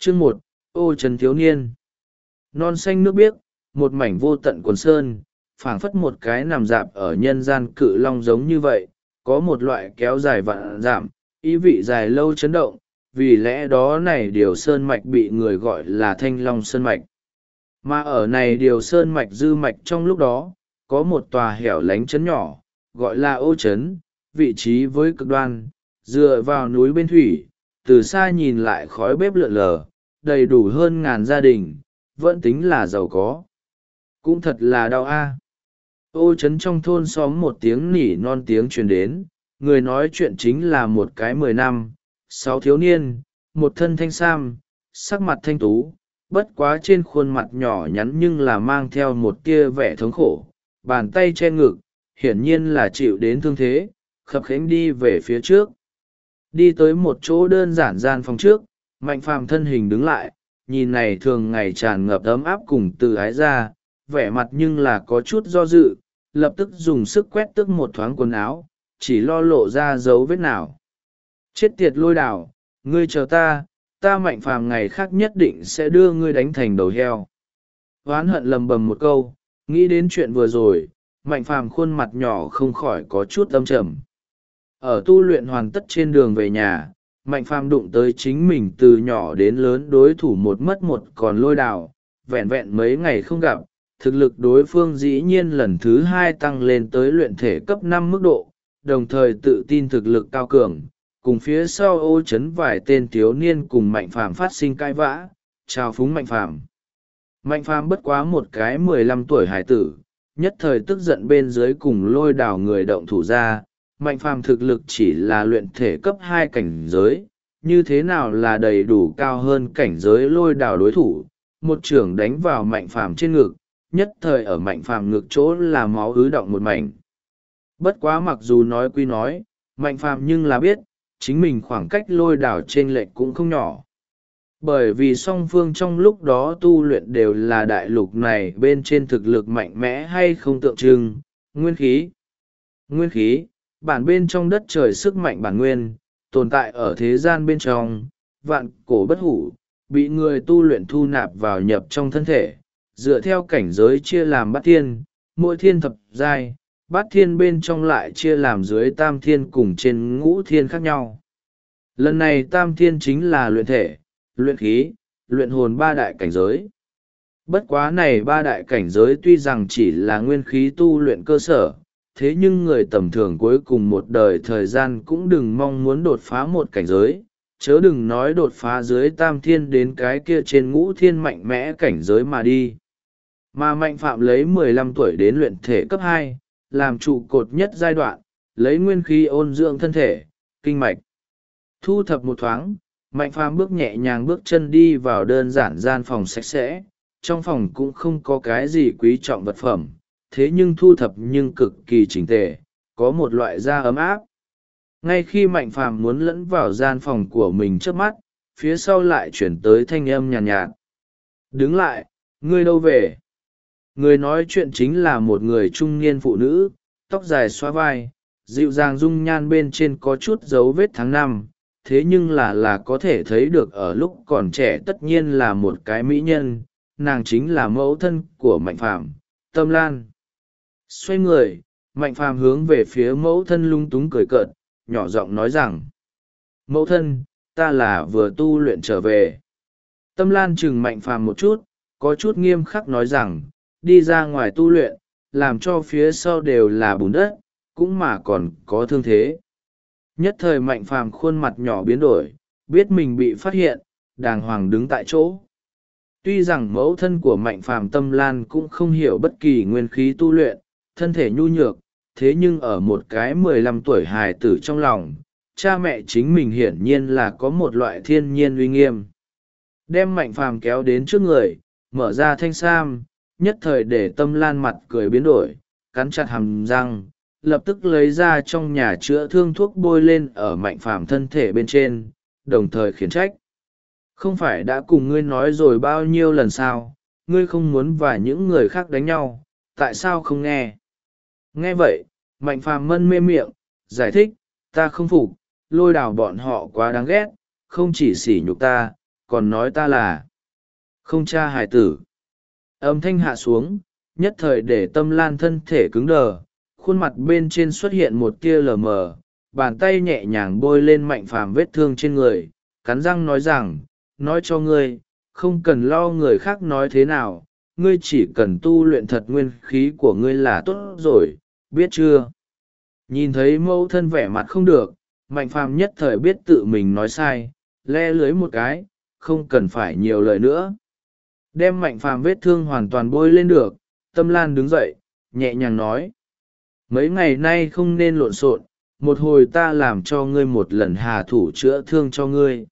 Chương 1, ô trấn thiếu niên. Non xanh nước biếc, một mảnh vô tận quần sơn, phảng phất một cái nằm dạp ở nhân gian cự long giống như vậy, có một loại kéo dài vạn dặm, ý vị dài lâu chấn động, vì lẽ đó này điều sơn mạch bị người gọi là Thanh Long Sơn Mạch. Mà ở này điều sơn mạch dư mạch trong lúc đó, có một tòa hẻo lánh trấn nhỏ, gọi là ô trấn, vị trí với cực đoan, dựa vào núi bên thủy, từ xa nhìn lại khói bếp lượn lờ, đầy đủ hơn ngàn gia đình, vẫn tính là giàu có. Cũng thật là đau a. Ô trấn trong thôn xóm một tiếng nỉ non tiếng truyền đến, người nói chuyện chính là một cái 10 năm, 6 thiếu niên, một thân thanh sam, sắc mặt thanh tú, bất quá trên khuôn mặt nhỏ nhắn nhưng là mang theo một tia vẻ thống khổ, bàn tay che ngực, hiển nhiên là chịu đến thương thế, khập khiễng đi về phía trước. Đi tới một chỗ đơn giản gian phòng trước, Mạnh Phàm thân hình đứng lại, nhìn này thường ngày tràn ngập ấm áp cùng từ ái ra, vẻ mặt nhưng là có chút do dự, lập tức dùng sức quét tước một thoáng quần áo, chỉ lo lộ ra dấu vết nào. Chết tiệt Lôi Đảo, ngươi chờ ta Mạnh Phàm ngày khác nhất định sẽ đưa ngươi đánh thành đầu heo. Oán hận lầm bầm một câu, nghĩ đến chuyện vừa rồi, Mạnh Phàm khuôn mặt nhỏ không khỏi có chút âm trầm. Ở tu luyện hoàn tất trên đường về nhà, Mạnh Phàm đụng tới chính mình từ nhỏ đến lớn đối thủ một mất một còn Lôi Đảo, vẹn vẹn mấy ngày không gặp, thực lực đối phương dĩ nhiên lần thứ 2 tăng lên tới luyện thể cấp 5 mức độ, đồng thời tự tin thực lực cao cường, cùng phía sau ô trấn vài tên thiếu niên cùng Mạnh Phàm phát sinh cãi vã, trào phúng Mạnh Phàm. Mạnh Phàm bất quá một cái 15 tuổi hải tử, nhất thời tức giận bên dưới cùng Lôi Đảo người động thủ ra. Mạnh Phàm thực lực chỉ là luyện thể cấp 2 cảnh giới, như thế nào là đầy đủ cao hơn cảnh giới Lôi Đảo đối thủ, một chưởng đánh vào Mạnh Phàm trên ngực, nhất thời ở Mạnh Phàm ngực chỗ là máu ứ động một mảnh. Bất quá mặc dù nói quy nói, Mạnh Phàm nhưng là biết, chính mình khoảng cách Lôi Đảo chênh lệch cũng không nhỏ. Bởi vì song phương trong lúc đó tu luyện đều là đại lục này bên trên thực lực mạnh mẽ hay không tượng trưng, nguyên khí. Nguyên khí, bản bên trong đất trời sức mạnh bản nguyên, tồn tại ở thế gian bên trong, vạn cổ bất hủ, bị người tu luyện thu nạp vào nhập trong thân thể, dựa theo cảnh giới chia làm bát thiên, mỗi thiên thập giai, bát thiên bên trong lại chia làm dưới tam thiên cùng trên ngũ thiên khác nhau. Lần này tam thiên chính là luyện thể, luyện khí, luyện hồn 3 đại cảnh giới. Bất quá này 3 đại cảnh giới tuy rằng chỉ là nguyên khí tu luyện cơ sở, thế nhưng người tầm thường cuối cùng một đời thời gian cũng đừng mong muốn đột phá một cảnh giới, chớ đừng nói đột phá dưới tam thiên đến cái kia trên ngũ thiên mạnh mẽ cảnh giới mà đi. Mà Mạnh Phạm lấy 15 tuổi đến luyện thể cấp 2, làm trụ cột nhất giai đoạn, lấy nguyên khí ôn dưỡng thân thể, kinh mạch. Thu thập một thoáng, Mạnh Phàm bước nhẹ nhàng bước chân đi vào đơn giản gian phòng sạch sẽ, trong phòng cũng không có cái gì quý trọng vật phẩm, thế nhưng thu thập nhưng cực kỳ chỉnh tề, có một loại da ấm áp. Ngay khi Mạnh Phàm muốn lẫn vào gian phòng của mình trước mắt, phía sau lại chuyển tới thanh âm nhàn nhạt. Đứng lại, ngươi đâu về? Người nói chuyện chính là một người trung niên phụ nữ, tóc dài xóa vai, dịu dàng dung nhan bên trên có chút dấu vết tháng năm, thế nhưng là có thể thấy được ở lúc còn trẻ tất nhiên là một cái mỹ nhân, nàng chính là mẫu thân của Mạnh Phàm, Tâm Lan. Xoay người, Mạnh Phàm hướng về phía mẫu thân lung túng cười cợt, nhỏ giọng nói rằng: Mẫu thân, ta là vừa tu luyện trở về. Tâm Lan chừng Mạnh Phàm một chút, có chút nghiêm khắc nói rằng: đi ra ngoài tu luyện, làm cho phía sau đều là bùn đất, cũng mà còn có thương thế. Nhất thời Mạnh Phàm khuôn mặt nhỏ biến đổi, biết mình bị phát hiện, đàng hoàng đứng tại chỗ. Tuy rằng mẫu thân của Mạnh Phàm Tâm Lan cũng không hiểu bất kỳ nguyên khí tu luyện, thân thể nhu nhược, thế nhưng ở một cái 15 tuổi hài tử trong lòng, cha mẹ chính mình hiển nhiên là có một loại thiên nhiên uy nghiêm. Đem Mạnh Phàm kéo đến trước người, mở ra thanh sam, nhất thời để Tâm Lan mặt cười biến đổi, cắn chặt hàm răng, lập tức lấy ra trong nhà chữa thương thuốc bôi lên ở Mạnh Phàm thân thể bên trên, đồng thời khiển trách. Không phải đã cùng ngươi nói rồi bao nhiêu lần sao, ngươi không muốn và những người khác đánh nhau, tại sao không nghe? Nghe vậy, Mạnh Phàm mân mê miệng, giải thích, ta không phục, Lôi Đảo bọn họ quá đáng ghét, không chỉ sỉ nhục ta, còn nói ta là không cha hài tử. Âm thanh hạ xuống, nhất thời để Tâm Lan thân thể cứng đờ, khuôn mặt bên trên xuất hiện một tia lờ mờ, bàn tay nhẹ nhàng bôi lên Mạnh Phàm vết thương trên người, cắn răng nói rằng, nói cho ngươi, không cần lo người khác nói thế nào, ngươi chỉ cần tu luyện thật nguyên khí của ngươi là tốt rồi, biết chưa? Nhìn thấy mẫu thân vẻ mặt không được, Mạnh Phàm nhất thời biết tự mình nói sai, le lưới một cái, không cần phải nhiều lời nữa. Đem Mạnh Phàm vết thương hoàn toàn bôi lên được, Tâm Lan đứng dậy, nhẹ nhàng nói. Mấy ngày nay không nên lộn xộn, một hồi ta làm cho ngươi một lần hà thủ chữa thương cho ngươi.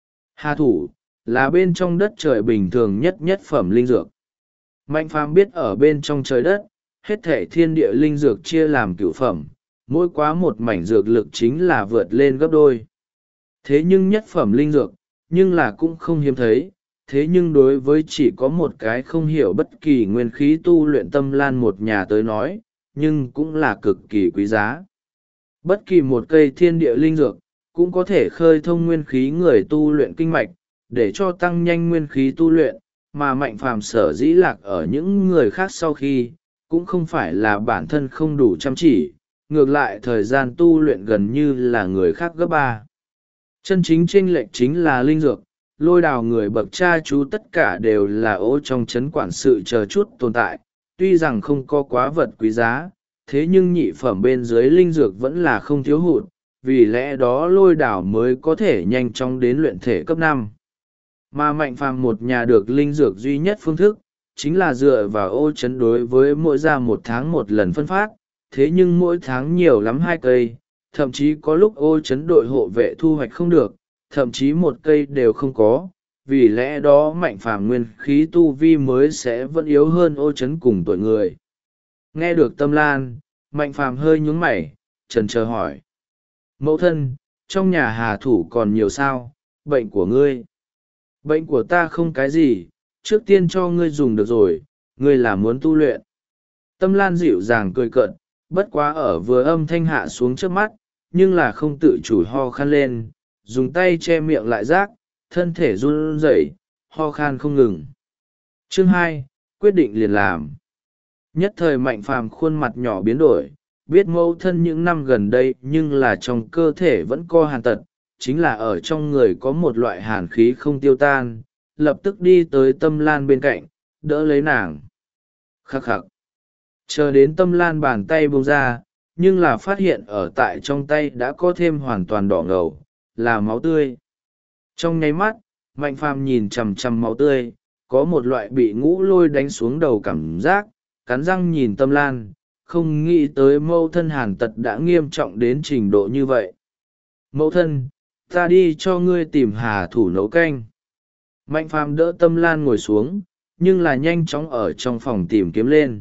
Hà thủ, là bên trong đất trời bình thường nhất phẩm linh dược. Mạnh Phàm biết ở bên trong trời đất, hết thể thiên địa linh dược chia làm cửu phẩm, mỗi quá một mảnh dược lực chính là vượt lên gấp đôi. Thế nhưng nhất phẩm linh dược, nhưng là cũng không hiếm thấy, thế nhưng đối với chỉ có một cái không hiểu bất kỳ nguyên khí tu luyện Tâm Lan một nhà tới nói, nhưng cũng là cực kỳ quý giá. Bất kỳ một cây thiên địa linh dược, cũng có thể khơi thông nguyên khí người tu luyện kinh mạch, để cho tăng nhanh nguyên khí tu luyện, mà Mạnh Phàm sở dĩ lạc ở những người khác sau khi, cũng không phải là bản thân không đủ chăm chỉ, ngược lại thời gian tu luyện gần như là người khác gấp ba. Chân chính chênh lệch chính là linh dược, Lôi Đào người bậc cha chú tất cả đều là ô trong chấn quản sự chờ chút tồn tại, tuy rằng không có quá vật quý giá, thế nhưng nhị phẩm bên dưới linh dược vẫn là không thiếu hụt, vì lẽ đó Lôi Đào mới có thể nhanh chóng đến luyện thể cấp 5. Mà Mạnh Phàm một nhà được linh dược duy nhất phương thức, chính là dựa vào ô chấn đối với mỗi gia một tháng một lần phân phát, thế nhưng mỗi tháng nhiều lắm 2 cây, thậm chí có lúc ô chấn đội hộ vệ thu hoạch không được, thậm chí 1 cây đều không có, vì lẽ đó Mạnh Phàm nguyên khí tu vi mới sẽ vẫn yếu hơn ô chấn cùng tuổi người. Nghe được Tâm Lan, Mạnh Phàm hơi nhún mày, chần chờ hỏi. Mẫu thân, trong nhà Hà thủ còn nhiều sao, bệnh của ngươi? Bệnh của ta không cái gì, trước tiên cho ngươi dùng được rồi, ngươi là muốn tu luyện. Tâm Lan dịu dàng cười cợt, bất quá ở vừa âm thanh hạ xuống trước mắt, nhưng là không tự chủ ho khan lên, dùng tay che miệng lại rác, thân thể run rẩy, ho khan không ngừng. Chương 2, quyết định liền làm. Nhất thời Mạnh Phàm khuôn mặt nhỏ biến đổi, biết mẫu thân những năm gần đây nhưng là trong cơ thể vẫn có hàn tật, chính là ở trong người có một loại hàn khí không tiêu tan, lập tức đi tới Tâm Lan bên cạnh, đỡ lấy nàng. Khắc khắc. Chờ đến Tâm Lan bàn tay buông ra, nhưng là phát hiện ở tại trong tay đã có thêm hoàn toàn đỏ ngầu, là máu tươi. Trong nháy mắt, Mạnh Phàm nhìn chằm chằm máu tươi, có một loại bị ngũ lôi đánh xuống đầu cảm giác, cắn răng nhìn Tâm Lan, không nghĩ tới mẫu thân hàn tật đã nghiêm trọng đến trình độ như vậy. Mẫu thân, ta đi cho ngươi tìm Hà thủ nấu canh. Mạnh Phàm đỡ Tâm Lan ngồi xuống, nhưng là nhanh chóng ở trong phòng tìm kiếm lên.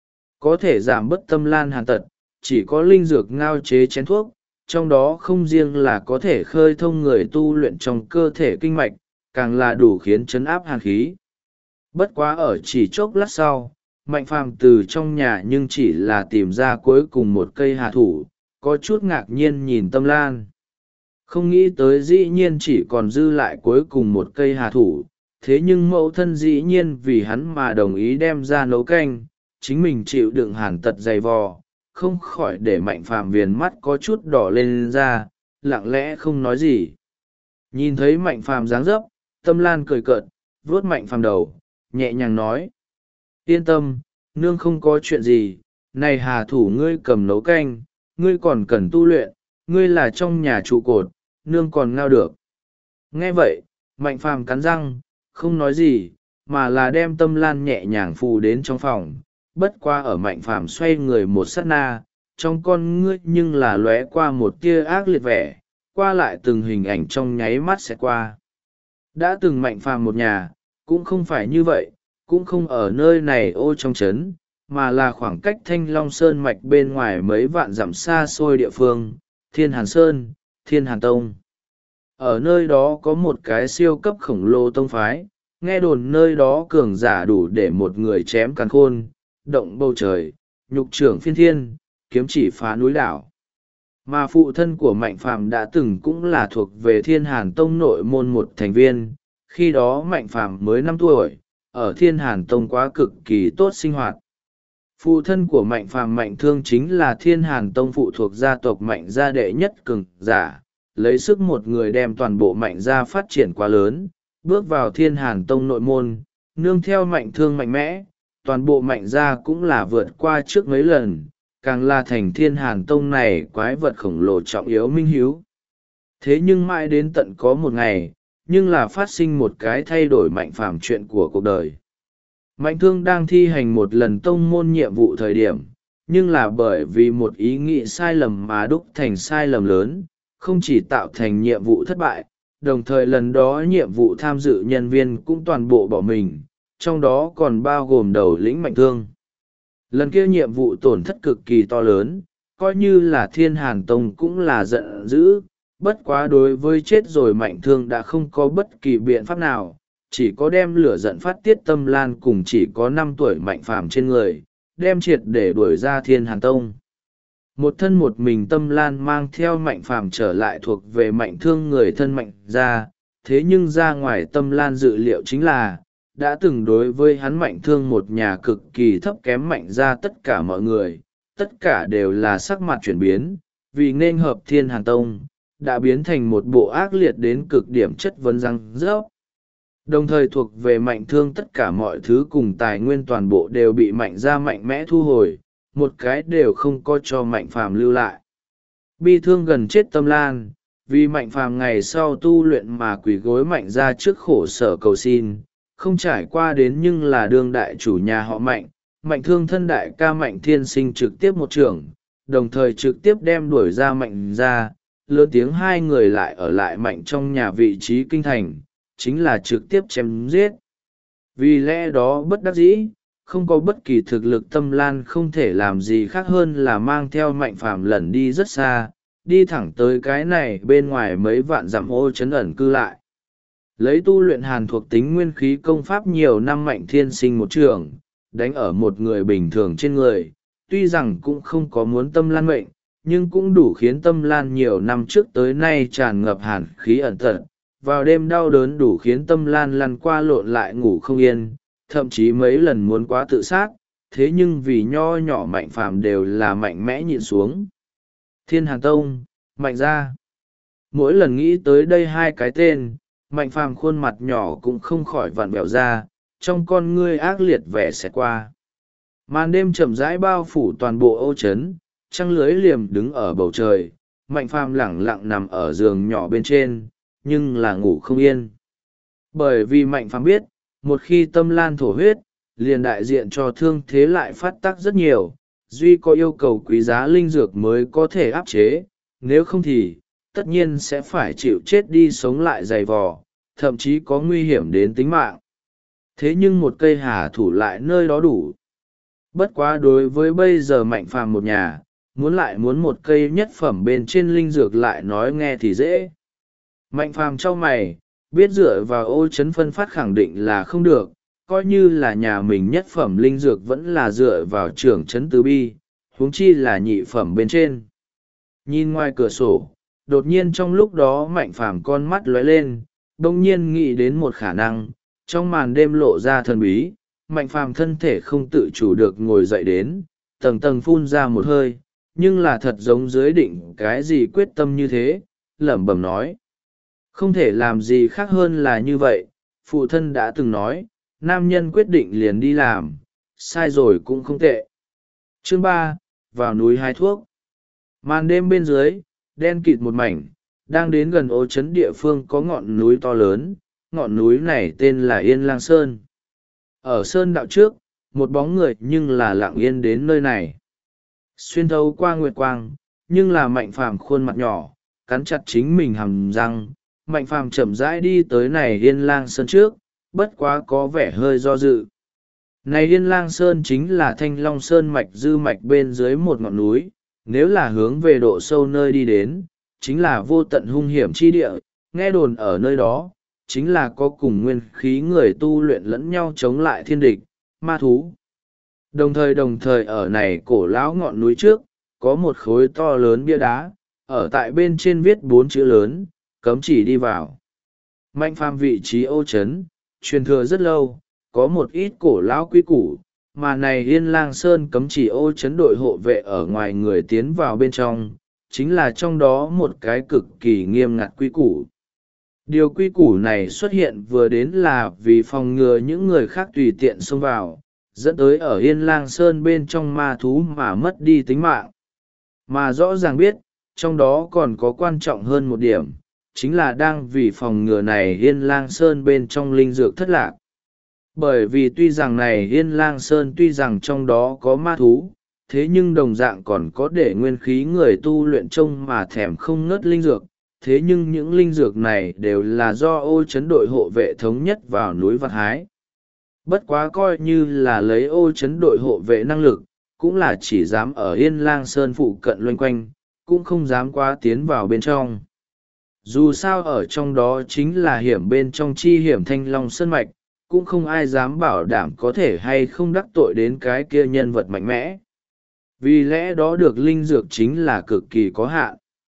Có thể giảm bớt Tâm Lan hàn tật, chỉ có linh dược ngao chế chén thuốc, trong đó không riêng là có thể khơi thông người tu luyện trong cơ thể kinh mạch, càng là đủ khiến chấn áp hàn khí. Bất quá ở chỉ chốc lát sau, Mạnh Phàm từ trong nhà nhưng chỉ là tìm ra cuối cùng một cây hà thủ, có chút ngạc nhiên nhìn Tâm Lan. Không nghĩ tới dĩ nhiên chỉ còn dư lại cuối cùng một cây hà thủ, thế nhưng mẫu thân dĩ nhiên vì hắn mà đồng ý đem ra nấu canh, chính mình chịu đựng hàn tật dày vò, không khỏi để Mạnh Phàm viền mắt có chút đỏ lên ra, lặng lẽ không nói gì. Nhìn thấy Mạnh Phàm dáng dấp, Tâm Lan cười cợt, vuốt Mạnh Phàm đầu, nhẹ nhàng nói. Yên tâm, nương không có chuyện gì, này hà thủ ngươi cầm nấu canh, ngươi còn cần tu luyện, ngươi là trong nhà trụ cột, nương còn ngao được. Nghe vậy, Mạnh Phàm cắn răng, không nói gì, mà là đem Tâm Lan nhẹ nhàng phù đến trong phòng. Bất qua ở Mạnh Phàm xoay người một sát na, trong con ngươi nhưng là lóe qua một tia ác liệt vẻ, qua lại từng hình ảnh trong nháy mắt sẽ qua. Đã từng Mạnh Phàm một nhà, cũng không phải như vậy, cũng không ở nơi này ô trong trấn, mà là khoảng cách Thanh Long Sơn mạch bên ngoài mấy vạn dặm xa xôi địa phương, Thiên Hàn Sơn, Thiên Hàn Tông. Ở nơi đó có một cái siêu cấp khổng lồ tông phái, nghe đồn nơi đó cường giả đủ để một người chém càn khôn, động bầu trời, nhục trưởng phiên thiên, kiếm chỉ phá núi đảo. Mà phụ thân của Mạnh Phàm đã từng cũng là thuộc về Thiên Hàn Tông nội môn một thành viên, khi đó Mạnh Phàm mới 5 tuổi, ở Thiên Hàn Tông quá cực kỳ tốt sinh hoạt. Phụ thân của Mạnh Phàm Mạnh Thương chính là Thiên Hàn Tông phụ thuộc gia tộc Mạnh gia đệ nhất cường giả, lấy sức một người đem toàn bộ Mạnh gia phát triển quá lớn, bước vào Thiên Hàn Tông nội môn, nương theo Mạnh Thương mạnh mẽ, toàn bộ Mạnh gia cũng là vượt qua trước mấy lần, càng là thành Thiên Hàn Tông này quái vật khổng lồ trọng yếu minh hiếu. Thế nhưng mãi đến tận có một ngày, nhưng là phát sinh một cái thay đổi Mạnh Phàm chuyện của cuộc đời. Mạnh Thương đang thi hành một lần tông môn nhiệm vụ thời điểm, nhưng là bởi vì một ý nghĩ sai lầm mà đúc thành sai lầm lớn, không chỉ tạo thành nhiệm vụ thất bại, đồng thời lần đó nhiệm vụ tham dự nhân viên cũng toàn bộ bỏ mình, trong đó còn bao gồm đầu lĩnh Mạnh Thương. Lần kia nhiệm vụ tổn thất cực kỳ to lớn, coi như là Thiên Hàn Tông cũng là giận dữ, bất quá đối với chết rồi Mạnh Thương đã không có bất kỳ biện pháp nào, chỉ có đem lửa giận phát tiết Tâm Lan cùng chỉ có 5 tuổi Mạnh Phàm trên người, đem triệt để đuổi ra Thiên Hàn Tông. Một thân một mình Tâm Lan mang theo Mạnh Phàm trở lại thuộc về Mạnh Thương người thân Mạnh gia, thế nhưng ra ngoài Tâm Lan dự liệu chính là, đã từng đối với hắn Mạnh Thương một nhà cực kỳ thấp kém Mạnh gia tất cả mọi người, tất cả đều là sắc mặt chuyển biến, vì nên hợp Thiên Hàn Tông, đã biến thành một bộ ác liệt đến cực điểm chất vấn răng rớp. Đồng thời thuộc về Mạnh Thương tất cả mọi thứ cùng tài nguyên toàn bộ đều bị Mạnh gia mạnh mẽ thu hồi, một cái đều không có cho Mạnh Phàm lưu lại. Bi thương gần chết Tâm Lan, vì Mạnh Phàm ngày sau tu luyện mà quỳ gối Mạnh gia trước khổ sở cầu xin, không trải qua đến nhưng là đương đại chủ nhà họ Mạnh, Mạnh Thương thân đại ca Mạnh Thiên Sinh trực tiếp một trưởng, đồng thời trực tiếp đem đuổi ra Mạnh gia, lớn tiếng hai người lại ở lại Mạnh trong nhà vị trí kinh thành, chính là trực tiếp chém giết. Vì lẽ đó bất đắc dĩ, không có bất kỳ thực lực Tâm Lan không thể làm gì khác hơn là mang theo Mạnh Phàm lẩn đi rất xa, đi thẳng tới cái này bên ngoài mấy vạn dặm ô trấn ẩn cư lại. Lấy tu luyện hàn thuộc tính nguyên khí công pháp nhiều năm Mạnh Thiên Sinh một trường, đánh ở một người bình thường trên người, tuy rằng cũng không có muốn Tâm Lan mệnh, nhưng cũng đủ khiến Tâm Lan nhiều năm trước tới nay tràn ngập hàn khí ẩn tật. Vào đêm đau đớn đủ khiến Tâm Lan lăn qua lộn lại ngủ không yên, thậm chí mấy lần muốn quá tự sát, thế nhưng vì nho nhỏ Mạnh Phàm đều là mạnh mẽ nhịn xuống. Thiên Hàn Tông, Mạnh gia. Mỗi lần nghĩ tới đây hai cái tên, Mạnh Phàm khuôn mặt nhỏ cũng không khỏi vặn vẹo ra, trong con ngươi ác liệt vẻ xẹt qua. Màn đêm chậm rãi bao phủ toàn bộ ô trấn, trăng lưới liềm đứng ở bầu trời, Mạnh Phàm lẳng lặng nằm ở giường nhỏ bên trên, nhưng là ngủ không yên. Bởi vì Mạnh Phàm biết, một khi Tâm Lan thổ huyết, liền đại diện cho thương thế lại phát tác rất nhiều, duy có yêu cầu quý giá linh dược mới có thể áp chế, nếu không thì, tất nhiên sẽ phải chịu chết đi sống lại dày vò, thậm chí có nguy hiểm đến tính mạng. Thế nhưng một cây hà thủ lại nơi đó đủ. Bất quá đối với bây giờ Mạnh Phàm một nhà, muốn một cây nhất phẩm bên trên linh dược lại nói nghe thì dễ. Mạnh Phàm trao mày, biết dựa vào ô trấn phân phát khẳng định là không được, coi như là nhà mình nhất phẩm linh dược vẫn là dựa vào trưởng trấn tứ bi, huống chi là nhị phẩm bên trên. Nhìn ngoài cửa sổ, đột nhiên trong lúc đó Mạnh Phàm con mắt lóe lên, đông nhiên nghĩ đến một khả năng, trong màn đêm lộ ra thần bí, Mạnh Phàm thân thể không tự chủ được ngồi dậy đến, tầng tầng phun ra một hơi, nhưng là thật giống dưới định cái gì quyết tâm như thế, lẩm bẩm nói. Không thể làm gì khác hơn là như vậy, phụ thân đã từng nói, nam nhân quyết định liền đi làm, sai rồi cũng không tệ. Chương 3, vào núi hái thuốc. Màn đêm bên dưới, đen kịt một mảnh, đang đến gần ô trấn địa phương có ngọn núi to lớn, ngọn núi này tên là Yên Lang Sơn. Ở sơn đạo trước, một bóng người nhưng là lặng yên đến nơi này. Xuyên thấu qua nguyệt quang, nhưng là Mạnh Phàm khuôn mặt nhỏ, cắn chặt chính mình hàm răng. Mạnh Phàm chậm rãi đi tới này Yên Lang Sơn trước, bất quá có vẻ hơi do dự. Này Yên Lang Sơn chính là Thanh Long Sơn mạch dư mạch bên dưới một ngọn núi, nếu là hướng về độ sâu nơi đi đến, chính là vô tận hung hiểm chi địa, nghe đồn ở nơi đó, chính là có cùng nguyên khí người tu luyện lẫn nhau chống lại thiên địch, ma thú. Đồng thời ở này cổ lão ngọn núi trước, có một khối to lớn bia đá, ở tại bên trên viết 4 chữ lớn, cấm chỉ đi vào. Mạnh phàm vị trí ô trấn truyền thừa rất lâu, có một ít cổ lão quy củ, mà này Yên Lang Sơn cấm chỉ ô trấn đội hộ vệ ở ngoài người tiến vào bên trong, chính là trong đó một cái cực kỳ nghiêm ngặt quy củ. Điều quy củ này xuất hiện vừa đến là vì phòng ngừa những người khác tùy tiện xông vào, dẫn tới ở Yên Lang Sơn bên trong ma thú mà mất đi tính mạng. Mà rõ ràng biết, trong đó còn có quan trọng hơn một điểm, chính là đang vì phòng ngừa này Yên Lang Sơn bên trong linh dược thất lạc. Bởi vì tuy rằng này Yên Lang Sơn tuy rằng trong đó có ma thú, thế nhưng đồng dạng còn có để nguyên khí người tu luyện trông mà thèm không ngớt linh dược. Thế nhưng những linh dược này đều là do ô trấn đội hộ vệ thống nhất vào núi vặt hái. Bất quá coi như là lấy ô trấn đội hộ vệ năng lực, cũng là chỉ dám ở Yên Lang Sơn phụ cận loanh quanh, cũng không dám quá tiến vào bên trong. Dù sao ở trong đó chính là hiểm bên trong chi hiểm Thanh Long Sơn Mạch, cũng không ai dám bảo đảm có thể hay không đắc tội đến cái kia nhân vật mạnh mẽ. Vì lẽ đó được linh dược chính là cực kỳ có hạn.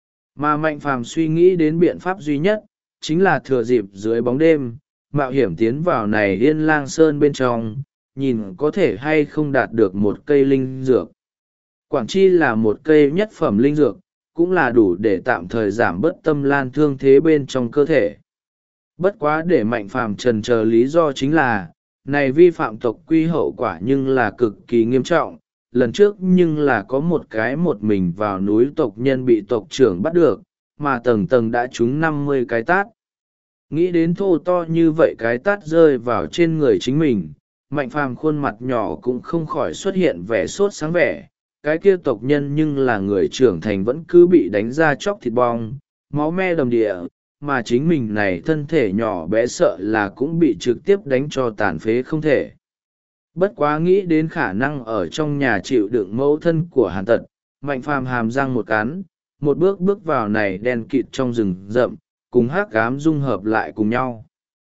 Mà Mạnh Phàm suy nghĩ đến biện pháp duy nhất, chính là thừa dịp dưới bóng đêm, mạo hiểm tiến vào này Yên Lang Sơn bên trong, nhìn có thể hay không đạt được một cây linh dược. Quảng chi là một cây nhất phẩm linh dược, cũng là đủ để tạm thời giảm bớt tâm lan thương thế bên trong cơ thể. Bất quá để Mạnh Phàm chần chờ lý do chính là, này vi phạm tộc quy hậu quả nhưng là cực kỳ nghiêm trọng. Lần trước nhưng là có một mình vào núi tộc nhân bị tộc trưởng bắt được, mà tầng tầng đã trúng 50 cái tát. Nghĩ đến thô to như vậy cái tát rơi vào trên người chính mình, Mạnh Phàm khuôn mặt nhỏ cũng không khỏi xuất hiện vẻ sốt sáng vẻ. Cái kia tộc nhân nhưng là người trưởng thành vẫn cứ bị đánh ra chóc thịt bong, máu me đầm địa, mà chính mình này thân thể nhỏ bé sợ là cũng bị trực tiếp đánh cho tàn phế không thể. Bất quá nghĩ đến khả năng ở trong nhà chịu đựng mẫu thân của Hàn Tật, Mạnh Phàm hàm răng một cắn, một bước vào này đen kịt trong rừng rậm, cùng hắc ám dung hợp lại cùng nhau.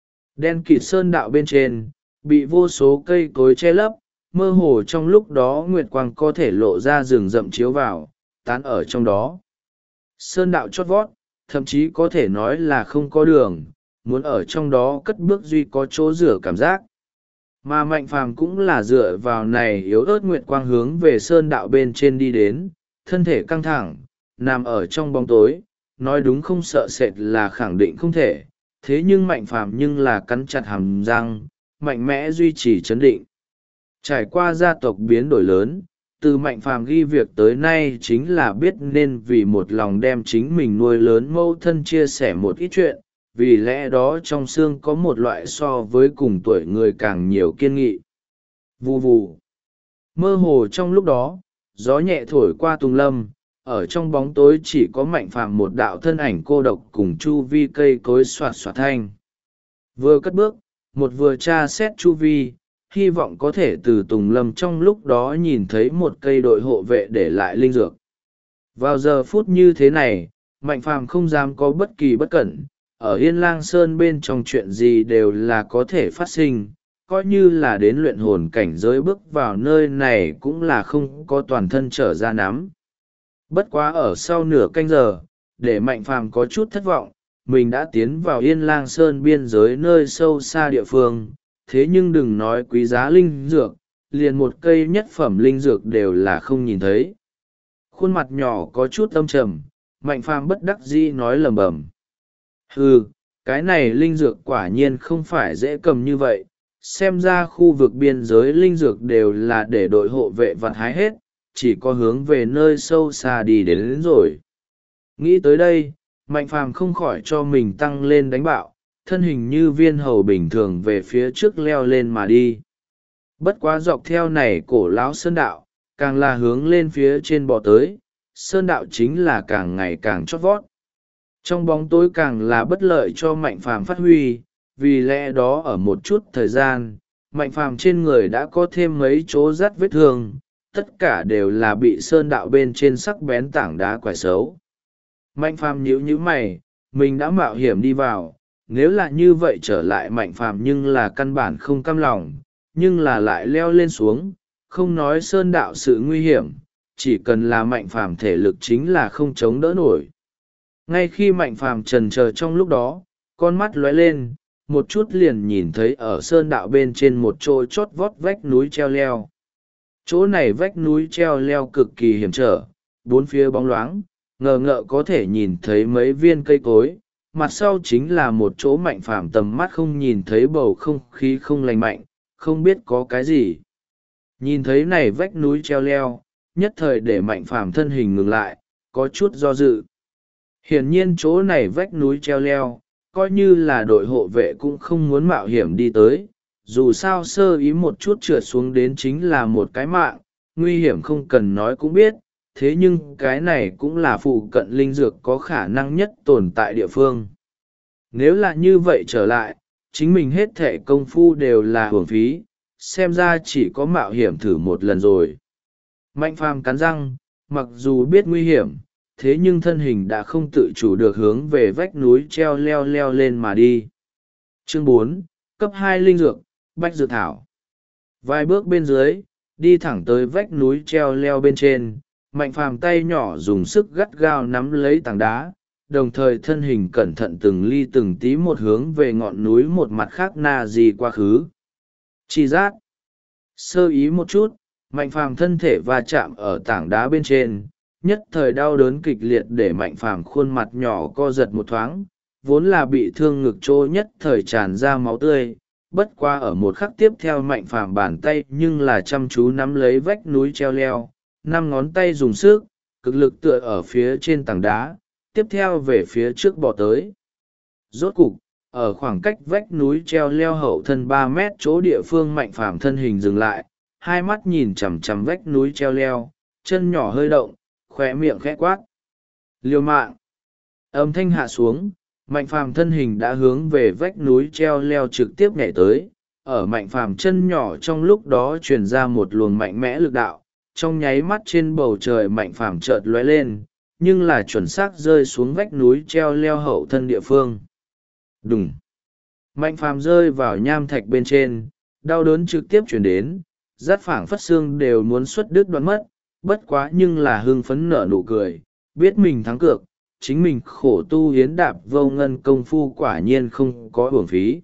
Đen kịt sơn đạo bên trên, bị vô số cây cối che lấp, mơ hồ trong lúc đó nguyệt quang có thể lộ ra rừng rậm chiếu vào, tán ở trong đó. Sơn đạo chót vót, thậm chí có thể nói là không có đường, muốn ở trong đó cất bước duy có chỗ rửa cảm giác. Mà Mạnh Phàm cũng là dựa vào này yếu ớt nguyệt quang hướng về sơn đạo bên trên đi đến, thân thể căng thẳng, nằm ở trong bóng tối, nói đúng không sợ sệt là khẳng định không thể, thế nhưng Mạnh Phàm nhưng là cắn chặt hàm răng, mạnh mẽ duy trì chấn định. Trải qua gia tộc biến đổi lớn, từ Mạnh Phàm ghi việc tới nay chính là biết nên vì một lòng đem chính mình nuôi lớn mâu thân chia sẻ một ít chuyện, vì lẽ đó trong xương có một loại so với cùng tuổi người càng nhiều kiên nghị. Vù vù. Mơ hồ trong lúc đó, gió nhẹ thổi qua tùng lâm, ở trong bóng tối chỉ có Mạnh Phàm một đạo thân ảnh cô độc cùng chu vi cây cối xoạt xoạt thanh. Vừa cất bước, một vừa tra xét chu vi, hy vọng có thể từ tùng lâm trong lúc đó nhìn thấy một cây đội hộ vệ để lại linh dược. Vào giờ phút như thế này, Mạnh Phàm không dám có bất kỳ bất cẩn, ở Yên Lang Sơn bên trong chuyện gì đều là có thể phát sinh, coi như là đến luyện hồn cảnh giới bước vào nơi này cũng là không có toàn thân trở ra nắm. Bất quá ở sau nửa canh giờ, để Mạnh Phàm có chút thất vọng, mình đã tiến vào Yên Lang Sơn biên giới nơi sâu xa địa phương, thế nhưng đừng nói quý giá linh dược, liền một cây nhất phẩm linh dược đều là không nhìn thấy. Khuôn mặt nhỏ có chút âm trầm, Mạnh Phàm bất đắc dĩ nói lầm bầm. Cái này linh dược quả nhiên không phải dễ cầm như vậy, xem ra khu vực biên giới linh dược đều là để đội hộ vệ vặt hái hết, chỉ có hướng về nơi sâu xa đi đến rồi. Nghĩ tới đây, Mạnh Phàm không khỏi cho mình tăng lên đánh bạo, thân hình như viên hầu bình thường về phía trước leo lên mà đi. Bất quá dọc theo này cổ lão sơn đạo, càng là hướng lên phía trên bò tới, sơn đạo chính là càng ngày càng chót vót. Trong bóng tối càng là bất lợi cho Mạnh Phàm phát huy, vì lẽ đó ở một chút thời gian, Mạnh Phàm trên người đã có thêm mấy chỗ rát vết thương, tất cả đều là bị sơn đạo bên trên sắc bén tảng đá quải xấu. Mạnh Phàm nhíu mày, mình đã mạo hiểm đi vào, nếu là như vậy trở lại Mạnh Phàm nhưng là căn bản không cam lòng, nhưng là lại leo lên xuống, không nói sơn đạo sự nguy hiểm, chỉ cần là Mạnh Phàm thể lực chính là không chống đỡ nổi. Ngay khi Mạnh Phàm chần chờ trong lúc đó, con mắt lóe lên, một chút liền nhìn thấy ở sơn đạo bên trên một chỗ chót vót vách núi treo leo. Chỗ này vách núi treo leo cực kỳ hiểm trở, bốn phía bóng loáng, ngờ ngợ có thể nhìn thấy mấy viên cây cối, mặt sau chính là một chỗ Mạnh Phàm tầm mắt không nhìn thấy, bầu không khí không lành mạnh, không biết có cái gì. Nhìn thấy này vách núi treo leo, nhất thời để Mạnh Phàm thân hình ngừng lại, có chút do dự. Hiển nhiên chỗ này vách núi treo leo, coi như là đội hộ vệ cũng không muốn mạo hiểm đi tới, dù sao sơ ý một chút trượt xuống đến chính là một cái mạng, nguy hiểm không cần nói cũng biết, thế nhưng cái này cũng là phụ cận linh dược có khả năng nhất tồn tại địa phương. Nếu là như vậy trở lại, chính mình hết thệ công phu đều là hưởng phí, xem ra chỉ có mạo hiểm thử một lần rồi. Mạnh Phàm cắn răng, mặc dù biết nguy hiểm, thế nhưng thân hình đã không tự chủ được hướng về vách núi treo leo lên mà đi. Chương 4, cấp 2 linh dược, bách dược thảo. Vài bước bên dưới, đi thẳng tới vách núi treo leo bên trên, Mạnh Phàm tay nhỏ dùng sức gắt gao nắm lấy tảng đá, đồng thời thân hình cẩn thận từng ly từng tí một hướng về ngọn núi một mặt khác na di quá khứ. Chi giác. Sơ ý một chút, Mạnh Phàm thân thể va chạm ở tảng đá bên trên, nhất thời đau đớn kịch liệt để Mạnh Phàm khuôn mặt nhỏ co giật một thoáng, vốn là bị thương ngực trô nhất thời tràn ra máu tươi. Bất qua ở một khắc tiếp theo Mạnh Phàm bàn tay nhưng là chăm chú nắm lấy vách núi treo leo, 5 ngón tay dùng sức, cực lực tựa ở phía trên tảng đá, tiếp theo về phía trước bò tới. Rốt cục, ở khoảng cách vách núi treo leo hậu thân 3 mét chỗ địa phương Mạnh Phàm thân hình dừng lại, hai mắt nhìn chằm chằm vách núi treo leo, chân nhỏ hơi động, khóe miệng khẽ quát. Liều mạng. Âm thanh hạ xuống, Mạnh Phàm thân hình đã hướng về vách núi treo leo trực tiếp nhảy tới. Ở Mạnh Phàm chân nhỏ trong lúc đó truyền ra một luồng mạnh mẽ lực đạo, trong nháy mắt trên bầu trời Mạnh Phàm chợt lóe lên, nhưng là chuẩn xác rơi xuống vách núi treo leo hậu thân địa phương. Đùng. Mạnh Phàm rơi vào nham thạch bên trên, đau đớn trực tiếp chuyển đến, rát phảng phất xương đều muốn xuất đứt đoạn mất, bất quá nhưng là hưng phấn nở nụ cười, biết mình thắng cược, chính mình khổ tu hiến đạp vô ngân công phu quả nhiên không có uổng phí.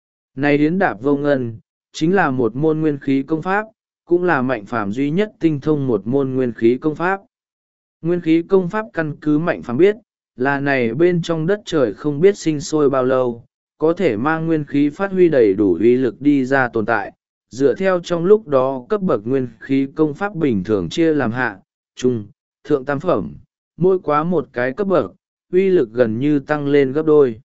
Này hiến đạp vô ngân, chính là một môn nguyên khí công pháp, cũng là Mạnh Phàm duy nhất tinh thông một môn nguyên khí công pháp. Nguyên khí công pháp căn cứ Mạnh Phàm biết, là này bên trong đất trời không biết sinh sôi bao lâu, có thể mang nguyên khí phát huy đầy đủ uy lực đi ra tồn tại. Dựa theo trong lúc đó cấp bậc nguyên khí công pháp bình thường chia làm hạ, trung, thượng tam phẩm, mỗi quá một cái cấp bậc, uy lực gần như tăng lên gấp đôi.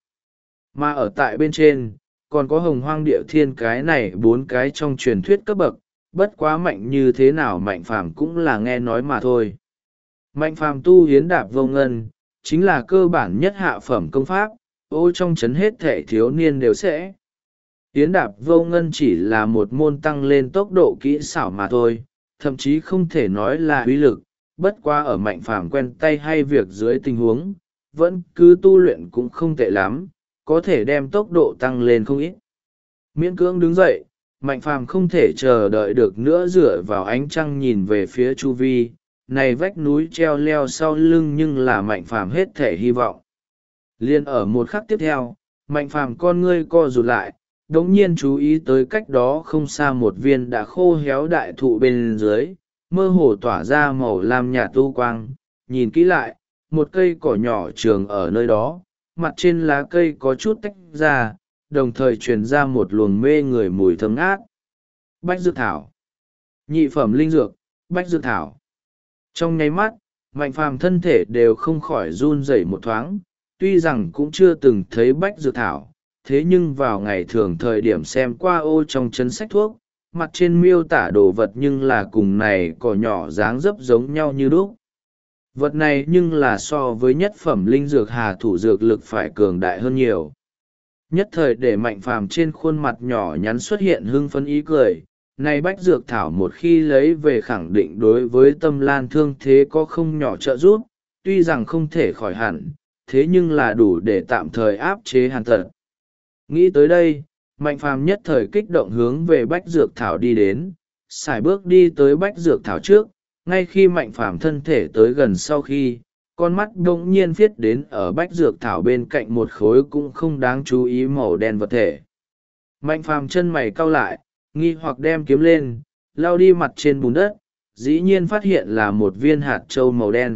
Mà ở tại bên trên, còn có Hồng Hoang Địa Thiên cái này 4 cái trong truyền thuyết cấp bậc, bất quá mạnh như thế nào Mạnh Phàm cũng là nghe nói mà thôi. Mạnh Phàm tu hiến đạp vô ngân, chính là cơ bản nhất hạ phẩm công pháp, trong chấn hết thể thiếu niên đều sẽ. Hiến đạp vô ngân chỉ là một môn tăng lên tốc độ kỹ xảo mà thôi, thậm chí không thể nói là uy lực, bất quá ở Mạnh Phàm quen tay hay việc dưới tình huống, vẫn cứ tu luyện cũng không tệ lắm, có thể đem tốc độ tăng lên không ít. Miễn cưỡng đứng dậy, Mạnh Phàm không thể chờ đợi được nữa, dựa vào ánh trăng nhìn về phía chu vi, này vách núi treo leo sau lưng nhưng là Mạnh Phàm hết thể hy vọng. Liên ở một khắc tiếp theo, Mạnh Phàm con ngươi co rụt lại, đống nhiên chú ý tới cách đó không xa một viên đã khô héo đại thụ bên dưới, mơ hồ tỏa ra màu lam nhạt tu quang, nhìn kỹ lại, một cây cỏ nhỏ trường ở nơi đó, mặt trên lá cây có chút tách ra, đồng thời truyền ra một luồng mê người mùi thơm ngát. Bách dược thảo. Nhị phẩm linh dược, bách dược thảo. Trong nháy mắt, Mạnh Phàm thân thể đều không khỏi run rẩy một thoáng, tuy rằng cũng chưa từng thấy bách dược thảo, thế nhưng vào ngày thường thời điểm xem qua trong chấn sách thuốc, mặt trên miêu tả đồ vật nhưng là cùng này cỏ nhỏ dáng dấp giống nhau như đúc. Vật này nhưng là so với nhất phẩm linh dược hà thủ dược lực phải cường đại hơn nhiều. Nhất thời để Mạnh Phàm trên khuôn mặt nhỏ nhắn xuất hiện hưng phấn ý cười, này bách dược thảo một khi lấy về khẳng định đối với tâm lan thương thế có không nhỏ trợ giúp, tuy rằng không thể khỏi hẳn, thế nhưng là đủ để tạm thời áp chế hàn tật. Nghĩ tới đây, Mạnh Phàm nhất thời kích động hướng về bách dược thảo đi đến, sải bước đi tới bách dược thảo trước, ngay khi Mạnh Phàm thân thể tới gần sau khi, con mắt đ ỗ n g nhiên viết đến ở bách dược thảo bên cạnh một khối cũng không đáng chú ý màu đen vật thể. Mạnh phàm chân mày cau lại, nghi hoặc đem kiếm lên, lao đi mặt trên bùn đất, dĩ nhiên phát hiện là một viên hạt trâu màu đen.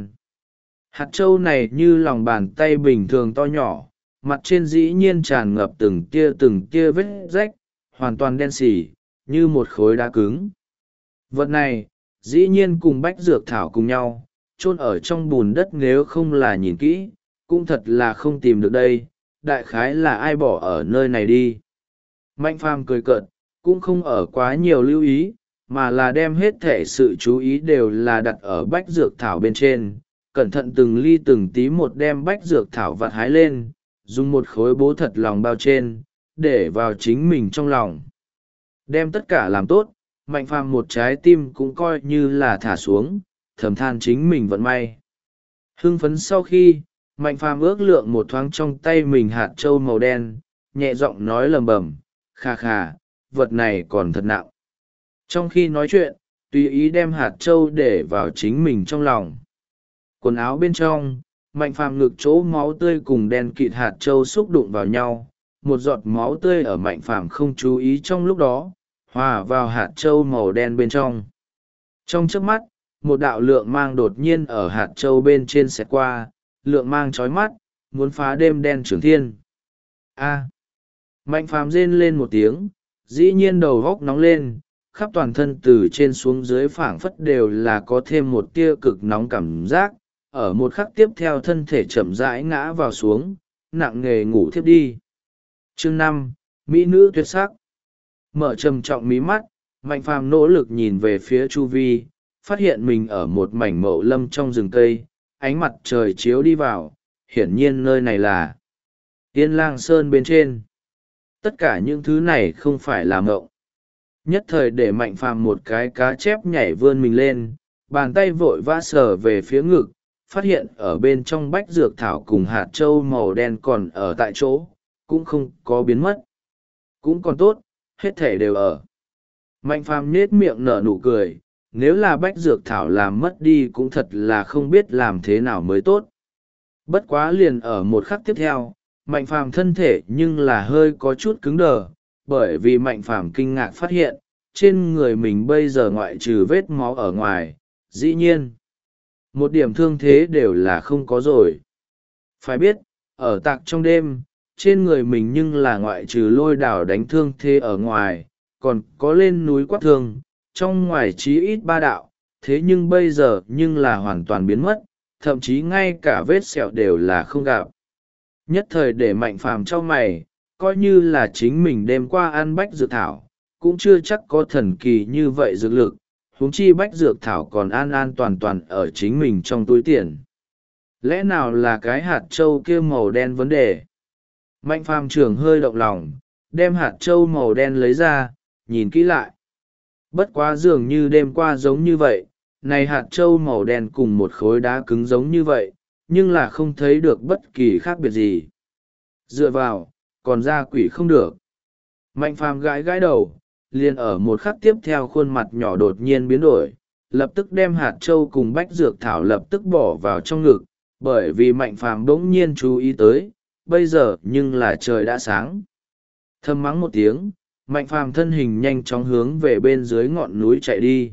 Hạt trâu này như lòng bàn tay bình thường to nhỏ, mặt trên dĩ nhiên tràn ngập từng tia vết rách, hoàn toàn đen xỉ, như một khối đá cứng. Vật này, dĩ nhiên cùng bách dược thảo cùng nhau, chôn ở trong bùn đất, nếu không là nhìn kỹ, cũng thật là không tìm được đây, đại khái là ai bỏ ở nơi này đi. Mạnh phàm cười cợt, cũng không ở quá nhiều lưu ý, mà là đem hết thể sự chú ý đều là đặt ở bách dược thảo bên trên, cẩn thận từng ly từng tí một đem bách dược thảo vặt hái lên, dùng một khối bố thật lòng bao trên, để vào chính mình trong lòng. Đem tất cả làm tốt, mạnh phàm một trái tim cũng coi như là thả xuống, thầm than chính mình vận may. Hưng phấn sau khi, mạnh phàm ước lượng một thoáng trong tay mình hạt trâu màu đen, nhẹ giọng nói lầm bầm, khà khà, vật này còn thật nặng. Trong khi nói chuyện, tùy ý đem hạt trâu để vào chính mình trong lòng. Quần áo bên trong, mạnh phàm ngực chỗ máu tươi cùng đen kịt hạt trâu xúc đụng vào nhau, một giọt máu tươi ở mạnh phàm không chú ý trong lúc đó, hòa vào hạt trâu màu đen bên trong. Trong chớp mắt, một đạo lượng mang đột nhiên ở hạt trâu bên trên xẹt qua, lượng mang chói mắt, muốn phá đêm đen trưởng thiên. A! Mạnh phàm rên lên một tiếng, dĩ nhiên đầu góc nóng lên, khắp toàn thân từ trên xuống dưới phảng phất đều là có thêm một tia cực nóng cảm giác, ở một khắc tiếp theo thân thể chậm rãi ngã vào xuống, nặng nề ngủ thiếp đi. Chương 5, Mỹ nữ tuyệt sắc. Mở trầm trọng mí mắt, mạnh phàm nỗ lực nhìn về phía chu vi, phát hiện mình ở một mảnh mậu lâm trong rừng cây, ánh mặt trời chiếu đi vào, hiển nhiên nơi này là Yên Lang Sơn bên trên. Tất cả những thứ này không phải là mộng. Nhất thời để mạnh phàm một cái cá chép nhảy vươn mình lên, bàn tay vội vã sờ về phía ngực, phát hiện ở bên trong bách dược thảo cùng hạt trâu màu đen còn ở tại chỗ, cũng không có biến mất. Cũng còn tốt, hết thể đều ở. Mạnh phàm nết miệng nở nụ cười, nếu là bách dược thảo làm mất đi cũng thật là không biết làm thế nào mới tốt. Bất quá liền ở một khắc tiếp theo, mạnh phàm thân thể nhưng là hơi có chút cứng đờ, bởi vì mạnh phàm kinh ngạc phát hiện, trên người mình bây giờ ngoại trừ vết máu ở ngoài, dĩ nhiên, một điểm thương thế đều là không có rồi. Phải biết, ở tạc trong đêm, trên người mình nhưng là ngoại trừ lôi đảo đánh thương thế ở ngoài, còn có lên núi quát thương, trong ngoài chí ít 3 đạo, thế nhưng bây giờ nhưng là hoàn toàn biến mất, thậm chí ngay cả vết sẹo đều là không gặp. Nhất thời để mạnh phàm cho mày, coi như là chính mình đêm qua ăn bách dược thảo, cũng chưa chắc có thần kỳ như vậy dược lực, huống chi bách dược thảo còn an an toàn toàn ở chính mình trong túi tiền. Lẽ nào là cái hạt trâu kia màu đen vấn đề? Mạnh phàm trưởng hơi động lòng, đem hạt trâu màu đen lấy ra, nhìn kỹ lại. Bất quá dường như đêm qua giống như vậy, này hạt trâu màu đen cùng một khối đá cứng giống như vậy, nhưng là không thấy được bất kỳ khác biệt gì. Dựa vào, còn ra quỷ không được. Mạnh phàm gãi gãi đầu, liền ở một khắc tiếp theo khuôn mặt nhỏ đột nhiên biến đổi, lập tức đem hạt trâu cùng bách dược thảo lập tức bỏ vào trong ngực, bởi vì mạnh phàm bỗng nhiên chú ý tới, bây giờ nhưng là trời đã sáng. Thầm mắng một tiếng, mạnh phàm thân hình nhanh chóng hướng về bên dưới ngọn núi chạy đi.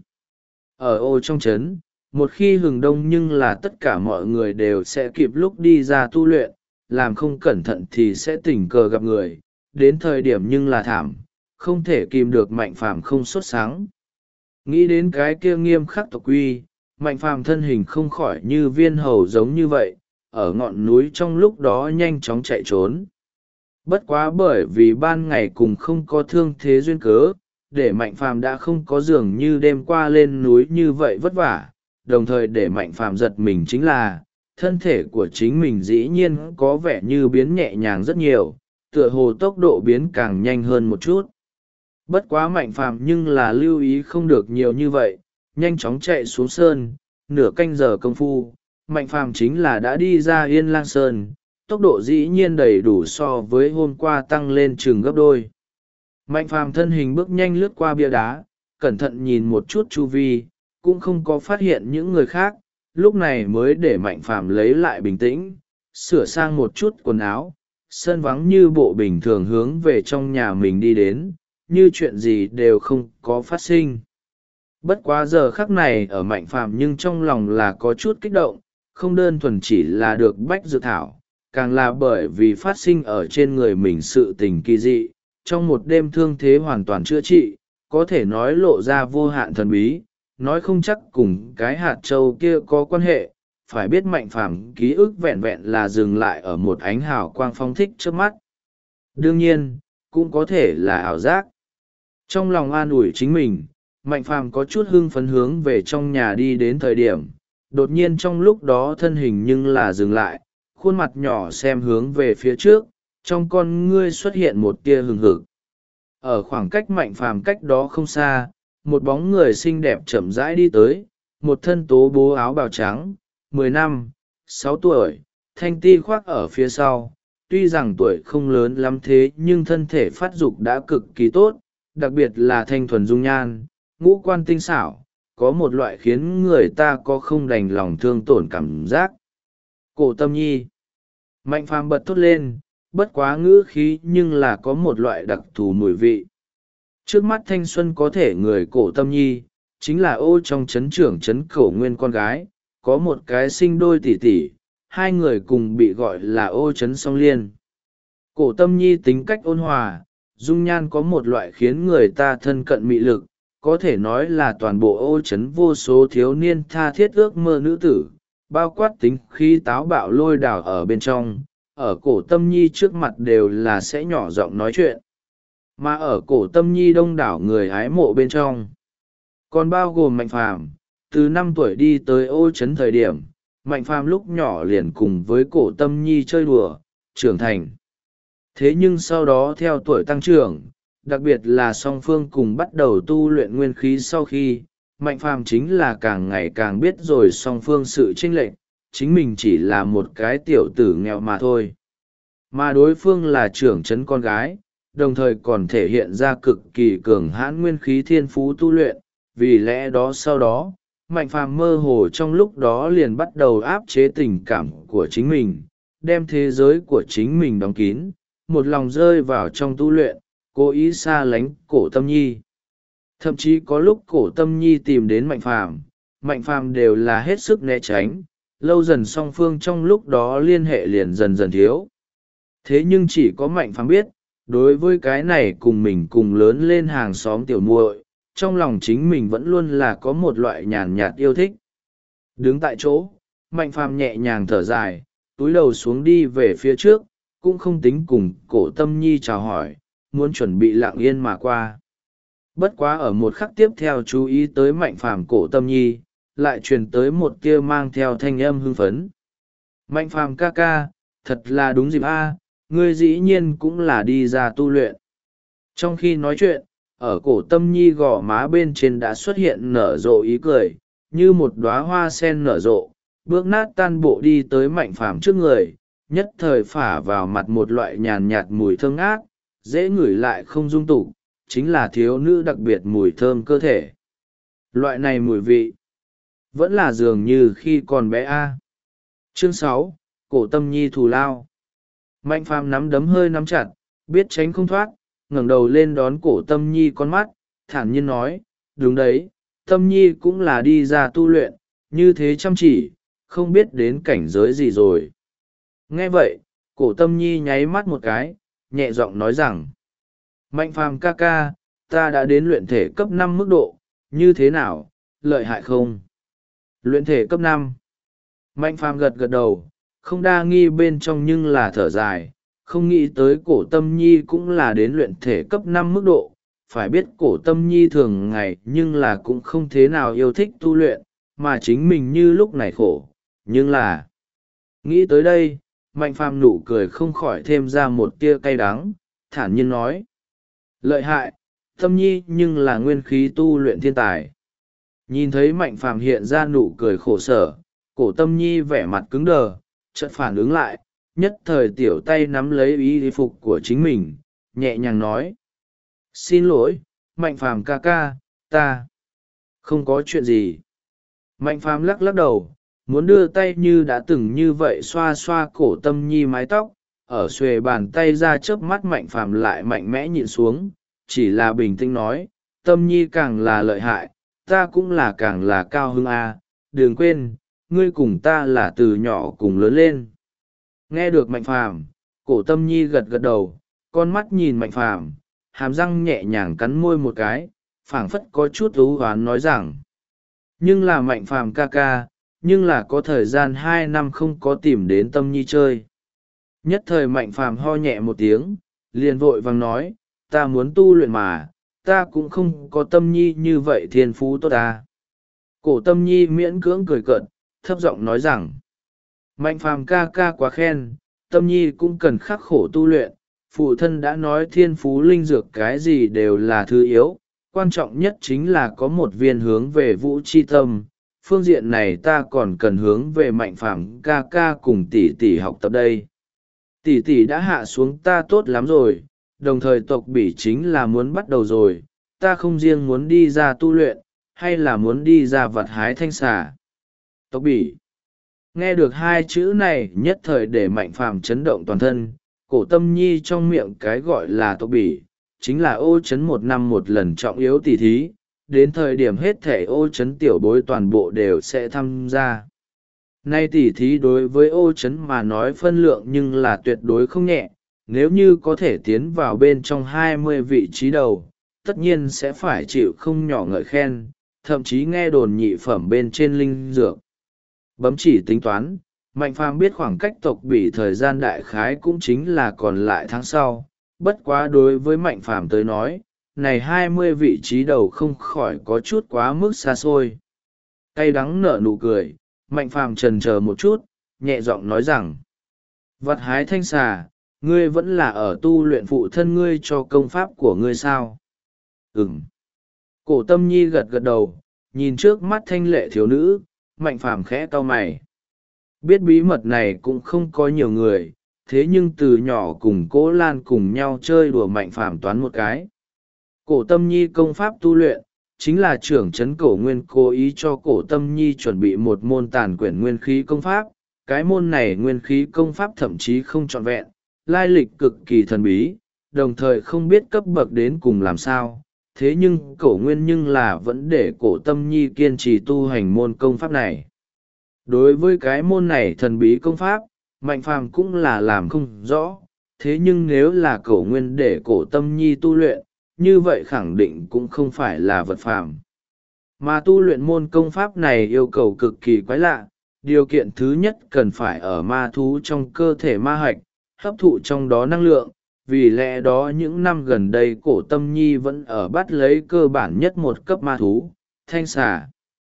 Ở ô trong trấn, một khi hừng đông nhưng là tất cả mọi người đều sẽ kịp lúc đi ra tu luyện, làm không cẩn thận thì sẽ tình cờ gặp người, đến thời điểm nhưng là thảm, không thể kìm được mạnh phàm không sốt sáng. Nghĩ đến cái kia nghiêm khắc tộc quy, mạnh phàm thân hình không khỏi như viên hầu giống như vậy, ở ngọn núi trong lúc đó nhanh chóng chạy trốn. Bất quá bởi vì ban ngày cùng không có thương thế duyên cớ, để mạnh phàm đã không có dường như đêm qua lên núi như vậy vất vả, đồng thời để mạnh phàm giật mình chính là, thân thể của chính mình dĩ nhiên có vẻ như biến nhẹ nhàng rất nhiều, tựa hồ tốc độ biến càng nhanh hơn một chút. Bất quá mạnh phàm nhưng là lưu ý không được nhiều như vậy, nhanh chóng chạy xuống sơn, nửa canh giờ công phu, mạnh phàm chính là đã đi ra Yên Lang Sơn, tốc độ dĩ nhiên đầy đủ so với hôm qua tăng lên chừng gấp đôi. Mạnh phàm thân hình bước nhanh lướt qua bia đá, cẩn thận nhìn một chút chu vi, cũng không có phát hiện những người khác, lúc này mới để Mạnh Phàm lấy lại bình tĩnh, sửa sang một chút quần áo, sân vắng như bộ bình thường hướng về trong nhà mình đi đến, như chuyện gì đều không có phát sinh. Bất quá giờ khắc này ở Mạnh Phàm nhưng trong lòng là có chút kích động, không đơn thuần chỉ là được bách dược thảo, càng là bởi vì phát sinh ở trên người mình sự tình kỳ dị, trong một đêm thương thế hoàn toàn chữa trị, có thể nói lộ ra vô hạn thần bí, nói không chắc cùng cái hạt châu kia có quan hệ. Phải biết Mạnh Phàm ký ức vẹn vẹn là dừng lại ở một ánh hào quang phong thích trước mắt. Đương nhiên, cũng có thể là ảo giác. Trong lòng an ủi chính mình, Mạnh Phàm có chút hưng phấn hướng về trong nhà đi đến thời điểm, đột nhiên trong lúc đó thân hình nhưng là dừng lại, khuôn mặt nhỏ xem hướng về phía trước, trong con ngươi xuất hiện một tia hừng hực. Ở khoảng cách Mạnh Phàm cách đó không xa, một bóng người xinh đẹp chậm rãi đi tới, một thân tố bố áo bào trắng, 15, 6 tuổi, thanh ti khoác ở phía sau. Tuy rằng tuổi không lớn lắm thế nhưng thân thể phát dục đã cực kỳ tốt, đặc biệt là thanh thuần dung nhan, ngũ quan tinh xảo, có một loại khiến người ta có không đành lòng thương tổn cảm giác. Cổ Tâm Nhi. Mạnh Phàm bật thốt lên, bất quá ngữ khí nhưng là có một loại đặc thù mùi vị. Trước mắt thanh xuân có thể người Cổ Tâm Nhi, chính là ô trong trấn trưởng trấn Cổ Nguyên con gái, có một cái sinh đôi tỷ tỷ, hai người cùng bị gọi là ô trấn song liên. Cổ Tâm Nhi tính cách ôn hòa, dung nhan có một loại khiến người ta thân cận mị lực, có thể nói là toàn bộ ô trấn vô số thiếu niên tha thiết ước mơ nữ tử, bao quát tính khí táo bạo lôi đảo ở bên trong, ở Cổ Tâm Nhi trước mặt đều là sẽ nhỏ giọng nói chuyện. Mà ở Cổ Tâm Nhi đông đảo người ái mộ bên trong, còn bao gồm Mạnh Phàm. Từ 5 tuổi đi tới ô trấn thời điểm, Mạnh Phàm lúc nhỏ liền cùng với Cổ Tâm Nhi chơi đùa, trưởng thành. Thế nhưng sau đó theo tuổi tăng trưởng, đặc biệt là song phương cùng bắt đầu tu luyện nguyên khí sau khi, Mạnh Phàm chính là càng ngày càng biết rồi song phương sự chênh lệch, chính mình chỉ là một cái tiểu tử nghèo mà thôi. Mà đối phương là trưởng trấn con gái, đồng thời còn thể hiện ra cực kỳ cường hãn nguyên khí thiên phú tu luyện, vì lẽ đó sau đó, Mạnh Phàm mơ hồ trong lúc đó liền bắt đầu áp chế tình cảm của chính mình, đem thế giới của chính mình đóng kín, một lòng rơi vào trong tu luyện, cố ý xa lánh Cổ Tâm Nhi. Thậm chí có lúc Cổ Tâm Nhi tìm đến Mạnh Phàm đều là hết sức né tránh, lâu dần song phương trong lúc đó liên hệ liền dần dần thiếu. Thế nhưng chỉ có Mạnh Phàm biết, đối với cái này cùng mình cùng lớn lên hàng xóm tiểu muội, trong lòng chính mình vẫn luôn là có một loại nhàn nhạt yêu thích. Đứng tại chỗ, Mạnh Phàm nhẹ nhàng thở dài, túi đầu xuống đi về phía trước, cũng không tính cùng Cổ Tâm Nhi chào hỏi, muốn chuẩn bị lặng yên mà qua. Bất quá ở một khắc tiếp theo chú ý tới Mạnh Phàm Cổ Tâm Nhi, lại truyền tới một tia mang theo thanh âm hưng phấn. Mạnh Phàm ca ca, thật là đúng dịp a, ngươi dĩ nhiên cũng là đi ra tu luyện. Trong khi nói chuyện, ở Cổ Tâm Nhi gò má bên trên đã xuất hiện nở rộ ý cười, như một đóa hoa sen nở rộ, bước nát tan bộ đi tới Mạnh Phàm trước người, nhất thời phả vào mặt một loại nhàn nhạt mùi thơm ngát, dễ ngửi lại không dung tục, chính là thiếu nữ đặc biệt mùi thơm cơ thể. Loại này mùi vị, vẫn là dường như khi còn bé a. Chương 6, Cổ Tâm Nhi thù lao. Mạnh Phàm nắm đấm hơi nắm chặt, biết tránh không thoát, ngẩng đầu lên đón Cổ Tâm Nhi con mắt, thản nhiên nói, đúng đấy, Tâm Nhi cũng là đi ra tu luyện, như thế chăm chỉ, không biết đến cảnh giới gì rồi. Nghe vậy, Cổ Tâm Nhi nháy mắt một cái, nhẹ giọng nói rằng, Mạnh Phàm ca ca, ta đã đến luyện thể cấp 5 mức độ, như thế nào, lợi hại không? Luyện thể cấp 5. Mạnh Phàm gật gật đầu, không đa nghi bên trong nhưng là thở dài, không nghĩ tới Cổ Tâm Nhi cũng là đến luyện thể cấp 5 mức độ. Phải biết Cổ Tâm Nhi thường ngày nhưng là cũng không thế nào yêu thích tu luyện, mà chính mình như lúc này khổ, nhưng là... Nghĩ tới đây, Mạnh Phàm nụ cười không khỏi thêm ra một tia cay đắng, thản nhiên nói. Lợi hại, Tâm Nhi nhưng là nguyên khí tu luyện thiên tài. Nhìn thấy Mạnh Phàm hiện ra nụ cười khổ sở, Cổ Tâm Nhi vẻ mặt cứng đờ, chợt phản ứng lại, nhất thời tiểu tay nắm lấy y phục của chính mình, nhẹ nhàng nói. Xin lỗi, Mạnh Phàm ca ca, ta không có chuyện gì. Mạnh Phàm lắc lắc đầu, muốn đưa tay như đã từng như vậy xoa xoa cổ Tâm Nhi mái tóc. Ở xuề bàn tay ra chớp mắt Mạnh Phàm lại mạnh mẽ nhịn xuống, chỉ là bình tĩnh nói, Tâm Nhi càng là lợi hại, ta cũng là càng là cao hứng a. Đừng quên, ngươi cùng ta là từ nhỏ cùng lớn lên. Nghe được Mạnh Phàm, cổ Tâm Nhi gật gật đầu, con mắt nhìn Mạnh Phàm, hàm răng nhẹ nhàng cắn môi một cái, phảng phất có chút ú oán nói rằng, nhưng là Mạnh Phàm ca ca, nhưng là có thời gian 2 năm không có tìm đến Tâm Nhi chơi. Nhất thời Mạnh Phàm ho nhẹ một tiếng, liền vội vàng nói, ta muốn tu luyện mà, ta cũng không có Tâm Nhi như vậy thiên phú tốt ta. Cổ Tâm Nhi miễn cưỡng cười cợt, thấp giọng nói rằng, Mạnh Phàm ca ca quá khen, Tâm Nhi cũng cần khắc khổ tu luyện, phụ thân đã nói thiên phú linh dược cái gì đều là thứ yếu, quan trọng nhất chính là có một viên hướng về vũ chi tâm. Phương diện này ta còn cần hướng về Mạnh Phàm ca ca cùng tỷ tỷ học tập đây. Tỷ tỷ đã hạ xuống ta tốt lắm rồi, đồng thời tộc Bỉ chính là muốn bắt đầu rồi, ta không riêng muốn đi ra tu luyện, hay là muốn đi ra vặt hái thanh xà. Tộc Bỉ. Nghe được hai chữ này nhất thời để Mạnh Phàm chấn động toàn thân, cổ Tâm Nhi trong miệng cái gọi là tộc Bỉ, chính là ô chấn 1 năm 1 lần trọng yếu tỷ thí, đến thời điểm hết thể ô chấn tiểu bối toàn bộ đều sẽ tham gia. Nay tỷ thí đối với ô chấn mà nói phân lượng nhưng là tuyệt đối không nhẹ, nếu như có thể tiến vào bên trong 20 vị trí đầu, tất nhiên sẽ phải chịu không nhỏ ngợi khen, thậm chí nghe đồn nhị phẩm bên trên linh dược. Bấm chỉ tính toán, Mạnh Phàm biết khoảng cách tộc Bỉ thời gian đại khái cũng chính là còn lại tháng sau, bất quá đối với Mạnh Phàm tới nói, này 20 vị trí đầu không khỏi có chút quá mức xa xôi. Cay đắng nở nụ cười, Mạnh Phàm chần chờ một chút, nhẹ giọng nói rằng, vặt hái thanh xà, ngươi vẫn là ở tu luyện phụ thân ngươi cho công pháp của ngươi sao? Ừm. Cổ Tâm Nhi gật gật đầu, nhìn trước mắt thanh lệ thiếu nữ, Mạnh Phàm khẽ cau mày. Biết bí mật này cũng không có nhiều người, thế nhưng từ nhỏ cùng Cố Lan cùng nhau chơi đùa Mạnh Phàm toán một cái. Cổ Tâm Nhi công pháp tu luyện, chính là trưởng trấn Cổ Nguyên cố ý cho Cổ Tâm Nhi chuẩn bị một môn tàn quyển nguyên khí công pháp. Cái môn này nguyên khí công pháp thậm chí không trọn vẹn, lai lịch cực kỳ thần bí, đồng thời không biết cấp bậc đến cùng làm sao. Thế nhưng Cổ Nguyên nhưng là vẫn để Cổ Tâm Nhi kiên trì tu hành môn công pháp này. Đối với cái môn này thần bí công pháp, Mạnh Phàm cũng là làm không rõ, thế nhưng nếu là Cổ Nguyên để Cổ Tâm Nhi tu luyện, như vậy khẳng định cũng không phải là vật phàm. Mà tu luyện môn công pháp này yêu cầu cực kỳ quái lạ, điều kiện thứ nhất cần phải ở ma thú trong cơ thể ma hạch, hấp thụ trong đó năng lượng, vì lẽ đó những năm gần đây Cổ Tâm Nhi vẫn ở bắt lấy cơ bản nhất một cấp ma thú, thanh xà.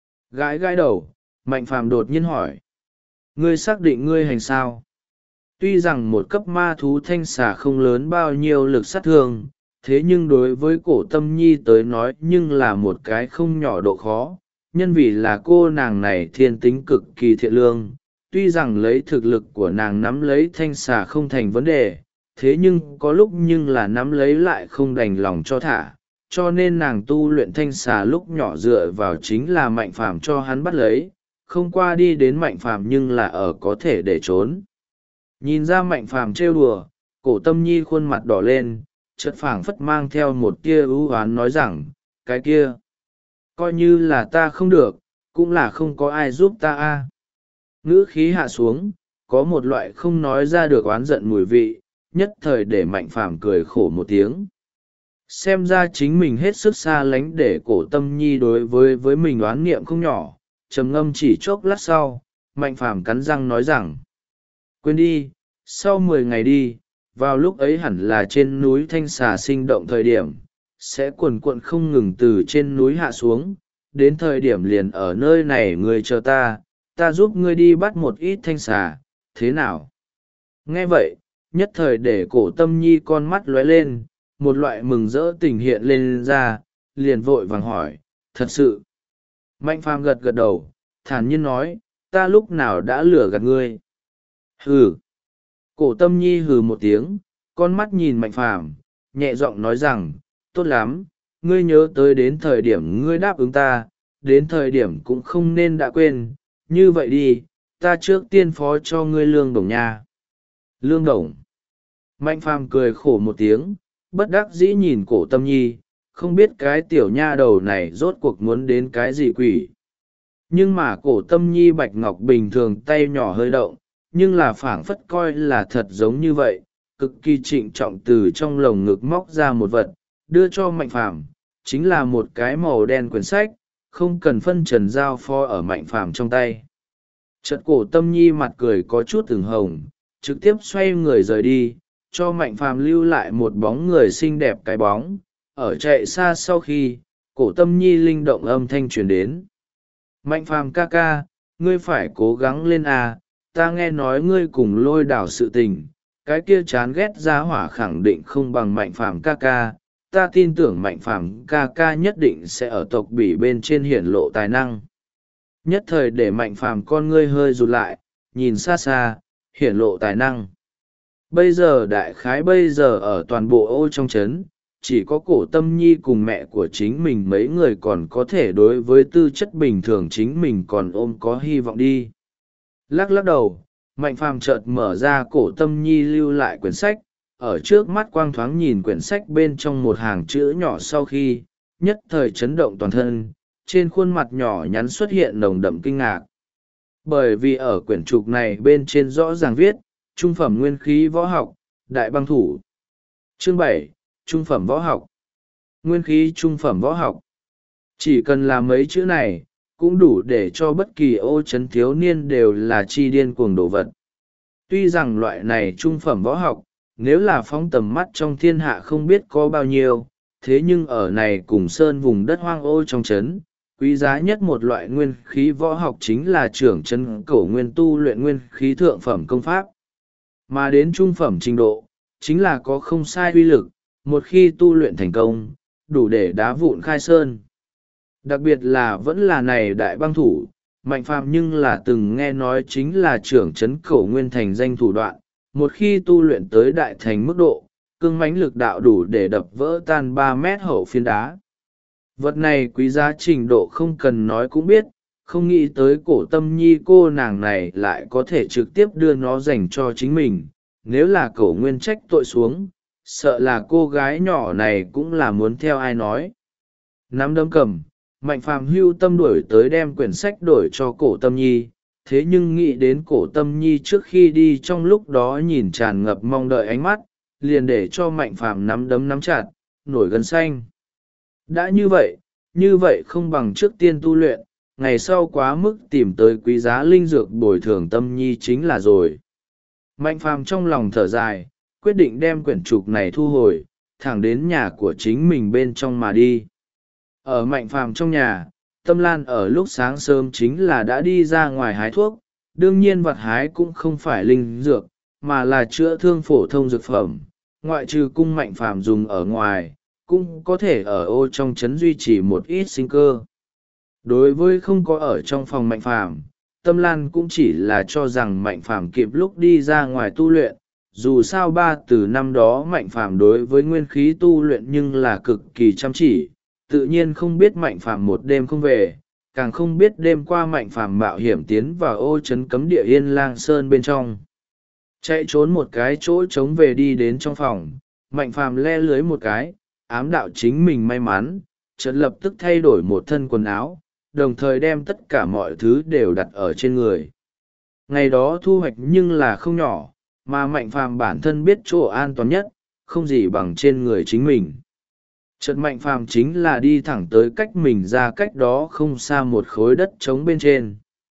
Gãi gãi đầu, Mạnh Phàm đột nhiên hỏi, ngươi xác định ngươi hành sao? Tuy rằng một cấp ma thú thanh xà không lớn bao nhiêu lực sát thương, thế nhưng đối với Cổ Tâm Nhi tới nói nhưng là một cái không nhỏ độ khó, nhân vì là cô nàng này thiên tính cực kỳ thiện lương, tuy rằng lấy thực lực của nàng nắm lấy thanh xà không thành vấn đề, thế nhưng có lúc nhưng là nắm lấy lại không đành lòng cho thả, cho nên nàng tu luyện thanh xà lúc nhỏ dựa vào chính là Mạnh Phàm cho hắn bắt lấy, không qua đi đến Mạnh Phàm nhưng là ở có thể để trốn. Nhìn ra Mạnh Phàm trêu đùa, Cổ Tâm Nhi khuôn mặt đỏ lên, chợt phảng phất mang theo một tia ưu oán nói rằng, cái kia, coi như là ta không được, cũng là không có ai giúp ta a. Ngữ khí hạ xuống, có một loại không nói ra được oán giận mùi vị, nhất thời để Mạnh Phàm cười khổ một tiếng. Xem ra chính mình hết sức xa lánh để Cổ Tâm Nhi đối với mình oán niệm không nhỏ, trầm ngâm chỉ chốc lát sau, Mạnh Phàm cắn răng nói rằng, quên đi, sau 10 ngày đi, vào lúc ấy hẳn là trên núi thanh xà sinh động thời điểm, sẽ cuồn cuộn không ngừng từ trên núi hạ xuống, đến thời điểm liền ở nơi này ngươi chờ ta giúp ngươi đi bắt một ít thanh xà, thế nào? Nghe vậy, nhất thời để Cổ Tâm Nhi con mắt lóe lên, một loại mừng rỡ tình hiện lên ra, liền vội vàng hỏi, thật sự? Mạnh Phàm gật gật đầu, thản nhiên nói, ta lúc nào đã lừa gạt ngươi? Hừ. Cổ Tâm Nhi hừ một tiếng, con mắt nhìn Mạnh Phàm, nhẹ giọng nói rằng, tốt lắm, ngươi nhớ tới đến thời điểm ngươi đáp ứng ta, đến thời điểm cũng không nên đã quên, như vậy đi, ta trước tiên phó cho ngươi lương đồng nha. Lương đồng. Mạnh phàm cười khổ một tiếng, bất đắc dĩ nhìn cổ tâm nhi, không biết cái tiểu nha đầu này rốt cuộc muốn đến cái gì quỷ. Nhưng mà cổ tâm nhi bạch ngọc bình thường tay nhỏ hơi động, nhưng là phảng phất coi là thật giống như vậy, cực kỳ trịnh trọng từ trong lồng ngực móc ra một vật, đưa cho mạnh phàm, chính là một cái màu đen quyển sách, không cần phân trần giao phó ở mạnh phàm trong tay. Chợt cổ tâm nhi mặt cười có chút từng hồng, trực tiếp xoay người rời đi, cho mạnh phàm lưu lại một bóng người xinh đẹp cái bóng. Ở chạy xa sau khi, cổ tâm nhi linh động âm thanh truyền đến. Mạnh phàm ca ca, ngươi phải cố gắng lên à, ta nghe nói ngươi cùng lôi đảo sự tình, cái kia chán ghét giá hỏa khẳng định không bằng mạnh phàm ca ca, ta tin tưởng mạnh phàm ca ca nhất định sẽ ở tộc bỉ bên trên hiển lộ tài năng. Nhất thời để mạnh phàm con ngươi hơi rụt lại, nhìn xa xa, hiển lộ tài năng. Bây giờ đại khái bây giờ ở toàn bộ ô trong trấn, chỉ có cổ tâm nhi cùng mẹ của chính mình mấy người còn có thể đối với tư chất bình thường chính mình còn ôm có hy vọng đi. Lắc lắc đầu, mạnh phàm chợt mở ra cổ tâm nhi lưu lại quyển sách, ở trước mắt quang thoáng nhìn quyển sách bên trong một hàng chữ nhỏ sau khi, nhất thời chấn động toàn thân, trên khuôn mặt nhỏ nhắn xuất hiện nồng đậm kinh ngạc. Bởi vì ở quyển trục này bên trên rõ ràng viết, trung phẩm nguyên khí võ học, đại băng thủ. Chương 7, trung phẩm võ học. Nguyên khí trung phẩm võ học. Chỉ cần làm mấy chữ này, cũng đủ để cho bất kỳ ô trấn thiếu niên đều là chi điên cuồng đồ vật. Tuy rằng loại này trung phẩm võ học, nếu là phóng tầm mắt trong thiên hạ không biết có bao nhiêu, thế nhưng ở này cùng sơn vùng đất hoang ô trong trấn, quý giá nhất một loại nguyên khí võ học chính là trưởng trấn cổ nguyên tu luyện nguyên khí thượng phẩm công pháp. Mà đến trung phẩm trình độ, chính là có không sai uy lực, một khi tu luyện thành công, đủ để đá vụn khai sơn. Đặc biệt là vẫn là này đại băng thủ, mạnh phàm nhưng là từng nghe nói chính là trưởng trấn cổ nguyên thành danh thủ đoạn, một khi tu luyện tới đại thành mức độ, cương mãnh lực đạo đủ để đập vỡ tan 3 mét hậu phiến đá. Vật này quý giá trình độ không cần nói cũng biết, không nghĩ tới cổ tâm nhi cô nàng này lại có thể trực tiếp đưa nó dành cho chính mình. Nếu là cổ nguyên trách tội xuống, sợ là cô gái nhỏ này cũng là muốn theo ai nói. Nắm đấm cầm, mạnh phàm hưu tâm đuổi tới đem quyển sách đổi cho cổ tâm nhi, thế nhưng nghĩ đến cổ tâm nhi trước khi đi trong lúc đó nhìn tràn ngập mong đợi ánh mắt, liền để cho mạnh phàm nắm đấm nắm chặt, nổi gân xanh. Đã như vậy không bằng trước tiên tu luyện, ngày sau quá mức tìm tới quý giá linh dược bồi thường tâm nhi chính là rồi. Mạnh phàm trong lòng thở dài, quyết định đem quyển trục này thu hồi, thẳng đến nhà của chính mình bên trong mà đi. Ở mạnh phàm trong nhà, Tâm Lan ở lúc sáng sớm chính là đã đi ra ngoài hái thuốc, đương nhiên vật hái cũng không phải linh dược, mà là chữa thương phổ thông dược phẩm, ngoại trừ cung mạnh phàm dùng ở ngoài, cũng có thể ở ô trong trấn duy trì một ít sinh cơ. Đối với không có ở trong phòng mạnh phàm, Tâm Lan cũng chỉ là cho rằng mạnh phàm kịp lúc đi ra ngoài tu luyện, dù sao từ năm đó mạnh phàm đối với nguyên khí tu luyện nhưng là cực kỳ chăm chỉ, tự nhiên không biết mạnh phàm một đêm không về, càng không biết đêm qua mạnh phàm mạo hiểm tiến vào ô trấn cấm địa Yên Lang Sơn bên trong. Chạy trốn một cái chỗ trống về đi đến trong phòng, mạnh phàm le lưới một cái, ám đạo chính mình may mắn, chợt lập tức thay đổi một thân quần áo, đồng thời đem tất cả mọi thứ đều đặt ở trên người. Ngày đó thu hoạch nhưng là không nhỏ, mà mạnh phàm bản thân biết chỗ an toàn nhất, không gì bằng trên người chính mình. Chợt mạnh phàm chính là đi thẳng tới cách mình ra cách đó không xa một khối đất trống bên trên.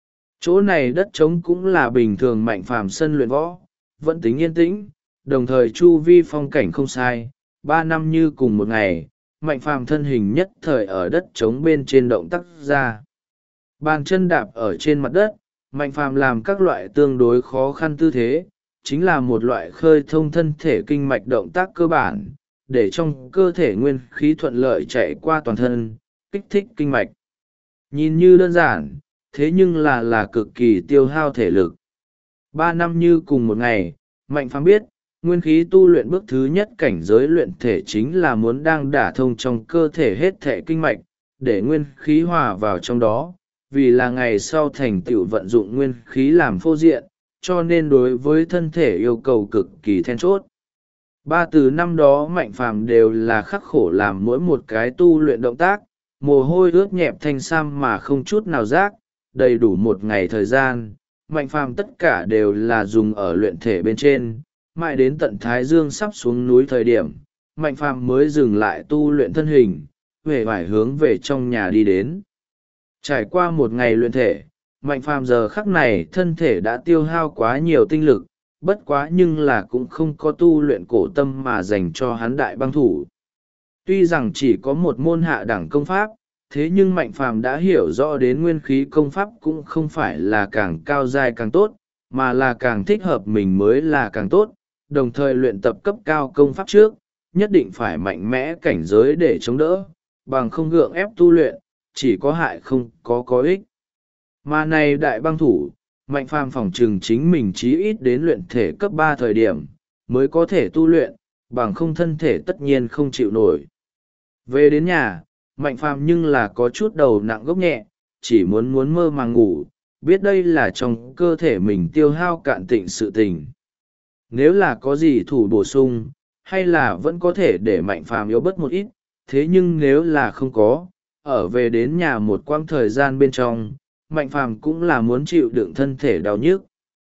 Chỗ này đất trống cũng là bình thường mạnh phàm sân luyện võ, vẫn tính yên tĩnh, đồng thời chu vi phong cảnh không sai, 3 năm như cùng một ngày, mạnh phàm thân hình nhất thời ở đất trống bên trên động tác ra. Bàn chân đạp ở trên mặt đất, mạnh phàm làm các loại tương đối khó khăn tư thế, chính là một loại khơi thông thân thể kinh mạch động tác cơ bản, để trong cơ thể nguyên khí thuận lợi chạy qua toàn thân, kích thích kinh mạch. Nhìn như đơn giản, thế nhưng là cực kỳ tiêu hao thể lực. 3 năm như cùng một ngày, mạnh phàm biết, nguyên khí tu luyện bước thứ nhất cảnh giới luyện thể chính là muốn đang đả thông trong cơ thể hết thể kinh mạch, để nguyên khí hòa vào trong đó, vì là ngày sau thành tựu vận dụng nguyên khí làm phô diện, cho nên đối với thân thể yêu cầu cực kỳ then chốt. Từ năm đó Mạnh Phàm đều là khắc khổ làm mỗi một cái tu luyện động tác, mồ hôi ướt nhẹp thanh sam mà không chút nào rác, đầy đủ một ngày thời gian. Mạnh Phàm tất cả đều là dùng ở luyện thể bên trên, mãi đến tận Thái Dương sắp xuống núi thời điểm, Mạnh Phàm mới dừng lại tu luyện thân hình, huệ vải hướng về trong nhà đi đến. Trải qua một ngày luyện thể, Mạnh Phàm giờ khắc này thân thể đã tiêu hao quá nhiều tinh lực, bất quá nhưng là cũng không có tu luyện cổ tâm mà dành cho hắn đại băng thủ. Tuy rằng chỉ có một môn hạ đẳng công pháp, thế nhưng Mạnh Phàm đã hiểu rõ đến nguyên khí công pháp cũng không phải là càng cao giai càng tốt, mà là càng thích hợp mình mới là càng tốt, đồng thời luyện tập cấp cao công pháp trước, nhất định phải mạnh mẽ cảnh giới để chống đỡ, bằng không gượng ép tu luyện, chỉ có hại không có ích. Mà này đại băng thủ, Mạnh Phàm phỏng chừng chính mình chí ít đến luyện thể cấp 3 thời điểm, mới có thể tu luyện, bằng không thân thể tất nhiên không chịu nổi. Về đến nhà, Mạnh Phàm nhưng là có chút đầu nặng gốc nhẹ, chỉ muốn mơ màng ngủ, biết đây là trong cơ thể mình tiêu hao cạn tịnh sự tình. Nếu là có gì thủ bổ sung, hay là vẫn có thể để Mạnh Phàm yếu bớt một ít, thế nhưng nếu là không có, ở về đến nhà một quãng thời gian bên trong, Mạnh Phàm cũng là muốn chịu đựng thân thể đau nhức.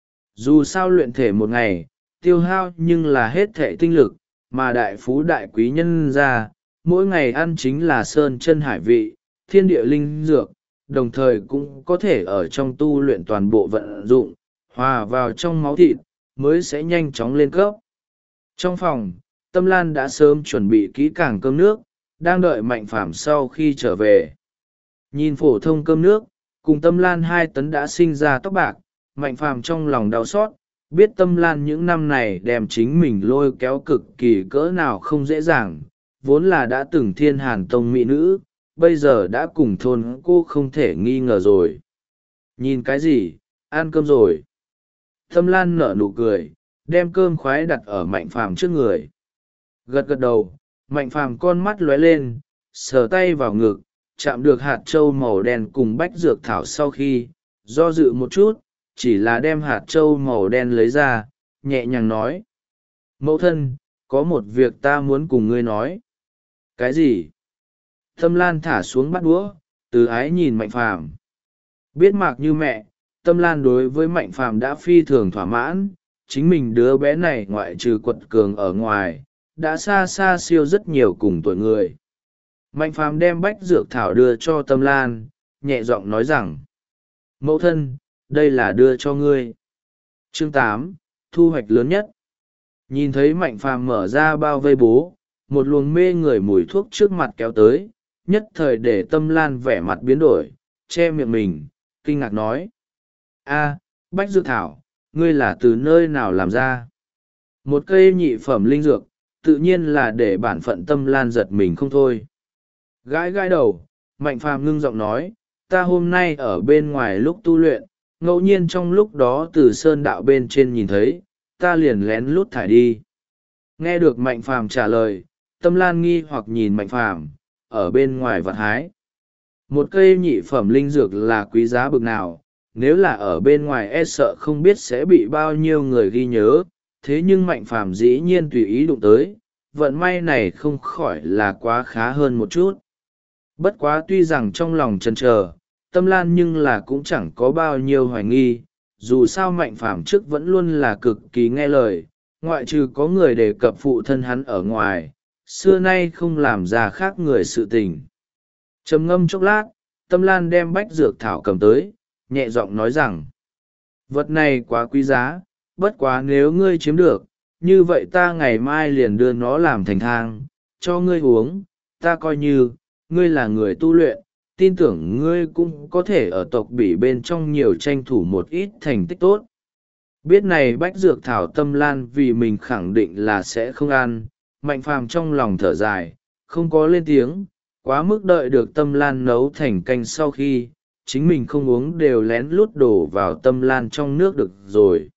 Dù sao luyện thể một ngày, tiêu hao nhưng là hết thể tinh lực, mà đại phú đại quý nhân ra, mỗi ngày ăn chính là sơn chân hải vị, thiên địa linh dược, đồng thời cũng có thể ở trong tu luyện toàn bộ vận dụng, hòa vào trong máu thịt, mới sẽ nhanh chóng lên cấp. Trong phòng, Tâm Lan đã sớm chuẩn bị kỹ càng cơm nước, đang đợi Mạnh Phàm sau khi trở về. Nhìn phổ thông cơm nước, cùng Tâm Lan 2 tấn đã sinh ra tóc bạc, Mạnh Phàm trong lòng đau xót, biết Tâm Lan những năm này đem chính mình lôi kéo cực kỳ cỡ nào không dễ dàng, vốn là đã từng thiên hàn tông mỹ nữ, bây giờ đã cùng thôn cô không thể nghi ngờ rồi. Nhìn cái gì, ăn cơm rồi. Tâm Lan nở nụ cười, đem cơm khoái đặt ở Mạnh Phàm trước người. Gật đầu, Mạnh Phàm con mắt lóe lên, sờ tay vào ngực, chạm được hạt trâu màu đen cùng bách dược thảo sau khi, do dự một chút, chỉ là đem hạt trâu màu đen lấy ra, nhẹ nhàng nói. Mẫu thân, có một việc ta muốn cùng ngươi nói. Cái gì? Tâm Lan thả xuống bát đũa, từ ái nhìn Mạnh Phàm. Biết mạc như mẹ, Tâm Lan đối với Mạnh Phàm đã phi thường thỏa mãn, chính mình đứa bé này ngoại trừ quật cường ở ngoài, đã xa xa siêu rất nhiều cùng tuổi người. Mạnh Phàm đem bách dược thảo đưa cho Tâm Lan, nhẹ giọng nói rằng: Mẫu thân, đây là đưa cho ngươi. Chương 8, thu hoạch lớn nhất. Nhìn thấy Mạnh Phàm mở ra bao vây bố, một luồng mê người mùi thuốc trước mặt kéo tới, nhất thời để Tâm Lan vẻ mặt biến đổi, che miệng mình, kinh ngạc nói: A, bách dược thảo, ngươi là từ nơi nào làm ra? Một cây nhị phẩm linh dược, tự nhiên là để bản phận Tâm Lan giật mình không thôi. Gãi gãi đầu, Mạnh Phàm ngưng giọng nói: ta hôm nay ở bên ngoài lúc tu luyện, ngẫu nhiên trong lúc đó từ sơn đạo bên trên nhìn thấy, ta liền lén lút thải đi. Nghe được Mạnh Phàm trả lời, Tâm Lan nghi hoặc nhìn Mạnh Phàm, ở bên ngoài vật hái. Một cây nhị phẩm linh dược là quý giá bực nào, nếu là ở bên ngoài e sợ không biết sẽ bị bao nhiêu người ghi nhớ, thế nhưng Mạnh Phàm dĩ nhiên tùy ý đụng tới, vận may này không khỏi là quá khá hơn một chút. Bất quá tuy rằng trong lòng chần chờ, Tâm Lan nhưng là cũng chẳng có bao nhiêu hoài nghi, dù sao Mạnh Phàm trước vẫn luôn là cực kỳ nghe lời, ngoại trừ có người đề cập phụ thân hắn ở ngoài, xưa nay không làm ra khác người sự tình. Trầm ngâm chốc lát, Tâm Lan đem bách dược thảo cầm tới, nhẹ giọng nói rằng: vật này quá quý giá, bất quá nếu ngươi chiếm được, như vậy ta ngày mai liền đưa nó làm thành thang, cho ngươi uống, ta coi như, ngươi là người tu luyện, tin tưởng ngươi cũng có thể ở tộc Bỉ bên trong nhiều tranh thủ một ít thành tích tốt. Biết này bách dược thảo Tâm Lan vì mình khẳng định là sẽ không ăn, Mạnh Phàm trong lòng thở dài, không có lên tiếng, quá mức đợi được Tâm Lan nấu thành canh sau khi, chính mình không uống đều lén lút đổ vào Tâm Lan trong nước được rồi.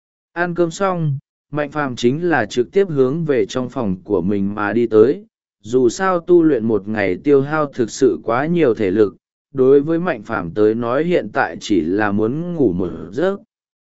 Ăn cơm xong, Mạnh Phàm chính là trực tiếp hướng về trong phòng của mình mà đi tới, dù sao tu luyện một ngày tiêu hao thực sự quá nhiều thể lực, đối với Mạnh Phàm tới nói hiện tại chỉ là muốn ngủ một giấc.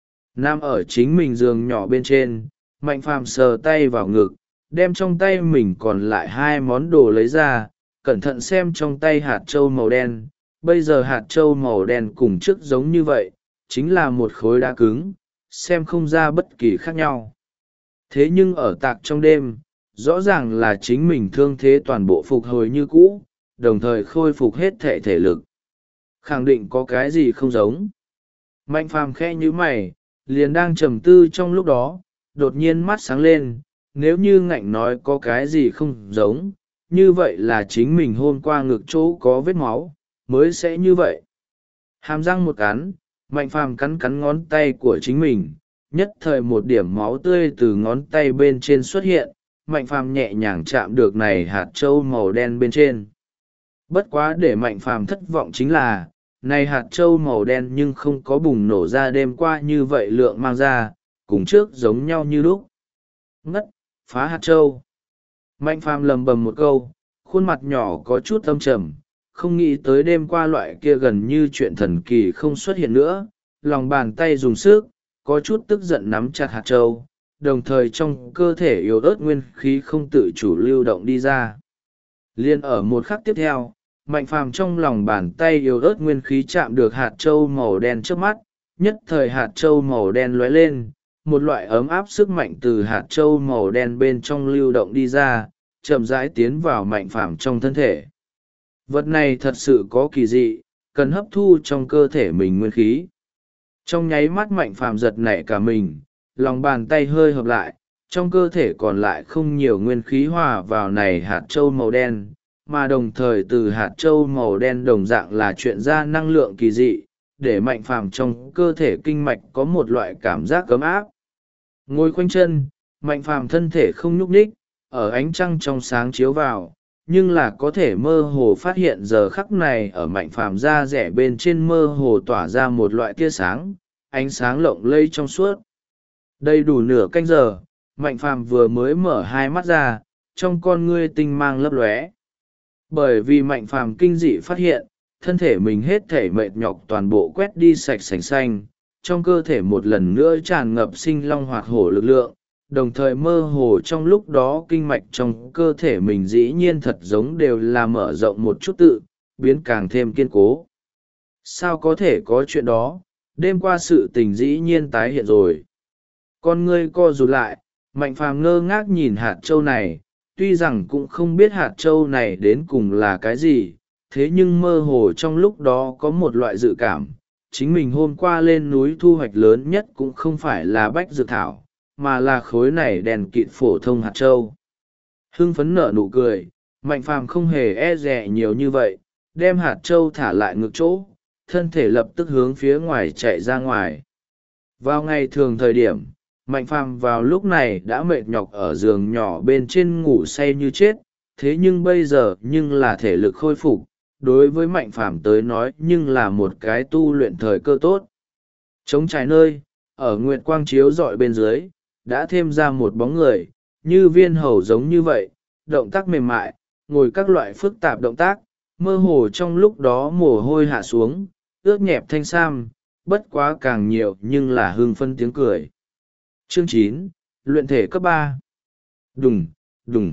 Nằm ở chính mình giường nhỏ bên trên, Mạnh Phàm sờ tay vào ngực, đem trong tay mình còn lại hai món đồ lấy ra, cẩn thận xem trong tay hạt trâu màu đen. Bây giờ hạt trâu màu đen cùng trước giống như vậy, chính là một khối đá cứng, xem không ra bất kỳ khác nhau. Thế nhưng ở tạc trong đêm, rõ ràng là chính mình thương thế toàn bộ phục hồi như cũ, đồng thời khôi phục hết thể thể lực. Khẳng định có cái gì không giống. Mạnh Phàm khẽ nhíu mày, liền đang trầm tư trong lúc đó, đột nhiên mắt sáng lên, nếu như ngạnh nói có cái gì không giống, như vậy là chính mình hôm qua ngực chỗ có vết máu, mới sẽ như vậy. Hàm răng một cắn, Mạnh Phàm cắn cắn ngón tay của chính mình, nhất thời một điểm máu tươi từ ngón tay bên trên xuất hiện. Mạnh Phàm nhẹ nhàng chạm được này hạt trâu màu đen bên trên. Bất quá để Mạnh Phàm thất vọng chính là, này hạt trâu màu đen nhưng không có bùng nổ ra đêm qua như vậy lượng mang ra, cùng trước giống nhau như lúc. Ngất, phá hạt trâu. Mạnh Phàm lầm bầm một câu, khuôn mặt nhỏ có chút âm trầm, không nghĩ tới đêm qua loại kia gần như chuyện thần kỳ không xuất hiện nữa. Lòng bàn tay dùng sức, có chút tức giận nắm chặt hạt trâu, đồng thời trong cơ thể yếu ớt nguyên khí không tự chủ lưu động đi ra. Liên ở một khắc tiếp theo, Mạnh Phàm trong lòng bàn tay yếu ớt nguyên khí chạm được hạt trâu màu đen trước mắt, nhất thời hạt trâu màu đen lóe lên, một loại ấm áp sức mạnh từ hạt trâu màu đen bên trong lưu động đi ra, chậm rãi tiến vào Mạnh Phàm trong thân thể. Vật này thật sự có kỳ dị, cần hấp thu trong cơ thể mình nguyên khí. Trong nháy mắt Mạnh Phàm giật nảy cả mình, lòng bàn tay hơi hợp lại, trong cơ thể còn lại không nhiều nguyên khí hòa vào này hạt trâu màu đen, mà đồng thời từ hạt trâu màu đen đồng dạng là chuyện ra năng lượng kỳ dị, để Mạnh Phàm trong cơ thể kinh mạch có một loại cảm giác ấm áp. Ngồi khoanh chân, Mạnh Phàm thân thể không nhúc nhích, ở ánh trăng trong sáng chiếu vào, nhưng là có thể mơ hồ phát hiện giờ khắc này ở Mạnh Phàm da rẻ bên trên mơ hồ tỏa ra một loại tia sáng, ánh sáng lộng lây trong suốt. Đầy đủ nửa canh giờ, Mạnh Phàm vừa mới mở hai mắt ra, trong con ngươi tinh mang lấp lóe. Bởi vì Mạnh Phàm kinh dị phát hiện, thân thể mình hết thể mệt nhọc toàn bộ quét đi sạch sành xanh, trong cơ thể một lần nữa tràn ngập sinh long hoạt hổ lực lượng, đồng thời mơ hồ trong lúc đó kinh mạch trong cơ thể mình dĩ nhiên thật giống đều là mở rộng một chút tự, biến càng thêm kiên cố. Sao có thể có chuyện đó, đêm qua sự tình dĩ nhiên tái hiện rồi. Con ngươi co rụt lại, Mạnh Phàm ngơ ngác nhìn hạt châu này, tuy rằng cũng không biết hạt châu này đến cùng là cái gì, thế nhưng mơ hồ trong lúc đó có một loại dự cảm, chính mình hôm qua lên núi thu hoạch lớn nhất cũng không phải là bách dược thảo, mà là khối này đèn kịt phổ thông hạt châu. Hưng phấn nở nụ cười, Mạnh Phàm không hề e dè nhiều như vậy, đem hạt châu thả lại ngực chỗ, thân thể lập tức hướng phía ngoài chạy ra ngoài. Vào ngày thường thời điểm, Mạnh Phàm vào lúc này đã mệt nhọc ở giường nhỏ bên trên ngủ say như chết, thế nhưng bây giờ nhưng là thể lực khôi phục, đối với Mạnh Phàm tới nói nhưng là một cái tu luyện thời cơ tốt. Trống trải nơi, ở nguyệt quang chiếu rọi bên dưới, đã thêm ra một bóng người, như viên hầu giống như vậy, động tác mềm mại, ngồi các loại phức tạp động tác, mơ hồ trong lúc đó mồ hôi hạ xuống, ướt nhẹp thanh sam, bất quá càng nhiều nhưng là hưng phân tiếng cười. Chương 9, luyện thể cấp 3. Đùng, đùng.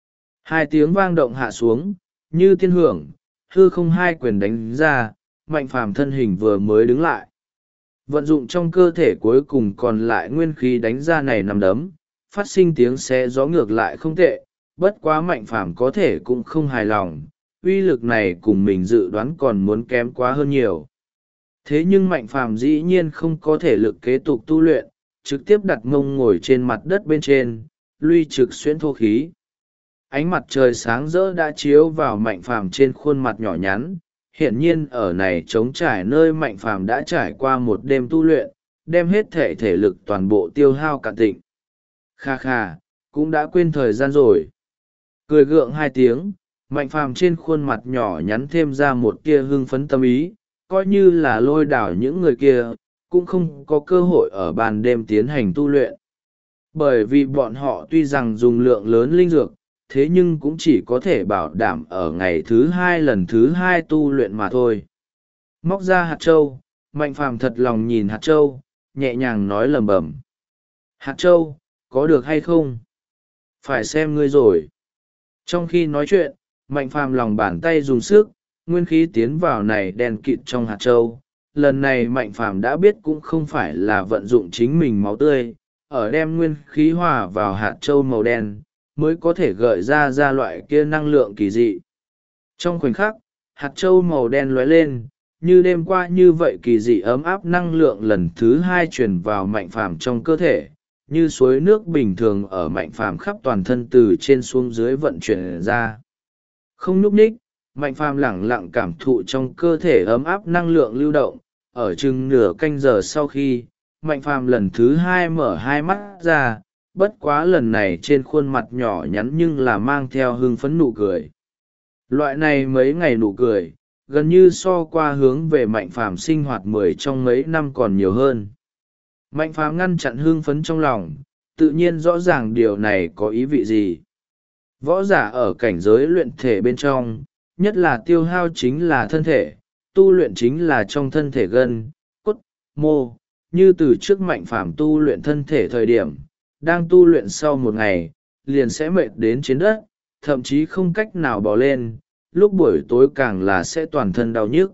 Hai tiếng vang động hạ xuống, như tiên hưởng, hư không hai quyền đánh ra, Mạnh Phàm thân hình vừa mới đứng lại. Vận dụng trong cơ thể cuối cùng còn lại nguyên khí đánh ra này nằm đấm, phát sinh tiếng xé gió ngược lại không tệ, bất quá Mạnh Phàm có thể cũng không hài lòng, uy lực này cùng mình dự đoán còn muốn kém quá hơn nhiều. Thế nhưng Mạnh Phàm dĩ nhiên không có thể lực kế tục tu luyện, trực tiếp đặt mông ngồi trên mặt đất bên trên, luy trực xuyễn thô khí. Ánh mặt trời sáng rỡ đã chiếu vào Mạnh Phàm trên khuôn mặt nhỏ nhắn, hiển nhiên ở này trống trải nơi Mạnh Phàm đã trải qua một đêm tu luyện, đem hết thể thể lực toàn bộ tiêu hao cạn tịnh. Kha kha, cũng đã quên thời gian rồi. Cười gượng hai tiếng, Mạnh Phàm trên khuôn mặt nhỏ nhắn thêm ra một tia hưng phấn tâm ý, coi như là lôi đảo những người kia, cũng không có cơ hội ở ban đêm tiến hành tu luyện. Bởi vì bọn họ tuy rằng dùng lượng lớn linh dược, thế nhưng cũng chỉ có thể bảo đảm ở ngày thứ hai lần thứ hai tu luyện mà thôi. Móc ra hạt trâu, Mạnh Phàm thật lòng nhìn hạt trâu, nhẹ nhàng nói lẩm bẩm: hạt trâu, có được hay không? Phải xem ngươi rồi. Trong khi nói chuyện, Mạnh Phàm lòng bàn tay dùng sức, nguyên khí tiến vào này đen kịt trong hạt trâu. Lần này Mạnh Phàm đã biết cũng không phải là vận dụng chính mình máu tươi, ở đem nguyên khí hòa vào hạt trâu màu đen, mới có thể gợi ra loại kia năng lượng kỳ dị. Trong khoảnh khắc, hạt trâu màu đen lóe lên, như đêm qua như vậy kỳ dị ấm áp năng lượng lần thứ hai truyền vào Mạnh Phàm trong cơ thể, như suối nước bình thường ở Mạnh Phàm khắp toàn thân từ trên xuống dưới vận chuyển ra. Không nhúc nhích, Mạnh Phàm lẳng lặng cảm thụ trong cơ thể ấm áp năng lượng lưu động. Ở chừng nửa canh giờ sau khi, Mạnh Phàm lần thứ hai mở hai mắt ra, bất quá lần này trên khuôn mặt nhỏ nhắn nhưng là mang theo hưng phấn nụ cười. Loại này mấy ngày nụ cười, gần như so qua hướng về Mạnh Phàm sinh hoạt 10 trong mấy năm còn nhiều hơn. Mạnh Phàm ngăn chặn hưng phấn trong lòng, tự nhiên rõ ràng điều này có ý vị gì. Võ giả ở cảnh giới luyện thể bên trong, nhất là tiêu hao chính là thân thể, tu luyện chính là trong thân thể gân, cốt, mô. Như từ trước Mạnh Phàm tu luyện thân thể thời điểm, đang tu luyện sau một ngày, liền sẽ mệt đến trên đất, thậm chí không cách nào bò lên, lúc buổi tối càng là sẽ toàn thân đau nhức.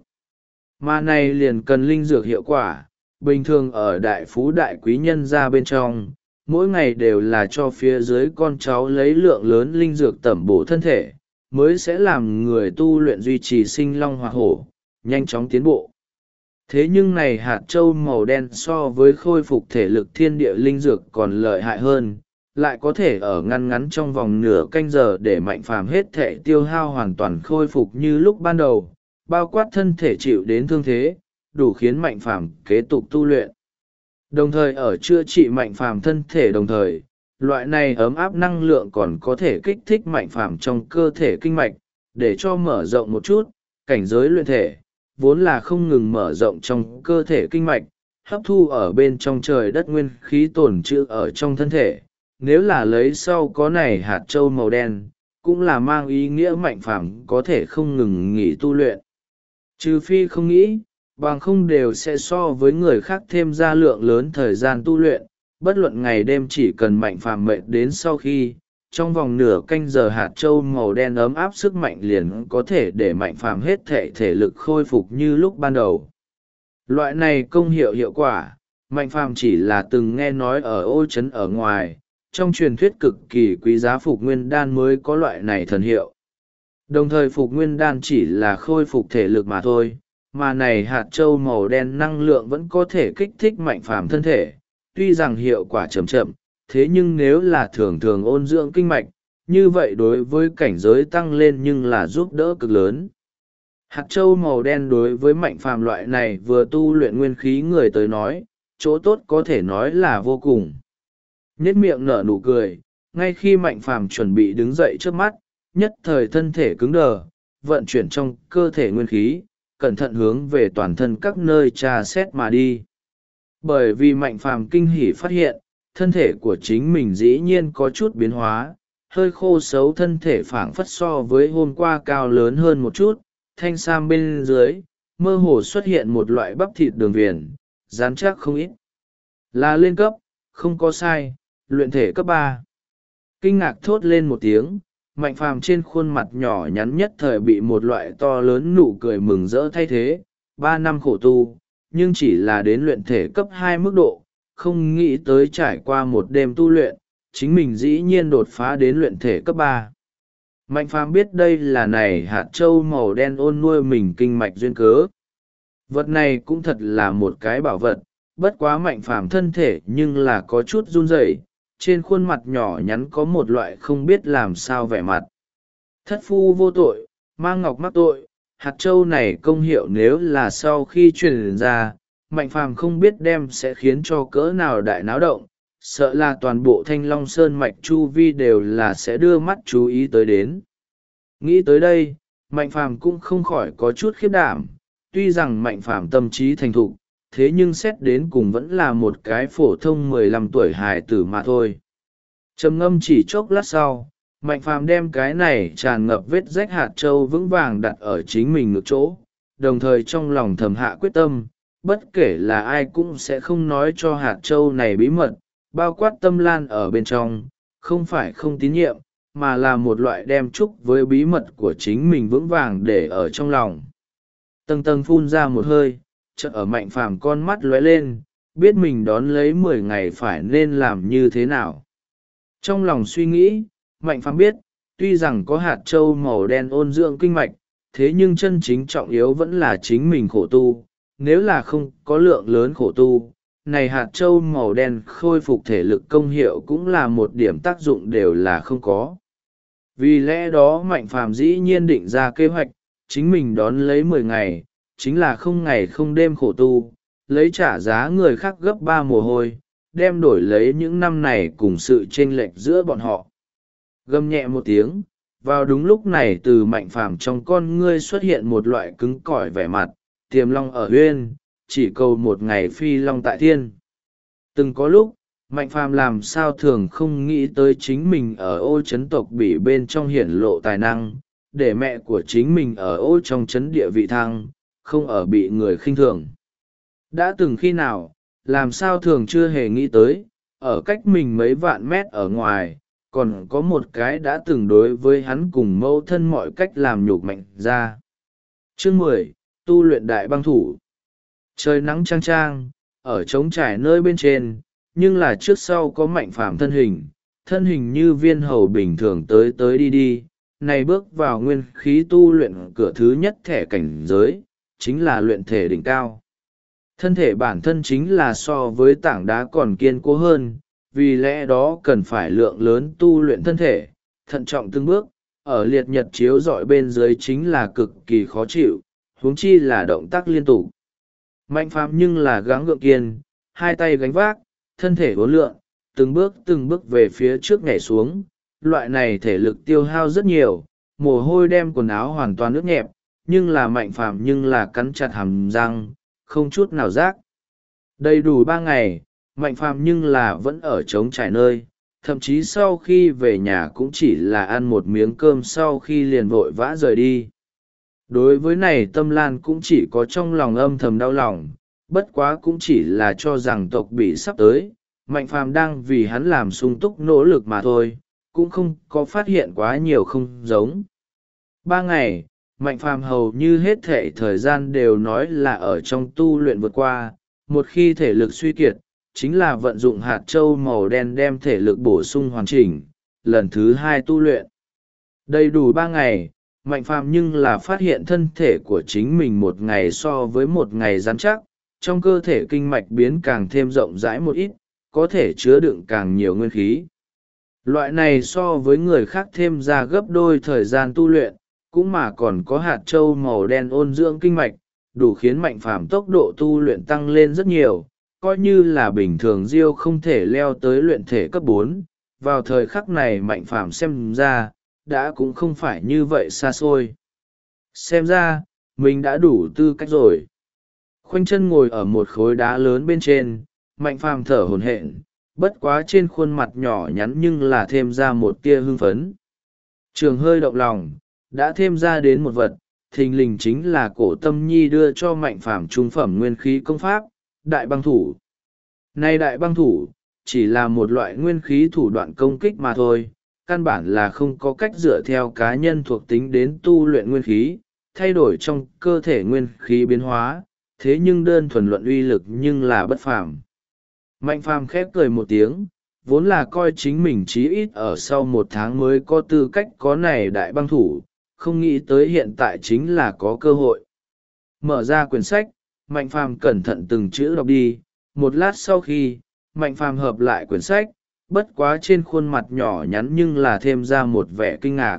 Mà này liền cần linh dược hiệu quả, bình thường ở đại phú đại quý nhân gia bên trong, mỗi ngày đều là cho phía dưới con cháu lấy lượng lớn linh dược tẩm bổ thân thể, mới sẽ làm người tu luyện duy trì sinh long hoạt hổ, nhanh chóng tiến bộ. Thế nhưng này hạt châu màu đen so với khôi phục thể lực thiên địa linh dược còn lợi hại hơn, lại có thể ở ngăn ngắn trong vòng nửa canh giờ để Mạnh Phàm hết thể tiêu hao hoàn toàn khôi phục như lúc ban đầu, bao quát thân thể chịu đến thương thế, đủ khiến Mạnh Phàm kế tục tu luyện. Đồng thời ở chữa trị Mạnh Phàm thân thể đồng thời, loại này ấm áp năng lượng còn có thể kích thích Mạnh Phàm trong cơ thể kinh mạch, để cho mở rộng một chút, cảnh giới luyện thể, vốn là không ngừng mở rộng trong cơ thể kinh mạch, hấp thu ở bên trong trời đất nguyên khí tồn trữ ở trong thân thể. Nếu là lấy sau có này hạt châu màu đen, cũng là mang ý nghĩa Mạnh Phàm có thể không ngừng nghỉ tu luyện. Trừ phi không nghĩ, bằng không đều sẽ so với người khác thêm ra lượng lớn thời gian tu luyện, bất luận ngày đêm chỉ cần Mạnh Phàm mệt đến sau khi, trong vòng nửa canh giờ hạt châu màu đen ấm áp sức mạnh liền có thể để Mạnh Phàm hết thể lực khôi phục như lúc ban đầu. Loại này công hiệu hiệu quả, Mạnh Phàm chỉ là từng nghe nói ở ô trấn ở ngoài, trong truyền thuyết cực kỳ quý giá phục nguyên đan mới có loại này thần hiệu. Đồng thời phục nguyên đan chỉ là khôi phục thể lực mà thôi, mà này hạt châu màu đen năng lượng vẫn có thể kích thích Mạnh Phàm thân thể, tuy rằng hiệu quả chậm chậm, thế nhưng nếu là thường thường ôn dưỡng kinh mạch, như vậy đối với cảnh giới tăng lên nhưng là giúp đỡ cực lớn. Hạt châu màu đen đối với Mạnh Phàm loại này vừa tu luyện nguyên khí người tới nói, chỗ tốt có thể nói là vô cùng. Nhết miệng nở nụ cười, ngay khi Mạnh Phàm chuẩn bị đứng dậy trước mắt, nhất thời thân thể cứng đờ, vận chuyển trong cơ thể nguyên khí, cẩn thận hướng về toàn thân các nơi tra xét mà đi. Bởi vì Mạnh Phàm kinh hỉ phát hiện, thân thể của chính mình dĩ nhiên có chút biến hóa, hơi khô xấu thân thể phảng phất so với hôm qua cao lớn hơn một chút, thanh sam bên dưới, mơ hồ xuất hiện một loại bắp thịt đường viền, rắn chắc không ít. Là lên cấp, không có sai, luyện thể cấp 3. Kinh ngạc thốt lên một tiếng, Mạnh Phàm trên khuôn mặt nhỏ nhắn nhất thời bị một loại to lớn nụ cười mừng rỡ thay thế. 3 năm khổ tu, nhưng chỉ là đến luyện thể cấp 2 mức độ, không nghĩ tới trải qua một đêm tu luyện, chính mình dĩ nhiên đột phá đến luyện thể cấp 3. Mạnh Phàm biết đây là này hạt châu màu đen ôn nuôi mình kinh mạch duyên cớ. Vật này cũng thật là một cái bảo vật, bất quá Mạnh Phàm thân thể nhưng là có chút run rẩy, trên khuôn mặt nhỏ nhắn có một loại không biết làm sao vẻ mặt. Thất phu vô tội, mang ngọc mắc tội, hạt châu này công hiệu nếu là sau khi truyền ra, Mạnh Phàm không biết đem sẽ khiến cho cỡ nào đại náo động, sợ là toàn bộ Thanh Long Sơn mạch chu vi đều là sẽ đưa mắt chú ý tới đến. Nghĩ tới đây, Mạnh Phàm cũng không khỏi có chút khiếp đảm, tuy rằng Mạnh Phàm tâm trí thành thục, thế nhưng xét đến cùng vẫn là một cái phổ thông 15 tuổi hài tử mà thôi. Trầm ngâm chỉ chốc lát sau, Mạnh Phàm đem cái này tràn ngập vết rách hạt châu vững vàng đặt ở chính mình ngực chỗ, đồng thời trong lòng thầm hạ quyết tâm, bất kể là ai cũng sẽ không nói cho hạt châu này bí mật, bao quát Tâm Lan ở bên trong, không phải không tín nhiệm, mà là một loại đem chúc với bí mật của chính mình vững vàng để ở trong lòng. Tầng tầng phun ra một hơi, chợt ở Mạnh Phàm con mắt lóe lên, biết mình đón lấy 10 ngày phải nên làm như thế nào. Trong lòng suy nghĩ, Mạnh Phàm biết, tuy rằng có hạt châu màu đen ôn dưỡng kinh mạch, thế nhưng chân chính trọng yếu vẫn là chính mình khổ tu. Nếu là không có lượng lớn khổ tu, này hạt châu màu đen khôi phục thể lực công hiệu cũng là một điểm tác dụng đều là không có. Vì lẽ đó Mạnh Phàm dĩ nhiên định ra kế hoạch, chính mình đón lấy 10 ngày, chính là không ngày không đêm khổ tu, lấy trả giá người khác gấp 3 mồ hôi, đem đổi lấy những năm này cùng sự chênh lệch giữa bọn họ. Gầm nhẹ một tiếng, vào đúng lúc này từ Mạnh Phàm trong con ngươi xuất hiện một loại cứng cỏi vẻ mặt, tiềm long ở uyên, chỉ cầu một ngày phi long tại thiên. Từng có lúc, Mạnh Phàm làm sao thường không nghĩ tới chính mình ở ô chấn tộc Bỉ bên trong hiển lộ tài năng, để mẹ của chính mình ở ô trong chấn địa vị thăng, không ở bị người khinh thường. Đã từng khi nào, làm sao thường chưa hề nghĩ tới, ở cách mình mấy vạn mét ở ngoài, còn có một cái đã từng đối với hắn cùng mâu thân mọi cách làm nhục Mạnh ra. Chương 10, tu luyện đại băng thủ. Trời nắng chang chang, ở trống trải nơi bên trên, nhưng là trước sau có Mạnh Phàm thân hình như viên hầu bình thường tới tới đi đi, này bước vào nguyên khí tu luyện cửa thứ nhất thẻ cảnh giới, chính là luyện thể đỉnh cao. Thân thể bản thân chính là so với tảng đá còn kiên cố hơn, vì lẽ đó cần phải lượng lớn tu luyện thân thể, thận trọng từng bước, ở liệt nhật chiếu rọi bên dưới chính là cực kỳ khó chịu, huống chi là động tác liên tục. Mạnh Phàm nhưng là gắng gượng kiên, hai tay gánh vác, thân thể uốn lượn, từng bước về phía trước nhảy xuống, loại này thể lực tiêu hao rất nhiều, mồ hôi đem quần áo hoàn toàn ướt nhẹp, nhưng là Mạnh Phàm nhưng là cắn chặt hàm răng, không chút nào rác. Đầy đủ 3 ngày, Mạnh Phàm nhưng là vẫn ở trống trải nơi, thậm chí sau khi về nhà cũng chỉ là ăn một miếng cơm sau khi liền vội vã rời đi. Đối với này Tâm Lan cũng chỉ có trong lòng âm thầm đau lòng, bất quá cũng chỉ là cho rằng tộc Bỉ sắp tới, Mạnh Phàm đang vì hắn làm sung túc nỗ lực mà thôi, cũng không có phát hiện quá nhiều không giống. 3 ngày, Mạnh Phàm hầu như hết thệ thời gian đều nói là ở trong tu luyện vượt qua, một khi thể lực suy kiệt, chính là vận dụng hạt châu màu đen đem thể lực bổ sung hoàn chỉnh, lần thứ 2 tu luyện. Đầy đủ 3 ngày, Mạnh Phàm nhưng là phát hiện thân thể của chính mình một ngày so với một ngày rắn chắc, trong cơ thể kinh mạch biến càng thêm rộng rãi một ít, có thể chứa đựng càng nhiều nguyên khí. Loại này so với người khác thêm ra gấp đôi thời gian tu luyện, cũng mà còn có hạt châu màu đen ôn dưỡng kinh mạch, đủ khiến Mạnh Phàm tốc độ tu luyện tăng lên rất nhiều, coi như là bình thường Diêu không thể leo tới luyện thể cấp 4, vào thời khắc này Mạnh Phàm xem ra, đã cũng không phải như vậy xa xôi. Xem ra, mình đã đủ tư cách rồi. Khoanh chân ngồi ở một khối đá lớn bên trên, Mạnh Phàm thở hổn hển, bất quá trên khuôn mặt nhỏ nhắn nhưng là thêm ra một tia hưng phấn. Trường hơi động lòng, đã thêm ra đến một vật, thình lình chính là Cổ Tâm Nhi đưa cho Mạnh Phàm trung phẩm nguyên khí công pháp, đại băng thủ. Nay đại băng thủ, chỉ là một loại nguyên khí thủ đoạn công kích mà thôi, căn bản là không có cách dựa theo cá nhân thuộc tính đến tu luyện nguyên khí, thay đổi trong cơ thể nguyên khí biến hóa, thế nhưng đơn thuần luận uy lực nhưng là bất phàm. Mạnh Phàm khép cười một tiếng, vốn là coi chính mình chí ít ở sau 1 tháng mới có tư cách có này đại băng thủ, không nghĩ tới hiện tại chính là có cơ hội. Mở ra quyển sách, Mạnh Phàm cẩn thận từng chữ đọc đi, một lát sau khi, Mạnh Phàm hợp lại quyển sách, bất quá trên khuôn mặt nhỏ nhắn nhưng là thêm ra một vẻ kinh ngạc.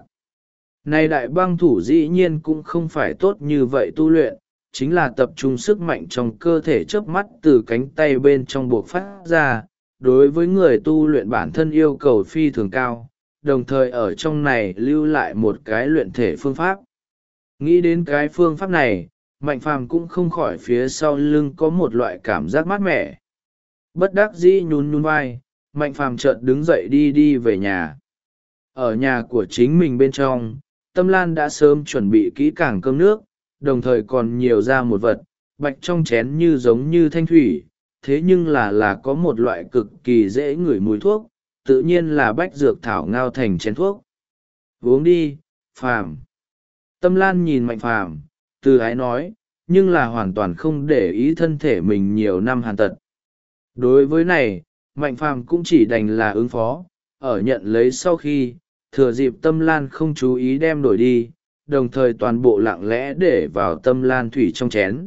Này đại băng thủ dĩ nhiên cũng không phải tốt như vậy tu luyện, chính là tập trung sức mạnh trong cơ thể chớp mắt từ cánh tay bên trong buộc phát ra, đối với người tu luyện bản thân yêu cầu phi thường cao, đồng thời ở trong này lưu lại một cái luyện thể phương pháp. Nghĩ đến cái phương pháp này, Mạnh Phàm cũng không khỏi phía sau lưng có một loại cảm giác mát mẻ. Bất đắc dĩ nhún nhún vai, Mạnh Phàm chợt đứng dậy đi về nhà. Ở nhà của chính mình bên trong, Tâm Lan đã sớm chuẩn bị kỹ càng cơm nước, đồng thời còn nhiều ra một vật bạch trong chén như giống như thanh thủy, thế nhưng là có một loại cực kỳ dễ ngửi mùi thuốc, tự nhiên là bách dược thảo ngao thành chén thuốc. Uống đi, Phàm. Tâm Lan nhìn Mạnh Phàm, từ ái nói, nhưng là hoàn toàn không để ý thân thể mình nhiều năm hàn tật. Đối với này, Mạnh Phàm cũng chỉ đành là ứng phó, ở nhận lấy sau khi, thừa dịp Tâm Lan không chú ý đem đổi đi, đồng thời toàn bộ lặng lẽ để vào Tâm Lan thủy trong chén.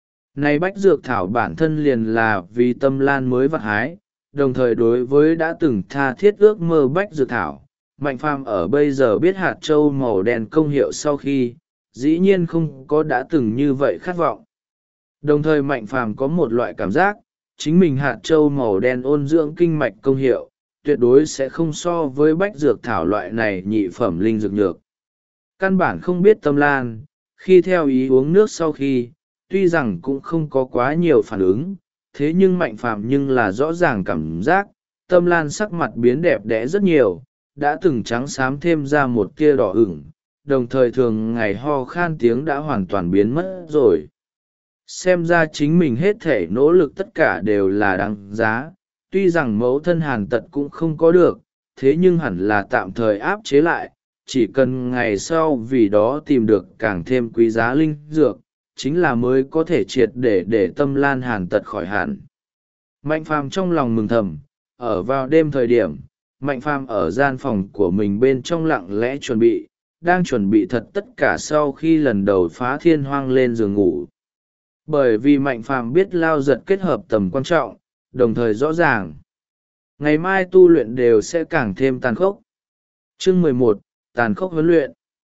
Này bách dược thảo bản thân liền là vì Tâm Lan mới vặt hái, đồng thời đối với đã từng tha thiết ước mơ bách dược thảo, Mạnh Phàm ở bây giờ biết hạt châu màu đen công hiệu sau khi, dĩ nhiên không có đã từng như vậy khát vọng. Đồng thời Mạnh Phàm có một loại cảm giác, chính mình hạt châu màu đen ôn dưỡng kinh mạch công hiệu, tuyệt đối sẽ không so với bách dược thảo loại này nhị phẩm linh dược nhược. Căn bản không biết Tâm Lan, khi theo ý uống nước sau khi, tuy rằng cũng không có quá nhiều phản ứng, thế nhưng Mạnh Phàm nhưng là rõ ràng cảm giác, Tâm Lan sắc mặt biến đẹp đẽ rất nhiều, đã từng trắng xám thêm ra một tia đỏ ửng, đồng thời thường ngày ho khan tiếng đã hoàn toàn biến mất rồi. Xem ra chính mình hết thể nỗ lực tất cả đều là đáng giá, tuy rằng mẫu thân hàn tật cũng không có được, thế nhưng hẳn là tạm thời áp chế lại, chỉ cần ngày sau vì đó tìm được càng thêm quý giá linh dược, chính là mới có thể triệt để Tâm Lan hàn tật khỏi hẳn. Mạnh Phàm trong lòng mừng thầm, ở vào đêm thời điểm, Mạnh Phàm ở gian phòng của mình bên trong lặng lẽ đang chuẩn bị thật tất cả sau khi lần đầu phá thiên hoang lên giường ngủ. Bởi vì Mạnh Phàm biết lao giật kết hợp tầm quan trọng, đồng thời rõ ràng. Ngày mai tu luyện đều sẽ càng thêm tàn khốc. Chương 11, tàn khốc huấn luyện.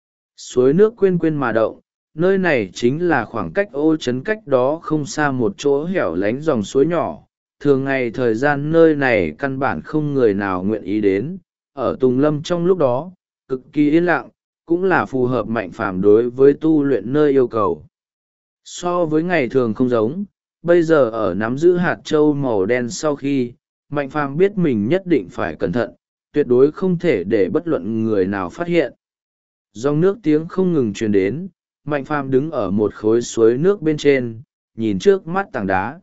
Suối nước quên quên mà động, nơi này chính là khoảng cách ô trấn cách đó không xa một chỗ hẻo lánh dòng suối nhỏ. Thường ngày thời gian nơi này căn bản không người nào nguyện ý đến, ở Tùng Lâm trong lúc đó, cực kỳ yên lặng, cũng là phù hợp Mạnh Phàm đối với tu luyện nơi yêu cầu. So với ngày thường không giống, bây giờ ở nắm giữ hạt châu màu đen sau khi, Mạnh Phàm biết mình nhất định phải cẩn thận, tuyệt đối không thể để bất luận người nào phát hiện. Dòng nước tiếng không ngừng truyền đến, Mạnh Phàm đứng ở một khối suối nước bên trên, nhìn trước mắt tảng đá.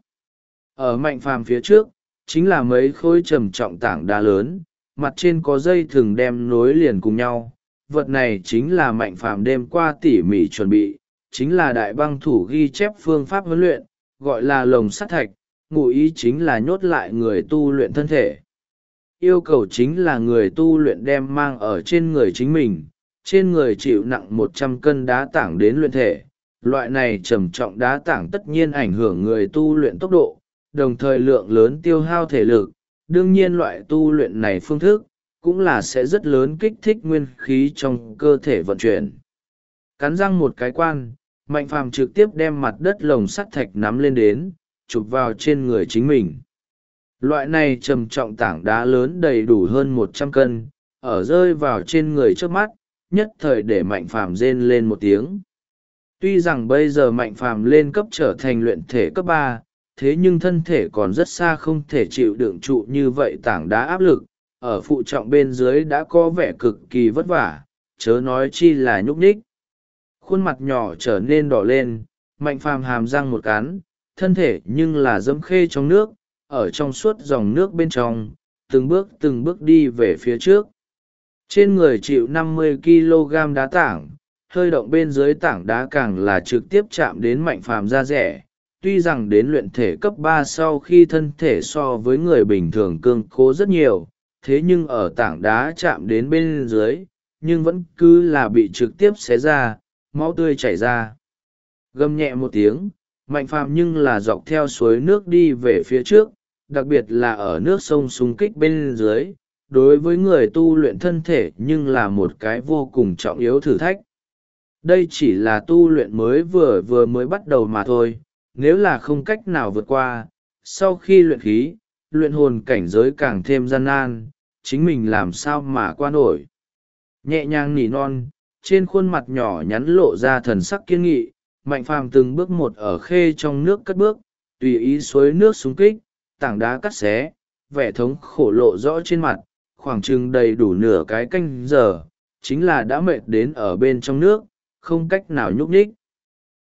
Ở Mạnh Phàm phía trước, chính là mấy khối trầm trọng tảng đá lớn, mặt trên có dây thừng đem nối liền cùng nhau. Vật này chính là Mạnh Phàm đêm qua tỉ mỉ chuẩn bị, chính là đại băng thủ ghi chép phương pháp huấn luyện, gọi là lồng sắt thạch, ngụ ý chính là nhốt lại người tu luyện thân thể. Yêu cầu chính là người tu luyện đem mang ở trên người chính mình, trên người chịu nặng 100 cân đá tảng đến luyện thể. Loại này trầm trọng đá tảng tất nhiên ảnh hưởng người tu luyện tốc độ, đồng thời lượng lớn tiêu hao thể lực. Đương nhiên loại tu luyện này phương thức, cũng là sẽ rất lớn kích thích nguyên khí trong cơ thể vận chuyển. Cắn răng một cái quan, Mạnh Phàm trực tiếp đem mặt đất lồng sắt thạch nắm lên đến, chụp vào trên người chính mình. Loại này trầm trọng tảng đá lớn đầy đủ hơn 100 cân, ở rơi vào trên người trước mắt, nhất thời để Mạnh Phàm rên lên một tiếng. Tuy rằng bây giờ Mạnh Phàm lên cấp trở thành luyện thể cấp 3, thế nhưng thân thể còn rất xa không thể chịu đựng trụ như vậy tảng đá áp lực, ở phụ trọng bên dưới đã có vẻ cực kỳ vất vả, chớ nói chi là nhúc nhích. Khuôn mặt nhỏ trở nên đỏ lên, Mạnh Phàm hàm răng một cắn, thân thể nhưng là dẫm khê trong nước, ở trong suốt dòng nước bên trong, từng bước đi về phía trước. Trên người chịu 50 kg đá tảng, hơi động bên dưới tảng đá càng là trực tiếp chạm đến Mạnh Phàm da rẻ. Tuy rằng đến luyện thể cấp 3 sau khi thân thể so với người bình thường cương cố rất nhiều, thế nhưng ở tảng đá chạm đến bên dưới, nhưng vẫn cứ là bị trực tiếp xé ra, máu tươi chảy ra. Gầm nhẹ một tiếng, Mạnh Phàm nhưng là dọc theo suối nước đi về phía trước, đặc biệt là ở nước sông xung kích bên dưới, đối với người tu luyện thân thể nhưng là một cái vô cùng trọng yếu thử thách. Đây chỉ là tu luyện vừa mới bắt đầu mà thôi, nếu là không cách nào vượt qua, sau khi luyện khí, luyện hồn cảnh giới càng thêm gian nan, chính mình làm sao mà qua nổi. Nhẹ nhàng nỉ non, trên khuôn mặt nhỏ nhắn lộ ra thần sắc kiên nghị, Mạnh Phàm từng bước một ở khê trong nước cất bước, tùy ý suối nước xung kích, tảng đá cắt xé, vẻ thống khổ lộ rõ trên mặt, khoảng chừng đầy đủ nửa cái canh giờ, chính là đã mệt đến ở bên trong nước, không cách nào nhúc nhích.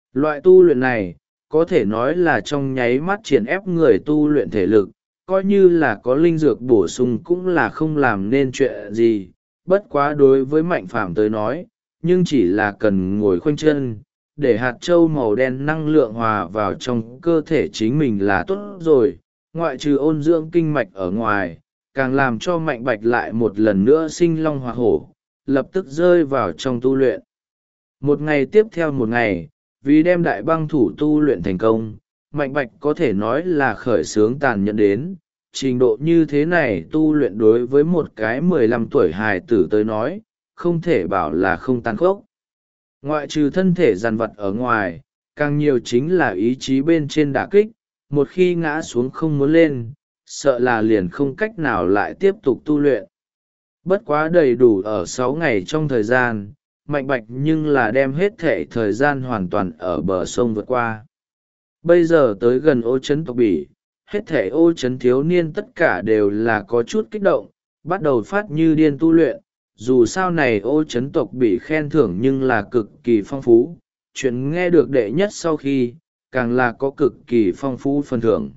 Loại tu luyện này có thể nói là trong nháy mắt triển ép người tu luyện thể lực, coi như là có linh dược bổ sung cũng là không làm nên chuyện gì. Bất quá đối với Mạnh Phàm tới nói, nhưng chỉ là cần ngồi khoanh chân, để hạt trâu màu đen năng lượng hòa vào trong cơ thể chính mình là tốt rồi. Ngoại trừ ôn dưỡng kinh mạch ở ngoài, càng làm cho Mạnh Bạch lại một lần nữa sinh long hoạt hổ, lập tức rơi vào trong tu luyện. Một ngày tiếp theo một ngày, vì đem đại băng thủ tu luyện thành công, Mạnh Bạch có thể nói là khởi xướng tàn nhẫn đến trình độ như thế này. Tu luyện đối với một cái 15 tuổi hài tử tới nói, không thể bảo là không tàn khốc. Ngoại trừ thân thể dằn vặt ở ngoài, càng nhiều chính là ý chí bên trên đả kích. Một khi ngã xuống không muốn lên, sợ là liền không cách nào lại tiếp tục tu luyện. Bất quá đầy đủ ở 6 ngày trong thời gian, Mạnh Bạch nhưng là đem hết thể thời gian hoàn toàn ở bờ sông vượt qua. Bây giờ tới gần ô trấn tộc Bỉ, hết thể ô trấn thiếu niên tất cả đều là có chút kích động, bắt đầu phát như điên tu luyện. Dù sao này ô trấn tộc Bỉ khen thưởng nhưng là cực kỳ phong phú, chuyện nghe được đệ nhất sau khi, càng là có cực kỳ phong phú phần thưởng.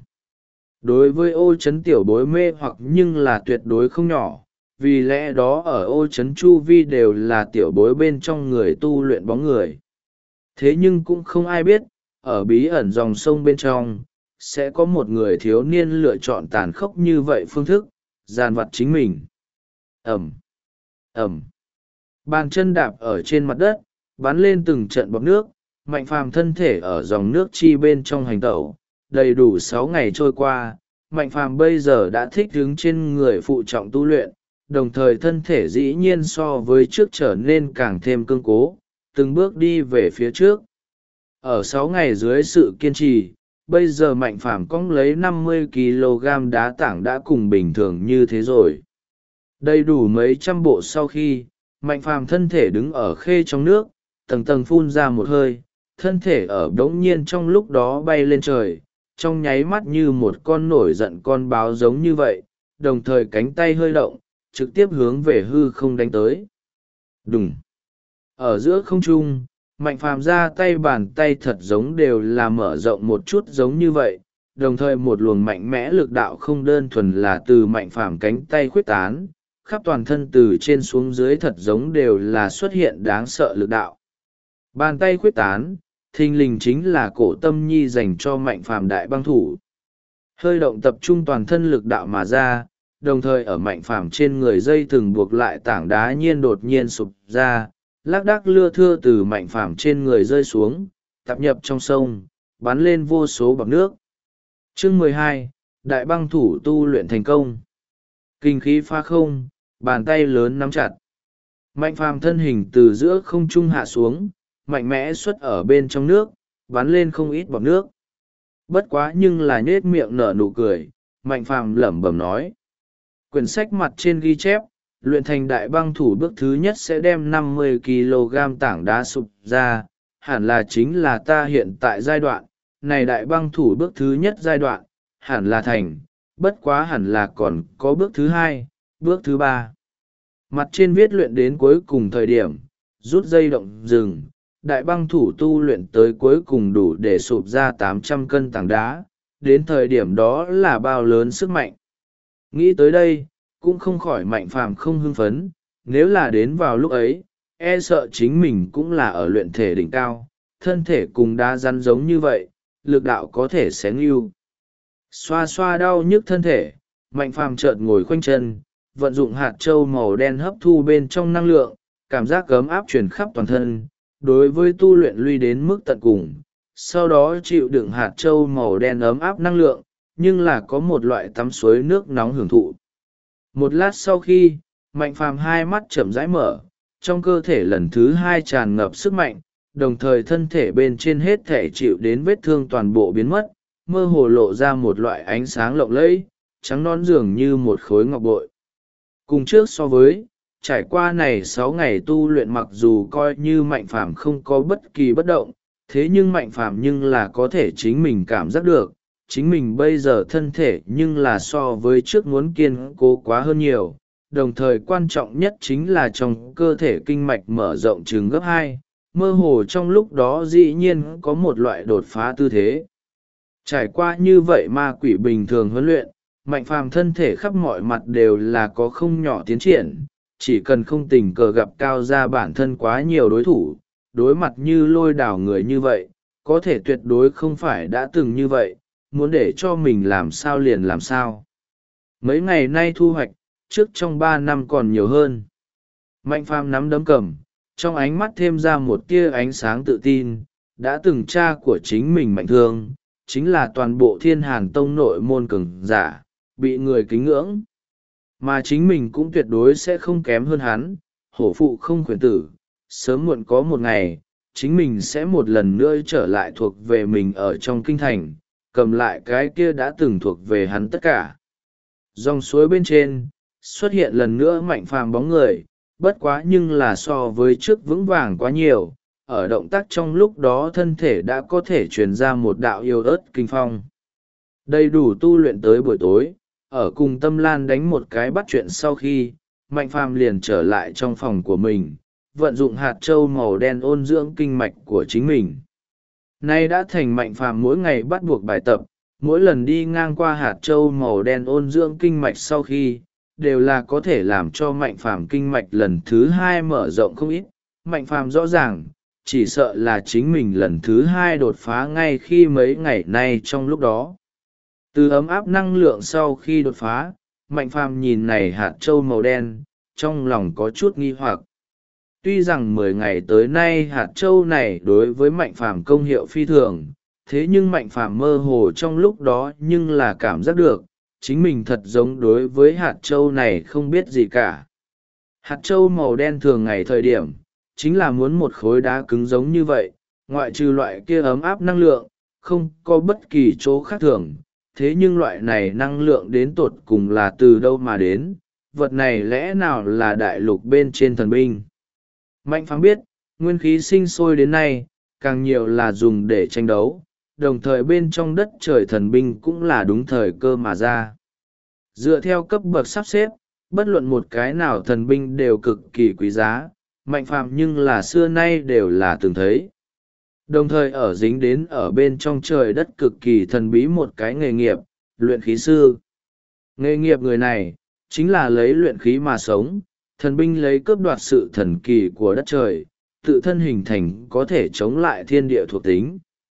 Đối với ô trấn tiểu bối mê hoặc nhưng là tuyệt đối không nhỏ, vì lẽ đó ở ô trấn chu vi đều là tiểu bối bên trong người tu luyện bóng người. Thế nhưng cũng không ai biết, ở bí ẩn dòng sông bên trong, sẽ có một người thiếu niên lựa chọn tàn khốc như vậy phương thức, giàn vặt chính mình. Ẩm, Ẩm, bàn chân đạp ở trên mặt đất, bắn lên từng trận bọt nước. Mạnh Phàm thân thể ở dòng nước chi bên trong hành tẩu, đầy đủ 6 ngày trôi qua, Mạnh Phàm bây giờ đã thích đứng trên người phụ trọng tu luyện, đồng thời thân thể dĩ nhiên so với trước trở nên càng thêm cương cố, từng bước đi về phía trước. Ở 6 ngày dưới sự kiên trì, bây giờ Mạnh Phàm cong lấy 50 kg đá tảng đã cùng bình thường như thế rồi. Đầy đủ mấy trăm bộ sau khi, Mạnh Phàm thân thể đứng ở khê trong nước, tầng tầng phun ra một hơi, thân thể ở đống nhiên trong lúc đó bay lên trời, trong nháy mắt như một con nổi giận con báo giống như vậy, đồng thời cánh tay hơi động, trực tiếp hướng về hư không đánh tới. Đùng! Ở giữa không trung, Mạnh Phàm ra tay bàn tay thật giống đều là mở rộng một chút giống như vậy, đồng thời một luồng mạnh mẽ lực đạo không đơn thuần là từ Mạnh Phàm cánh tay khuếch tán, khắp toàn thân từ trên xuống dưới thật giống đều là xuất hiện đáng sợ lực đạo. Bàn tay khuếch tán, thình lình chính là Cổ Tâm Nhi dành cho Mạnh Phàm đại băng thủ. Hơi động tập trung toàn thân lực đạo mà ra, đồng thời ở Mạnh Phàm trên người dây thừng buộc lại tảng đá nhiên đột nhiên sụp ra, lác đác lưa thưa từ Mạnh Phàm trên người rơi xuống, tạp nhập trong sông, bắn lên vô số bọt nước. Chương 12, đại băng thủ tu luyện thành công. Kinh khí phá không, bàn tay lớn nắm chặt. Mạnh Phàm thân hình từ giữa không trung hạ xuống, mạnh mẽ xuất ở bên trong nước, bắn lên không ít bọt nước. Bất quá nhưng là nhết miệng nở nụ cười, Mạnh Phàm lẩm bẩm nói. Quyển sách mặt trên ghi chép, luyện thành đại băng thủ bước thứ nhất sẽ đem 50 kg tảng đá sụp ra, hẳn là chính là ta hiện tại giai đoạn, này đại băng thủ bước thứ nhất giai đoạn, hẳn là thành, bất quá hẳn là còn có bước thứ hai, bước thứ ba. Mặt trên viết luyện đến cuối cùng thời điểm, rút dây động dừng, đại băng thủ tu luyện tới cuối cùng đủ để sụp ra 800 cân tảng đá, đến thời điểm đó là bao lớn sức mạnh. Nghĩ tới đây, cũng không khỏi Mạnh Phàm không hưng phấn, nếu là đến vào lúc ấy, e sợ chính mình cũng là ở luyện thể đỉnh cao, thân thể cùng đá rắn giống như vậy, lực đạo có thể xé nghiêu. Xoa xoa đau nhức thân thể, Mạnh Phàm chợt ngồi khoanh chân, vận dụng hạt châu màu đen hấp thu bên trong năng lượng, cảm giác ấm áp truyền khắp toàn thân, đối với tu luyện lui đến mức tận cùng. Sau đó chịu đựng hạt châu màu đen ấm áp năng lượng, nhưng là có một loại tắm suối nước nóng hưởng thụ. Một lát sau khi, Mạnh Phàm hai mắt chậm rãi mở, trong cơ thể lần thứ hai tràn ngập sức mạnh, đồng thời thân thể bên trên hết thể chịu đến vết thương toàn bộ biến mất, mơ hồ lộ ra một loại ánh sáng lộng lẫy, trắng nõn dường như một khối ngọc bội. Cùng trước so với, trải qua này 6 ngày tu luyện mặc dù coi như Mạnh Phàm không có bất kỳ bất động, thế nhưng Mạnh Phàm nhưng là có thể chính mình cảm giác được, chính mình bây giờ thân thể nhưng là so với trước muốn kiên cố quá hơn nhiều, đồng thời quan trọng nhất chính là trong cơ thể kinh mạch mở rộng chừng gấp 2, mơ hồ trong lúc đó dĩ nhiên có một loại đột phá tư thế. Trải qua như vậy ma quỷ bình thường huấn luyện, Mạnh Phàm thân thể khắp mọi mặt đều là có không nhỏ tiến triển, chỉ cần không tình cờ gặp cao ra bản thân quá nhiều đối thủ, đối mặt như lôi đảo người như vậy, có thể tuyệt đối không phải đã từng như vậy, muốn để cho mình làm sao liền làm sao. Mấy ngày nay thu hoạch, trước trong 3 năm còn nhiều hơn. Mạnh Phàm nắm đấm cầm, trong ánh mắt thêm ra một tia ánh sáng tự tin, đã từng cha của chính mình Mạnh Thương, chính là toàn bộ Thiên Hàn Tông nội môn cường giả, bị người kính ngưỡng. Mà chính mình cũng tuyệt đối sẽ không kém hơn hắn, hổ phụ không khuyến tử, sớm muộn có một ngày, chính mình sẽ một lần nữa trở lại thuộc về mình ở trong kinh thành, cầm lại cái kia đã từng thuộc về hắn tất cả. Dòng suối bên trên, xuất hiện lần nữa Mạnh Phàm bóng người, bất quá nhưng là so với trước vững vàng quá nhiều, ở động tác trong lúc đó thân thể đã có thể truyền ra một đạo yêu ớt kinh phong. Đầy đủ tu luyện tới buổi tối, ở cùng Tâm Lan đánh một cái bắt chuyện sau khi, Mạnh Phàm liền trở lại trong phòng của mình, vận dụng hạt châu màu đen ôn dưỡng kinh mạch của chính mình. Nay đã thành Mạnh Phàm mỗi ngày bắt buộc bài tập, mỗi lần đi ngang qua hạt châu màu đen ôn dưỡng kinh mạch sau khi, đều là có thể làm cho Mạnh Phàm kinh mạch lần thứ 2 mở rộng không ít. Mạnh Phàm rõ ràng, chỉ sợ là chính mình lần thứ 2 đột phá ngay khi mấy ngày nay trong lúc đó. Từ ấm áp năng lượng sau khi đột phá, Mạnh Phàm nhìn này hạt châu màu đen, trong lòng có chút nghi hoặc. Tuy rằng 10 ngày tới nay hạt châu này đối với Mạnh Phàm công hiệu phi thường, thế nhưng Mạnh Phàm mơ hồ trong lúc đó nhưng là cảm giác được, chính mình thật giống đối với hạt châu này không biết gì cả. Hạt châu màu đen thường ngày thời điểm, chính là muốn một khối đá cứng giống như vậy, ngoại trừ loại kia ấm áp năng lượng, không có bất kỳ chỗ khác thường. Thế nhưng loại này năng lượng đến tột cùng là từ đâu mà đến, vật này lẽ nào là đại lục bên trên thần binh. Mạnh Phàm biết, nguyên khí sinh sôi đến nay, càng nhiều là dùng để tranh đấu, đồng thời bên trong đất trời thần binh cũng là đúng thời cơ mà ra. Dựa theo cấp bậc sắp xếp, bất luận một cái nào thần binh đều cực kỳ quý giá, Mạnh Phàm nhưng là xưa nay đều là từng thấy. Đồng thời ở dính đến ở bên trong trời đất cực kỳ thần bí một cái nghề nghiệp, luyện khí sư. Nghề nghiệp người này, chính là lấy luyện khí mà sống, thần binh lấy cướp đoạt sự thần kỳ của đất trời, tự thân hình thành có thể chống lại thiên địa thuộc tính.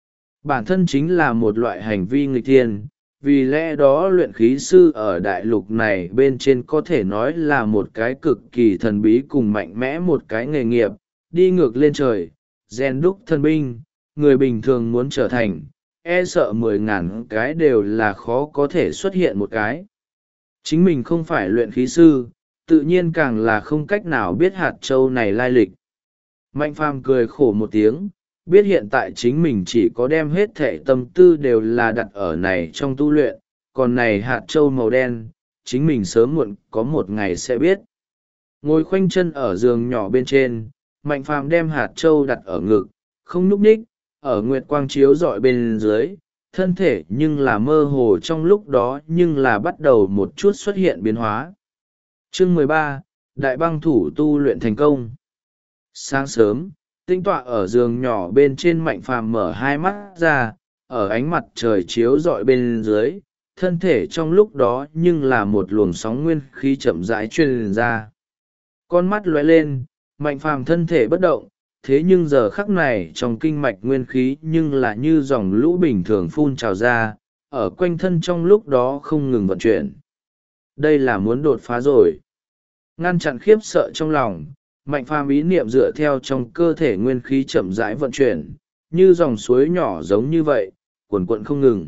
Bản thân chính là một loại hành vi nghịch thiên, vì lẽ đó luyện khí sư ở đại lục này bên trên có thể nói là một cái cực kỳ thần bí cùng mạnh mẽ một cái nghề nghiệp, đi ngược lên trời, rèn đúc thần binh, người bình thường muốn trở thành, e sợ 10.000 cái đều là khó có thể xuất hiện một cái. Chính mình không phải luyện khí sư, tự nhiên càng là không cách nào biết hạt châu này lai lịch. Mạnh Phàm cười khổ một tiếng, biết hiện tại chính mình chỉ có đem hết thệ tâm tư đều là đặt ở này trong tu luyện, còn này hạt châu màu đen, chính mình sớm muộn có một ngày sẽ biết. Ngồi khoanh chân ở giường nhỏ bên trên, Mạnh Phàm đem hạt châu đặt ở ngực, không nhúc nhích, ở nguyệt quang chiếu rọi bên dưới, thân thể nhưng là mơ hồ trong lúc đó nhưng là bắt đầu một chút xuất hiện biến hóa. Chương 13, Đại băng thủ tu luyện thành công. Sáng sớm, tinh tọa ở giường nhỏ bên trên Mạnh Phàm mở hai mắt ra, ở ánh mặt trời chiếu rọi bên dưới, thân thể trong lúc đó nhưng là một luồng sóng nguyên khí chậm rãi truyền ra. Con mắt lóe lên, Mạnh Phàm thân thể bất động, thế nhưng giờ khắc này trong kinh mạch nguyên khí nhưng là như dòng lũ bình thường phun trào ra, ở quanh thân trong lúc đó không ngừng vận chuyển. Đây là muốn đột phá rồi. Ngăn chặn khiếp sợ trong lòng, Mạnh Phàm ý niệm dựa theo trong cơ thể nguyên khí chậm rãi vận chuyển, như dòng suối nhỏ giống như vậy, cuồn cuộn không ngừng.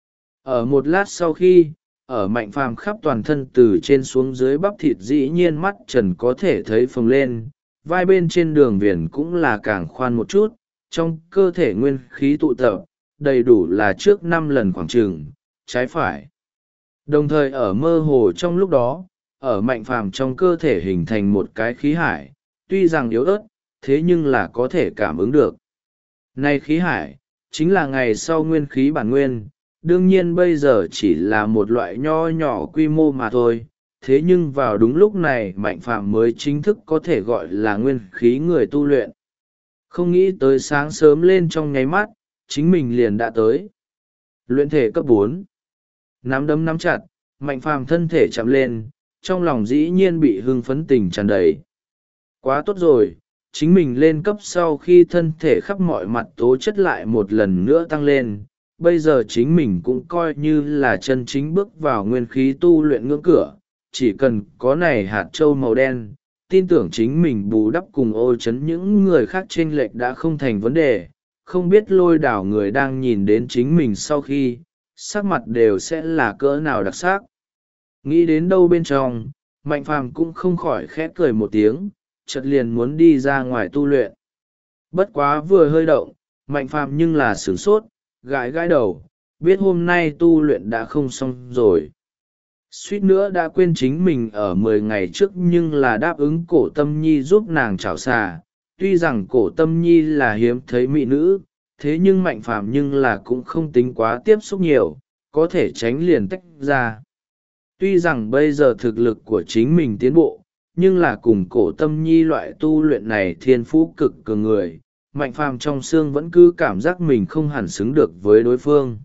Ở một lát sau khi, ở Mạnh Phàm khắp toàn thân từ trên xuống dưới bắp thịt dĩ nhiên mắt trần có thể thấy phồng lên, vai bên trên đường viền cũng là càng khoan một chút, trong cơ thể nguyên khí tụ tập, đầy đủ là trước 5 lần khoảng trường, trái phải. Đồng thời ở mơ hồ trong lúc đó, ở Mạnh Phàm trong cơ thể hình thành một cái khí hải, tuy rằng yếu ớt, thế nhưng là có thể cảm ứng được. Này khí hải, chính là ngày sau nguyên khí bản nguyên, đương nhiên bây giờ chỉ là một loại nho nhỏ quy mô mà thôi, thế nhưng vào đúng lúc này Mạnh Phàm mới chính thức có thể gọi là nguyên khí người tu luyện. Không nghĩ tới sáng sớm lên trong nháy mắt, chính mình liền đã tới. Luyện thể cấp 4. Nắm đấm nắm chặt, Mạnh Phàm thân thể chạm lên, trong lòng dĩ nhiên bị hưng phấn tình tràn đầy. Quá tốt rồi, chính mình lên cấp sau khi thân thể khắp mọi mặt tố chất lại một lần nữa tăng lên. Bây giờ chính mình cũng coi như là chân chính bước vào nguyên khí tu luyện ngưỡng cửa, chỉ cần có này hạt trâu màu đen, tin tưởng chính mình bù đắp cùng ô chấn những người khác chênh lệch đã không thành vấn đề. Không biết Lôi Đảo người đang nhìn đến chính mình sau khi sắc mặt đều sẽ là cỡ nào đặc sắc. Nghĩ đến đâu bên trong, Mạnh Phàm cũng không khỏi khẽ cười một tiếng, chợt liền muốn đi ra ngoài tu luyện. Bất quá vừa hơi động, Mạnh Phàm nhưng là sửng sốt, gãi gãi đầu, biết hôm nay tu luyện đã không xong rồi. Suýt nữa đã quên chính mình ở 10 ngày trước nhưng là đáp ứng Cổ Tâm Nhi giúp nàng chảo xà. Tuy rằng Cổ Tâm Nhi là hiếm thấy mỹ nữ, thế nhưng Mạnh Phàm nhưng là cũng không tính quá tiếp xúc nhiều, có thể tránh liền tách ra. Tuy rằng bây giờ thực lực của chính mình tiến bộ, nhưng là cùng Cổ Tâm Nhi loại tu luyện này thiên phú cực cường người, Mạnh Phàm trong xương vẫn cứ cảm giác mình không hẳn xứng được với đối phương.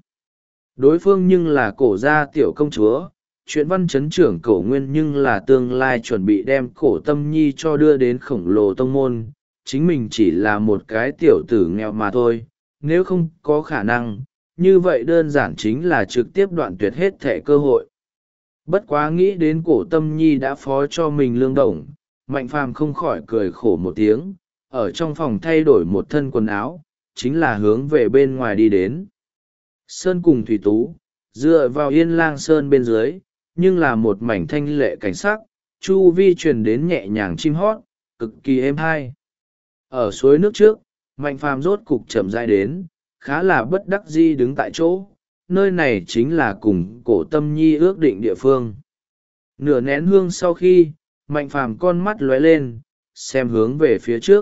Đối phương nhưng là Cổ gia tiểu công chúa, chuyện văn chấn trưởng Cổ Nguyên nhưng là tương lai chuẩn bị đem Cổ Tâm Nhi cho đưa đến khổng lồ tông môn, chính mình chỉ là một cái tiểu tử nghèo mà thôi, nếu không có khả năng, như vậy đơn giản chính là trực tiếp đoạn tuyệt hết thẻ cơ hội. Bất quá nghĩ đến Cổ Tâm Nhi đã phó cho mình lương đồng, Mạnh Phàm không khỏi cười khổ một tiếng, ở trong phòng thay đổi một thân quần áo, chính là hướng về bên ngoài đi đến. Sơn cùng Thủy Tú, dựa vào Yên Lang Sơn bên dưới, nhưng là một mảnh thanh lệ cảnh sắc, chu vi truyền đến nhẹ nhàng chim hót, cực kỳ êm hai. Ở suối nước trước, Mạnh Phàm rốt cục chậm rãi đến, khá là bất đắc dĩ đứng tại chỗ, nơi này chính là cùng Cổ Tâm Nhi ước định địa phương. Nửa nén hương sau khi, Mạnh Phàm con mắt lóe lên, xem hướng về phía trước.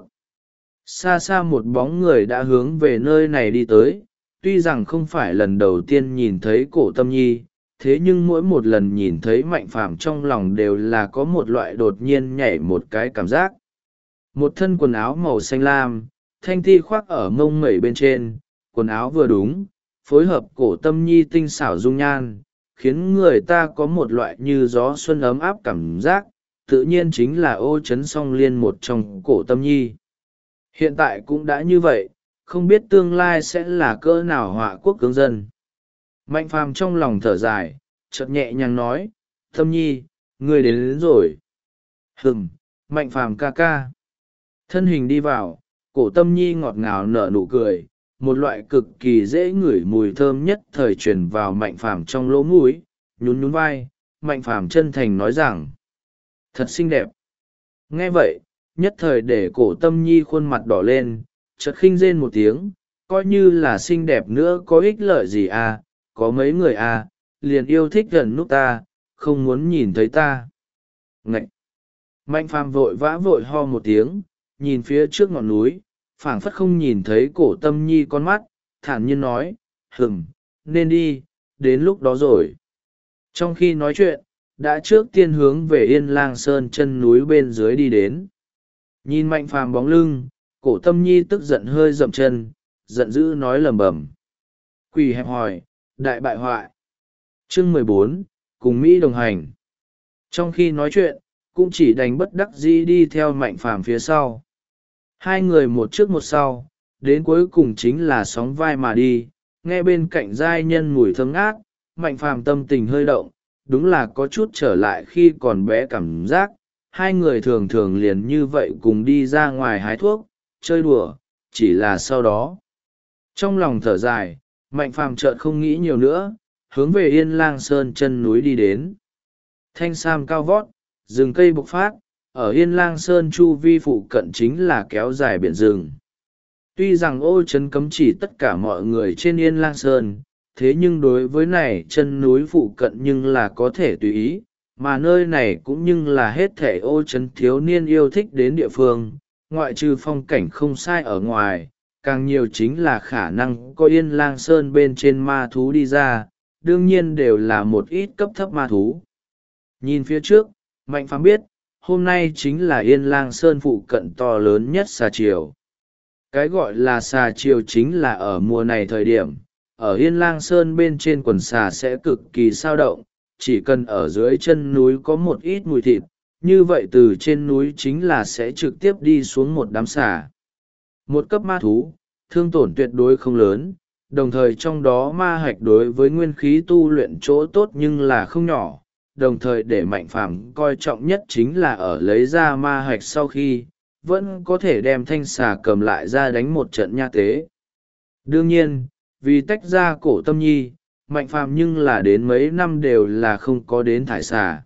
Xa xa một bóng người đã hướng về nơi này đi tới, tuy rằng không phải lần đầu tiên nhìn thấy Cổ Tâm Nhi, thế nhưng mỗi một lần nhìn thấy Mạnh Phàm trong lòng đều là có một loại đột nhiên nhảy một cái cảm giác. Một thân quần áo màu xanh lam, thanh ti khoác ở mông mẩy bên trên, quần áo vừa đúng, phối hợp Cổ Tâm Nhi tinh xảo dung nhan, khiến người ta có một loại như gió xuân ấm áp cảm giác, tự nhiên chính là Ô Trấn Song Liên một trong Cổ Tâm Nhi. Hiện tại cũng đã như vậy, không biết tương lai sẽ là cỡ nào họa quốc cương dân. Mạnh Phàm trong lòng thở dài, chợt nhẹ nhàng nói, Tâm Nhi, ngươi đến rồi. Mạnh Phàm ca ca. Thân hình đi vào, Cổ Tâm Nhi ngọt ngào nở nụ cười, một loại cực kỳ dễ ngửi mùi thơm nhất thời truyền vào Mạnh Phàm trong lỗ mũi, nhún nhún vai, Mạnh Phàm chân thành nói rằng, thật xinh đẹp. Nghe vậy, nhất thời để Cổ Tâm Nhi khuôn mặt đỏ lên, chợt khinh rên một tiếng, coi như là xinh đẹp nữa có ích lợi gì à, có mấy người à, liền yêu thích gần nút ta, không muốn nhìn thấy ta. Ngậy! Mạnh Phàm vội vã vội ho một tiếng, nhìn phía trước ngọn núi, phảng phất không nhìn thấy Cổ Tâm Nhi con mắt, thản nhiên nói, nên đi, đến lúc đó rồi. Trong khi nói chuyện, đã trước tiên hướng về Yên Lang Sơn chân núi bên dưới đi đến. Nhìn Mạnh Phàm bóng lưng, Cổ Tâm Nhi tức giận hơi dậm chân, giận dữ nói lầm bầm. Quỷ hẹp hòi, đại bại hoại. Chương 14, cùng Mỹ đồng hành. Trong khi nói chuyện, cũng chỉ đành bất đắc dĩ đi theo Mạnh Phàm phía sau. Hai người một trước một sau, đến cuối cùng chính là sóng vai mà đi, nghe bên cạnh giai nhân mùi thơm ngát, Mạnh Phàm tâm tình hơi động, đúng là có chút trở lại khi còn bé cảm giác, hai người thường thường liền như vậy cùng đi ra ngoài hái thuốc, chơi đùa, chỉ là sau đó. Trong lòng thở dài, Mạnh Phàm chợt không nghĩ nhiều nữa, hướng về Yên Lang Sơn chân núi đi đến. Thanh sam cao vót, rừng cây bộc phát, ở Yên Lang Sơn chu vi phụ cận chính là kéo dài biển rừng. Tuy rằng Ô Trấn cấm chỉ tất cả mọi người trên Yên Lang Sơn, thế nhưng đối với này chân núi phụ cận nhưng là có thể tùy ý, mà nơi này cũng nhưng là hết thể Ô Trấn thiếu niên yêu thích đến địa phương, ngoại trừ phong cảnh không sai ở ngoài, càng nhiều chính là khả năng có Yên Lang Sơn bên trên ma thú đi ra, đương nhiên đều là một ít cấp thấp ma thú. Nhìn phía trước, Mạnh Phàm biết, hôm nay chính là Yên Lang Sơn phụ cận to lớn nhất xà chiều. Cái gọi là xà chiều chính là ở mùa này thời điểm, ở Yên Lang Sơn bên trên quần xà sẽ cực kỳ sao động, chỉ cần ở dưới chân núi có một ít mùi thịt, như vậy từ trên núi chính là sẽ trực tiếp đi xuống một đám xà. Một cấp ma thú, thương tổn tuyệt đối không lớn, đồng thời trong đó ma hạch đối với nguyên khí tu luyện chỗ tốt nhưng là không nhỏ, đồng thời để Mạnh Phàm coi trọng nhất chính là ở lấy ra ma hạch sau khi, vẫn có thể đem thanh xà cầm lại ra đánh một trận nha tế. Đương nhiên, vì tách ra Cổ Tâm Nhi, Mạnh Phàm nhưng là đến mấy năm đều là không có đến thải xà.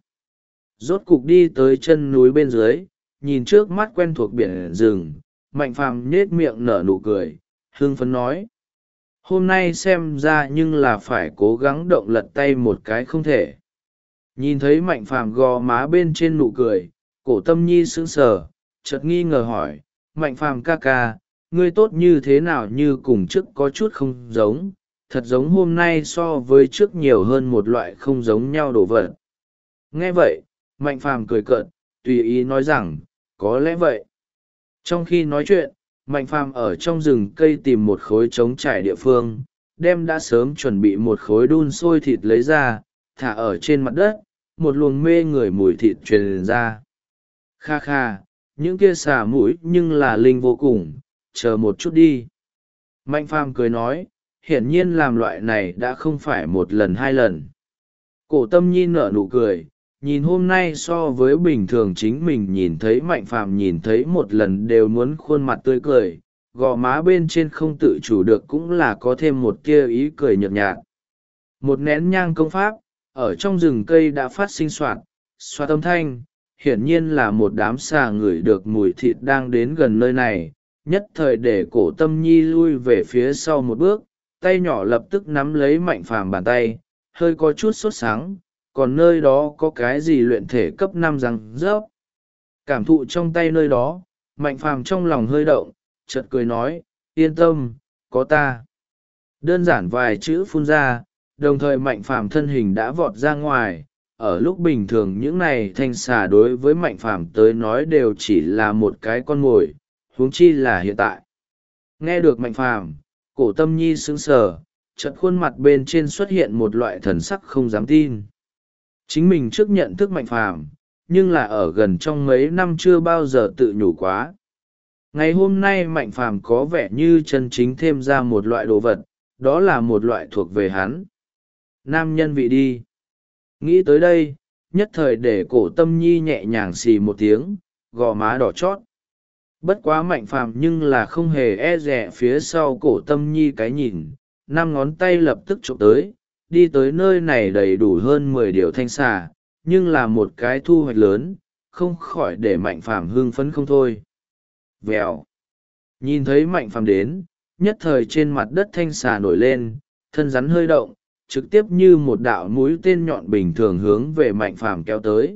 Rốt cục đi tới chân núi bên dưới, nhìn trước mắt quen thuộc biển rừng, Mạnh Phàm nhếch miệng nở nụ cười, hưng phấn nói. Hôm nay xem ra nhưng là phải cố gắng động lật tay một cái không thể. Nhìn thấy Mạnh Phàm gò má bên trên nụ cười, Cổ Tâm Nhi sững sờ, chợt nghi ngờ hỏi, Mạnh Phàm ca ca, ngươi tốt như thế nào như cùng trước có chút không giống, thật giống hôm nay so với trước nhiều hơn một loại không giống nhau đồ vật. Nghe vậy, Mạnh Phàm cười cợt, tùy ý nói rằng, có lẽ vậy. Trong khi nói chuyện, Mạnh Phàm ở trong rừng cây tìm một khối trống trải địa phương, đem đã sớm chuẩn bị một khối đun sôi thịt lấy ra, thả ở trên mặt đất, một luồng mê người mùi thịt truyền ra. Kha kha, những kia xả mũi nhưng là linh vô cùng, chờ một chút đi. Mạnh Phàm cười nói, hiển nhiên làm loại này đã không phải một lần hai lần. Cổ Tâm Nhi nở nụ cười, nhìn hôm nay so với bình thường chính mình nhìn thấy Mạnh Phàm nhìn thấy một lần đều muốn khuôn mặt tươi cười, gò má bên trên không tự chủ được cũng là có thêm một tia ý cười nhợt nhạt. Một nén nhang công pháp, ở trong rừng cây đã phát sinh soạt âm thanh, hiển nhiên là một đám xà ngửi được mùi thịt đang đến gần nơi này, nhất thời để Cổ Tâm Nhi lui về phía sau một bước, tay nhỏ lập tức nắm lấy Mạnh Phàm bàn tay, hơi có chút sốt sắng, còn nơi đó có cái gì luyện thể cấp 5 răng rớp. Cảm thụ trong tay nơi đó, Mạnh Phàm trong lòng hơi động, chợt cười nói, yên tâm, có ta. Đơn giản vài chữ phun ra, đồng thời Mạnh Phàm thân hình đã vọt ra ngoài. Ở lúc bình thường những này thanh xà đối với Mạnh Phàm tới nói đều chỉ là một cái con mồi, huống chi là hiện tại. Nghe được Mạnh Phàm, Cổ Tâm Nhi sững sờ, chợt khuôn mặt bên trên xuất hiện một loại thần sắc không dám tin. Chính mình trước nhận thức Mạnh Phàm, nhưng là ở gần trong mấy năm chưa bao giờ tự nhủ quá. Ngày hôm nay Mạnh Phàm có vẻ như chân chính thêm ra một loại đồ vật, đó là một loại thuộc về hắn. Nam nhân vị đi. Nghĩ tới đây, nhất thời để Cổ Tâm Nhi nhẹ nhàng xì một tiếng, gò má đỏ chót. Bất quá Mạnh Phàm nhưng là không hề e dè phía sau Cổ Tâm Nhi cái nhìn, 5 ngón tay lập tức chụp tới, đi tới nơi này đầy đủ hơn 10 điều thanh xà, nhưng là một cái thu hoạch lớn, không khỏi để Mạnh Phàm hưng phấn không thôi. Vèo. Nhìn thấy Mạnh Phàm đến, nhất thời trên mặt đất thanh xà nổi lên, thân rắn hơi động, trực tiếp như một đạo mũi tên nhọn bình thường hướng về Mạnh Phàm kéo tới.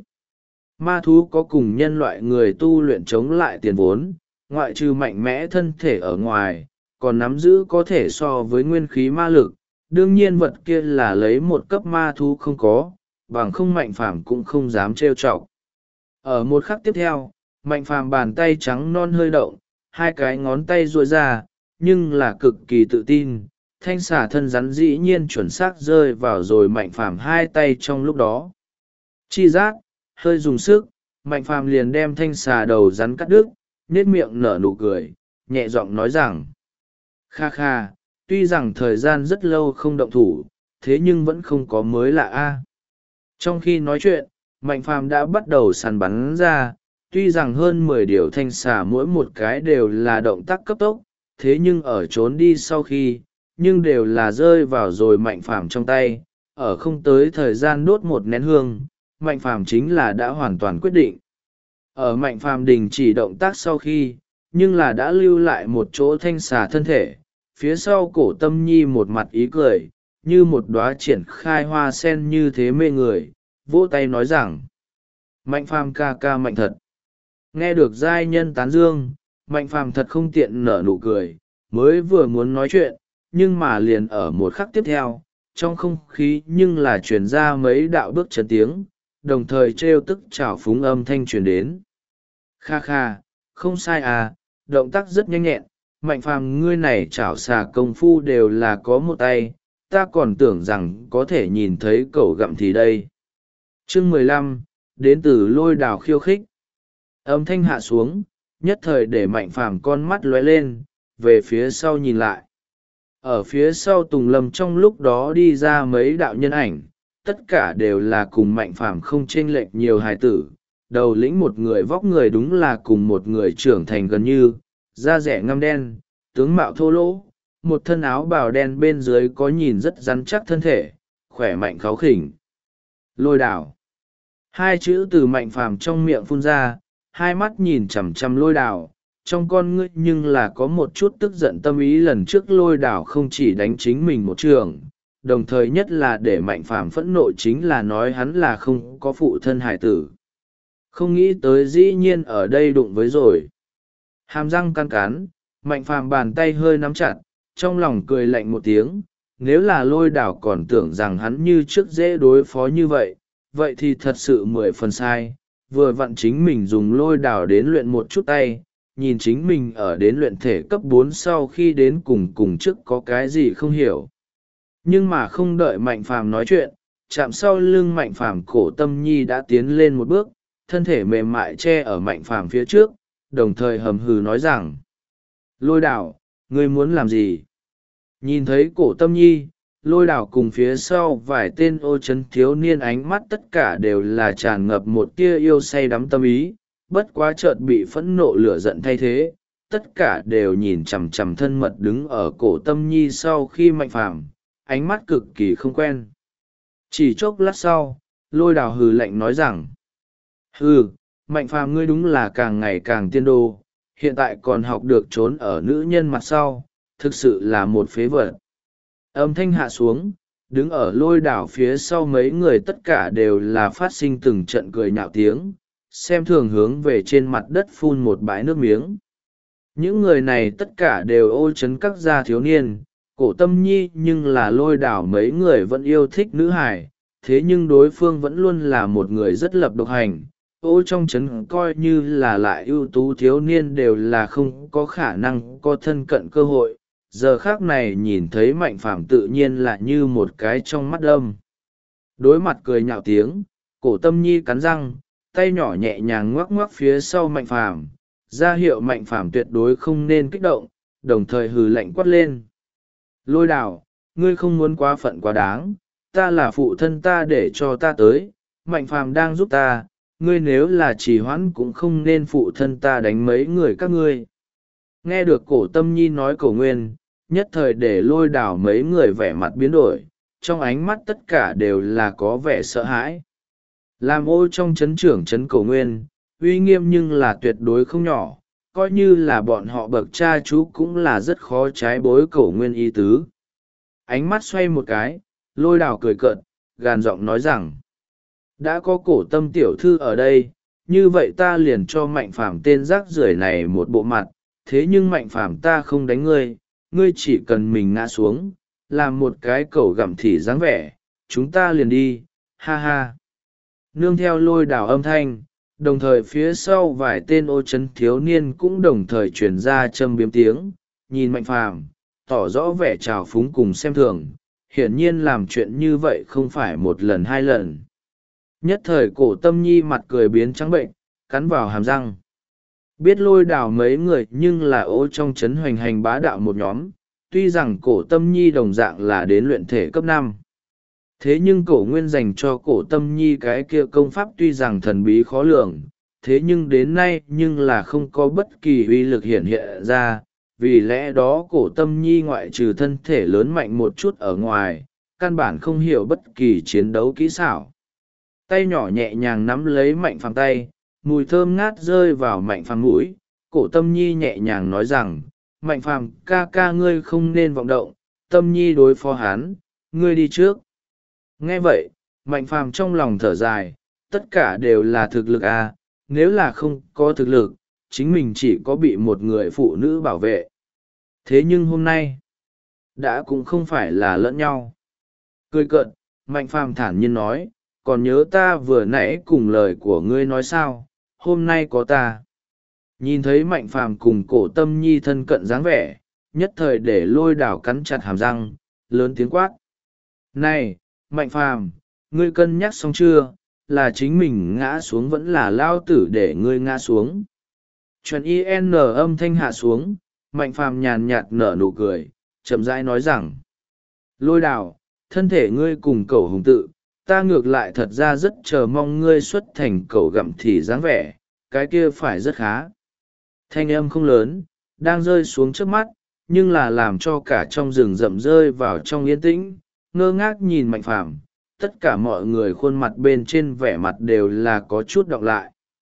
Ma thú có cùng nhân loại người tu luyện chống lại tiền vốn, ngoại trừ mạnh mẽ thân thể ở ngoài, còn nắm giữ có thể so với nguyên khí ma lực. Đương nhiên vật kia là lấy một cấp ma thú không có, bằng không Mạnh Phàm cũng không dám trêu chọc. Ở một khắc tiếp theo, Mạnh Phàm bàn tay trắng non hơi động, hai cái ngón tay duỗi ra, nhưng là cực kỳ tự tin. Thanh xà thân rắn dĩ nhiên chuẩn xác rơi vào rồi Mạnh Phàm hai tay trong lúc đó. Chi giác, hơi dùng sức, Mạnh Phàm liền đem thanh xà đầu rắn cắt đứt, nết miệng nở nụ cười, nhẹ giọng nói rằng. Kha kha, tuy rằng thời gian rất lâu không động thủ, thế nhưng vẫn không có mới lạ a. Trong khi nói chuyện, Mạnh Phàm đã bắt đầu săn bắn ra, tuy rằng hơn 10 điều thanh xà mỗi một cái đều là động tác cấp tốc, thế nhưng ở trốn đi sau khi, nhưng đều là rơi vào rồi Mạnh Phàm trong tay, ở không tới thời gian đốt một nén hương, Mạnh Phàm chính là đã hoàn toàn quyết định. Ở Mạnh Phàm đình chỉ động tác sau khi, nhưng là đã lưu lại một chỗ thanh xà thân thể, phía sau Cổ Tâm Nhi một mặt ý cười, như một đóa triển khai hoa sen như thế mê người, vỗ tay nói rằng. Mạnh Phàm ca ca mạnh thật. Nghe được giai nhân tán dương, Mạnh Phàm thật không tiện nở nụ cười, mới vừa muốn nói chuyện, nhưng mà liền ở một khắc tiếp theo, trong không khí nhưng là truyền ra mấy đạo bước chân tiếng, đồng thời trêu tức chảo phúng âm thanh truyền đến. Kha kha, không sai à, động tác rất nhanh nhẹn, Mạnh phàm ngươi này chảo xà công phu đều là có một tay, ta còn tưởng rằng có thể nhìn thấy cẩu gặm thì đây. Chương 15, đến từ Lôi Đào khiêu khích. Âm thanh hạ xuống, nhất thời để Mạnh phàm con mắt lóe lên, về phía sau nhìn lại. Ở phía sau Tùng Lâm trong lúc đó đi ra mấy đạo nhân ảnh, tất cả đều là cùng Mạnh phàm không chênh lệch nhiều hài tử. Đầu lĩnh một người vóc người đúng là cùng một người trưởng thành gần như, da rẻ ngăm đen, tướng mạo thô lỗ, một thân áo bào đen bên dưới có nhìn rất rắn chắc thân thể, khỏe mạnh kháu khỉnh. Lôi Đào. Hai chữ từ Mạnh phàm trong miệng phun ra, hai mắt nhìn chằm chằm Lôi Đào, trong con ngươi nhưng là có một chút tức giận tâm ý. Lần trước Lôi Đào không chỉ đánh chính mình một trường, đồng thời nhất là để Mạnh phàm phẫn nộ chính là nói hắn là không có phụ thân hải tử. Không nghĩ tới dĩ nhiên ở đây đụng với rồi. Hàm răng căn cán, Mạnh phàm bàn tay hơi nắm chặt, trong lòng cười lạnh một tiếng. Nếu là Lôi Đào còn tưởng rằng hắn như trước dễ đối phó như vậy, vậy thì thật sự 10 phần sai. Vừa vặn chính mình dùng Lôi Đào đến luyện một chút tay, nhìn chính mình ở đến luyện thể cấp 4 sau khi đến cùng trước có cái gì không hiểu. Nhưng mà không đợi Mạnh phàm nói chuyện, chạm sau lưng Mạnh phàm Cổ Tâm Nhi đã tiến lên một bước, thân thể mềm mại che ở Mạnh phàm phía trước, đồng thời hầm hừ nói rằng: Lôi Đào, ngươi muốn làm gì? Nhìn thấy Cổ Tâm Nhi, Lôi Đào cùng phía sau vài tên ô trấn thiếu niên ánh mắt tất cả đều là tràn ngập một tia yêu say đắm tâm ý, bất quá chợt bị phẫn nộ lửa giận thay thế, tất cả đều nhìn chằm chằm thân mật đứng ở Cổ Tâm Nhi sau khi Mạnh phàm, ánh mắt cực kỳ không quen. Chỉ chốc lát sau, Lôi Đào hừ lạnh nói rằng: Hừ, Mạnh phàm ngươi đúng là càng ngày càng tiên đồ, hiện tại còn học được trốn ở nữ nhân mặt sau, thực sự là một phế vật. Âm thanh hạ xuống, đứng ở Lôi Đào phía sau mấy người tất cả đều là phát sinh từng trận cười nhạo tiếng, xem thường hướng về trên mặt đất phun một bãi nước miếng. Những người này tất cả đều ô trấn các gia thiếu niên, Cổ Tâm Nhi nhưng là Lôi Đào mấy người vẫn yêu thích nữ hài, thế nhưng đối phương vẫn luôn là một người rất lập độc hành. Ô trong trấn coi như là lại ưu tú thiếu niên đều là không có khả năng có thân cận cơ hội. Giờ khác này nhìn thấy Mạnh phàm tự nhiên là như một cái trong mắt đâm. Đối mặt cười nhạo tiếng, Cổ Tâm Nhi cắn răng, tay nhỏ nhẹ nhàng ngoắc ngoắc phía sau Mạnh phàm, ra hiệu Mạnh phàm tuyệt đối không nên kích động, đồng thời hừ lạnh quát lên: Lôi Đào, ngươi không muốn quá phận quá đáng, ta là phụ thân ta để cho ta tới, Mạnh phàm đang giúp ta, ngươi nếu là trì hoãn cũng không nên phụ thân ta đánh mấy người các ngươi. Nghe được Cổ Tâm Nhi nói Cổ Nguyên, nhất thời để Lôi Đào mấy người vẻ mặt biến đổi, trong ánh mắt tất cả đều là có vẻ sợ hãi. Làm ô trong trấn trưởng trấn Cổ Nguyên, uy nghiêm nhưng là tuyệt đối không nhỏ, coi như là bọn họ bậc cha chú cũng là rất khó trái bối Cổ Nguyên ý tứ. Ánh mắt xoay một cái, Lôi Đào cười cợt, gàn giọng nói rằng: đã có Cổ Tâm tiểu thư ở đây, như vậy ta liền cho Mạnh phàm tên rác rưởi này một bộ mặt, thế nhưng Mạnh phàm ta không đánh ngươi, ngươi chỉ cần mình ngã xuống, làm một cái cẩu gặm thỉ dáng vẻ, chúng ta liền đi, ha ha. Nương theo Lôi Đào âm thanh, đồng thời phía sau vài tên ô trấn thiếu niên cũng đồng thời truyền ra châm biếm tiếng, nhìn Mạnh phàm, tỏ rõ vẻ trào phúng cùng xem thường, hiển nhiên làm chuyện như vậy không phải một lần hai lần. Nhất thời Cổ Tâm Nhi mặt cười biến trắng bệnh, cắn vào hàm răng. Biết Lôi Đào mấy người nhưng là ô trong trấn hoành hành bá đạo một nhóm, tuy rằng Cổ Tâm Nhi đồng dạng là đến luyện thể cấp 5. Thế nhưng Cổ Nguyên dành cho Cổ Tâm Nhi cái kia công pháp tuy rằng thần bí khó lường, thế nhưng đến nay nhưng là không có bất kỳ uy lực hiện hiện ra, vì lẽ đó Cổ Tâm Nhi ngoại trừ thân thể lớn mạnh một chút ở ngoài, căn bản không hiểu bất kỳ chiến đấu kỹ xảo. Tay nhỏ nhẹ nhàng nắm lấy Mạnh phàm tay, mùi thơm ngát rơi vào Mạnh phàm mũi, Cổ Tâm Nhi nhẹ nhàng nói rằng: Mạnh phàm ca ca ngươi không nên vọng động, Tâm Nhi đối phó hắn, ngươi đi trước. Nghe vậy, Mạnh phàm trong lòng thở dài, tất cả đều là thực lực à, nếu là không có thực lực, chính mình chỉ có bị một người phụ nữ bảo vệ. Thế nhưng hôm nay, đã cũng không phải là lẫn nhau. Cười cợt, Mạnh phàm thản nhiên nói: còn nhớ ta vừa nãy cùng lời của ngươi nói sao, hôm nay có ta. Nhìn thấy Mạnh Phàm cùng Cổ Tâm Nhi thân cận dáng vẻ, nhất thời để Lôi Đào cắn chặt hàm răng, lớn tiếng quát. Này, Mạnh Phàm, ngươi cân nhắc xong chưa, là chính mình ngã xuống vẫn là lao tử để ngươi ngã xuống. Chuẩn IN âm thanh hạ xuống, Mạnh Phàm nhàn nhạt nở nụ cười, chậm rãi nói rằng. Lôi Đào, thân thể ngươi cùng cẩu hùng tự, ta ngược lại thật ra rất chờ mong ngươi xuất thành cẩu gặm thì dáng vẻ, cái kia phải rất khá. Thanh âm không lớn, đang rơi xuống trước mắt, nhưng là làm cho cả trong rừng rậm rơi vào trong yên tĩnh, ngơ ngác nhìn Mạnh Phàm. Tất cả mọi người khuôn mặt bên trên vẻ mặt đều là có chút đọng lại.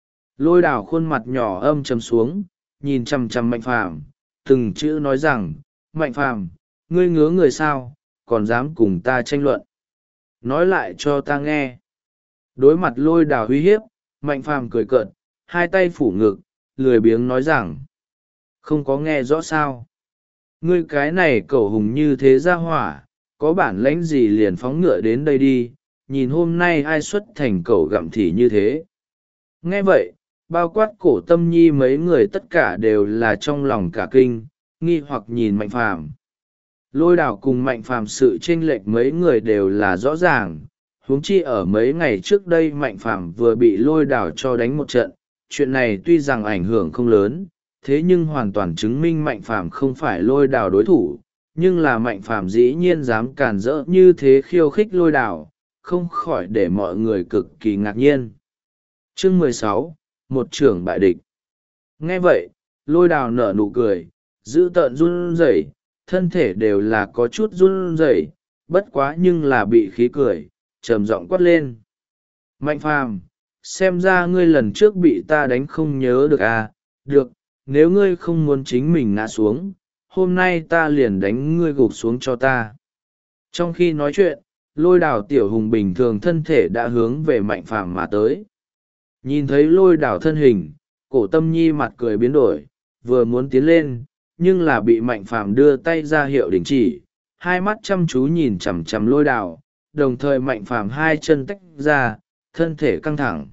Lôi Đào khuôn mặt nhỏ âm trầm xuống, nhìn chằm chằm Mạnh Phàm, từng chữ nói rằng, Mạnh Phàm, ngươi ngứa người sao, còn dám cùng ta tranh luận. Nói lại cho ta nghe. Đối mặt Lôi Đào uy hiếp, Mạnh Phàm cười cợt, hai tay phủ ngực, lười biếng nói rằng, không có nghe rõ sao. Ngươi cái này cẩu hùng như thế ra hỏa, có bản lãnh gì liền phóng ngựa đến đây đi, nhìn hôm nay ai xuất thành cẩu gặm thì như thế. Nghe vậy, bao quát Cổ Tâm Nhi mấy người tất cả đều là trong lòng cả kinh, nghi hoặc nhìn Mạnh Phàm. Lôi Đào cùng Mạnh Phàm sự chênh lệch mấy người đều là rõ ràng, huống chi ở mấy ngày trước đây Mạnh Phàm vừa bị Lôi Đào cho đánh một trận, chuyện này tuy rằng ảnh hưởng không lớn, thế nhưng hoàn toàn chứng minh Mạnh Phàm không phải Lôi Đào đối thủ, nhưng là Mạnh Phàm dĩ nhiên dám càn rỡ như thế khiêu khích Lôi Đào, không khỏi để mọi người cực kỳ ngạc nhiên. Chương 16, một trưởng bại địch. Nghe vậy, Lôi Đào nở nụ cười, giữ tợn run rẩy, thân thể đều là có chút run rẩy, bất quá nhưng là bị khí cười, trầm giọng quát lên. Mạnh Phàm, xem ra ngươi lần trước bị ta đánh không nhớ được à, được, nếu ngươi không muốn chính mình ngã xuống, hôm nay ta liền đánh ngươi gục xuống cho ta. Trong khi nói chuyện, Lôi Đào tiểu hùng bình thường thân thể đã hướng về Mạnh Phàm mà tới. Nhìn thấy Lôi Đào thân hình, Cổ Tâm Nhi mặt cười biến đổi, vừa muốn tiến lên, nhưng là bị Mạnh Phàm đưa tay ra hiệu đình chỉ, hai mắt chăm chú nhìn chằm chằm Lôi Đào, đồng thời Mạnh Phàm hai chân tách ra, thân thể căng thẳng.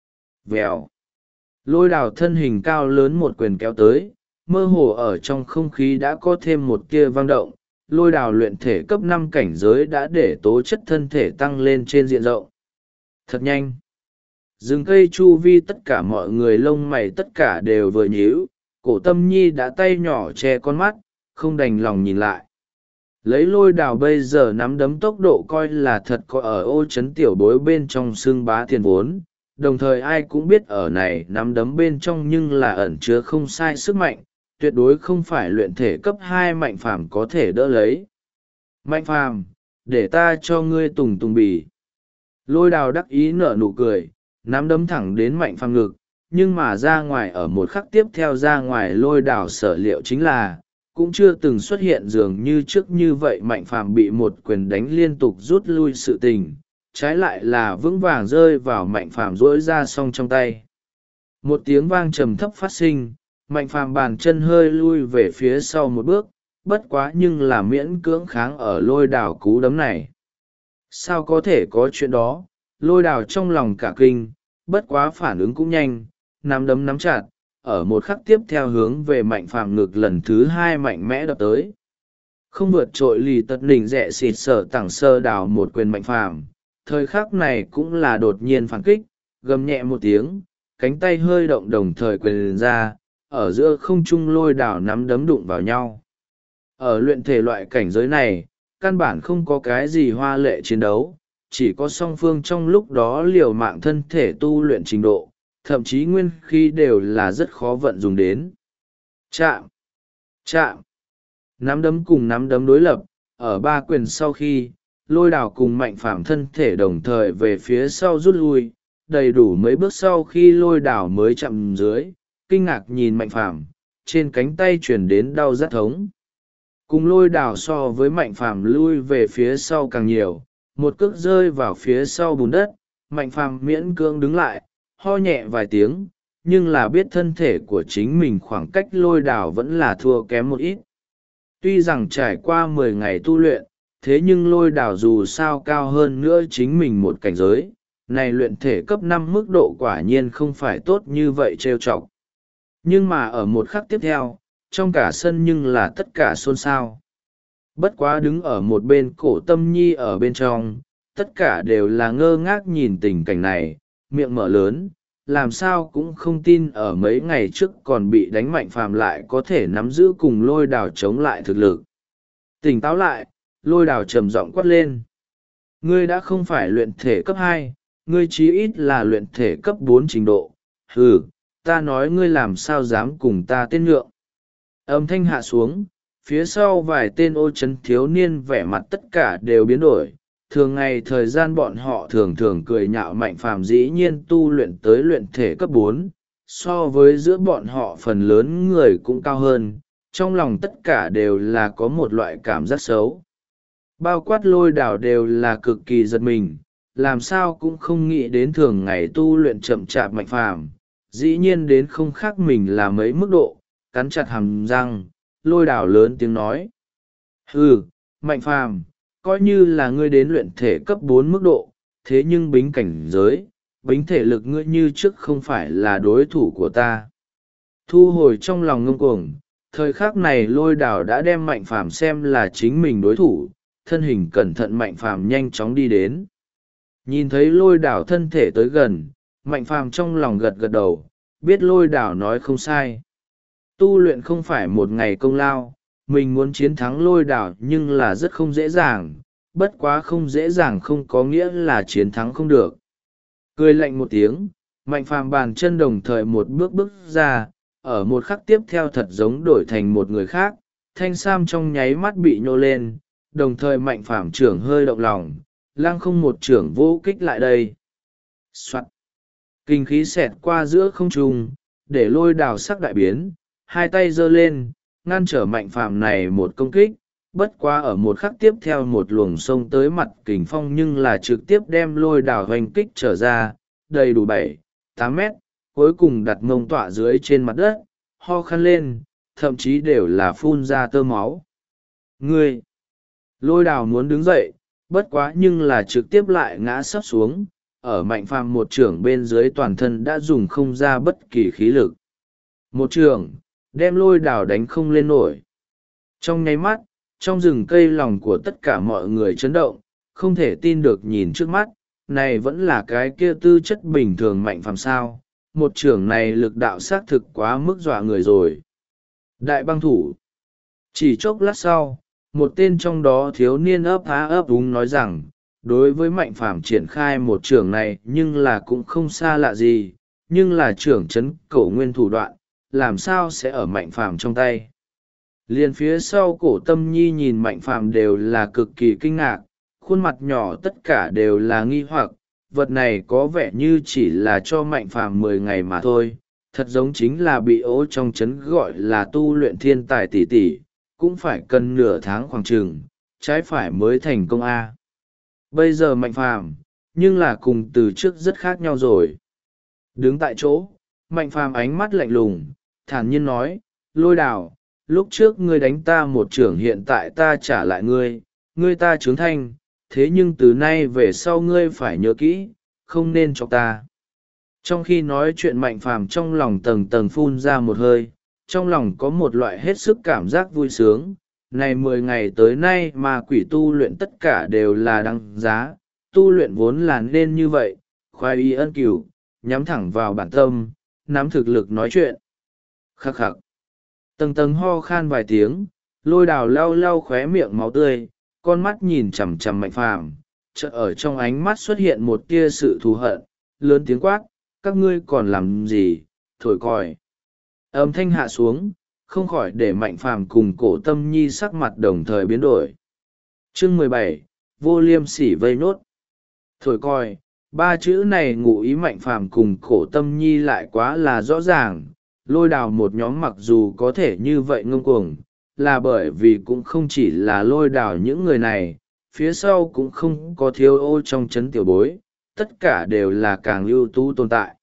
Vèo. Lôi Đào thân hình cao lớn một quyền kéo tới, mơ hồ ở trong không khí đã có thêm một tia vang động. Lôi Đào luyện thể cấp 5 cảnh giới đã để tố chất thân thể tăng lên trên diện rộng. Thật nhanh. Rừng cây chu vi tất cả mọi người lông mày tất cả đều vừa nhíu, Cổ Tâm Nhi đã tay nhỏ che con mắt, không đành lòng nhìn lại. Lấy Lôi Đào bây giờ nắm đấm tốc độ coi là thật có ở ô trấn tiểu bối bên trong xương bá tiền vốn, đồng thời ai cũng biết ở này nắm đấm bên trong nhưng là ẩn chứa không sai sức mạnh, tuyệt đối không phải luyện thể cấp 2 Mạnh Phàm có thể đỡ lấy. Mạnh Phàm, để ta cho ngươi tùng tùng bì. Lôi Đào đắc ý nở nụ cười, nắm đấm thẳng đến Mạnh Phàm ngực, nhưng mà ra ngoài ở một khắc tiếp theo ra ngoài Lôi Đào sở liệu chính là, cũng chưa từng xuất hiện dường như trước như vậy Mạnh Phàm bị một quyền đánh liên tục rút lui sự tình, trái lại là vững vàng rơi vào Mạnh Phàm rỗi ra song trong tay. Một tiếng vang trầm thấp phát sinh, Mạnh Phàm bàn chân hơi lui về phía sau một bước, bất quá nhưng là miễn cưỡng kháng ở Lôi Đào cú đấm này. Sao có thể có chuyện đó? Lôi Đào trong lòng cả kinh, bất quá phản ứng cũng nhanh, nắm đấm nắm chặt, ở một khắc tiếp theo hướng về Mạnh Phàm ngực lần thứ 2 mạnh mẽ đập tới. Không vượt trội lì tật đỉnh rẽ xịt sở tảng sơ đào một quyền Mạnh Phàm, thời khắc này cũng là đột nhiên phản kích, gầm nhẹ một tiếng, cánh tay hơi động đồng thời quyền ra, ở giữa không trung Lôi Đào nắm đấm đụng vào nhau. Ở luyện thể loại cảnh giới này, căn bản không có cái gì hoa lệ chiến đấu, chỉ có song phương trong lúc đó liều mạng thân thể tu luyện trình độ, thậm chí nguyên khí đều là rất khó vận dùng đến. Chạm! Chạm! Nắm đấm cùng nắm đấm đối lập, ở 3 quyền sau khi, Lôi Đào cùng Mạnh Phàm thân thể đồng thời về phía sau rút lui, đầy đủ mấy bước sau khi Lôi Đào mới chạm dưới, kinh ngạc nhìn Mạnh Phàm, trên cánh tay truyền đến đau rát thống. Cùng Lôi Đào so với Mạnh Phàm lui về phía sau càng nhiều, một cước rơi vào phía sau bùn đất, Mạnh Phàm miễn cưỡng đứng lại, ho nhẹ vài tiếng, nhưng là biết thân thể của chính mình khoảng cách Lôi Đào vẫn là thua kém một ít. Tuy rằng trải qua 10 ngày tu luyện, thế nhưng Lôi Đào dù sao cao hơn nữa chính mình một cảnh giới, này luyện thể cấp 5 mức độ quả nhiên không phải tốt như vậy trêu chọc. Nhưng mà ở một khắc tiếp theo, trong cả sân nhưng là tất cả xôn xao. Bất quá đứng ở một bên Cổ Tâm Nhi ở bên trong, tất cả đều là ngơ ngác nhìn tình cảnh này, miệng mở lớn, làm sao cũng không tin ở mấy ngày trước còn bị đánh Mạnh Phàm lại có thể nắm giữ cùng Lôi Đào chống lại thực lực. Tỉnh táo lại, Lôi Đào trầm giọng quát lên. Ngươi đã không phải luyện thể cấp 2, ngươi chí ít là luyện thể cấp 4 trình độ. Hừ, ta nói ngươi làm sao dám cùng ta tên nhượng. Âm thanh hạ xuống, phía sau vài tên ô trấn thiếu niên vẻ mặt tất cả đều biến đổi. Thường ngày thời gian bọn họ thường thường cười nhạo Mạnh Phàm dĩ nhiên tu luyện tới luyện thể cấp 4, so với giữa bọn họ phần lớn người cũng cao hơn, trong lòng tất cả đều là có một loại cảm giác xấu. Bao quát Lôi Đào đều là cực kỳ giật mình, làm sao cũng không nghĩ đến thường ngày tu luyện chậm chạp Mạnh Phàm dĩ nhiên đến không khác mình là mấy mức độ. Cắn chặt hàm răng, Lôi Đào lớn tiếng nói. Ừ, Mạnh Phàm, coi như là ngươi đến luyện thể cấp 4 mức độ, thế nhưng bính cảnh giới, bính thể lực ngươi như trước không phải là đối thủ của ta. Thu hồi trong lòng ngông cuồng, thời khắc này Lôi Đào đã đem Mạnh Phàm xem là chính mình đối thủ, thân hình cẩn thận Mạnh Phàm nhanh chóng đi đến. Nhìn thấy Lôi Đào thân thể tới gần, Mạnh Phàm trong lòng gật gật đầu, biết Lôi Đào nói không sai. Tu luyện không phải một ngày công lao, mình muốn chiến thắng Lôi Đào nhưng là rất không dễ dàng, bất quá không dễ dàng không có nghĩa là chiến thắng không được. Cười lạnh một tiếng, Mạnh Phàm bàn chân đồng thời một bước bước ra, ở một khắc tiếp theo thật giống đổi thành một người khác, thanh sam trong nháy mắt bị nhô lên, đồng thời Mạnh Phàm trưởng hơi động lòng, lăng không một trưởng vô kích lại đây. Soạn. Kinh khí xẹt qua giữa không trung, để Lôi Đào sắc đại biến, hai tay giơ lên, ngăn trở Mạnh Phàm này một công kích, bất quá ở một khắc tiếp theo một luồng sông tới mặt kình phong nhưng là trực tiếp đem Lôi Đào hoành kích trở ra, đầy đủ 7-8 mét, cuối cùng đặt mông tọa dưới trên mặt đất, ho khăn lên, thậm chí đều là phun ra tơ máu. Ngươi! Lôi Đào muốn đứng dậy, bất quá nhưng là trực tiếp lại ngã sấp xuống, ở Mạnh Phàm một trưởng bên dưới toàn thân đã dùng không ra bất kỳ khí lực. Một trưởng, đem Lôi Đào đánh không lên nổi. Trong nháy mắt, trong rừng cây lòng của tất cả mọi người chấn động, không thể tin được nhìn trước mắt, này vẫn là cái kia tư chất bình thường Mạnh Phàm sao, một trưởng này lực đạo xác thực quá mức dọa người rồi. Đại băng thủ. Chỉ chốc lát sau, một tên trong đó thiếu niên ấp há ấp úng nói rằng, đối với Mạnh Phàm triển khai một trưởng này nhưng là cũng không xa lạ gì, nhưng là trưởng chấn cổ nguyên thủ đoạn, làm sao sẽ ở Mạnh Phàm trong tay. Liền phía sau Cổ Tâm Nhi nhìn Mạnh Phàm đều là cực kỳ kinh ngạc, khuôn mặt nhỏ tất cả đều là nghi hoặc, vật này có vẻ như chỉ là cho Mạnh Phàm 10 ngày mà thôi, thật giống chính là bị ố trong chấn gọi là tu luyện thiên tài tỷ tỷ, cũng phải cần nửa tháng khoảng chừng, trái phải mới thành công A. Bây giờ Mạnh Phàm nhưng là cùng từ trước rất khác nhau rồi. Đứng tại chỗ, Mạnh Phàm ánh mắt lạnh lùng, thản nhiên nói, Lôi Đào, lúc trước ngươi đánh ta một trưởng, hiện tại ta trả lại ngươi, ngươi ta trướng thanh, thế nhưng từ nay về sau ngươi phải nhớ kỹ, không nên chọc ta. Trong khi nói chuyện Mạnh Phàm trong lòng tầng tầng phun ra một hơi, trong lòng có một loại hết sức cảm giác vui sướng. Này 10 ngày tới nay mà quỷ tu luyện tất cả đều là đăng giá, tu luyện vốn là nên như vậy, khoái y ân cửu, nhắm thẳng vào bản tâm, nắm thực lực nói chuyện. Khắc khắc. Tầng tầng ho khan vài tiếng, Lôi Đào lau lau khóe miệng máu tươi, con mắt nhìn chằm chằm Mạnh Phàm, chợt ở trong ánh mắt xuất hiện một tia sự thù hận, lớn tiếng quát, các ngươi còn làm gì, thổi còi. Âm thanh hạ xuống, không khỏi để Mạnh Phàm cùng Cổ Tâm Nhi sắc mặt đồng thời biến đổi. Chương 17, vô liêm sỉ vây nốt. Thổi còi, ba chữ này ngụ ý Mạnh Phàm cùng Cổ Tâm Nhi lại quá là rõ ràng. Lôi Đào một nhóm mặc dù có thể như vậy ngông cuồng, là bởi vì cũng không chỉ là Lôi Đào những người này, phía sau cũng không có thiếu ô trong chấn tiểu bối, tất cả đều là càng ưu tú tồn tại.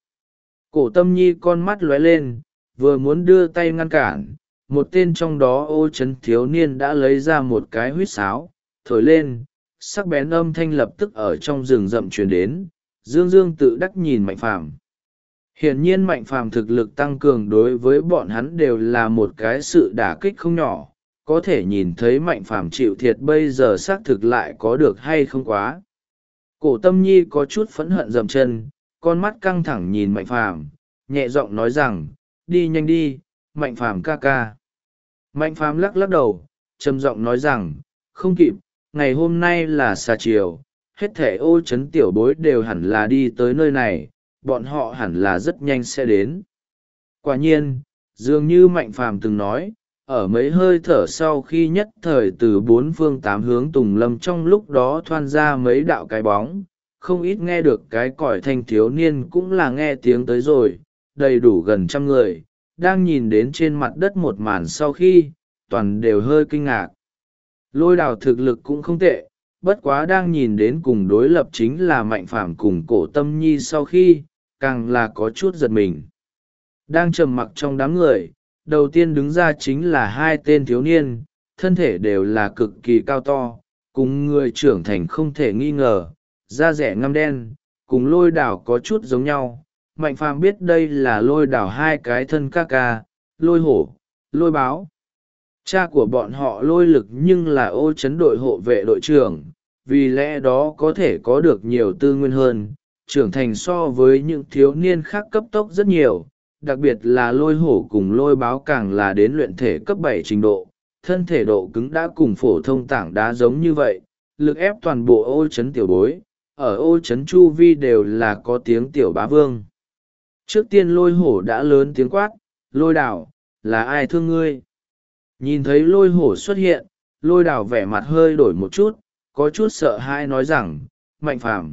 Cổ Tâm Nhi con mắt lóe lên, vừa muốn đưa tay ngăn cản, một tên trong đó ô chấn thiếu niên đã lấy ra một cái huýt sáo, thổi lên, sắc bén âm thanh lập tức ở trong rừng rậm truyền đến, dương dương tự đắc nhìn Mạnh Phàm. Hiển nhiên Mạnh Phàm thực lực tăng cường đối với bọn hắn đều là một cái sự đả kích không nhỏ, có thể nhìn thấy Mạnh Phàm chịu thiệt bây giờ xác thực lại có được hay không quá. Cổ Tâm Nhi có chút phẫn hận dậm chân, con mắt căng thẳng nhìn Mạnh Phàm, nhẹ giọng nói rằng, đi nhanh đi, Mạnh Phàm ca ca. Mạnh Phàm lắc lắc đầu, trầm giọng nói rằng, không kịp, ngày hôm nay là xà chiều, hết thảy Ô Trấn tiểu bối đều hẳn là đi tới nơi này, bọn họ hẳn là rất nhanh sẽ đến. Quả nhiên, dường như Mạnh Phàm từng nói, ở mấy hơi thở sau khi nhất thời từ bốn phương tám hướng tùng lâm trong lúc đó thoăn ra mấy đạo cái bóng, không ít nghe được cái còi thanh thiếu niên cũng là nghe tiếng tới rồi, đầy đủ gần 100 người, đang nhìn đến trên mặt đất một màn sau khi, toàn đều hơi kinh ngạc. Lôi đào thực lực cũng không tệ, bất quá đang nhìn đến cùng đối lập chính là Mạnh Phàm cùng Cổ Tâm Nhi sau khi, càng là có chút giật mình. Đang trầm mặc trong đám người, đầu tiên đứng ra chính là hai tên thiếu niên, thân thể đều là cực kỳ cao to, cùng người trưởng thành không thể nghi ngờ, da rẻ ngăm đen, cùng Lôi đào có chút giống nhau. Mạnh Phàm biết đây là Lôi đào hai cái thân ca ca, Lôi hổ, Lôi báo. Cha của bọn họ Lôi lực nhưng là Ô Trấn đội hộ vệ đội trưởng, vì lẽ đó có thể có được nhiều tư nguyên hơn, trưởng thành so với những thiếu niên khác cấp tốc rất nhiều, đặc biệt là Lôi hổ cùng Lôi báo càng là đến luyện thể cấp 7 trình độ, thân thể độ cứng đã cùng phổ thông tảng đá giống như vậy, lực ép toàn bộ Ô Trấn tiểu bối, ở Ô Trấn chu vi đều là có tiếng tiểu bá vương. Trước tiên Lôi hổ đã lớn tiếng quát, Lôi đào, là ai thương ngươi? Nhìn thấy Lôi hổ xuất hiện, Lôi đào vẻ mặt hơi đổi một chút, có chút sợ hãi nói rằng, Mạnh Phàm.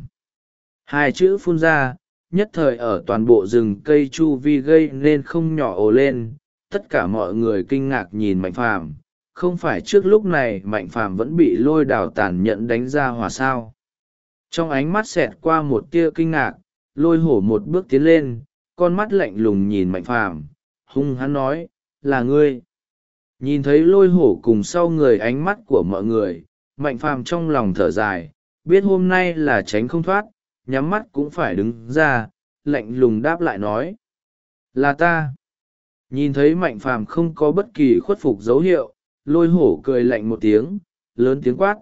Hai chữ phun ra, nhất thời ở toàn bộ rừng cây chu vi gây nên không nhỏ ồ lên, tất cả mọi người kinh ngạc nhìn Mạnh Phàm, không phải trước lúc này Mạnh Phàm vẫn bị Lôi đào tàn nhẫn đánh ra hỏa sao. Trong ánh mắt xẹt qua một tia kinh ngạc, Lôi hổ một bước tiến lên, con mắt lạnh lùng nhìn Mạnh Phàm, hung hăng nói, là ngươi. Nhìn thấy Lôi hổ cùng sau người ánh mắt của mọi người, Mạnh Phàm trong lòng thở dài, biết hôm nay là tránh không thoát, nhắm mắt cũng phải đứng ra, lạnh lùng đáp lại nói. Là ta. Nhìn thấy Mạnh Phàm không có bất kỳ khuất phục dấu hiệu, Lôi hổ cười lạnh một tiếng, lớn tiếng quát,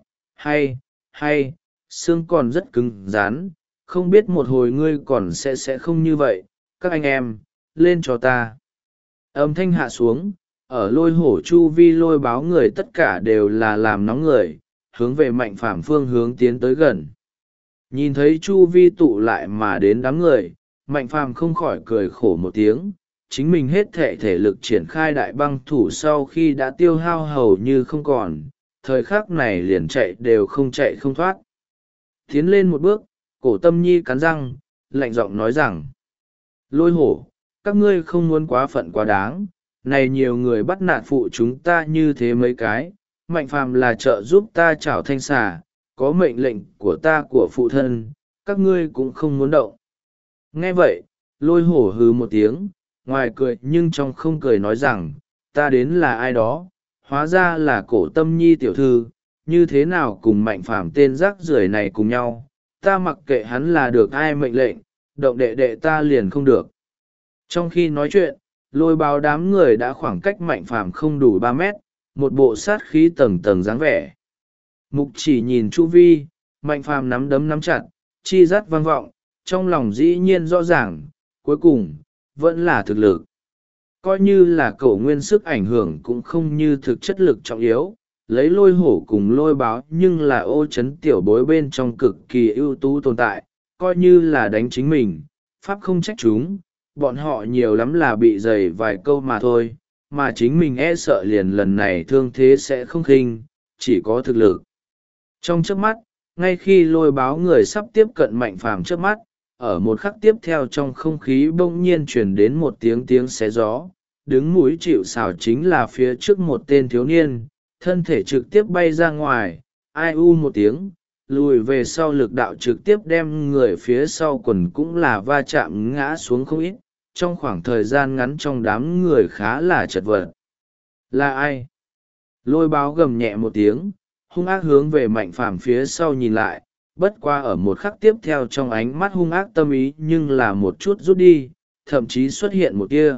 hay, xương còn rất cứng rắn, không biết một hồi ngươi còn sẽ không như vậy, các anh em, lên cho ta. Âm thanh hạ xuống, ở Lôi hổ chu vi Lôi báo người tất cả đều là làm nóng người, hướng về Mạnh Phàm phương hướng tiến tới gần. Nhìn thấy chu vi tụ lại mà đến đám người, Mạnh Phàm không khỏi cười khổ một tiếng, chính mình hết thể lực triển khai đại băng thủ sau khi đã tiêu hao hầu như không còn, thời khắc này liền chạy đều không chạy không thoát. Tiến lên một bước, Cổ Tâm Nhi cắn răng, lạnh giọng nói rằng, Lôi hổ, các ngươi không muốn quá phận quá đáng, này nhiều người bắt nạt phụ chúng ta như thế mấy cái, Mạnh Phàm là trợ giúp ta chảo thanh xà, có mệnh lệnh của ta của phụ thân, các ngươi cũng không muốn động. Nghe vậy, Lôi hổ hừ một tiếng, ngoài cười nhưng trong không cười nói rằng, ta đến là ai đó, hóa ra là Cổ Tâm Nhi tiểu thư, như thế nào cùng Mạnh Phàm tên rác rưởi này cùng nhau, ta mặc kệ hắn là được ai mệnh lệnh, động đệ đệ ta liền không được. Trong khi nói chuyện, Lôi báo đám người đã khoảng cách Mạnh Phàm không đủ 3 mét, một bộ sát khí tầng tầng dáng vẻ. Mục chỉ nhìn chu vi, Mạnh Phàm nắm đấm nắm chặt, chi rát vang vọng, trong lòng dĩ nhiên rõ ràng, cuối cùng, vẫn là thực lực. Coi như là Cổ Nguyên sức ảnh hưởng cũng không như thực chất lực trọng yếu, lấy Lôi hổ cùng Lôi báo nhưng là Ô Trấn tiểu bối bên trong cực kỳ ưu tú tồn tại, coi như là đánh chính mình, pháp không trách chúng, bọn họ nhiều lắm là bị dày vài câu mà thôi, mà chính mình e sợ liền lần này thương thế sẽ không khinh, chỉ có thực lực. Trong chớp mắt, ngay khi Lôi báo người sắp tiếp cận Mạnh Phàm chớp mắt, ở một khắc tiếp theo trong không khí bỗng nhiên truyền đến một tiếng xé gió, đứng mũi chịu sào chính là phía trước một tên thiếu niên, thân thể trực tiếp bay ra ngoài, ai u một tiếng, lùi về sau lực đạo trực tiếp đem người phía sau quần cũng là va chạm ngã xuống không ít, trong khoảng thời gian ngắn trong đám người khá là chật vật. Là ai? Lôi báo gầm nhẹ một tiếng, hung ác hướng về Mạnh Phàm phía sau nhìn lại, bất qua ở một khắc tiếp theo trong ánh mắt hung ác tâm ý nhưng là một chút rút đi, thậm chí xuất hiện một tia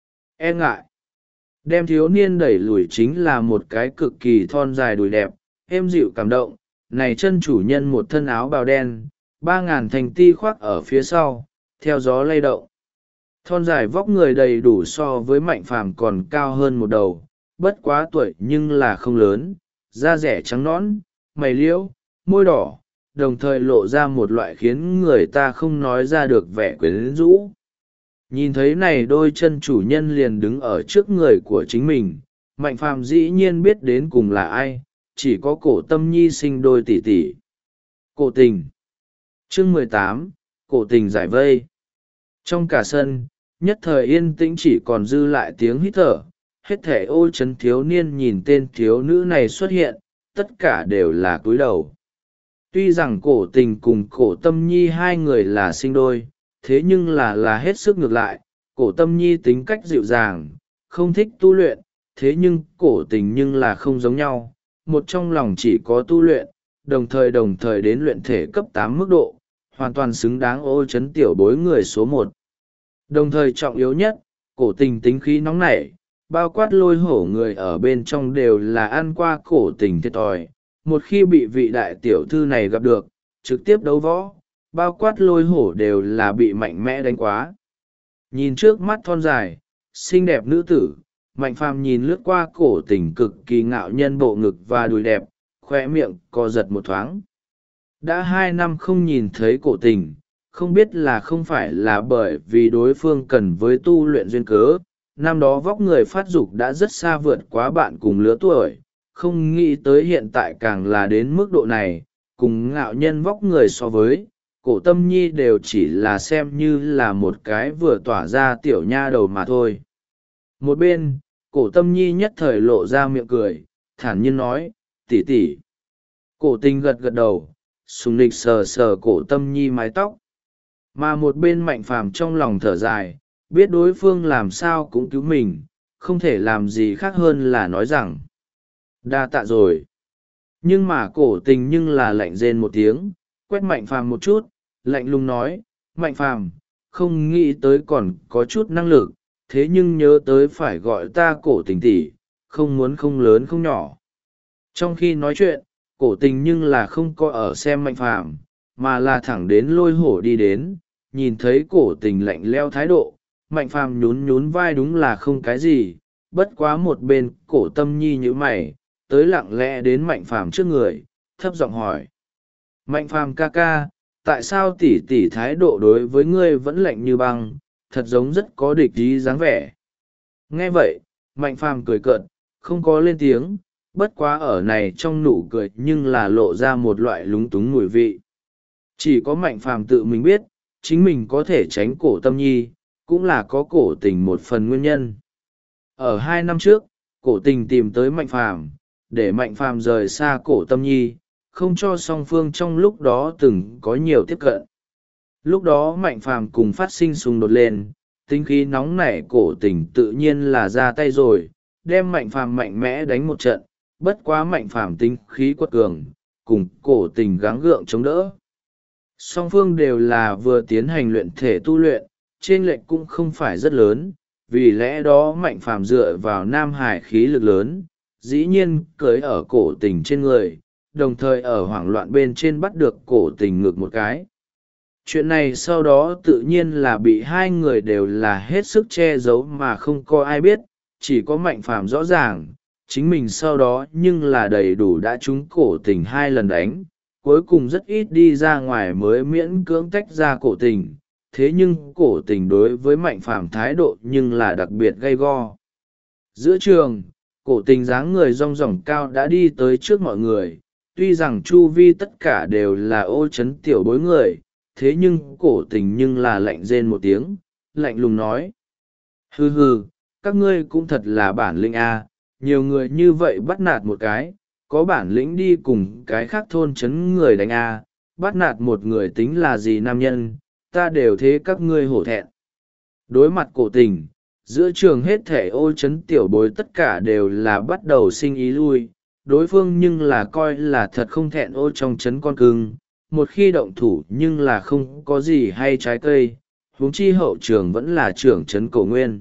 e ngại. Đem thiếu niên đẩy lùi chính là một cái cực kỳ thon dài đùi đẹp, êm dịu cảm động. Này chân chủ nhân một thân áo bào đen, 3.000 thành ti khoác ở phía sau, theo gió lay động. Thon dài vóc người đầy đủ so với Mạnh Phàm còn cao hơn một đầu, bất quá tuổi nhưng là không lớn, da rẻ trắng nõn, mày liễu, môi đỏ, đồng thời lộ ra một loại khiến người ta không nói ra được vẻ quyến rũ. Nhìn thấy này đôi chân chủ nhân liền đứng ở trước người của chính mình, Mạnh Phàm dĩ nhiên biết đến cùng là ai, chỉ có Cổ Tâm Nhi sinh đôi tỷ tỷ. Cổ tình. Chương 18, Cổ tình giải vây. Trong cả sân, nhất thời yên tĩnh chỉ còn dư lại tiếng hít thở, hết thể Ô Trấn thiếu niên nhìn tên thiếu nữ này xuất hiện, tất cả đều là cúi đầu. Tuy rằng Cổ tình cùng Cổ Tâm Nhi hai người là sinh đôi, thế nhưng là hết sức ngược lại. Cổ Tâm Nhi tính cách dịu dàng, không thích tu luyện, thế nhưng Cổ tình nhưng là không giống nhau, một trong lòng chỉ có tu luyện, đồng thời đến luyện thể cấp 8 mức độ, hoàn toàn xứng đáng Ô Trấn tiểu bối người số 1. Đồng thời trọng yếu nhất, Cổ tình tính khí nóng nảy, bao quát Lôi Hổ người ở bên trong đều là ăn qua Cổ tình thiệt thòi. Một khi bị vị đại tiểu thư này gặp được, trực tiếp đấu võ, bao quát Lôi Hổ đều là bị mạnh mẽ đánh quá. Nhìn trước mắt thon dài, xinh đẹp nữ tử, Mạnh Phàm nhìn lướt qua Cổ tình cực kỳ ngạo nhân bộ ngực và đùi đẹp, khoe miệng co giật một thoáng. Đã 2 năm không nhìn thấy Cổ tình, không biết là không phải là bởi vì đối phương cần với tu luyện duyên cớ, năm đó vóc người phát dục đã rất xa vượt quá bạn cùng lứa tuổi, không nghĩ tới hiện tại càng là đến mức độ này, cùng ngạo nhân vóc người so với, Cổ Tâm Nhi đều chỉ là xem như là một cái vừa tỏa ra tiểu nha đầu mà thôi. Một bên, Cổ Tâm Nhi nhất thời lộ ra miệng cười, thản nhiên nói, tỷ tỷ. Cổ tình gật gật đầu, sùng nịch sờ sờ Cổ Tâm Nhi mái tóc. Mà một bên Mạnh Phàm trong lòng thở dài, biết đối phương làm sao cũng cứu mình, không thể làm gì khác hơn là nói rằng đa tạ rồi. Nhưng mà Cổ tình nhưng là lạnh rên một tiếng, quét Mạnh Phàm một chút, lạnh lùng nói, Mạnh Phàm, không nghĩ tới còn có chút năng lực, thế nhưng nhớ tới phải gọi ta Cổ tình tỷ, không muốn không lớn không nhỏ. Trong khi nói chuyện, Cổ tình nhưng là không có ở xem Mạnh Phàm, mà là thẳng đến Lôi Hổ đi đến, nhìn thấy Cổ tình lạnh leo thái độ, Mạnh Phàm nhún nhún vai đúng là không cái gì, bất quá một bên Cổ Tâm Nhi như mày, tới lặng lẽ đến Mạnh Phàm trước người, thấp giọng hỏi. Mạnh Phàm ca ca, tại sao tỷ tỷ thái độ đối với ngươi vẫn lạnh như băng, thật giống rất có địch ý dáng vẻ. Nghe vậy, Mạnh Phàm cười cợt, không có lên tiếng, bất quá ở này trong nụ cười nhưng là lộ ra một loại lúng túng mùi vị. Chỉ có Mạnh Phàm tự mình biết, chính mình có thể tránh Cổ Tâm Nhi, cũng là có Cổ tình một phần nguyên nhân. Ở 2 năm trước, Cổ tình tìm tới Mạnh Phàm, để Mạnh Phàm rời xa Cổ Tâm Nhi, không cho song phương trong lúc đó từng có nhiều tiếp cận. Lúc đó Mạnh Phàm cùng phát sinh xung đột lên, tính khí nóng nảy Cổ tình tự nhiên là ra tay rồi, đem Mạnh Phàm mạnh mẽ đánh một trận, bất quá Mạnh Phàm tính khí quật cường, cùng Cổ tình gắng gượng chống đỡ. Song phương đều là vừa tiến hành luyện thể tu luyện, chênh lệch cũng không phải rất lớn, vì lẽ đó Mạnh Phàm dựa vào nam hải khí lực lớn, dĩ nhiên cưới ở Cổ tình trên người, đồng thời ở hoảng loạn bên trên bắt được Cổ tình ngược một cái. Chuyện này sau đó tự nhiên là bị hai người đều là hết sức che giấu mà không có ai biết, chỉ có Mạnh Phàm rõ ràng, chính mình sau đó nhưng là đầy đủ đã trúng Cổ tình 2 lần đánh, cuối cùng rất ít đi ra ngoài mới miễn cưỡng tách ra Cổ tình, thế nhưng Cổ tình đối với Mạnh Phàm thái độ nhưng là đặc biệt gay go. Giữa trường, Cổ tình dáng người rong ròng cao đã đi tới trước mọi người, tuy rằng chu vi tất cả đều là Ô Trấn tiểu bối người, thế nhưng Cổ tình nhưng là lạnh rên một tiếng, lạnh lùng nói. Hừ hừ, các ngươi cũng thật là bản lĩnh a, nhiều người như vậy bắt nạt một cái, có bản lĩnh đi cùng cái khác thôn trấn người đánh a, bắt nạt một người tính là gì nam nhân, ta đều thế các ngươi hổ thẹn. Đối mặt Cổ tình, giữa trường hết thể Ô Trấn tiểu bối tất cả đều là bắt đầu sinh ý lui, đối phương nhưng là coi là thật không thẹn ô trong trấn con cưng, một khi động thủ nhưng là không có gì hay trái cây, huống chi hậu trường vẫn là trưởng trấn Cổ Nguyên.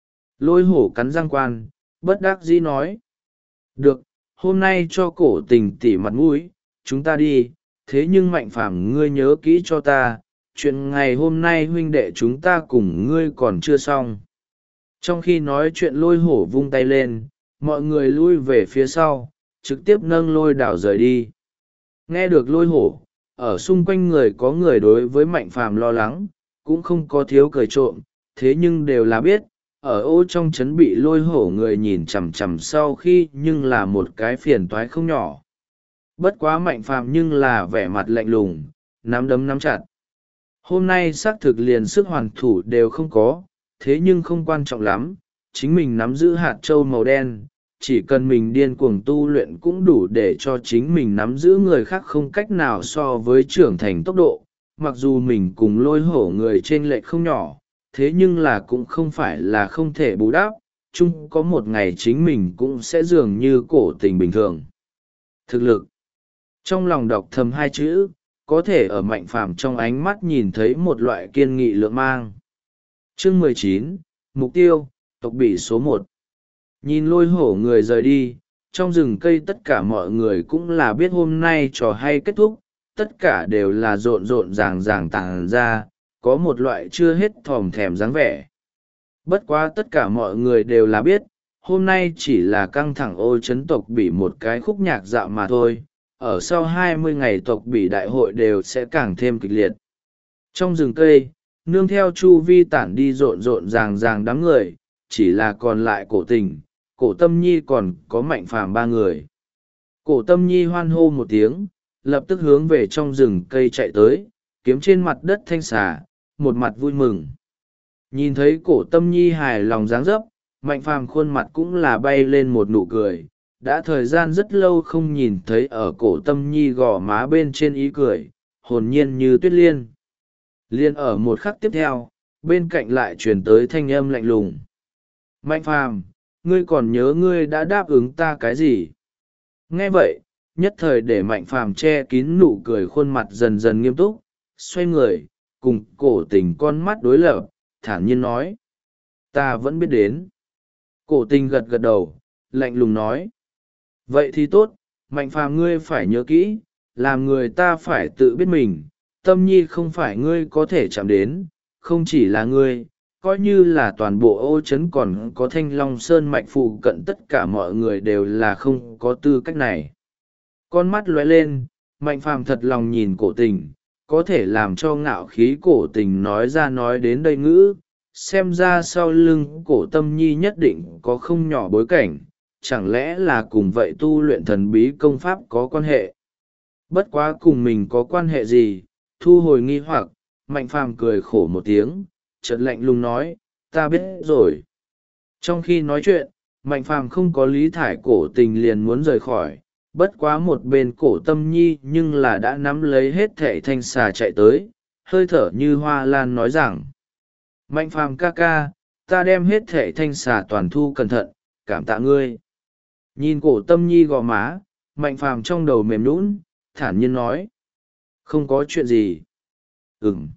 Lôi hổ cắn răng quan, bất đắc dĩ nói. Được, hôm nay cho Cổ Tình tỉ mặt mũi, chúng ta đi, thế nhưng Mạnh Phàm ngươi nhớ kỹ cho ta, chuyện ngày hôm nay huynh đệ chúng ta cùng ngươi còn chưa xong. Trong khi nói chuyện lôi hổ vung tay lên, mọi người lui về phía sau, trực tiếp nâng lôi đảo rời đi. Nghe được lôi hổ, ở xung quanh người có người đối với Mạnh Phàm lo lắng, cũng không có thiếu cười trộm, thế nhưng đều là biết, ở ô trong trấn bị lôi hổ người nhìn chằm chằm sau khi nhưng là một cái phiền toái không nhỏ. Bất quá Mạnh Phàm nhưng là vẻ mặt lạnh lùng, nắm đấm nắm chặt. Hôm nay xác thực liền sức hoàn thủ đều không có, thế nhưng không quan trọng lắm, chính mình nắm giữ hạt châu màu đen, chỉ cần mình điên cuồng tu luyện cũng đủ để cho chính mình nắm giữ người khác không cách nào so với trưởng thành tốc độ. Mặc dù mình cùng lôi hổ người trên lệch không nhỏ, thế nhưng là cũng không phải là không thể bù đắp, chung có một ngày chính mình cũng sẽ dường như Cổ Tình bình thường. Thực lực. Trong lòng đọc thầm hai chữ, có thể ở Mạnh Phàm trong ánh mắt nhìn thấy một loại kiên nghị lượng mang. Chương 19, Mục tiêu, tộc bỉ số 1. Nhìn lôi hổ người rời đi, trong rừng cây tất cả mọi người cũng là biết hôm nay trò hay kết thúc, tất cả đều là rộn rộn ràng ràng tàng ra, có một loại chưa hết thòm thèm dáng vẻ. Bất quá tất cả mọi người đều là biết, hôm nay chỉ là căng thẳng ô chấn tộc bỉ một cái khúc nhạc dạo mà thôi, ở sau 20 ngày tộc bỉ đại hội đều sẽ càng thêm kịch liệt. Trong rừng cây, nương theo chu vi tản đi rộn rộn ràng ràng đám người, chỉ là còn lại Cổ Tình, Cổ Tâm Nhi còn có Mạnh Phàm ba người. Cổ Tâm Nhi hoan hô một tiếng, lập tức hướng về trong rừng cây chạy tới, kiếm trên mặt đất thanh xà, một mặt vui mừng. Nhìn thấy Cổ Tâm Nhi hài lòng dáng dấp, Mạnh Phàm khuôn mặt cũng là bay lên một nụ cười, đã thời gian rất lâu không nhìn thấy ở Cổ Tâm Nhi gò má bên trên ý cười, hồn nhiên như tuyết liên. Liên ở một khắc tiếp theo, bên cạnh lại truyền tới thanh âm lạnh lùng. Mạnh Phàm, ngươi còn nhớ ngươi đã đáp ứng ta cái gì? Nghe vậy, nhất thời để Mạnh Phàm che kín nụ cười, khuôn mặt dần dần nghiêm túc, xoay người, cùng Cổ Tình con mắt đối lập, thản nhiên nói. Ta vẫn biết đến. Cổ Tình gật gật đầu, lạnh lùng nói. Vậy thì tốt, Mạnh Phàm ngươi phải nhớ kỹ, làm người ta phải tự biết mình, Tâm Nhi không phải ngươi có thể chạm đến, không chỉ là ngươi, coi như là toàn bộ ô trấn còn có Thanh Long Sơn mạch phụ cận tất cả mọi người đều là không có tư cách này. Con mắt lóe lên, Mạnh Phàm thật lòng nhìn Cổ Tình, có thể làm cho ngạo khí Cổ Tình nói ra nói đến đây ngữ, xem ra sau lưng Cổ Tâm Nhi nhất định có không nhỏ bối cảnh, chẳng lẽ là cùng vậy tu luyện thần bí công pháp có quan hệ. Bất quá cùng mình có quan hệ gì, thu hồi nghi hoặc, Mạnh Phàm cười khổ một tiếng, chợt lạnh lùng nói, ta biết rồi. Trong khi nói chuyện, Mạnh Phàm không có lý thải Cổ Tình liền muốn rời khỏi, bất quá một bên Cổ Tâm Nhi nhưng là đã nắm lấy hết thảy thanh xà chạy tới, hơi thở như hoa lan nói rằng. Mạnh Phàm ca ca, ta đem hết thảy thanh xà toàn thu cẩn thận, cảm tạ ngươi. Nhìn Cổ Tâm Nhi gò má, Mạnh Phàm trong đầu mềm nhũn, thản nhiên nói. Không có chuyện gì. Ừm.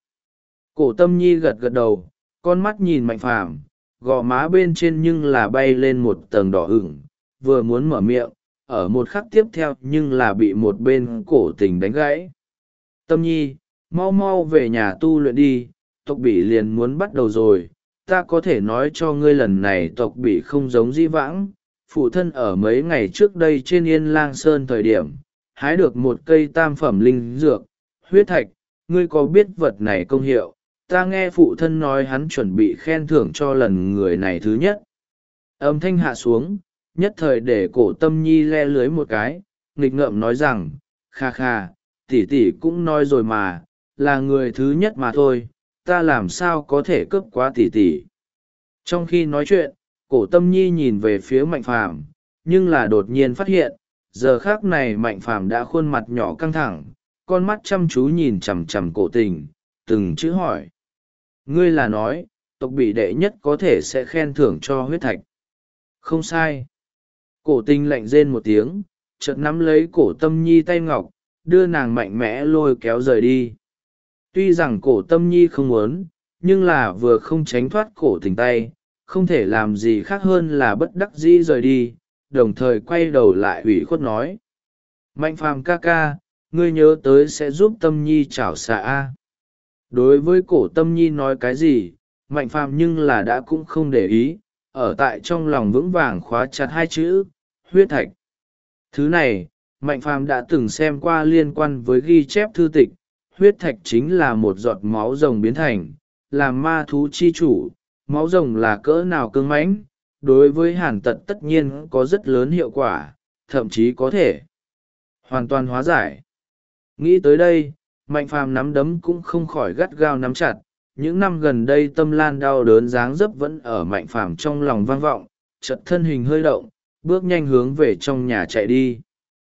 Cổ Tâm Nhi gật gật đầu, con mắt nhìn Mạnh Phàm, gò má bên trên nhưng là bay lên một tầng đỏ ửng, vừa muốn mở miệng, ở một khắc tiếp theo nhưng là bị một bên Cổ Tình đánh gãy. Tâm Nhi, mau mau về nhà tu luyện đi, tộc bỉ liền muốn bắt đầu rồi, ta có thể nói cho ngươi lần này tộc bỉ không giống dĩ vãng. Phụ thân ở mấy ngày trước đây trên Yên Lang Sơn thời điểm, hái được một cây tam phẩm linh dược, huyết thạch, ngươi có biết vật này công hiệu? Ta nghe phụ thân nói hắn chuẩn bị khen thưởng cho lần người này thứ nhất. Âm thanh hạ xuống, nhất thời để Cổ Tâm Nhi le lưới một cái, nghịch ngợm nói rằng, kha kha, tỷ tỷ cũng nói rồi mà, là người thứ nhất mà thôi, ta làm sao có thể cướp quá tỷ tỷ. Trong khi nói chuyện, Cổ Tâm Nhi nhìn về phía Mạnh Phàm, nhưng là đột nhiên phát hiện, giờ khác này Mạnh Phàm đã khuôn mặt nhỏ căng thẳng, con mắt chăm chú nhìn chằm chằm Cổ Tình, từng chữ hỏi. Ngươi là nói, tộc bỉ đệ nhất có thể sẽ khen thưởng cho huyết thạch. Không sai. Cổ Tình lạnh rên một tiếng, chợt nắm lấy Cổ Tâm Nhi tay ngọc, đưa nàng mạnh mẽ lôi kéo rời đi. Tuy rằng Cổ Tâm Nhi không muốn, nhưng là vừa không tránh thoát cổ tình tay, không thể làm gì khác hơn là bất đắc dĩ rời đi, đồng thời quay đầu lại ủy khuất nói: Mạnh Phàm ca ca, ngươi nhớ tới sẽ giúp Tâm Nhi chảo xạ a. Đối với cổ Tâm Nhi nói cái gì, Mạnh Phàm nhưng là đã cũng không để ý, ở tại trong lòng vững vàng khóa chặt hai chữ: huyết thạch. Thứ này, Mạnh Phàm đã từng xem qua liên quan với ghi chép thư tịch. Huyết thạch chính là một giọt máu rồng biến thành, làm ma thú chi chủ. Máu rồng là cỡ nào cứng mãnh, đối với hàn tật tất nhiên có rất lớn hiệu quả, thậm chí có thể hoàn toàn hóa giải. Nghĩ tới đây, Mạnh Phàm nắm đấm cũng không khỏi gắt gao nắm chặt. Những năm gần đây Tâm Lan đau đớn dáng dấp vẫn ở Mạnh Phàm trong lòng vang vọng, chợt thân hình hơi động, bước nhanh hướng về trong nhà chạy đi.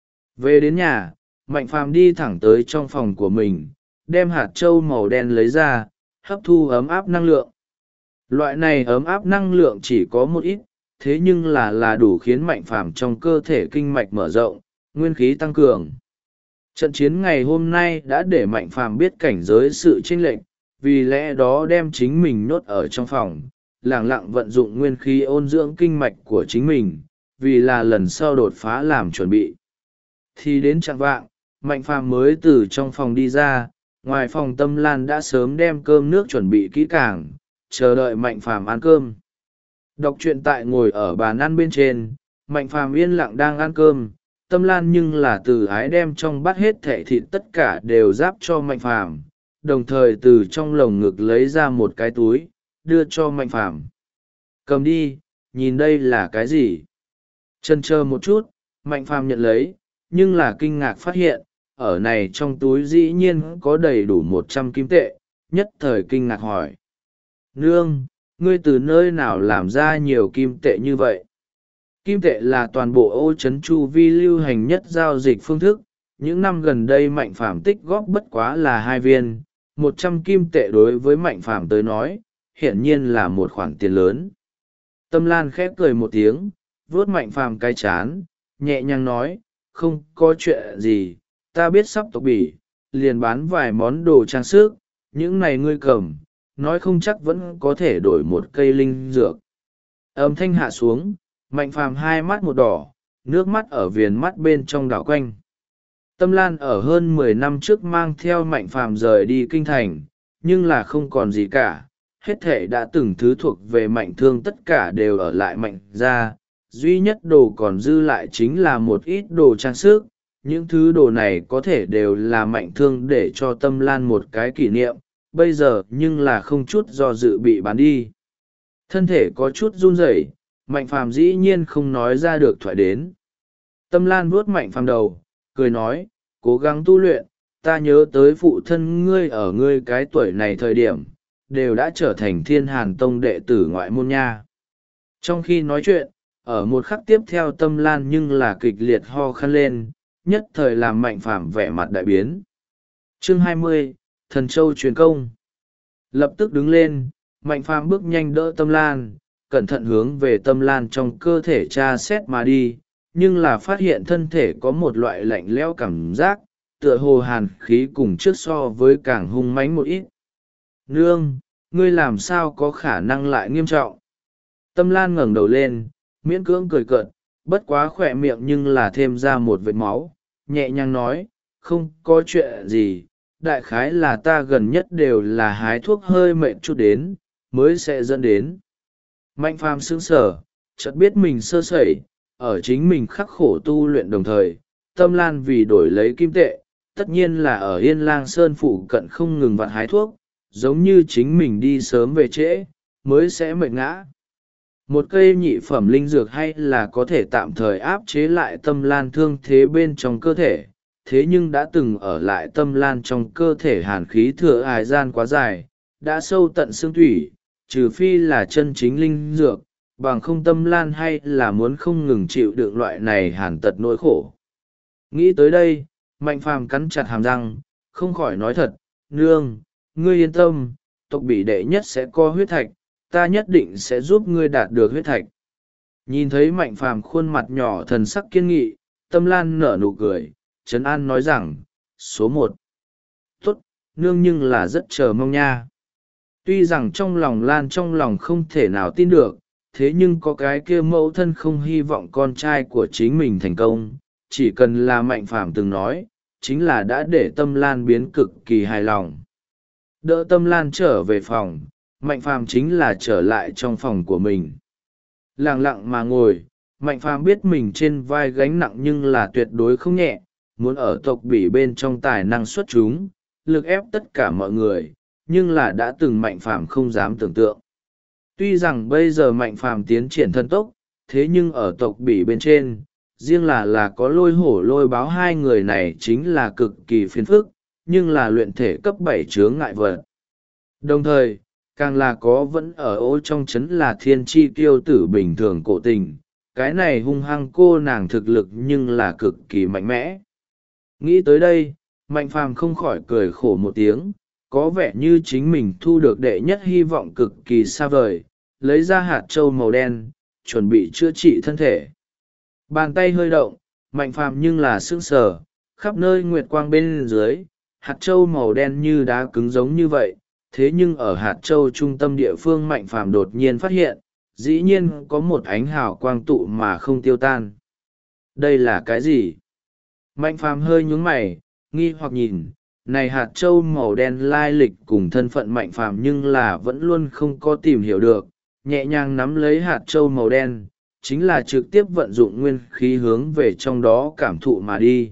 Về đến nhà, Mạnh Phàm đi thẳng tới trong phòng của mình, đem hạt trâu màu đen lấy ra, hấp thu ấm áp năng lượng. Loại này ấm áp năng lượng chỉ có một ít, thế nhưng là đủ khiến Mạnh Phàm trong cơ thể kinh mạch mở rộng, nguyên khí tăng cường. Trận chiến ngày hôm nay đã để Mạnh Phàm biết cảnh giới sự chênh lệch, vì lẽ đó đem chính mình nhốt ở trong phòng, lẳng lặng vận dụng nguyên khí ôn dưỡng kinh mạch của chính mình, vì là lần sau đột phá làm chuẩn bị. Thì đến chạng vạng, Mạnh Phàm mới từ trong phòng đi ra, ngoài phòng Tâm Lan đã sớm đem cơm nước chuẩn bị kỹ càng, chờ đợi Mạnh Phàm ăn cơm. Đọc truyện tại ngồi ở bàn ăn bên trên, Mạnh Phàm yên lặng đang ăn cơm. Tâm Lan nhưng là từ ái đem trong bát hết thảy thịt tất cả đều giáp cho Mạnh Phàm, đồng thời từ trong lồng ngực lấy ra một cái túi, đưa cho Mạnh Phàm. Cầm đi, nhìn đây là cái gì? Chần chờ một chút, Mạnh Phàm nhận lấy, nhưng là kinh ngạc phát hiện, ở này trong túi dĩ nhiên có đầy đủ 100 kim tệ, nhất thời kinh ngạc hỏi: Nương, ngươi từ nơi nào làm ra nhiều kim tệ như vậy? Kim tệ là toàn bộ ô trấn chu vi lưu hành nhất giao dịch phương thức, những năm gần đây Mạnh Phàm tích góp bất quá là 2 viên, 100 kim tệ đối với Mạnh Phàm tới nói, hiển nhiên là một khoản tiền lớn. Tâm Lan khép cười một tiếng, vuốt Mạnh Phàm cái chán, nhẹ nhàng nói: Không có chuyện gì, ta biết sắp tộc bỉ, liền bán vài món đồ trang sức, những này ngươi cầm, nói không chắc vẫn có thể đổi một cây linh dược. Âm thanh hạ xuống, Mạnh Phàm hai mắt một đỏ, nước mắt ở viền mắt bên trong đảo quanh. Tâm Lan ở hơn 10 năm trước mang theo Mạnh Phàm rời đi kinh thành, nhưng là không còn gì cả, hết thể đã từng thứ thuộc về Mạnh Thương tất cả đều ở lại Mạnh gia, duy nhất đồ còn dư lại chính là một ít đồ trang sức. Những thứ đồ này có thể đều là Mạnh Thương để cho Tâm Lan một cái kỷ niệm, bây giờ nhưng là không chút do dự bị bán đi. Thân thể có chút run rẩy, Mạnh Phàm dĩ nhiên không nói ra được thoại đến. Tâm Lan vuốt Mạnh Phàm đầu, cười nói: Cố gắng tu luyện, ta nhớ tới phụ thân ngươi ở ngươi cái tuổi này thời điểm, đều đã trở thành Thiên Hàn Tông đệ tử ngoại môn nha. Trong khi nói chuyện, ở một khắc tiếp theo Tâm Lan nhưng là kịch liệt ho khan lên, nhất thời làm Mạnh Phàm vẻ mặt đại biến. Chương 20, Thần Châu truyền công. Lập tức đứng lên, Mạnh Phàm bước nhanh đỡ Tâm Lan, cẩn thận hướng về Tâm Lan trong cơ thể tra xét mà đi, nhưng là phát hiện thân thể có một loại lạnh lẽo cảm giác, tựa hồ hàn khí cùng trước so với càng hung mãnh một ít. Nương, ngươi làm sao có khả năng lại nghiêm trọng? Tâm Lan ngẩng đầu lên, miễn cưỡng cười cợt, bất quá khỏe miệng nhưng là thêm ra một vệt máu, nhẹ nhàng nói: Không có chuyện gì, đại khái là ta gần nhất đều là hái thuốc hơi mệt chút đến, mới sẽ dẫn đến. Mạnh Phàm sững sờ, chợt biết mình sơ sẩy, ở chính mình khắc khổ tu luyện đồng thời, Tâm Lan vì đổi lấy kim tệ, tất nhiên là ở Yên Lang Sơn phụ cận không ngừng vặt hái thuốc, giống như chính mình đi sớm về trễ, mới sẽ mệt ngã. Một cây nhị phẩm linh dược hay là có thể tạm thời áp chế lại Tâm Lan thương thế bên trong cơ thể, thế nhưng đã từng ở lại Tâm Lan trong cơ thể hàn khí thừa hài gian quá dài, đã sâu tận xương thủy, trừ phi là chân chính linh dược, bằng không Tâm Lan hay là muốn không ngừng chịu đựng loại này hàn tật nỗi khổ. Nghĩ tới đây, Mạnh Phàm cắn chặt hàm răng, không khỏi nói thật: Nương, ngươi yên tâm, tộc Bỉ đệ nhất sẽ có huyết thạch, ta nhất định sẽ giúp ngươi đạt được huyết thạch. Nhìn thấy Mạnh Phàm khuôn mặt nhỏ thần sắc kiên nghị, Tâm Lan nở nụ cười, trấn an nói rằng: Số 1. Tốt, nương nhưng là rất chờ mong nha. Tuy rằng trong lòng Lan trong lòng không thể nào tin được, thế nhưng có cái kia mẫu thân không hy vọng con trai của chính mình thành công, chỉ cần là Mạnh Phàm từng nói, chính là đã để tâm Lan biến cực kỳ hài lòng. Đỡ tâm Lan trở về phòng, Mạnh Phàm chính là trở lại trong phòng của mình. Lặng lặng mà ngồi, Mạnh Phàm biết mình trên vai gánh nặng nhưng là tuyệt đối không nhẹ, muốn ở tộc Bỉ bên trong tài năng xuất chúng, lực ép tất cả mọi người, nhưng là đã từng Mạnh Phàm không dám tưởng tượng. Tuy rằng bây giờ Mạnh Phàm tiến triển thân tốc, thế nhưng ở tộc Bỉ bên trên, riêng là có Lôi Hổ Lôi Báo hai người này chính là cực kỳ phiền phức, nhưng là luyện thể cấp 7 chướng ngại vật. Đồng thời, càng là có vẫn ở ô trong trấn là thiên chi tiêu tử bình thường cổ tình, cái này hung hăng cô nàng thực lực nhưng là cực kỳ mạnh mẽ. Nghĩ tới đây, Mạnh Phàm không khỏi cười khổ một tiếng, có vẻ như chính mình thu được đệ nhất hy vọng cực kỳ xa vời, lấy ra hạt trâu màu đen, chuẩn bị chữa trị thân thể. Bàn tay hơi động, Mạnh Phàm nhưng là sững sờ, khắp nơi nguyệt quang bên dưới, hạt trâu màu đen như đá cứng giống như vậy, thế nhưng ở hạt châu trung tâm địa phương Mạnh Phàm đột nhiên phát hiện, dĩ nhiên có một ánh hào quang tụ mà không tiêu tan. Đây là cái gì? Mạnh Phàm hơi nhướng mày, nghi hoặc nhìn, này hạt châu màu đen lai lịch cùng thân phận Mạnh Phàm nhưng là vẫn luôn không có tìm hiểu được, nhẹ nhàng nắm lấy hạt châu màu đen, chính là trực tiếp vận dụng nguyên khí hướng về trong đó cảm thụ mà đi.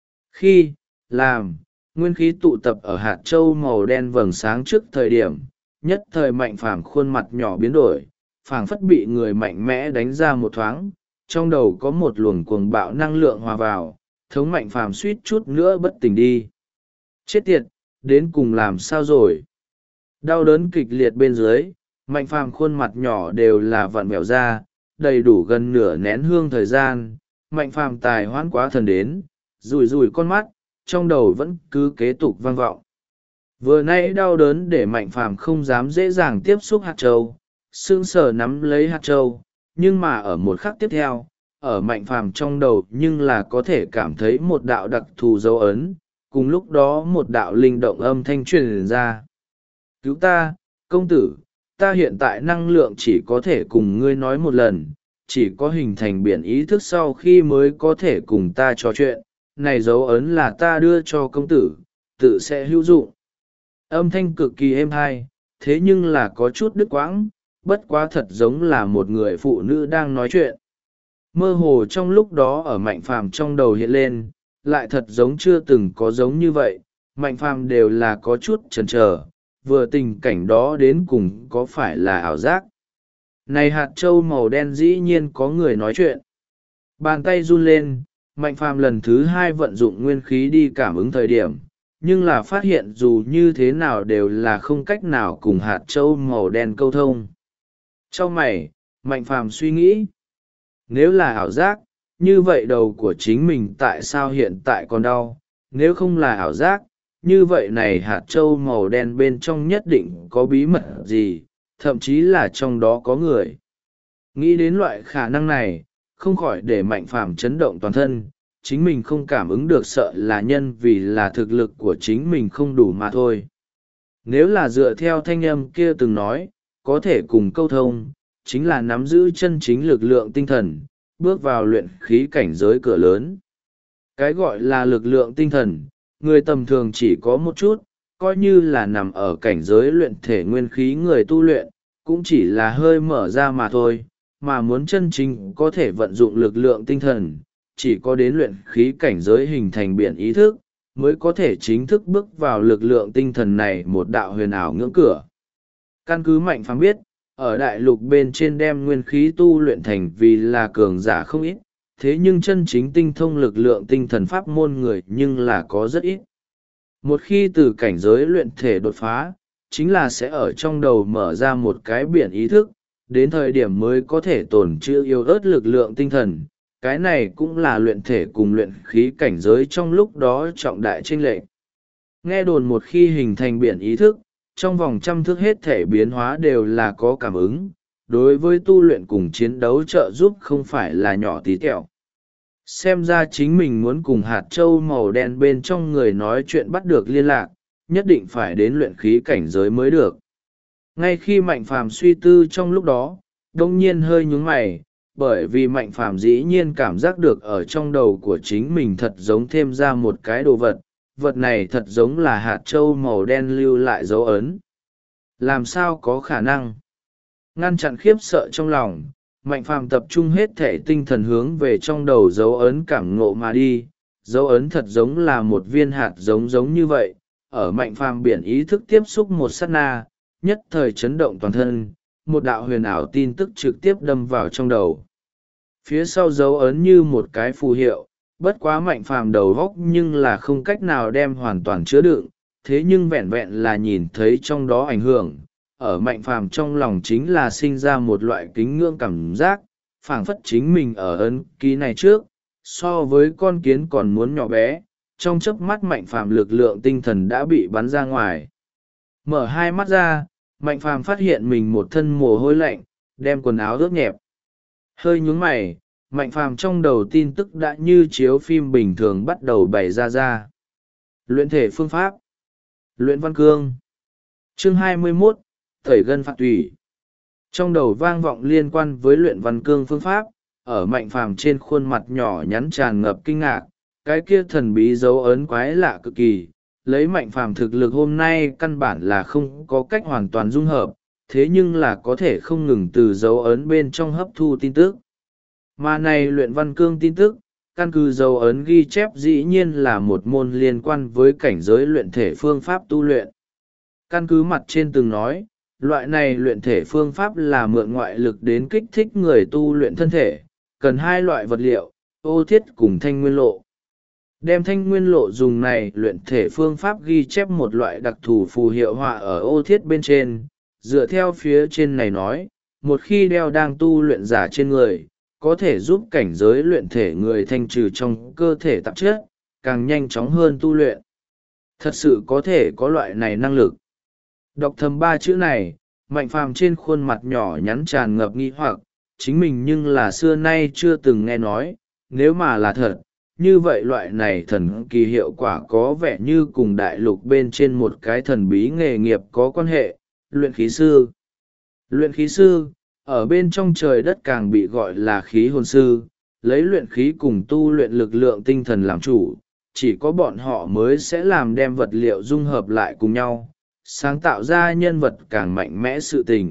Khi làm nguyên khí tụ tập ở hạt châu màu đen vầng sáng trước thời điểm, nhất thời Mạnh Phàm khuôn mặt nhỏ biến đổi, phảng phất bị người mạnh mẽ đánh ra một thoáng, trong đầu có một luồng cuồng bạo năng lượng hòa vào, thống Mạnh Phàm suýt chút nữa bất tỉnh đi. Chết tiệt, đến cùng làm sao rồi? Đau đớn kịch liệt bên dưới, Mạnh Phàm khuôn mặt nhỏ đều là vặn vẹo ra, đầy đủ gần nửa nén hương thời gian, Mạnh Phàm tài hoãn quá thần đến, rùi rùi con mắt, trong đầu vẫn cứ kế tục vang vọng. Vừa nãy đau đớn để Mạnh Phàm không dám dễ dàng tiếp xúc hạt châu, sững sờ nắm lấy hạt châu, nhưng mà ở một khắc tiếp theo, ở Mạnh Phàm trong đầu nhưng là có thể cảm thấy một đạo đặc thù dấu ấn, cùng lúc đó một đạo linh động âm thanh truyền ra. Cứu ta, công tử, ta hiện tại năng lượng chỉ có thể cùng ngươi nói một lần, chỉ có hình thành biển ý thức sau khi mới có thể cùng ta trò chuyện, này dấu ấn là ta đưa cho công tử, tự sẽ hữu dụng. Âm thanh cực kỳ êm hai, thế nhưng là có chút đứt quãng, bất quá thật giống là một người phụ nữ đang nói chuyện. Mơ hồ trong lúc đó ở Mạnh Phàm trong đầu hiện lên, lại thật giống chưa từng có giống như vậy, Mạnh Phàm đều là có chút chần chờ, vừa tình cảnh đó đến cùng có phải là ảo giác. Này hạt châu màu đen dĩ nhiên có người nói chuyện. Bàn tay run lên, Mạnh Phàm lần thứ hai vận dụng nguyên khí đi cảm ứng thời điểm, nhưng là phát hiện dù như thế nào đều là không cách nào cùng hạt châu màu đen câu thông. Trong mày, Mạnh Phàm suy nghĩ, nếu là ảo giác, như vậy đầu của chính mình tại sao hiện tại còn đau, nếu không là ảo giác, như vậy này hạt châu màu đen bên trong nhất định có bí mật gì, thậm chí là trong đó có người. Nghĩ đến loại khả năng này, không khỏi để Mạnh Phàm chấn động toàn thân, chính mình không cảm ứng được sợ là nhân vì là thực lực của chính mình không đủ mà thôi. Nếu là dựa theo thanh âm kia từng nói, có thể cùng câu thông, chính là nắm giữ chân chính lực lượng tinh thần, bước vào luyện khí cảnh giới cửa lớn. Cái gọi là lực lượng tinh thần, người tầm thường chỉ có một chút, coi như là nằm ở cảnh giới luyện thể nguyên khí người tu luyện, cũng chỉ là hơi mở ra mà thôi, mà muốn chân chính có thể vận dụng lực lượng tinh thần, chỉ có đến luyện khí cảnh giới hình thành biển ý thức, mới có thể chính thức bước vào lực lượng tinh thần này một đạo huyền ảo ngưỡng cửa. Căn cứ Mạnh Phàm biết, ở đại lục bên trên đem nguyên khí tu luyện thành vì là cường giả không ít, thế nhưng chân chính tinh thông lực lượng tinh thần pháp môn người nhưng là có rất ít. Một khi từ cảnh giới luyện thể đột phá, chính là sẽ ở trong đầu mở ra một cái biển ý thức, đến thời điểm mới có thể tồn trữ yếu ớt lực lượng tinh thần. Cái này cũng là luyện thể cùng luyện khí cảnh giới trong lúc đó trọng đại chênh lệch. Nghe đồn một khi hình thành biển ý thức, trong vòng 100 thước hết thể biến hóa đều là có cảm ứng, đối với tu luyện cùng chiến đấu trợ giúp không phải là nhỏ tí tẹo. Xem ra chính mình muốn cùng hạt châu màu đen bên trong người nói chuyện bắt được liên lạc, nhất định phải đến luyện khí cảnh giới mới được. Ngay khi Mạnh Phàm suy tư trong lúc đó, đông nhiên hơi nhướng mày, bởi vì Mạnh Phàm dĩ nhiên cảm giác được ở trong đầu của chính mình thật giống thêm ra một cái đồ vật, vật này thật giống là hạt trâu màu đen lưu lại dấu ấn. Làm sao có khả năng? Ngăn chặn khiếp sợ trong lòng, Mạnh Phàm tập trung hết thể tinh thần hướng về trong đầu dấu ấn cảm ngộ mà đi. Dấu ấn thật giống là một viên hạt giống như vậy, ở Mạnh Phàm biển ý thức tiếp xúc một sát na, nhất thời chấn động toàn thân, một đạo huyền ảo tin tức trực tiếp đâm vào trong đầu. Phía sau dấu ấn như một cái phù hiệu, bất quá Mạnh Phàm đầu góc nhưng là không cách nào đem hoàn toàn chứa đựng, thế nhưng vẹn vẹn là nhìn thấy trong đó ảnh hưởng, ở Mạnh Phàm trong lòng chính là sinh ra một loại kính ngưỡng cảm giác, phảng phất chính mình ở ấn ký này trước, so với con kiến còn muốn nhỏ bé. Trong chớp mắt Mạnh Phàm lực lượng tinh thần đã bị bắn ra ngoài. Mở hai mắt ra, Mạnh Phàm phát hiện mình một thân mồ hôi lạnh, đem quần áo ướt nhẹp. Hơi nhướng mày, Mạnh Phàm trong đầu tin tức đã như chiếu phim bình thường bắt đầu bày ra. Luyện thể phương pháp. Luyện văn cương. Chương 21, Tẩy gân phạt tủy. Trong đầu vang vọng liên quan với luyện văn cương phương pháp, ở Mạnh Phàm trên khuôn mặt nhỏ nhắn tràn ngập kinh ngạc, cái kia thần bí dấu ấn quái lạ cực kỳ. Lấy Mạnh Phàm thực lực hôm nay căn bản là không có cách hoàn toàn dung hợp, thế nhưng là có thể không ngừng từ dấu ấn bên trong hấp thu tin tức. Mà này luyện văn cương tin tức, căn cứ dấu ấn ghi chép dĩ nhiên là một môn liên quan với cảnh giới luyện thể phương pháp tu luyện. Căn cứ mặt trên từng nói, loại này luyện thể phương pháp là mượn ngoại lực đến kích thích người tu luyện thân thể, cần hai loại vật liệu, ô thiết cùng thanh nguyên lộ. Đem thanh nguyên lộ dùng này luyện thể phương pháp ghi chép một loại đặc thù phù hiệu họa ở ô thiết bên trên, dựa theo phía trên này nói, một khi đeo đang tu luyện giả trên người, có thể giúp cảnh giới luyện thể người thanh trừ trong cơ thể tạp chất, càng nhanh chóng hơn tu luyện. Thật sự có thể có loại này năng lực. Đọc thầm ba chữ này, Mạnh Phàm trên khuôn mặt nhỏ nhắn tràn ngập nghi hoặc, chính mình nhưng là xưa nay chưa từng nghe nói, nếu mà là thật, như vậy loại này thần kỳ hiệu quả có vẻ như cùng đại lục bên trên một cái thần bí nghề nghiệp có quan hệ, luyện khí sư. Luyện khí sư, ở bên trong trời đất càng bị gọi là khí hồn sư, lấy luyện khí cùng tu luyện lực lượng tinh thần làm chủ, chỉ có bọn họ mới sẽ làm đem vật liệu dung hợp lại cùng nhau, sáng tạo ra nhân vật càng mạnh mẽ sự tình.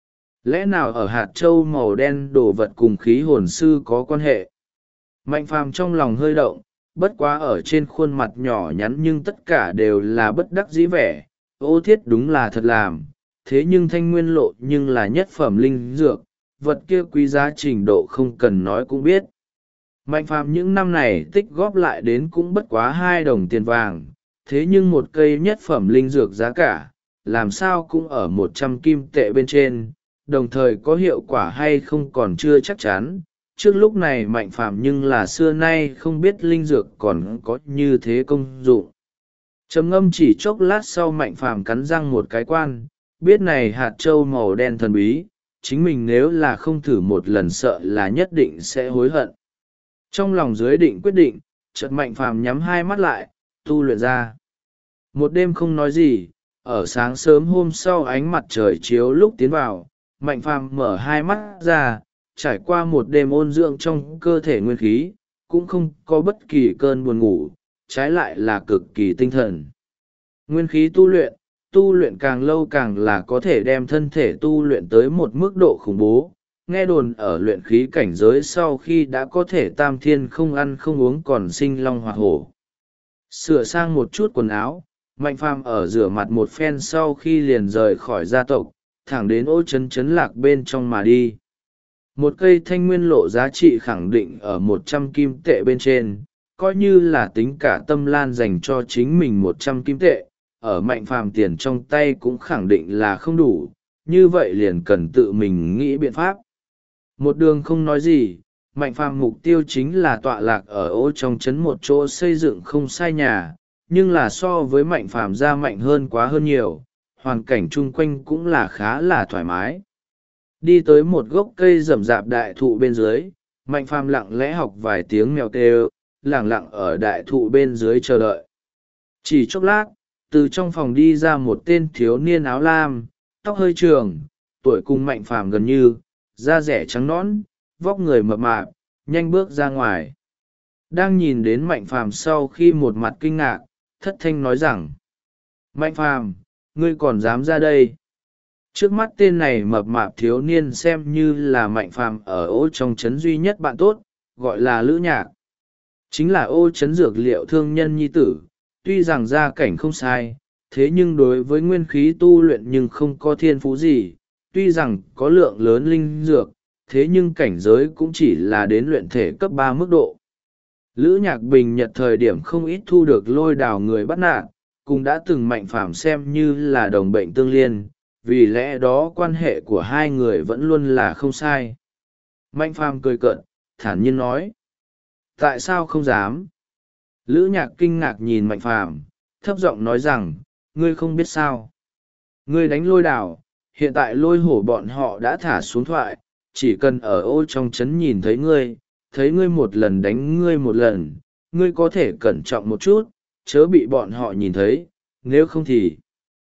Lẽ nào ở hạt châu màu đen đồ vật cùng khí hồn sư có quan hệ? Mạnh Phàm trong lòng hơi động, bất quá ở trên khuôn mặt nhỏ nhắn nhưng tất cả đều là bất đắc dĩ vẻ, ô thiết đúng là thật làm, thế nhưng thanh nguyên lộ nhưng là nhất phẩm linh dược, vật kia quý giá trình độ không cần nói cũng biết. Mạnh Phàm những năm này tích góp lại đến cũng bất quá 2 đồng tiền vàng, thế nhưng một cây nhất phẩm linh dược giá cả, làm sao cũng ở 100 kim tệ bên trên, đồng thời có hiệu quả hay không còn chưa chắc chắn. Trước lúc này Mạnh Phàm nhưng là xưa nay không biết linh dược còn có như thế công dụng. Trầm ngâm chỉ chốc lát sau Mạnh Phàm cắn răng một cái quan, biết này hạt trâu màu đen thần bí, chính mình nếu là không thử một lần sợ là nhất định sẽ hối hận. Trong lòng dưới định quyết định, chợt Mạnh Phàm nhắm hai mắt lại, tu luyện ra. Một đêm không nói gì, ở sáng sớm hôm sau ánh mặt trời chiếu lúc tiến vào, Mạnh Phàm mở hai mắt ra, trải qua một đêm ôn dưỡng trong cơ thể nguyên khí, cũng không có bất kỳ cơn buồn ngủ, trái lại là cực kỳ tinh thần. Nguyên khí tu luyện càng lâu càng là có thể đem thân thể tu luyện tới một mức độ khủng bố. Nghe đồn ở luyện khí cảnh giới sau khi đã có thể tam thiên không ăn không uống còn sinh long hoạt hổ. Sửa sang một chút quần áo, Mạnh Phàm ở rửa mặt một phen sau khi liền rời khỏi gia tộc, thẳng đến ô trấn lạc bên trong mà đi. Một cây thanh nguyên lộ giá trị khẳng định ở 100 kim tệ bên trên, coi như là tính cả tâm lan dành cho chính mình 100 kim tệ, ở Mạnh Phàm tiền trong tay cũng khẳng định là không đủ, như vậy liền cần tự mình nghĩ biện pháp. Một đường không nói gì, Mạnh Phàm mục tiêu chính là tọa lạc ở ô trong trấn một chỗ xây dựng không sai nhà, nhưng là so với Mạnh Phàm ra mạnh hơn quá hơn nhiều, hoàn cảnh chung quanh cũng là khá là thoải mái. Đi tới một gốc cây rậm rạp đại thụ bên dưới, Mạnh Phàm lặng lẽ học vài tiếng mèo kêu, lẳng lặng ở đại thụ bên dưới chờ đợi. Chỉ chốc lát, từ trong phòng đi ra một tên thiếu niên áo lam, tóc hơi trường, tuổi cùng Mạnh Phàm gần như, da rẻ trắng nõn, vóc người mập mạp, nhanh bước ra ngoài. Đang nhìn đến Mạnh Phàm sau khi một mặt kinh ngạc, thất thanh nói rằng: Mạnh Phàm, ngươi còn dám ra đây? Trước mắt tên này mập mạp thiếu niên xem như là Mạnh Phàm ở ô trong trấn duy nhất bạn tốt, gọi là Lữ Nhạc. Chính là ô trấn dược liệu thương nhân nhi tử, tuy rằng gia cảnh không sai, thế nhưng đối với nguyên khí tu luyện nhưng không có thiên phú gì, tuy rằng có lượng lớn linh dược, thế nhưng cảnh giới cũng chỉ là đến luyện thể cấp 3 mức độ. Lữ Nhạc Bình Nhật thời điểm không ít thu được Lôi Đào người bắt nạt, cũng đã từng Mạnh Phàm xem như là đồng bệnh tương liên, vì lẽ đó quan hệ của hai người vẫn luôn là không sai. Mạnh Phàm cười cợt, thản nhiên nói: Tại sao không dám? Lữ Nhạc kinh ngạc nhìn Mạnh Phàm, thấp giọng nói rằng: Ngươi không biết sao? Ngươi đánh Lôi Đào, hiện tại Lôi Hổ bọn họ đã thả xuống thoại, chỉ cần ở ô trong trấn nhìn thấy ngươi một lần đánh ngươi một lần, ngươi có thể cẩn trọng một chút, chớ bị bọn họ nhìn thấy, nếu không thì...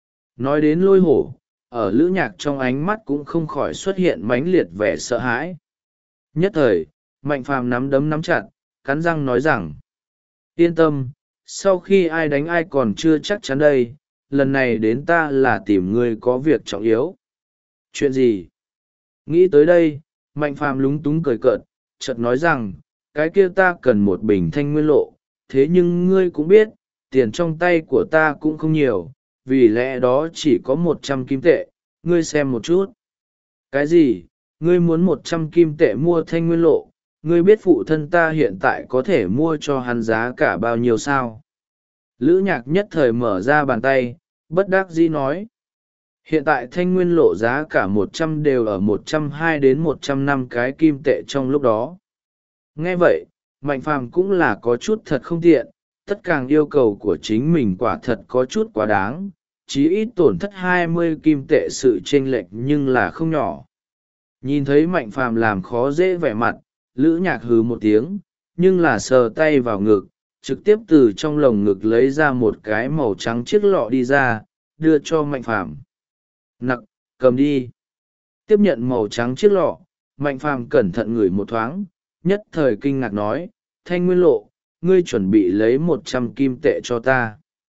Nói đến Lôi Hổ, ở Lữ Nhạc trong ánh mắt cũng không khỏi xuất hiện mãnh liệt vẻ sợ hãi. Nhất thời, Mạnh Phàm nắm đấm nắm chặt, cắn răng nói rằng: Yên tâm, sau khi ai đánh ai còn chưa chắc chắn đây, lần này đến ta là tìm ngươi có việc trọng yếu. Chuyện gì? Nghĩ tới đây, Mạnh Phàm lúng túng cười cợt, chợt nói rằng: Cái kia ta cần một bình thanh nguyên lộ, thế nhưng ngươi cũng biết, tiền trong tay của ta cũng không nhiều, vì lẽ đó chỉ có 100 kim tệ, ngươi xem một chút. Cái gì? Ngươi muốn 100 kim tệ mua thanh nguyên lộ? Ngươi biết phụ thân ta hiện tại có thể mua cho hắn giá cả bao nhiêu sao? Lữ Nhạc nhất thời mở ra bàn tay, bất đắc dĩ nói: Hiện tại thanh nguyên lộ giá cả 100 đều ở 120 đến 105 cái kim tệ trong lúc đó. Nghe vậy, Mạnh Phàm cũng là có chút thật không tiện, tất cả yêu cầu của chính mình quả thật có chút quá đáng, chí ít tổn thất 20 kim tệ sự chênh lệch nhưng là không nhỏ. Nhìn thấy Mạnh Phàm làm khó dễ vẻ mặt, Lữ Nhạc hừ một tiếng, nhưng là sờ tay vào ngực, trực tiếp từ trong lồng ngực lấy ra một cái màu trắng chiếc lọ đi ra, đưa cho Mạnh Phàm. Nặc, cầm đi. Tiếp nhận màu trắng chiếc lọ, Mạnh Phàm cẩn thận ngửi một thoáng, nhất thời kinh ngạc nói: Thanh nguyên lộ, ngươi chuẩn bị lấy 100 kim tệ cho ta.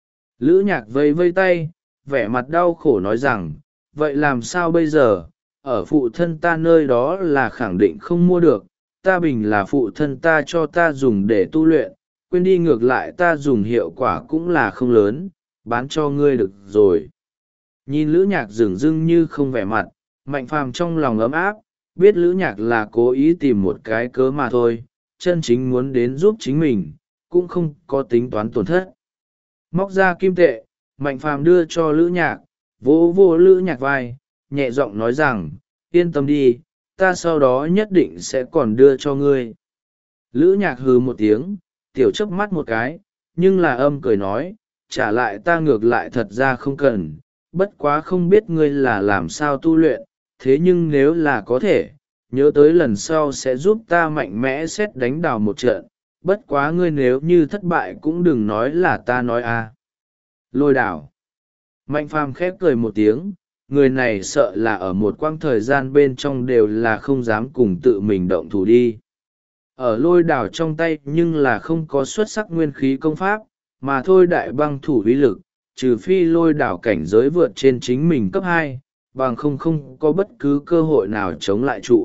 Lữ Nhạc vây vây tay, vẻ mặt đau khổ nói rằng: Vậy làm sao bây giờ, ở phụ thân ta nơi đó là khẳng định không mua được, ta bình là phụ thân ta cho ta dùng để tu luyện, quên đi ngược lại ta dùng hiệu quả cũng là không lớn, bán cho ngươi được rồi. Nhìn Lữ Nhạc dửng dưng như không vẻ mặt, Mạnh Phàm trong lòng ấm áp, biết Lữ Nhạc là cố ý tìm một cái cớ mà thôi, chân chính muốn đến giúp chính mình, cũng không có tính toán tổn thất. Móc ra kim tệ, Mạnh Phàm đưa cho Lữ Nhạc, vỗ vỗ Lữ Nhạc vai, nhẹ giọng nói rằng: Yên tâm đi, ta sau đó nhất định sẽ còn đưa cho ngươi. Lữ Nhạc hừ một tiếng, tiểu chớp mắt một cái, nhưng là âm cười nói: Trả lại ta ngược lại thật ra không cần, bất quá không biết ngươi là làm sao tu luyện, thế nhưng nếu là có thể, nhớ tới lần sau sẽ giúp ta mạnh mẽ xét đánh đào một trận, bất quá ngươi nếu như thất bại cũng đừng nói là ta nói à. Lôi Đào. Mạnh Phàm khép cười một tiếng, người này sợ là ở một quãng thời gian bên trong đều là không dám cùng tự mình động thủ đi. Ở Lôi Đào trong tay nhưng là không có xuất sắc nguyên khí công pháp, mà thôi đại băng thủ uy lực, trừ phi Lôi Đào cảnh giới vượt trên chính mình cấp 2, bằng không có bất cứ cơ hội nào chống lại trụ.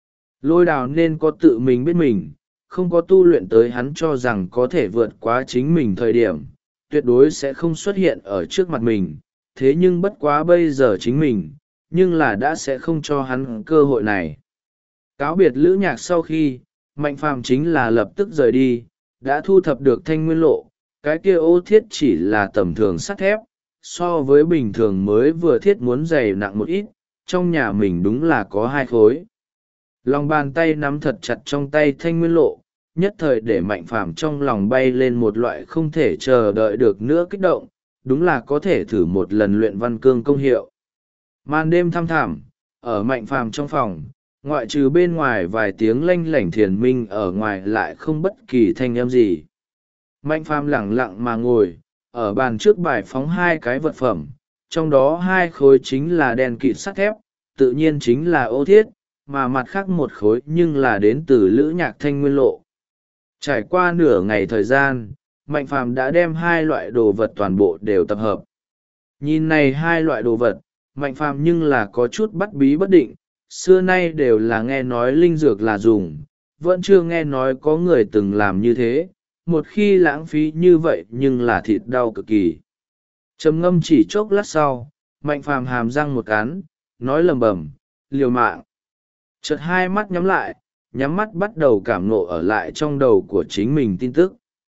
Lôi Đào nên có tự mình biết mình, không có tu luyện tới hắn cho rằng có thể vượt quá chính mình thời điểm, tuyệt đối sẽ không xuất hiện ở trước mặt mình, thế nhưng bất quá bây giờ chính mình, nhưng là đã sẽ không cho hắn cơ hội này. Cáo biệt Lữ Nhạc sau khi, Mạnh Phàm chính là lập tức rời đi, đã thu thập được thanh nguyên lộ, cái kia ô thiết chỉ là tầm thường sắt thép, so với bình thường mới vừa thiết muốn dày nặng một ít, trong nhà mình đúng là có 2 khối. Lòng bàn tay nắm thật chặt trong tay thanh nguyên lộ, nhất thời để Mạnh Phàm trong lòng bay lên một loại không thể chờ đợi được nữa kích động, đúng là có thể thử một lần luyện văn cương công hiệu. Màn đêm thăm thẳm, ở Mạnh Phàm trong phòng, ngoại trừ bên ngoài vài tiếng lanh lảnh thiền minh ở ngoài lại không bất kỳ thanh âm gì. Mạnh Phàm lẳng lặng mà ngồi, ở bàn trước bài phóng 2 cái vật phẩm, trong đó hai khối chính là đen kịt sắt thép, tự nhiên chính là ô thiết, mà mặt khác một khối nhưng là đến từ lữ nhạc thanh nguyên lộ. Trải qua nửa ngày thời gian, Mạnh Phàm đã đem hai loại đồ vật toàn bộ đều tập hợp. Nhìn này hai loại đồ vật, Mạnh Phàm nhưng là có chút bắt bí bất định, xưa nay đều là nghe nói linh dược là dùng, vẫn chưa nghe nói có người từng làm như thế, một khi lãng phí như vậy nhưng là thịt đau cực kỳ. Trầm ngâm chỉ chốc lát sau, Mạnh Phàm hàm răng một cắn, nói lầm bầm, liều mạng. Chợt hai mắt nhắm mắt bắt đầu cảm nộ ở lại trong đầu của chính mình tin tức.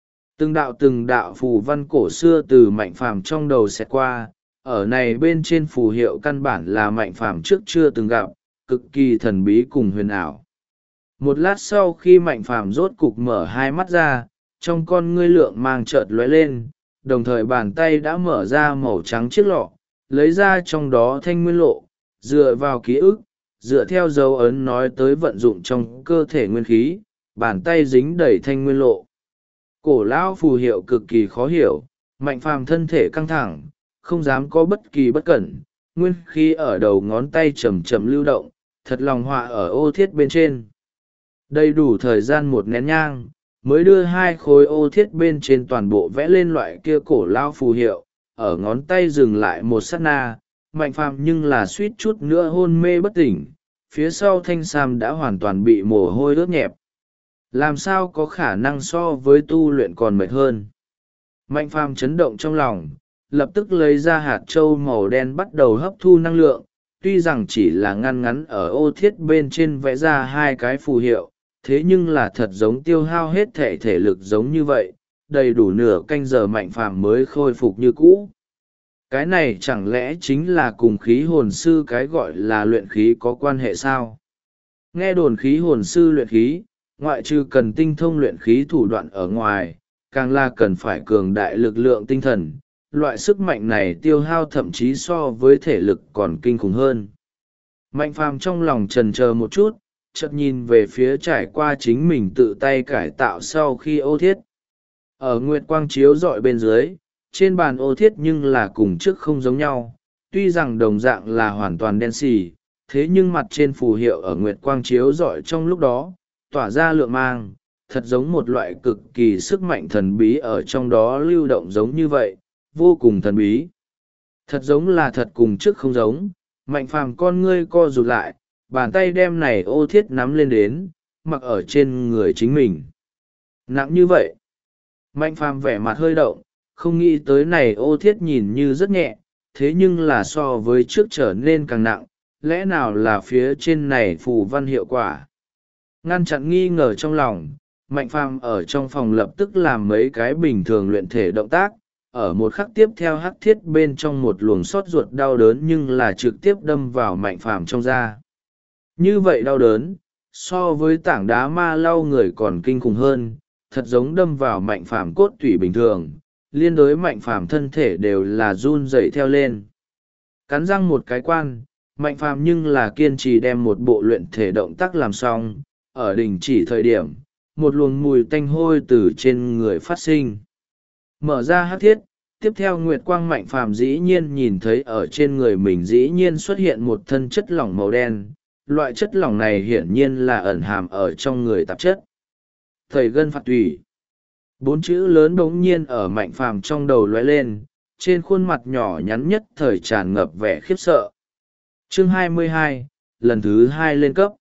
Từng đạo phù văn cổ xưa từ Mạnh Phàm trong đầu xẹt qua, ở này bên trên phù hiệu căn bản là Mạnh Phàm trước chưa từng gặp, cực kỳ thần bí cùng huyền ảo. Một lát sau khi Mạnh Phàm rốt cục mở hai mắt ra, trong con ngươi lượng mang chợt lóe lên, đồng thời bàn tay đã mở ra màu trắng chiếc lọ, lấy ra trong đó thanh nguyên lộ, dựa vào ký ức, dựa theo dấu ấn nói tới vận dụng trong cơ thể nguyên khí, bàn tay dính đầy thanh nguyên lộ. Cổ lão phù hiệu cực kỳ khó hiểu, Mạnh Phàm thân thể căng thẳng, không dám có bất kỳ bất cẩn, nguyên khí ở đầu ngón tay chậm chậm lưu động, thật lòng họa ở ô thiết bên trên. Đầy đủ thời gian một nén nhang, mới đưa hai khối ô thiết bên trên toàn bộ vẽ lên loại kia cổ lao phù hiệu, ở ngón tay dừng lại một sát na, Mạnh Phàm nhưng là suýt chút nữa hôn mê bất tỉnh, phía sau thanh sam đã hoàn toàn bị mồ hôi ướt nhẹp. Làm sao có khả năng so với tu luyện còn mệt hơn? Mạnh Phàm chấn động trong lòng, lập tức lấy ra hạt trâu màu đen bắt đầu hấp thu năng lượng, tuy rằng chỉ là ngăn ngắn ở ô thiết bên trên vẽ ra hai cái phù hiệu, thế nhưng là thật giống tiêu hao hết thể lực giống như vậy, đầy đủ nửa canh giờ Mạnh Phàm mới khôi phục như cũ. Cái này chẳng lẽ chính là cùng khí hồn sư cái gọi là luyện khí có quan hệ sao? Nghe đồn khí hồn sư luyện khí, ngoại trừ cần tinh thông luyện khí thủ đoạn ở ngoài, càng là cần phải cường đại lực lượng tinh thần. Loại sức mạnh này tiêu hao thậm chí so với thể lực còn kinh khủng hơn. Mạnh Phàm trong lòng chần chờ một chút, chợt nhìn về phía trải qua chính mình tự tay cải tạo sau khi ô thiết. Ở nguyệt quang chiếu rọi bên dưới, trên bàn ô thiết nhưng là cùng trước không giống nhau, tuy rằng đồng dạng là hoàn toàn đen xì, thế nhưng mặt trên phù hiệu ở nguyệt quang chiếu rọi trong lúc đó, tỏa ra lượng mang, thật giống một loại cực kỳ sức mạnh thần bí ở trong đó lưu động giống như vậy, vô cùng thần bí. Thật giống là thật cùng trước không giống, Mạnh Phàm con ngươi co rụt lại, bàn tay đem này ô thiết nắm lên đến, mặc ở trên người chính mình. Nặng như vậy. Mạnh Phàm vẻ mặt hơi động, không nghĩ tới này ô thiết nhìn như rất nhẹ, thế nhưng là so với trước trở nên càng nặng, lẽ nào là phía trên này phù văn hiệu quả. Ngăn chặn nghi ngờ trong lòng, Mạnh Phàm ở trong phòng lập tức làm mấy cái bình thường luyện thể động tác, ở một khắc tiếp theo hắc thiết bên trong một luồng xót ruột đau đớn nhưng là trực tiếp đâm vào Mạnh Phàm trong da. Như vậy đau đớn, so với tảng đá ma lau người còn kinh khủng hơn, thật giống đâm vào Mạnh Phàm cốt tủy bình thường, liên đối Mạnh Phàm thân thể đều là run rẩy theo lên. Cắn răng một cái quan, Mạnh Phàm nhưng là kiên trì đem một bộ luyện thể động tác làm xong, ở đình chỉ thời điểm, một luồng mùi tanh hôi từ trên người phát sinh. Mở ra hắc thiết, tiếp theo nguyệt quang Mạnh Phàm dĩ nhiên nhìn thấy ở trên người mình dĩ nhiên xuất hiện một thân chất lỏng màu đen, loại chất lỏng này hiển nhiên là ẩn hàm ở trong người tạp chất. Thầy gân phạt tùy. 4 chữ lớn bỗng nhiên ở Mạnh Phàm trong đầu lóe lên, trên khuôn mặt nhỏ nhắn nhất thời tràn ngập vẻ khiếp sợ. Chương 22, lần thứ 2 lên cấp.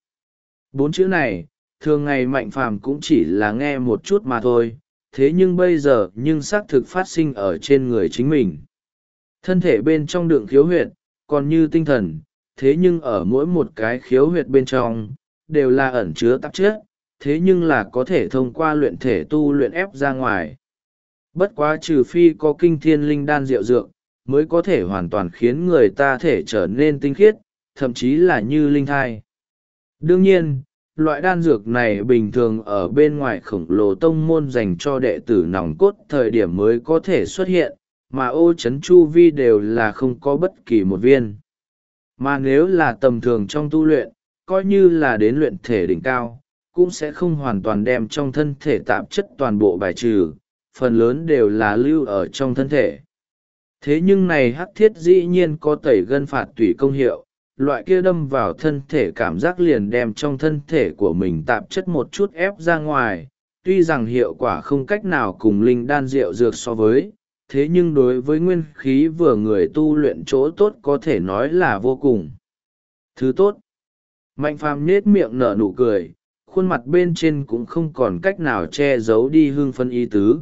4 chữ này, thường ngày Mạnh Phàm cũng chỉ là nghe một chút mà thôi, thế nhưng bây giờ nhưng xác thực phát sinh ở trên người chính mình. Thân thể bên trong đựng khiếu huyệt, còn như tinh thần, thế nhưng ở mỗi một cái khiếu huyệt bên trong, đều là ẩn chứa tạp chất, thế nhưng là có thể thông qua luyện thể tu luyện ép ra ngoài. Bất quá trừ phi có kinh thiên linh đan diệu dược, mới có thể hoàn toàn khiến người ta thể trở nên tinh khiết, thậm chí là như linh thai. Đương nhiên, loại đan dược này bình thường ở bên ngoài khổng lồ tông môn dành cho đệ tử nòng cốt thời điểm mới có thể xuất hiện, mà ô chấn chu vi đều là không có bất kỳ một viên. Mà nếu là tầm thường trong tu luyện, coi như là đến luyện thể đỉnh cao, cũng sẽ không hoàn toàn đem trong thân thể tạp chất toàn bộ bài trừ, phần lớn đều là lưu ở trong thân thể. Thế nhưng này hắc thiết dĩ nhiên có tẩy gân phạt tủy công hiệu, loại kia đâm vào thân thể cảm giác liền đem trong thân thể của mình tạp chất một chút ép ra ngoài. Tuy rằng hiệu quả không cách nào cùng linh đan rượu dược so với, thế nhưng đối với nguyên khí vừa người tu luyện chỗ tốt có thể nói là vô cùng. Thứ tốt. Mạnh phàm nết miệng nở nụ cười, khuôn mặt bên trên cũng không còn cách nào che giấu đi hương phân ý tứ.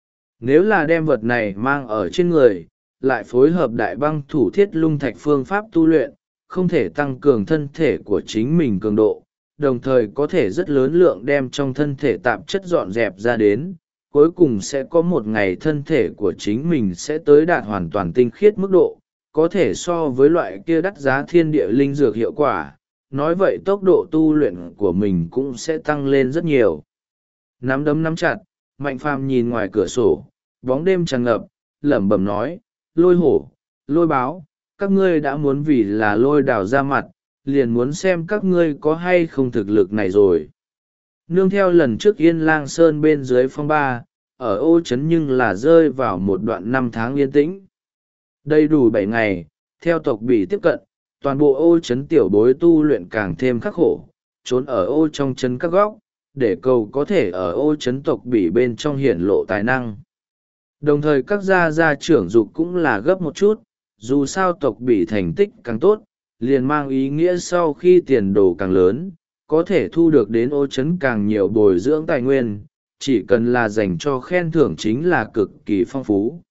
Nếu là đem vật này mang ở trên người, lại phối hợp đại băng thủ thiết lung thạch phương pháp tu luyện, không thể tăng cường thân thể của chính mình cường độ, đồng thời có thể rất lớn lượng đem trong thân thể tạp chất dọn dẹp ra đến, cuối cùng sẽ có một ngày thân thể của chính mình sẽ tới đạt hoàn toàn tinh khiết mức độ, có thể so với loại kia đắt giá thiên địa linh dược hiệu quả, nói vậy tốc độ tu luyện của mình cũng sẽ tăng lên rất nhiều. Nắm đấm nắm chặt, Mạnh Phàm nhìn ngoài cửa sổ, bóng đêm tràn ngập, lẩm bẩm nói, Lôi hổ, Lôi báo, các ngươi đã muốn vì là Lôi đảo ra mặt, liền muốn xem các ngươi có hay không thực lực này rồi. Nương theo lần trước Yên Lang Sơn bên dưới phong ba, ở ô trấn nhưng là rơi vào một đoạn 5 tháng yên tĩnh. Đầy đủ 7 ngày, theo tộc Bỉ tiếp cận, toàn bộ ô trấn tiểu bối tu luyện càng thêm khắc khổ, trốn ở ô trong trấn các góc, để cầu có thể ở ô trấn tộc Bỉ bên trong hiển lộ tài năng. Đồng thời các gia trưởng dục cũng là gấp một chút, dù sao tộc Bỉ thành tích càng tốt, liền mang ý nghĩa sau khi tiền đồ càng lớn, có thể thu được đến ô trấn càng nhiều bồi dưỡng tài nguyên, chỉ cần là dành cho khen thưởng chính là cực kỳ phong phú.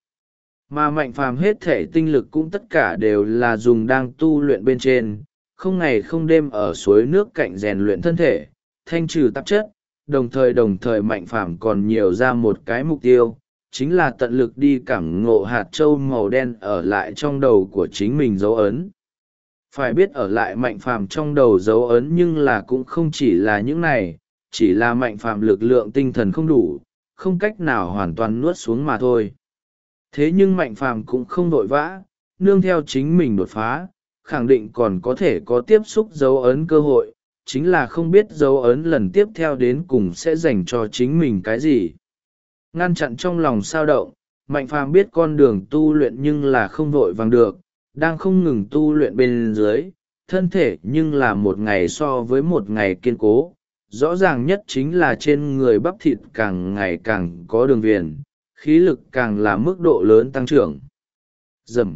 Mà Mạnh Phàm hết thể tinh lực cũng tất cả đều là dùng đang tu luyện bên trên, không ngày không đêm ở suối nước cạnh rèn luyện thân thể, thanh trừ tạp chất, đồng thời Mạnh Phàm còn nhiều ra một cái mục tiêu, chính là tận lực đi cảm ngộ hạt châu màu đen ở lại trong đầu của chính mình dấu ấn. Phải biết ở lại Mạnh Phàm trong đầu dấu ấn nhưng là cũng không chỉ là những này, chỉ là Mạnh Phàm lực lượng tinh thần không đủ, không cách nào hoàn toàn nuốt xuống mà thôi. Thế nhưng Mạnh Phàm cũng không vội vã, nương theo chính mình đột phá, khẳng định còn có thể có tiếp xúc dấu ấn cơ hội, chính là không biết dấu ấn lần tiếp theo đến cùng sẽ dành cho chính mình cái gì. Ngăn chặn trong lòng sao động, Mạnh Phàm biết con đường tu luyện nhưng là không vội vàng được, đang không ngừng tu luyện bên dưới, thân thể nhưng là một ngày so với một ngày kiên cố, rõ ràng nhất chính là trên người bắp thịt càng ngày càng có đường viền, khí lực càng là mức độ lớn tăng trưởng. Rầm.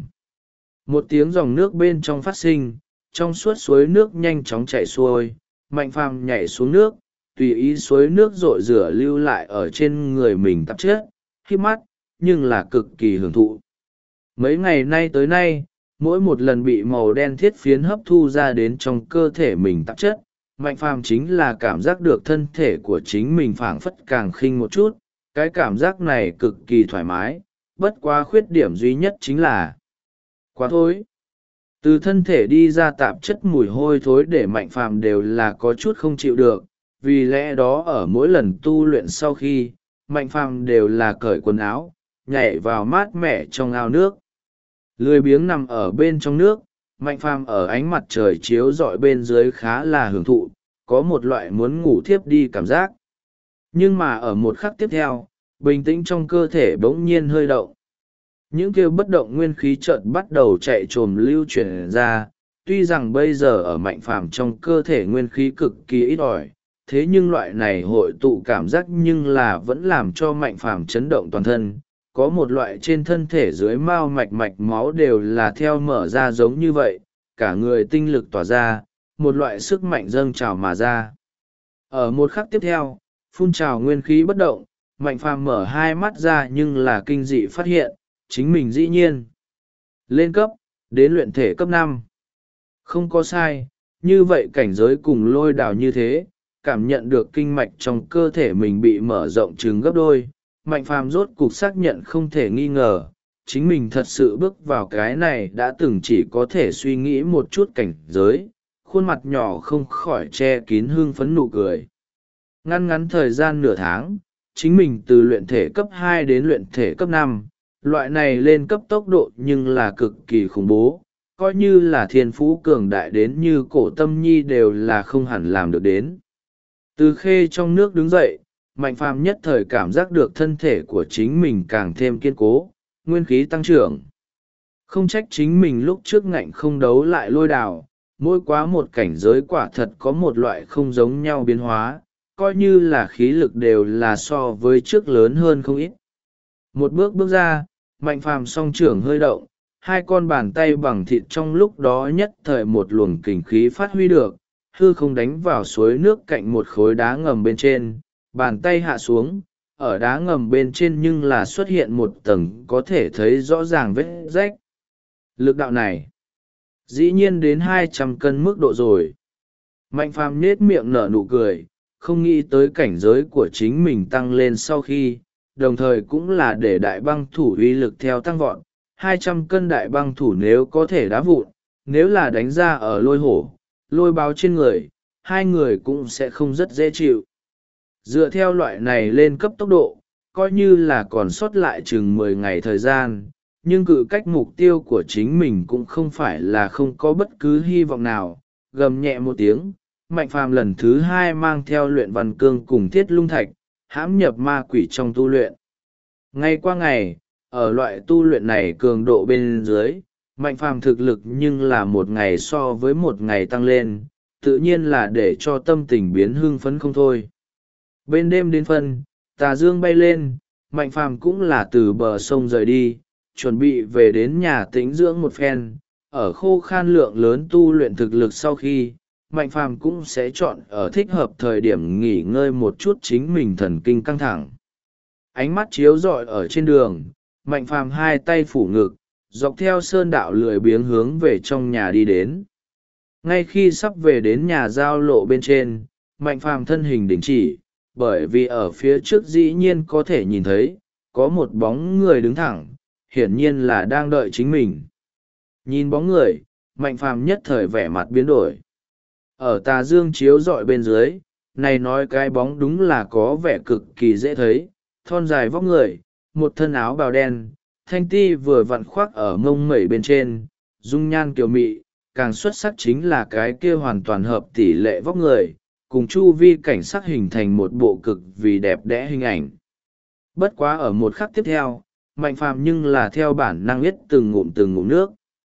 Một tiếng dòng nước bên trong phát sinh, trong suốt suối nước nhanh chóng chảy xuôi, Mạnh Phàm nhảy xuống nước, tùy ý suối nước rội rửa lưu lại ở trên người mình tạp chất, khi mắt, nhưng là cực kỳ hưởng thụ. Mấy ngày nay tới nay, mỗi một lần bị màu đen thiết phiến hấp thu ra đến trong cơ thể mình tạp chất, Mạnh Phàm chính là cảm giác được thân thể của chính mình phảng phất càng khinh một chút, cái cảm giác này cực kỳ thoải mái, bất quá khuyết điểm duy nhất chính là quá thối. Từ thân thể đi ra tạp chất mùi hôi thối để Mạnh Phàm đều là có chút không chịu được, vì lẽ đó ở mỗi lần tu luyện sau khi, Mạnh Phàm đều là cởi quần áo, nhảy vào mát mẻ trong ao nước. Lười biếng nằm ở bên trong nước, Mạnh Phàm ở ánh mặt trời chiếu rọi bên dưới khá là hưởng thụ, có một loại muốn ngủ thiếp đi cảm giác. Nhưng mà ở một khắc tiếp theo, bình tĩnh trong cơ thể bỗng nhiên hơi động. Những kêu bất động nguyên khí chợt bắt đầu chạy trồm lưu chuyển ra, tuy rằng bây giờ ở Mạnh Phàm trong cơ thể nguyên khí cực kỳ ít ỏi, thế nhưng loại này hội tụ cảm giác nhưng là vẫn làm cho Mạnh Phàm chấn động toàn thân. Có một loại trên thân thể dưới mao mạch mạch máu đều là theo mở ra giống như vậy, cả người tinh lực tỏa ra, một loại sức mạnh dâng trào mà ra. Ở một khắc tiếp theo, phun trào nguyên khí bất động, Mạnh Phàm mở hai mắt ra nhưng là kinh dị phát hiện, chính mình dĩ nhiên lên cấp, đến luyện thể cấp 5. Không có sai, như vậy cảnh giới cùng Lôi đảo như thế, cảm nhận được kinh mạch trong cơ thể mình bị mở rộng chừng gấp đôi. Mạnh Phàm rốt cục xác nhận không thể nghi ngờ, chính mình thật sự bước vào cái này đã từng chỉ có thể suy nghĩ một chút cảnh giới, khuôn mặt nhỏ không khỏi che kín hương phấn nụ cười. Ngắn thời gian nửa tháng, chính mình từ luyện thể cấp 2 đến luyện thể cấp 5, loại này lên cấp tốc độ nhưng là cực kỳ khủng bố, coi như là thiên phú cường đại đến như Cổ Tâm Nhi đều là không hẳn làm được đến. Từ khê trong nước đứng dậy, Mạnh Phàm nhất thời cảm giác được thân thể của chính mình càng thêm kiên cố, nguyên khí tăng trưởng. Không trách chính mình lúc trước ngạnh không đấu lại lôi đào, mỗi quá một cảnh giới quả thật có một loại không giống nhau biến hóa, coi như là khí lực đều là so với trước lớn hơn không ít. Một bước bước ra, Mạnh Phàm song trưởng hơi động, hai con bàn tay bằng thịt trong lúc đó nhất thời một luồng kình khí phát huy được, hư không đánh vào suối nước cạnh một khối đá ngầm bên trên, bàn tay hạ xuống, ở đá ngầm bên trên nhưng là xuất hiện một tầng có thể thấy rõ ràng vết rách. Lực đạo này dĩ nhiên đến 200 cân mức độ rồi. Mạnh Phàm nết miệng nở nụ cười, không nghĩ tới cảnh giới của chính mình tăng lên sau khi, đồng thời cũng là để đại băng thủ uy lực theo tăng vọt. 200 cân đại băng thủ nếu có thể đá vụn, nếu là đánh ra ở lôi hổ, lôi báo trên người, hai người cũng sẽ không rất dễ chịu. Dựa theo loại này lên cấp tốc độ, coi như là còn sót lại chừng 10 ngày thời gian, nhưng cự cách mục tiêu của chính mình cũng không phải là không có bất cứ hy vọng nào. Gầm nhẹ một tiếng, Mạnh Phàm lần thứ hai mang theo luyện văn cương cùng thiết lung thạch, hãm nhập ma quỷ trong tu luyện. Ngày qua ngày, ở loại tu luyện này cường độ bên dưới, Mạnh Phàm thực lực nhưng là một ngày so với một ngày tăng lên, tự nhiên là để cho tâm tình biến hưng phấn không thôi. Bên đêm đến phân, tà dương bay lên, Mạnh Phàm cũng là từ bờ sông rời đi, chuẩn bị về đến nhà tĩnh dưỡng một phen. Ở khô khan lượng lớn tu luyện thực lực sau khi, Mạnh Phàm cũng sẽ chọn ở thích hợp thời điểm nghỉ ngơi một chút chính mình thần kinh căng thẳng. Ánh mắt chiếu rọi ở trên đường, Mạnh Phàm hai tay phủ ngực, dọc theo sơn đạo lười biếng hướng về trong nhà đi đến. Ngay khi sắp về đến nhà giao lộ bên trên, Mạnh Phàm thân hình đình chỉ, bởi vì ở phía trước dĩ nhiên có thể nhìn thấy, có một bóng người đứng thẳng, hiển nhiên là đang đợi chính mình. Nhìn bóng người, Mạnh Phàm nhất thời vẻ mặt biến đổi. Ở tà dương chiếu rọi bên dưới, này nói cái bóng đúng là có vẻ cực kỳ dễ thấy, thon dài vóc người, một thân áo bào đen, thanh ti vừa vặn khoác ở mông mẩy bên trên, dung nhan kiều mị, càng xuất sắc chính là cái kia hoàn toàn hợp tỷ lệ vóc người, cùng chu vi cảnh sắc hình thành một bộ cực vì đẹp đẽ hình ảnh. Bất quá ở một khắc tiếp theo, Mạnh Phàm nhưng là theo bản năng biết từng ngụm nước.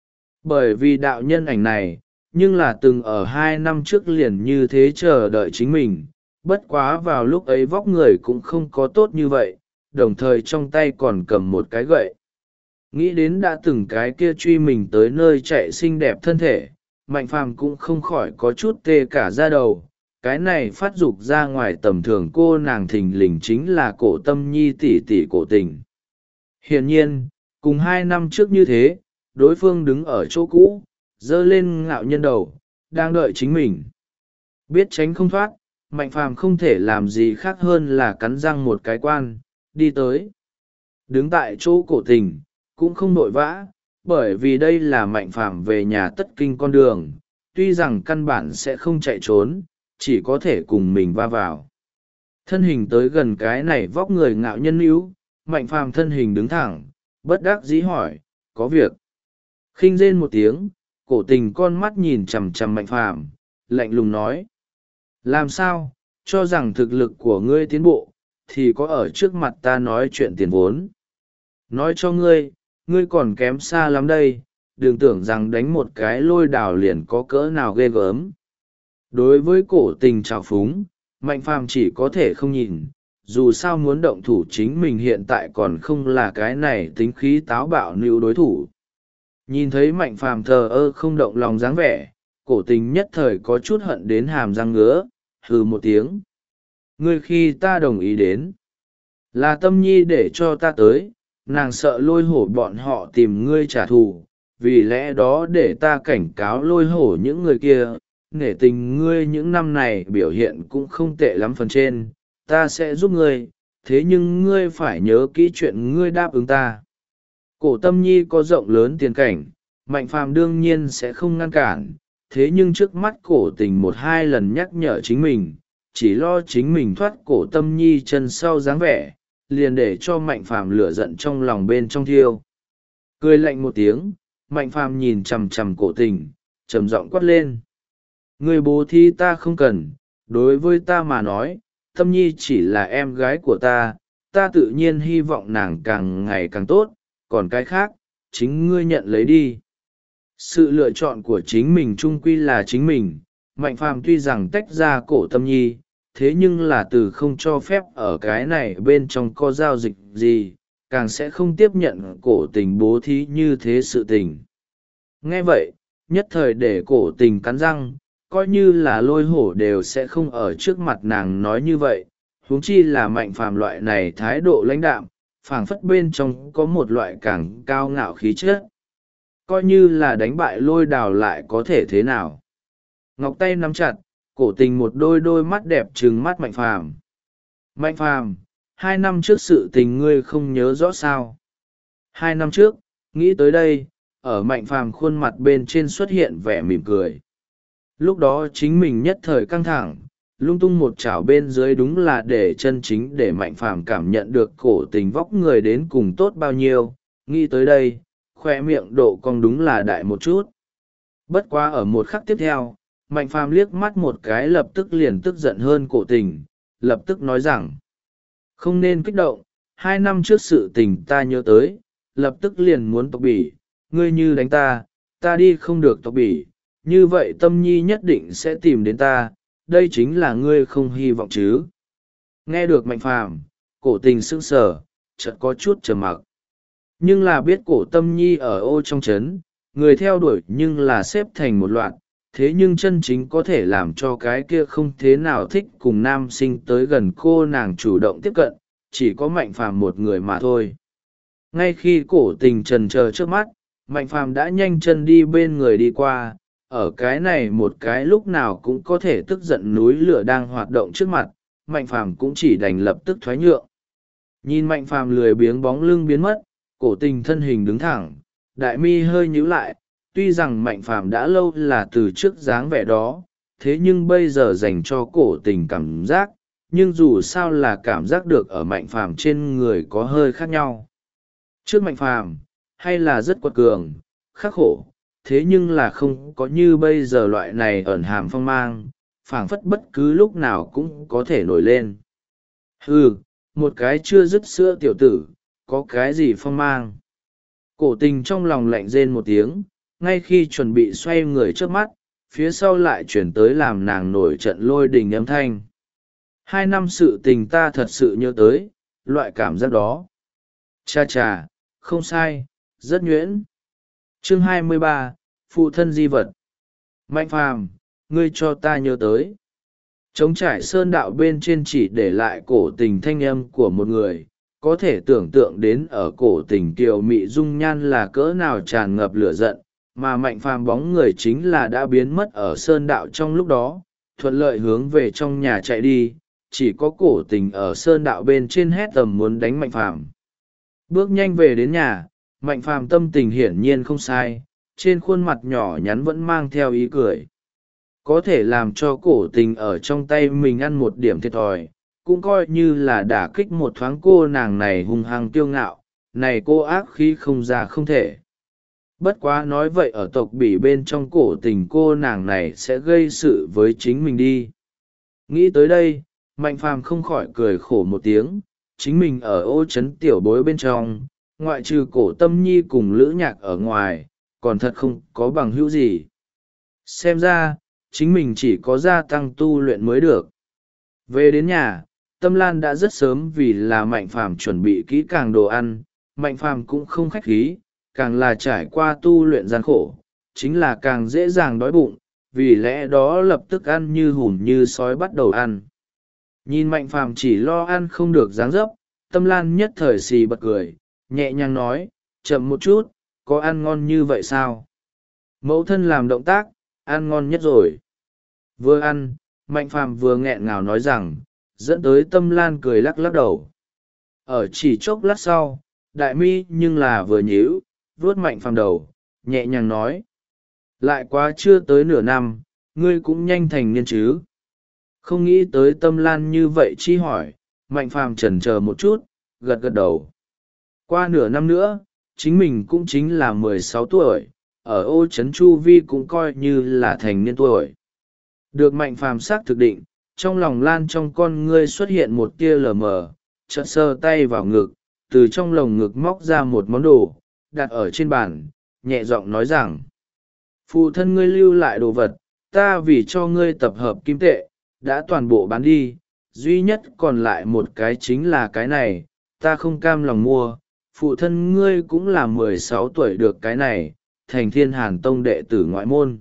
Bởi vì đạo nhân ảnh này, nhưng là từng ở 2 năm trước liền như thế chờ đợi chính mình, bất quá vào lúc ấy vóc người cũng không có tốt như vậy, đồng thời trong tay còn cầm một cái gậy. Nghĩ đến đã từng cái kia truy mình tới nơi chạy xinh đẹp thân thể, Mạnh Phàm cũng không khỏi có chút tê cả da đầu. Cái này phát dục ra ngoài tầm thường cô nàng thình lình chính là Cổ Tâm Nhi tỷ tỷ Cổ Tình. Hiển nhiên, cùng 2 năm trước như thế, đối phương đứng ở chỗ cũ, giơ lên ngạo nhân đầu, đang đợi chính mình. Biết tránh không thoát, Mạnh Phàm không thể làm gì khác hơn là cắn răng một cái quan, đi tới. Đứng tại chỗ Cổ Tình, cũng không nội vã, bởi vì đây là Mạnh Phàm về nhà tất kinh con đường, tuy rằng căn bản sẽ không chạy trốn, chỉ có thể cùng mình va vào. Thân hình tới gần cái này vóc người ngạo nhân níu, Mạnh Phàm thân hình đứng thẳng, bất đắc dĩ hỏi, có việc. Khinh rên một tiếng, Cổ Tình con mắt nhìn chằm chằm Mạnh Phàm, lạnh lùng nói. Làm sao, cho rằng thực lực của ngươi tiến bộ, thì có ở trước mặt ta nói chuyện tiền vốn. Nói cho ngươi, ngươi còn kém xa lắm đây, đừng tưởng rằng đánh một cái lôi đào liền có cỡ nào ghê gớm. Đối với Cổ Tình trào phúng, Mạnh Phàm chỉ có thể không nhìn, dù sao muốn động thủ chính mình hiện tại còn không là cái này tính khí táo bạo nữ đối thủ. Nhìn thấy Mạnh Phàm thờ ơ không động lòng dáng vẻ, Cổ Tình nhất thời có chút hận đến hàm răng ngứa, hừ một tiếng. Ngươi khi ta đồng ý đến, là Tâm Nhi để cho ta tới, nàng sợ lôi hổ bọn họ tìm ngươi trả thù, vì lẽ đó để ta cảnh cáo lôi hổ những người kia, nể tình ngươi những năm này biểu hiện cũng không tệ lắm phần trên, ta sẽ giúp ngươi, thế nhưng ngươi phải nhớ kỹ chuyện ngươi đáp ứng ta. Cổ Tâm Nhi có rộng lớn tiền cảnh, Mạnh Phàm đương nhiên sẽ không ngăn cản, thế nhưng trước mắt Cổ Tình 1-2 lần nhắc nhở chính mình, chỉ lo chính mình thoát Cổ Tâm Nhi chân sau dáng vẻ, liền để cho Mạnh Phàm lửa giận trong lòng bên trong thiêu. Cười lạnh một tiếng, Mạnh Phàm nhìn chằm chằm Cổ Tình, trầm giọng quát lên. Người bố thí ta không cần, đối với ta mà nói, Tâm Nhi chỉ là em gái của ta tự nhiên hy vọng nàng càng ngày càng tốt, còn cái khác, chính ngươi nhận lấy đi. Sự lựa chọn của chính mình trung quy là chính mình. Mạnh phàm tuy rằng tách ra cổ tâm nhi, thế nhưng là từ không cho phép ở cái này bên trong có giao dịch gì, càng sẽ không tiếp nhận cổ tình bố thí như thế sự tình. Nghe vậy, nhất thời để cổ tình cắn răng, coi như là lôi hổ đều sẽ không ở trước mặt nàng nói như vậy, huống chi là mạnh phàm loại này thái độ lãnh đạm, phảng phất bên trong có một loại càng cao ngạo khí chất. Coi như là đánh bại lôi đào lại có thể thế nào. Ngọc tay nắm chặt, cổ tình một đôi mắt đẹp trừng mắt mạnh phàm. Mạnh phàm, 2 năm trước sự tình ngươi không nhớ rõ sao? 2 năm trước, nghĩ tới đây, ở mạnh phàm khuôn mặt bên trên xuất hiện vẻ mỉm cười. Lúc đó chính mình nhất thời căng thẳng, lung tung một chảo bên dưới đúng là để chân chính để mạnh phàm cảm nhận được cổ tình vóc người đến cùng tốt bao nhiêu. Nghĩ tới đây, khoe miệng độ cong đúng là đại một chút. Bất quá ở một khắc tiếp theo, mạnh phàm liếc mắt một cái lập tức liền tức giận hơn cổ tình, lập tức nói rằng: không nên kích động, 2 năm trước sự tình ta nhớ tới, lập tức liền muốn tộc bỉ, ngươi như đánh ta, ta đi không được tộc bỉ, như vậy tâm nhi nhất định sẽ tìm đến ta, đây chính là ngươi không hy vọng chứ. Nghe được mạnh phàm, cổ tình sững sờ, chợt có chút trầm mặc. Nhưng là biết cổ tâm nhi ở ô trong trấn, người theo đuổi nhưng là xếp thành một loạt, thế nhưng chân chính có thể làm cho cái kia không thế nào thích cùng nam sinh tới gần cô nàng chủ động tiếp cận, chỉ có mạnh phàm một người mà thôi. Ngay khi cổ tình trần chờ trước mắt, mạnh phàm đã nhanh chân đi bên người đi qua, ở cái này một cái lúc nào cũng có thể tức giận núi lửa đang hoạt động trước mặt, mạnh phàm cũng chỉ đành lập tức thoái nhượng. Nhìn mạnh phàm lười biếng bóng lưng biến mất, cổ tình thân hình đứng thẳng, đại mi hơi nhíu lại. Tuy rằng mạnh phàm đã lâu là từ trước dáng vẻ đó, thế nhưng bây giờ dành cho cổ tình cảm giác, nhưng dù sao là cảm giác được ở mạnh phàm trên người có hơi khác nhau. Trước mạnh phàm, hay là rất quật cường, khắc khổ, thế nhưng là không có như bây giờ loại này ẩn hàm phong mang, phảng phất bất cứ lúc nào cũng có thể nổi lên. Một cái chưa dứt sữa tiểu tử, có cái gì phong mang. Cổ tình trong lòng lạnh rên một tiếng, ngay khi chuẩn bị xoay người trước mắt, phía sau lại chuyển tới làm nàng nổi trận lôi đình âm thanh. 2 năm sự tình ta thật sự nhớ tới, loại cảm giác đó. Cha cha, không sai, rất nhuyễn. Chương 23, Phụ thân di vật. Mạnh phàm, ngươi cho ta nhớ tới. Trống trải sơn đạo bên trên chỉ để lại cổ tình thanh âm của một người, có thể tưởng tượng đến ở cổ tình kiều mị dung nhan là cỡ nào tràn ngập lửa giận, mà mạnh phàm bóng người chính là đã biến mất ở sơn đạo trong lúc đó, thuận lợi hướng về trong nhà chạy đi, chỉ có cổ tình ở sơn đạo bên trên hét tầm muốn đánh mạnh phàm. Bước nhanh về đến nhà, mạnh phàm tâm tình hiển nhiên không sai, trên khuôn mặt nhỏ nhắn vẫn mang theo ý cười. Có thể làm cho cổ tình ở trong tay mình ăn một điểm thiệt thòi, cũng coi như là đả kích một thoáng cô nàng này hung hăng kiêu ngạo, này cô ác khí không ra không thể. Bất quá nói vậy ở tộc bỉ bên trong cổ tình cô nàng này sẽ gây sự với chính mình đi. Nghĩ tới đây, mạnh phàm không khỏi cười khổ một tiếng, chính mình ở ô trấn tiểu bối bên trong, ngoại trừ cổ tâm nhi cùng lữ nhạc ở ngoài, còn thật không có bằng hữu gì. Xem ra, chính mình chỉ có gia tăng tu luyện mới được. Về đến nhà, Tâm Lan đã rất sớm vì là mạnh phàm chuẩn bị kỹ càng đồ ăn, mạnh phàm cũng không khách khí, càng là trải qua tu luyện gian khổ, chính là càng dễ dàng đói bụng, vì lẽ đó lập tức ăn như hùm như sói bắt đầu ăn. Nhìn mạnh phàm chỉ lo ăn không được dáng dấp, Tâm Lan nhất thời xì bật cười, nhẹ nhàng nói, chậm một chút, có ăn ngon như vậy sao? Mẫu thân làm động tác, ăn ngon nhất rồi. Vừa ăn, mạnh phàm vừa nghẹn ngào nói rằng, dẫn tới Tâm Lan cười lắc lắc đầu. Ở chỉ chốc lát sau, đại mi nhưng là vừa nhíu, vuốt mạnh phàm đầu, nhẹ nhàng nói. Lại quá chưa tới nửa năm, ngươi cũng nhanh thành niên chứ. Không nghĩ tới Tâm Lan như vậy chi hỏi, mạnh phàm chần chờ một chút, gật gật đầu. Qua nửa năm nữa, chính mình cũng chính là 16 tuổi, ở ô trấn chu vi cũng coi như là thành niên tuổi. Được mạnh phàm xác thực định, trong lòng Lan trong con ngươi xuất hiện một tia lờ mờ, chợt sơ tay vào ngực, từ trong lồng ngực móc ra một món đồ, đặt ở trên bàn, nhẹ giọng nói rằng: phụ thân ngươi lưu lại đồ vật, ta vì cho ngươi tập hợp kim tệ, đã toàn bộ bán đi, duy nhất còn lại một cái chính là cái này, ta không cam lòng mua. Phụ thân ngươi cũng là 16 tuổi được cái này, thành Thiên Hàn Tông đệ tử ngoại môn.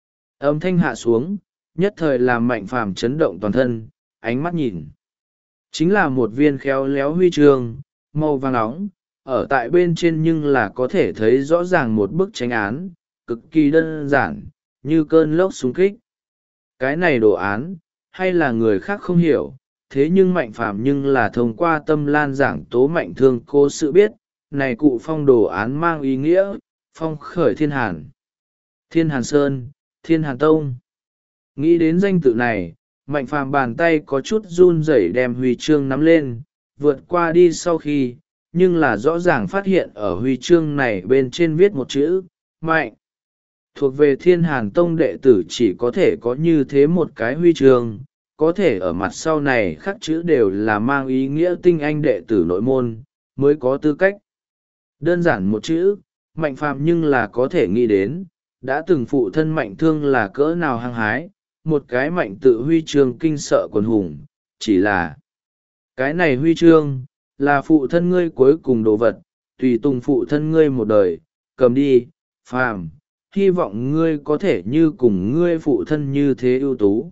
Âm thanh hạ xuống, nhất thời làm Mạnh Phàm chấn động toàn thân, ánh mắt nhìn. Chính là một viên khéo léo huy chương, màu vàng nóng, ở tại bên trên nhưng là có thể thấy rõ ràng một bức tranh án, cực kỳ đơn giản, như cơn lốc xung kích. Cái này đồ án, hay là người khác không hiểu, thế nhưng Mạnh Phàm nhưng là thông qua Tâm Lan giảng tố Mạnh Thương cô sự biết, này cụ phong đồ án mang ý nghĩa, phong khởi thiên hàn. Thiên Hàn Sơn, Thiên Hàn Tông. Nghĩ đến danh tự này, Mạnh Phàm bàn tay có chút run rẩy đem huy chương nắm lên, vượt qua đi sau khi, nhưng là rõ ràng phát hiện ở huy chương này bên trên viết một chữ, Mạnh. Thuộc về Thiên Hàn Tông đệ tử chỉ có thể có như thế một cái huy chương, có thể ở mặt sau này khắc chữ đều là mang ý nghĩa tinh anh đệ tử nội môn, mới có tư cách. Đơn giản một chữ, Mạnh Phàm nhưng là có thể nghĩ đến, đã từng phụ thân Mạnh Thương là cỡ nào hăng hái, một cái Mạnh tự huy chương kinh sợ quần hùng, chỉ là cái này huy chương, là phụ thân ngươi cuối cùng đồ vật, tùy tùng phụ thân ngươi một đời, cầm đi, Phàm, hy vọng ngươi có thể như cùng ngươi phụ thân như thế ưu tú.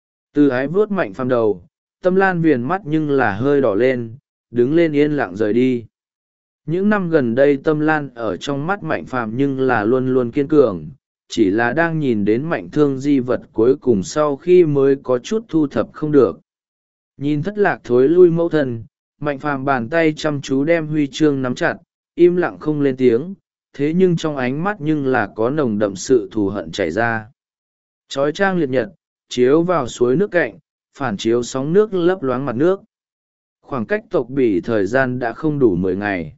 Từ ái vuốt Mạnh Phàm đầu, Tâm Lan viền mắt nhưng là hơi đỏ lên, đứng lên yên lặng rời đi. Những năm gần đây Tâm Lan ở trong mắt Mạnh Phàm nhưng là luôn luôn kiên cường, chỉ là đang nhìn đến Mạnh Thương di vật cuối cùng sau khi mới có chút thu thập không được. Nhìn thất lạc thối lui mẫu thân, Mạnh Phàm bàn tay chăm chú đem huy chương nắm chặt, im lặng không lên tiếng, thế nhưng trong ánh mắt nhưng là có nồng đậm sự thù hận chảy ra. Chói chang liệt nhật, chiếu vào suối nước cạnh, phản chiếu sóng nước lấp loáng mặt nước. Khoảng cách tộc Bỉ thời gian đã không đủ 10 ngày.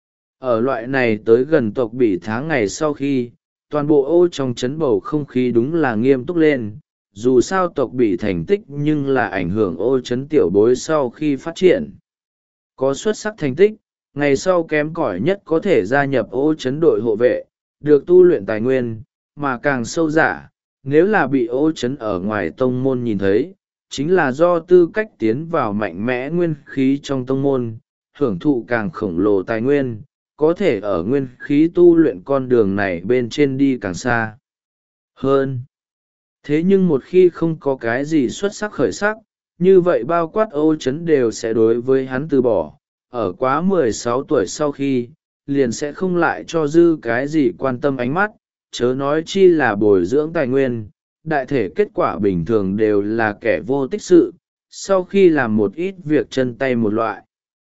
Ở loại này tới gần tộc Bỉ tháng ngày sau khi, toàn bộ ô trong chấn bầu không khí đúng là nghiêm túc lên, dù sao tộc Bỉ thành tích nhưng là ảnh hưởng ô chấn tiểu bối sau khi phát triển. Có xuất sắc thành tích, ngày sau kém cỏi nhất có thể gia nhập ô chấn đội hộ vệ, được tu luyện tài nguyên, mà càng sâu giả, nếu là bị ô chấn ở ngoài tông môn nhìn thấy, chính là do tư cách tiến vào mạnh mẽ nguyên khí trong tông môn, hưởng thụ càng khổng lồ tài nguyên, có thể ở nguyên khí tu luyện con đường này bên trên đi càng xa hơn. Thế nhưng một khi không có cái gì xuất sắc khởi sắc, như vậy bao quát ô chấn đều sẽ đối với hắn từ bỏ, ở quá 16 tuổi sau khi, liền sẽ không lại cho dư cái gì quan tâm ánh mắt, chớ nói chi là bồi dưỡng tài nguyên, đại thể kết quả bình thường đều là kẻ vô tích sự, sau khi làm một ít việc chân tay một loại.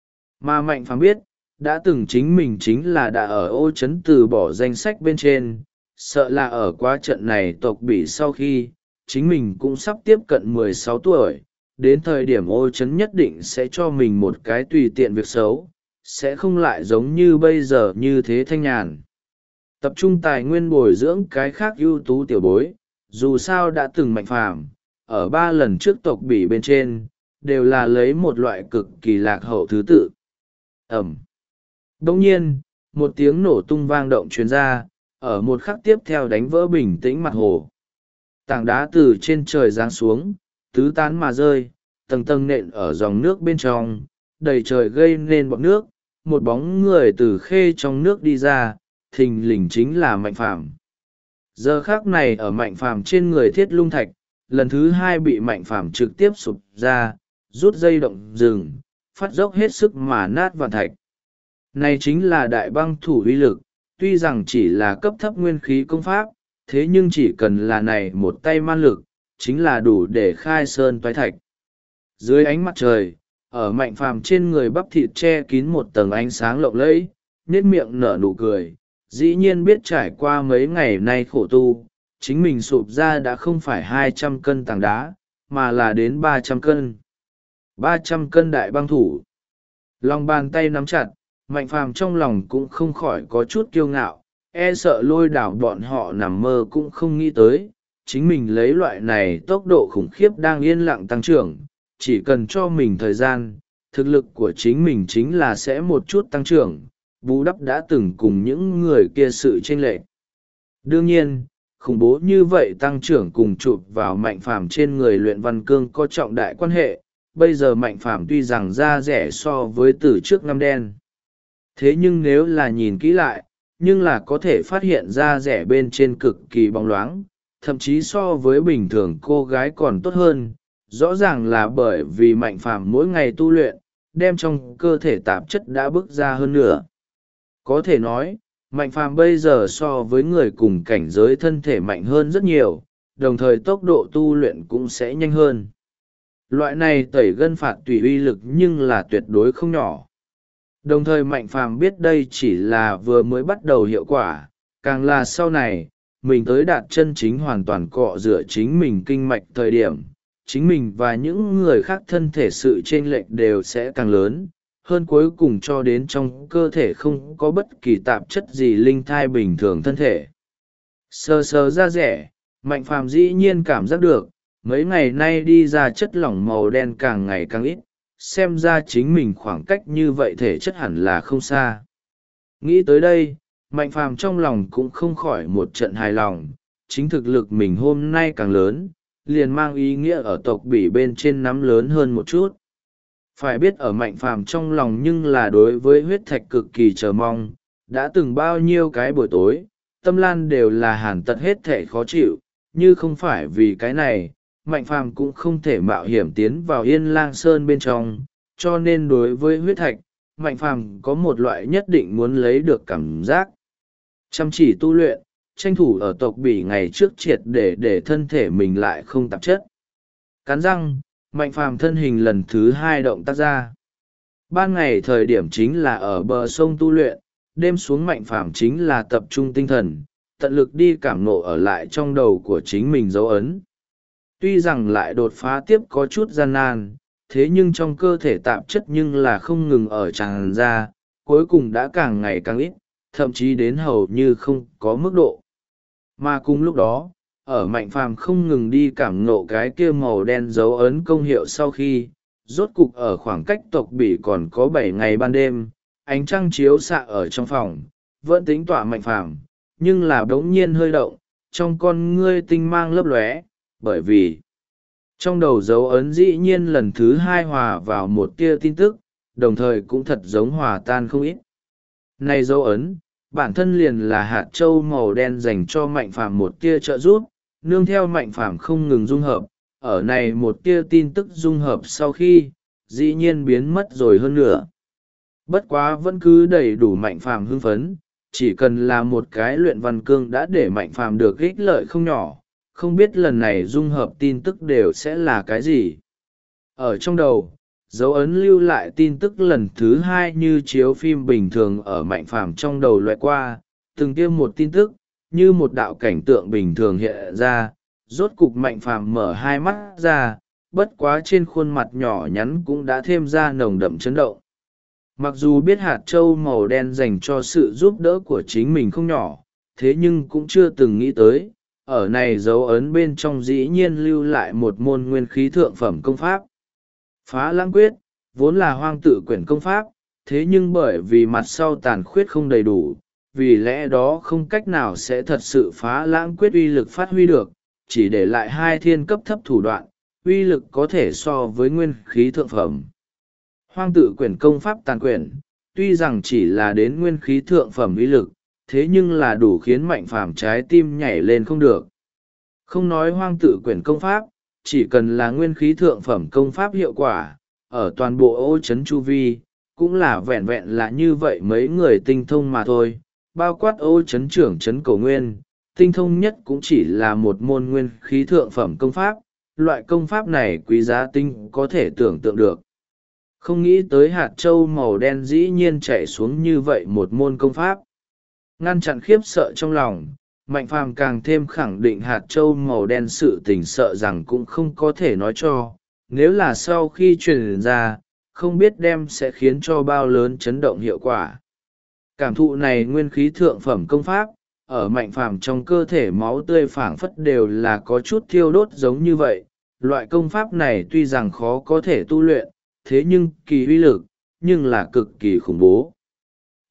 Mà Mạnh Phàm biết, đã từng chính mình chính là đã ở ô chấn từ bỏ danh sách bên trên, sợ là ở quá trận này tộc Bỉ sau khi, chính mình cũng sắp tiếp cận 16 tuổi, đến thời điểm ô chấn nhất định sẽ cho mình một cái tùy tiện việc xấu, sẽ không lại giống như bây giờ như thế thanh nhàn. Tập trung tài nguyên bồi dưỡng cái khác ưu tú tiểu bối, dù sao đã từng Mạnh Phàm ở 3 lần trước tộc Bỉ bên trên, đều là lấy một loại cực kỳ lạc hậu thứ tự. Ẩm. Đồng nhiên, một tiếng nổ tung vang động truyền ra, ở một khắc tiếp theo đánh vỡ bình tĩnh mặt hồ. Tảng đá từ trên trời giáng xuống, tứ tán mà rơi, tầng tầng nện ở dòng nước bên trong, đầy trời gây nên bọt nước, một bóng người từ khê trong nước đi ra, thình lình chính là Mạnh Phàm. Giờ khắc này ở Mạnh Phàm trên người Thiết Lung Thạch, lần thứ 2 bị Mạnh Phàm trực tiếp sụp ra, rút dây động rừng, phát dốc hết sức mà nát vạn thạch. Này chính là đại băng thủ uy lực, tuy rằng chỉ là cấp thấp nguyên khí công pháp, thế nhưng chỉ cần là này một tay man lực, chính là đủ để khai sơn toái thạch. Dưới ánh mặt trời, ở Mạnh Phàm trên người bắp thịt che kín một tầng ánh sáng lộng lẫy, nét miệng nở nụ cười, dĩ nhiên biết trải qua mấy ngày nay khổ tu, chính mình sụp ra đã không phải 200 cân tảng đá, mà là đến 300 cân. 300 cân đại băng thủ. Lòng bàn tay nắm chặt, Mạnh Phàm trong lòng cũng không khỏi có chút kiêu ngạo, e sợ Lôi Đảo bọn họ nằm mơ cũng không nghĩ tới, chính mình lấy loại này tốc độ khủng khiếp đang yên lặng tăng trưởng, chỉ cần cho mình thời gian, thực lực của chính mình chính là sẽ một chút tăng trưởng, bù đắp đã từng cùng những người kia sự chênh lệch. Đương nhiên, khủng bố như vậy tăng trưởng cùng chụp vào Mạnh Phàm trên người Luyện Văn Cương có trọng đại quan hệ. Bây giờ Mạnh Phàm tuy rằng da rẻ so với từ trước ngăm đen, thế nhưng nếu là nhìn kỹ lại, nhưng là có thể phát hiện da rẻ bên trên cực kỳ bóng loáng, thậm chí so với bình thường cô gái còn tốt hơn. Rõ ràng là bởi vì Mạnh Phàm mỗi ngày tu luyện, đem trong cơ thể tạp chất đã bước ra hơn nữa. Có thể nói, Mạnh Phàm bây giờ so với người cùng cảnh giới thân thể mạnh hơn rất nhiều, đồng thời tốc độ tu luyện cũng sẽ nhanh hơn. Loại này tẩy gân phạt tùy uy lực nhưng là tuyệt đối không nhỏ. Đồng thời Mạnh Phàm biết đây chỉ là vừa mới bắt đầu hiệu quả, càng là sau này, mình tới đạt chân chính hoàn toàn cọ rửa chính mình kinh mạch thời điểm, chính mình và những người khác thân thể sự chênh lệch đều sẽ càng lớn, hơn cuối cùng cho đến trong cơ thể không có bất kỳ tạp chất gì linh thai bình thường thân thể. Sờ sờ da rẻ, Mạnh Phàm dĩ nhiên cảm giác được, mấy ngày nay đi ra chất lỏng màu đen càng ngày càng ít, xem ra chính mình khoảng cách như vậy thể chất hẳn là không xa. Nghĩ tới đây, Mạnh Phàm trong lòng cũng không khỏi một trận hài lòng, chính thực lực mình hôm nay càng lớn, liền mang ý nghĩa ở tộc Bỉ bên trên nắm lớn hơn một chút. Phải biết ở Mạnh Phàm trong lòng nhưng là đối với huyết thạch cực kỳ chờ mong, đã từng bao nhiêu cái buổi tối, tâm lan đều là hàn tật hết thể khó chịu, như không phải vì cái này, Mạnh Phàm cũng không thể mạo hiểm tiến vào Yên Lang Sơn bên trong, cho nên đối với huyết thạch, Mạnh Phàm có một loại nhất định muốn lấy được cảm giác. Chăm chỉ tu luyện, tranh thủ ở tộc Bỉ ngày trước triệt để thân thể mình lại không tạp chất. Cắn răng, Mạnh Phàm thân hình lần thứ 2 động tác ra. Ban ngày thời điểm chính là ở bờ sông tu luyện, đêm xuống Mạnh Phàm chính là tập trung tinh thần, tận lực đi cảm ngộ ở lại trong đầu của chính mình dấu ấn. Tuy rằng lại đột phá tiếp có chút gian nan, thế nhưng trong cơ thể tạp chất nhưng là không ngừng ở tràn ra, cuối cùng đã càng ngày càng ít, thậm chí đến hầu như không có mức độ. Mà cùng lúc đó, ở Mạnh Phàm không ngừng đi cảm ngộ cái kia màu đen dấu ấn công hiệu sau khi, rốt cục ở khoảng cách tộc Bỉ còn có 7 ngày ban đêm, ánh trăng chiếu xạ ở trong phòng, vẫn tính tỏa Mạnh Phàm, nhưng là bỗng nhiên hơi động, trong con ngươi tinh mang lấp lóe, bởi vì trong đầu dấu ấn dĩ nhiên lần thứ 2 hòa vào một tia tin tức, đồng thời cũng thật giống hòa tan không ít. Này dấu ấn, bản thân liền là hạt châu màu đen dành cho Mạnh Phàm một tia trợ giúp, nương theo Mạnh Phàm không ngừng dung hợp, ở này một tia tin tức dung hợp sau khi, dĩ nhiên biến mất rồi hơn nữa. Bất quá vẫn cứ đầy đủ Mạnh Phàm hưng phấn, chỉ cần là một cái Luyện Văn Cương đã để Mạnh Phàm được ích lợi không nhỏ, không biết lần này dung hợp tin tức đều sẽ là cái gì. Ở trong đầu, dấu ấn lưu lại tin tức lần thứ 2 như chiếu phim bình thường ở Mạnh Phàm trong đầu loại qua, từng tiêm một tin tức, như một đạo cảnh tượng bình thường hiện ra, rốt cục Mạnh Phàm mở hai mắt ra, bất quá trên khuôn mặt nhỏ nhắn cũng đã thêm ra nồng đậm chấn động. Mặc dù biết hạt châu màu đen dành cho sự giúp đỡ của chính mình không nhỏ, thế nhưng cũng chưa từng nghĩ tới, ở này dấu ấn bên trong dĩ nhiên lưu lại một môn nguyên khí thượng phẩm công pháp. Phá Lãng Quyết, vốn là hoang tự quyển công pháp, thế nhưng bởi vì mặt sau tàn khuyết không đầy đủ, vì lẽ đó không cách nào sẽ thật sự Phá Lãng Quyết uy lực phát huy được, chỉ để lại 2 thiên cấp thấp thủ đoạn, uy lực có thể so với nguyên khí thượng phẩm. Hoang tự quyển công pháp tàn quyển, tuy rằng chỉ là đến nguyên khí thượng phẩm uy lực, thế nhưng là đủ khiến Mạnh Phàm trái tim nhảy lên không được. Không nói hoang tự quyển công pháp, chỉ cần là nguyên khí thượng phẩm công pháp hiệu quả, ở toàn bộ ô trấn chu vi, cũng là vẹn vẹn là như vậy mấy người tinh thông mà thôi, bao quát ô trấn trưởng trấn Cổ Nguyên, tinh thông nhất cũng chỉ là một môn nguyên khí thượng phẩm công pháp, loại công pháp này quý giá tinh có thể tưởng tượng được. Không nghĩ tới hạt châu màu đen dĩ nhiên chạy xuống như vậy một môn công pháp. Ngăn chặn khiếp sợ trong lòng, Mạnh Phàm càng thêm khẳng định hạt châu màu đen sự tình sợ rằng cũng không có thể nói cho, nếu là sau khi truyền ra, không biết đem sẽ khiến cho bao lớn chấn động hiệu quả. Cảm thụ này nguyên khí thượng phẩm công pháp, ở Mạnh Phàm trong cơ thể máu tươi phảng phất đều là có chút thiêu đốt giống như vậy. Loại công pháp này tuy rằng khó có thể tu luyện, thế nhưng kỳ uy lực, nhưng là cực kỳ khủng bố.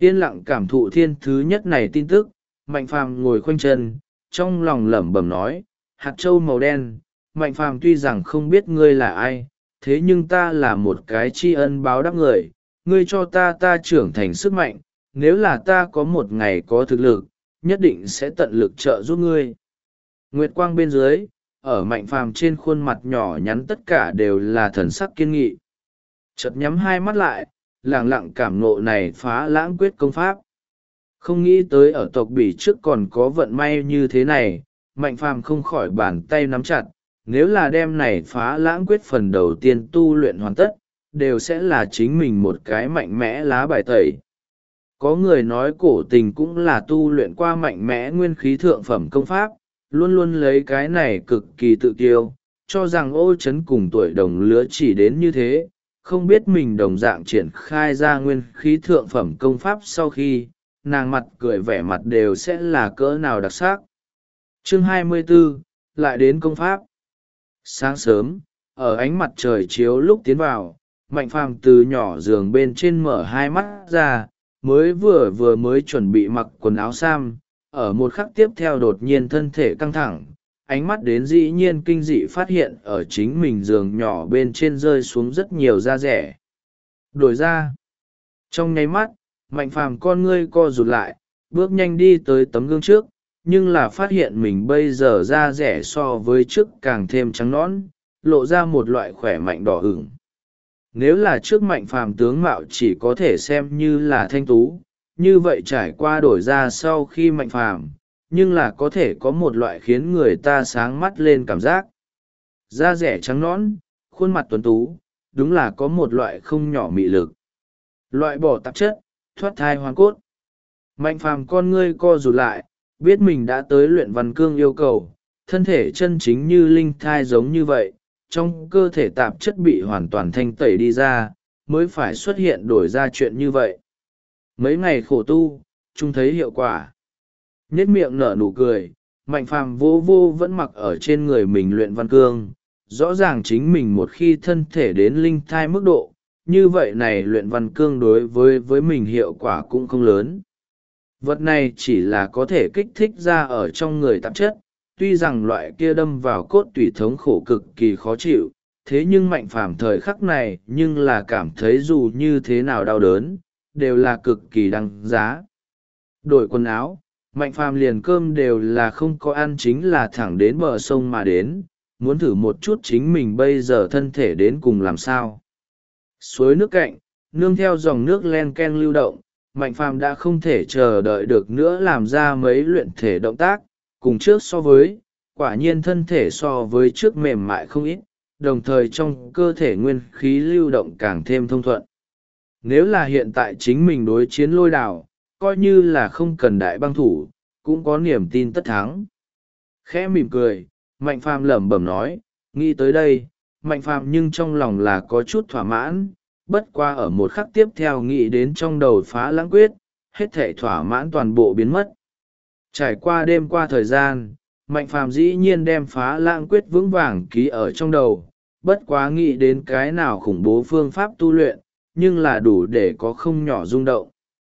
Yên lặng cảm thụ thiên thứ nhất này tin tức, Mạnh Phàm ngồi khoanh chân, trong lòng lẩm bẩm nói, hạt trâu màu đen, Mạnh Phàm tuy rằng không biết ngươi là ai, thế nhưng ta là một cái tri ân báo đáp người, ngươi cho ta trưởng thành sức mạnh, nếu là ta có một ngày có thực lực, nhất định sẽ tận lực trợ giúp ngươi. Nguyệt quang bên dưới, ở Mạnh Phàm trên khuôn mặt nhỏ nhắn tất cả đều là thần sắc kiên nghị. Chợt nhắm hai mắt lại, lẳng lặng cảm ngộ này phá lãng quyết công pháp. Không nghĩ tới ở tộc Bỉ trước còn có vận may như thế này, Mạnh Phàm không khỏi bàn tay nắm chặt, nếu là đem này phá lãng quyết phần đầu tiên tu luyện hoàn tất, đều sẽ là chính mình một cái mạnh mẽ lá bài tẩy. Có người nói cổ tình cũng là tu luyện qua mạnh mẽ nguyên khí thượng phẩm công pháp, luôn luôn lấy cái này cực kỳ tự kiêu, cho rằng Ô Trấn cùng tuổi đồng lứa chỉ đến như thế, không biết mình đồng dạng triển khai ra nguyên khí thượng phẩm công pháp sau khi, nàng mặt cười vẻ mặt đều sẽ là cỡ nào đặc sắc. Chương 24, lại đến công pháp. Sáng sớm, ở ánh mặt trời chiếu lúc tiến vào, Mạnh Phàm từ nhỏ giường bên trên mở hai mắt ra, vừa mới chuẩn bị mặc quần áo sam, ở một khắc tiếp theo đột nhiên thân thể căng thẳng, ánh mắt đến dĩ nhiên kinh dị phát hiện ở chính mình giường nhỏ bên trên rơi xuống rất nhiều da rẻ. Đổi ra. Trong nháy mắt, Mạnh Phàm con ngươi co rụt lại, bước nhanh đi tới tấm gương trước, nhưng là phát hiện mình bây giờ da rẻ so với trước càng thêm trắng nõn, lộ ra một loại khỏe mạnh đỏ ửng. Nếu là trước Mạnh Phàm tướng mạo chỉ có thể xem như là thanh tú, như vậy trải qua đổi ra sau khi Mạnh Phàm, nhưng là có thể có một loại khiến người ta sáng mắt lên cảm giác. Da rẻ trắng nõn, khuôn mặt tuấn tú, đúng là có một loại không nhỏ mị lực. Loại bỏ tạp chất, thoát thai hoàn cốt. Mạnh Phàm con ngươi co rụt lại, biết mình đã tới luyện văn cương yêu cầu, thân thể chân chính như linh thai giống như vậy, trong cơ thể tạp chất bị hoàn toàn thanh tẩy đi ra, mới phải xuất hiện đổi ra chuyện như vậy. Mấy ngày khổ tu, chung thấy hiệu quả. Nhết miệng nở nụ cười, Mạnh Phàm vô vẫn mặc ở trên người mình luyện văn cương, rõ ràng chính mình một khi thân thể đến linh thai mức độ, như vậy này luyện văn cương đối với mình hiệu quả cũng không lớn. Vật này chỉ là có thể kích thích ra ở trong người tạp chất, tuy rằng loại kia đâm vào cốt tủy thống khổ cực kỳ khó chịu, thế nhưng Mạnh Phàm thời khắc này nhưng là cảm thấy dù như thế nào đau đớn, đều là cực kỳ đăng giá. Đổi quần áo, Mạnh Phàm liền cơm đều là không có ăn chính là thẳng đến bờ sông mà đến, muốn thử một chút chính mình bây giờ thân thể đến cùng làm sao. Suối nước cạnh, nương theo dòng nước len ken lưu động, Mạnh Phàm đã không thể chờ đợi được nữa làm ra mấy luyện thể động tác, cùng trước so với, quả nhiên thân thể so với trước mềm mại không ít, đồng thời trong cơ thể nguyên khí lưu động càng thêm thông thuận. Nếu là hiện tại chính mình đối chiến Lôi Đào, coi như là không cần đại băng thủ, cũng có niềm tin tất thắng. Khẽ mỉm cười, Mạnh Phàm lẩm bẩm nói, nghĩ tới đây, Mạnh Phàm nhưng trong lòng là có chút thỏa mãn, bất qua ở một khắc tiếp theo nghĩ đến trong đầu phá lãng quyết, hết thảy thỏa mãn toàn bộ biến mất. Trải qua đêm qua thời gian, Mạnh Phàm dĩ nhiên đem phá lãng quyết vững vàng ký ở trong đầu, bất quá nghĩ đến cái nào khủng bố phương pháp tu luyện, nhưng là đủ để có không nhỏ rung động.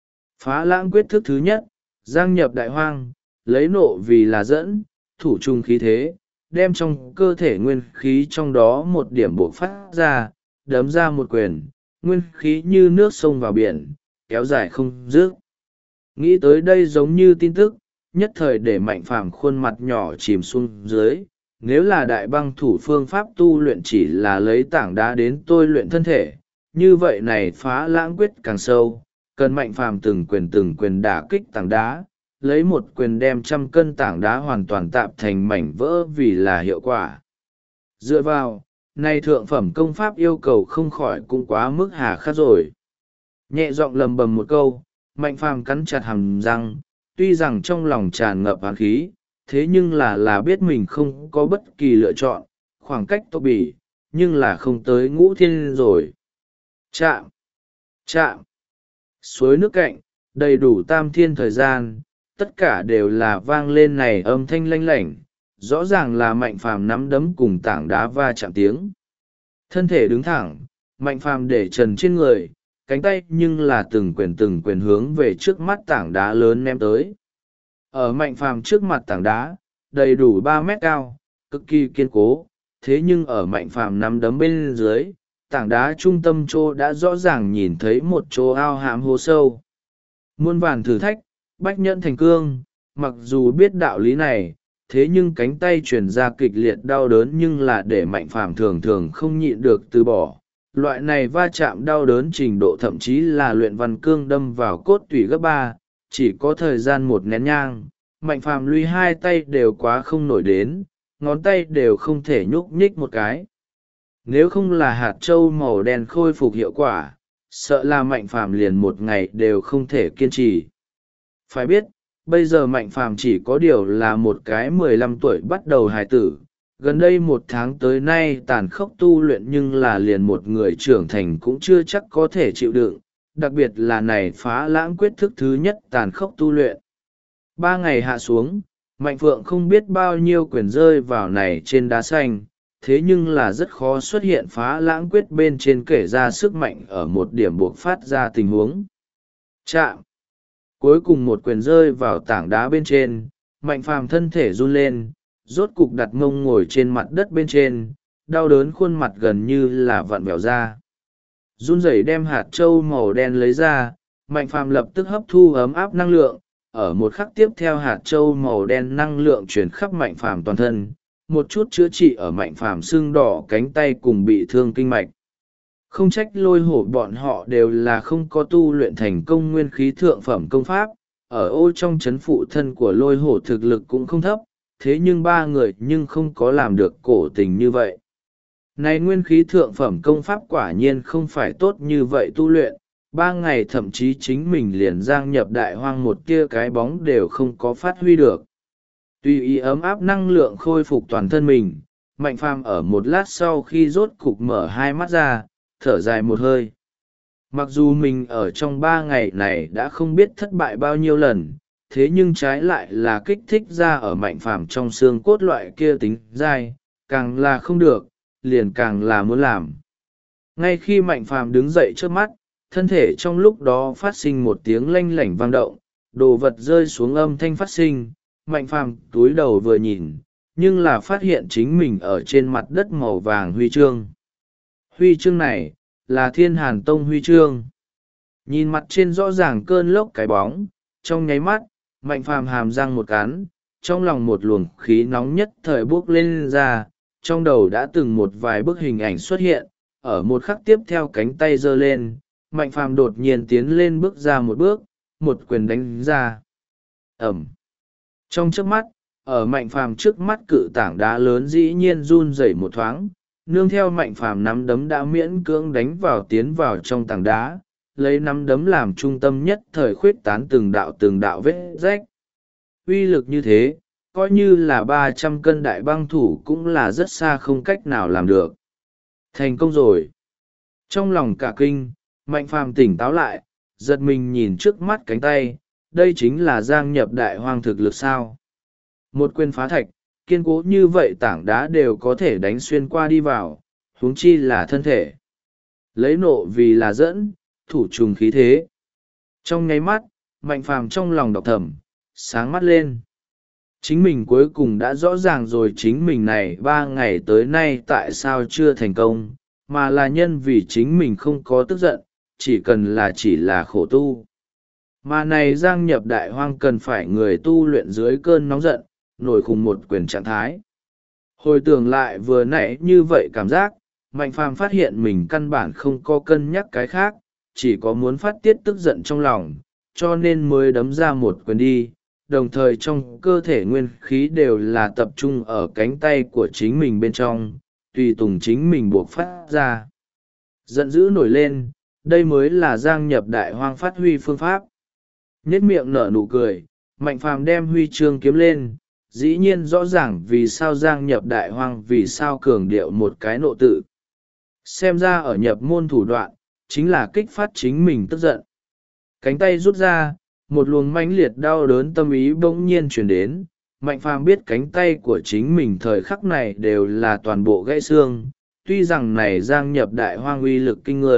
Phá lãng quyết thức thứ nhất, giang nhập đại hoang, lấy nộ vì là dẫn, thủ trung khí thế, đem trong cơ thể nguyên khí trong đó một điểm bộc phát ra, đấm ra một quyền, nguyên khí như nước sông vào biển, kéo dài không dứt. Nghĩ tới đây giống như tin tức, nhất thời để Mạnh Phàm khuôn mặt nhỏ chìm xuống dưới. Nếu là đại băng thủ phương pháp tu luyện chỉ là lấy tảng đá đến tôi luyện thân thể, như vậy này phá lãng quyết càng sâu, cần Mạnh Phàm từng quyền đả kích tảng đá, lấy một quyền đem 100 cân tảng đá hoàn toàn tạp thành mảnh vỡ vì là hiệu quả. Dựa vào, này thượng phẩm công pháp yêu cầu không khỏi cũng quá mức hà khắc rồi. Nhẹ giọng lầm bầm một câu, Mạnh Phàm cắn chặt hàm răng, tuy rằng trong lòng tràn ngập oán khí, thế nhưng là biết mình không có bất kỳ lựa chọn, khoảng cách tộc Bỉ, nhưng là không tới Ngũ Thiên rồi. Chạm! Chạm! Suối nước cạnh, đầy đủ tam thiên thời gian, tất cả đều là vang lên này âm thanh lanh lảnh, rõ ràng là Mạnh Phàm nắm đấm cùng tảng đá va chạm tiếng. Thân thể đứng thẳng, Mạnh Phàm để trần trên người, cánh tay nhưng là từng quyền hướng về trước mắt tảng đá lớn ném tới. Ở Mạnh Phàm trước mặt tảng đá đầy đủ 3 mét cao, cực kỳ kiên cố, thế nhưng ở Mạnh Phàm nắm đấm bên dưới, tảng đá trung tâm chỗ đã rõ ràng nhìn thấy một chỗ ao hãm hố sâu. Muôn vàn thử thách, bách nhẫn thành cương, mặc dù biết đạo lý này, thế nhưng cánh tay truyền ra kịch liệt đau đớn nhưng là để Mạnh Phàm thường thường không nhịn được từ bỏ. Loại này va chạm đau đớn trình độ thậm chí là luyện văn cương đâm vào cốt tủy gấp 3, chỉ có thời gian một nén nhang, Mạnh Phàm lui 2 tay đều quá không nổi đến, ngón tay đều không thể nhúc nhích một cái. Nếu không là hạt trâu màu đen khôi phục hiệu quả, sợ là Mạnh Phàm liền một ngày đều không thể kiên trì. Phải biết, bây giờ Mạnh Phàm chỉ có điều là một cái 15 tuổi bắt đầu hài tử, gần đây 1 tháng tới nay tàn khốc tu luyện nhưng là liền một người trưởng thành cũng chưa chắc có thể chịu đựng, đặc biệt là này phá lãng quyết thức thứ nhất tàn khốc tu luyện. 3 ngày hạ xuống, Mạnh Phượng không biết bao nhiêu quyền rơi vào này trên đá xanh, thế nhưng là rất khó xuất hiện phá lãng quyết bên trên kể ra sức mạnh ở một điểm buộc phát ra tình huống. Chạm! Cuối cùng một quyền rơi vào tảng đá bên trên, Mạnh Phàm thân thể run lên, rốt cục đặt mông ngồi trên mặt đất bên trên, đau đớn khuôn mặt gần như là vặn vẹo ra. Run rẩy đem hạt trâu màu đen lấy ra, Mạnh Phàm lập tức hấp thu ấm áp năng lượng, ở một khắc tiếp theo hạt trâu màu đen năng lượng chuyển khắp Mạnh Phàm toàn thân, một chút chữa trị ở Mạnh Phàm sưng đỏ cánh tay cùng bị thương kinh mạch. Không trách Lôi Hổ bọn họ đều là không có tu luyện thành công nguyên khí thượng phẩm công pháp, ở ô trong chấn phụ thân của Lôi Hổ thực lực cũng không thấp, thế nhưng 3 người nhưng không có làm được cổ tình như vậy. Này nguyên khí thượng phẩm công pháp quả nhiên không phải tốt như vậy tu luyện, 3 ngày thậm chí chính mình liền giang nhập đại hoang một tia cái bóng đều không có phát huy được. Tùy ý ấm áp năng lượng khôi phục toàn thân mình, Mạnh Phàm ở một lát sau khi rốt cục mở 2 mắt ra, thở dài một hơi. Mặc dù mình ở trong 3 ngày này đã không biết thất bại bao nhiêu lần, thế nhưng trái lại là kích thích ra ở Mạnh Phàm trong xương cốt loại kia tính dai, càng là không được, liền càng là muốn làm. Ngay khi Mạnh Phàm đứng dậy trước mắt, thân thể trong lúc đó phát sinh một tiếng lanh lảnh vang động, đồ vật rơi xuống âm thanh phát sinh, Mạnh Phàm túi đầu vừa nhìn, nhưng là phát hiện chính mình ở trên mặt đất màu vàng huy chương. Huy chương này, là Thiên Hàn Tông huy chương. Nhìn mặt trên rõ ràng cơn lốc cái bóng, trong nháy mắt, Mạnh Phàm hàm răng một cắn, trong lòng một luồng khí nóng nhất thời bốc lên ra, trong đầu đã từng một vài bức hình ảnh xuất hiện, ở một khắc tiếp theo cánh tay giơ lên, Mạnh Phàm đột nhiên tiến lên bước ra một bước, một quyền đánh ra. Ẩm. Trong chớp mắt, ở Mạnh Phàm trước mắt cự tảng đá lớn dĩ nhiên run rẩy một thoáng, nương theo Mạnh Phàm nắm đấm đã miễn cưỡng đánh vào tiến vào trong tảng đá, lấy nắm đấm làm trung tâm nhất thời khuyết tán từng đạo vết rách. Uy lực như thế, coi như là 300 cân đại băng thủ cũng là rất xa không cách nào làm được. Thành công rồi. Trong lòng cả kinh, Mạnh Phàm tỉnh táo lại, giật mình nhìn trước mắt cánh tay, đây chính là giang nhập đại hoang thực lực sao. Một quyền phá thạch, kiên cố như vậy tảng đá đều có thể đánh xuyên qua đi vào, huống chi là thân thể. Lấy nộ vì là dẫn, thủ trùng khí thế. Trong nháy mắt, Mạnh Phàm trong lòng đọc thầm, sáng mắt lên. Chính mình cuối cùng đã rõ ràng rồi chính mình này 3 ngày tới nay tại sao chưa thành công, mà là nhân vì chính mình không có tức giận, chỉ là khổ tu. Mà này giang nhập đại hoang cần phải người tu luyện dưới cơn nóng giận, nổi khùng một quyền trạng thái. Hồi tưởng lại vừa nãy như vậy cảm giác, Mạnh Phàm phát hiện mình căn bản không có cân nhắc cái khác, chỉ có muốn phát tiết tức giận trong lòng, cho nên mới đấm ra một quyền đi, đồng thời trong cơ thể nguyên khí đều là tập trung ở cánh tay của chính mình bên trong, tùy tùng chính mình buộc phát ra. Giận dữ nổi lên, đây mới là giang nhập đại hoang phát huy phương pháp. Nhết miệng nở nụ cười, Mạnh Phàm đem huy chương kiếm lên, dĩ nhiên rõ ràng vì sao giang nhập đại hoang vì sao cường điệu một cái nộ tự. Xem ra ở nhập môn thủ đoạn, chính là kích phát chính mình tức giận. Cánh tay rút ra, một luồng mãnh liệt đau đớn tâm ý bỗng nhiên chuyển đến, Mạnh Phàm biết cánh tay của chính mình thời khắc này đều là toàn bộ gãy xương, tuy rằng này giang nhập đại hoang uy lực kinh người,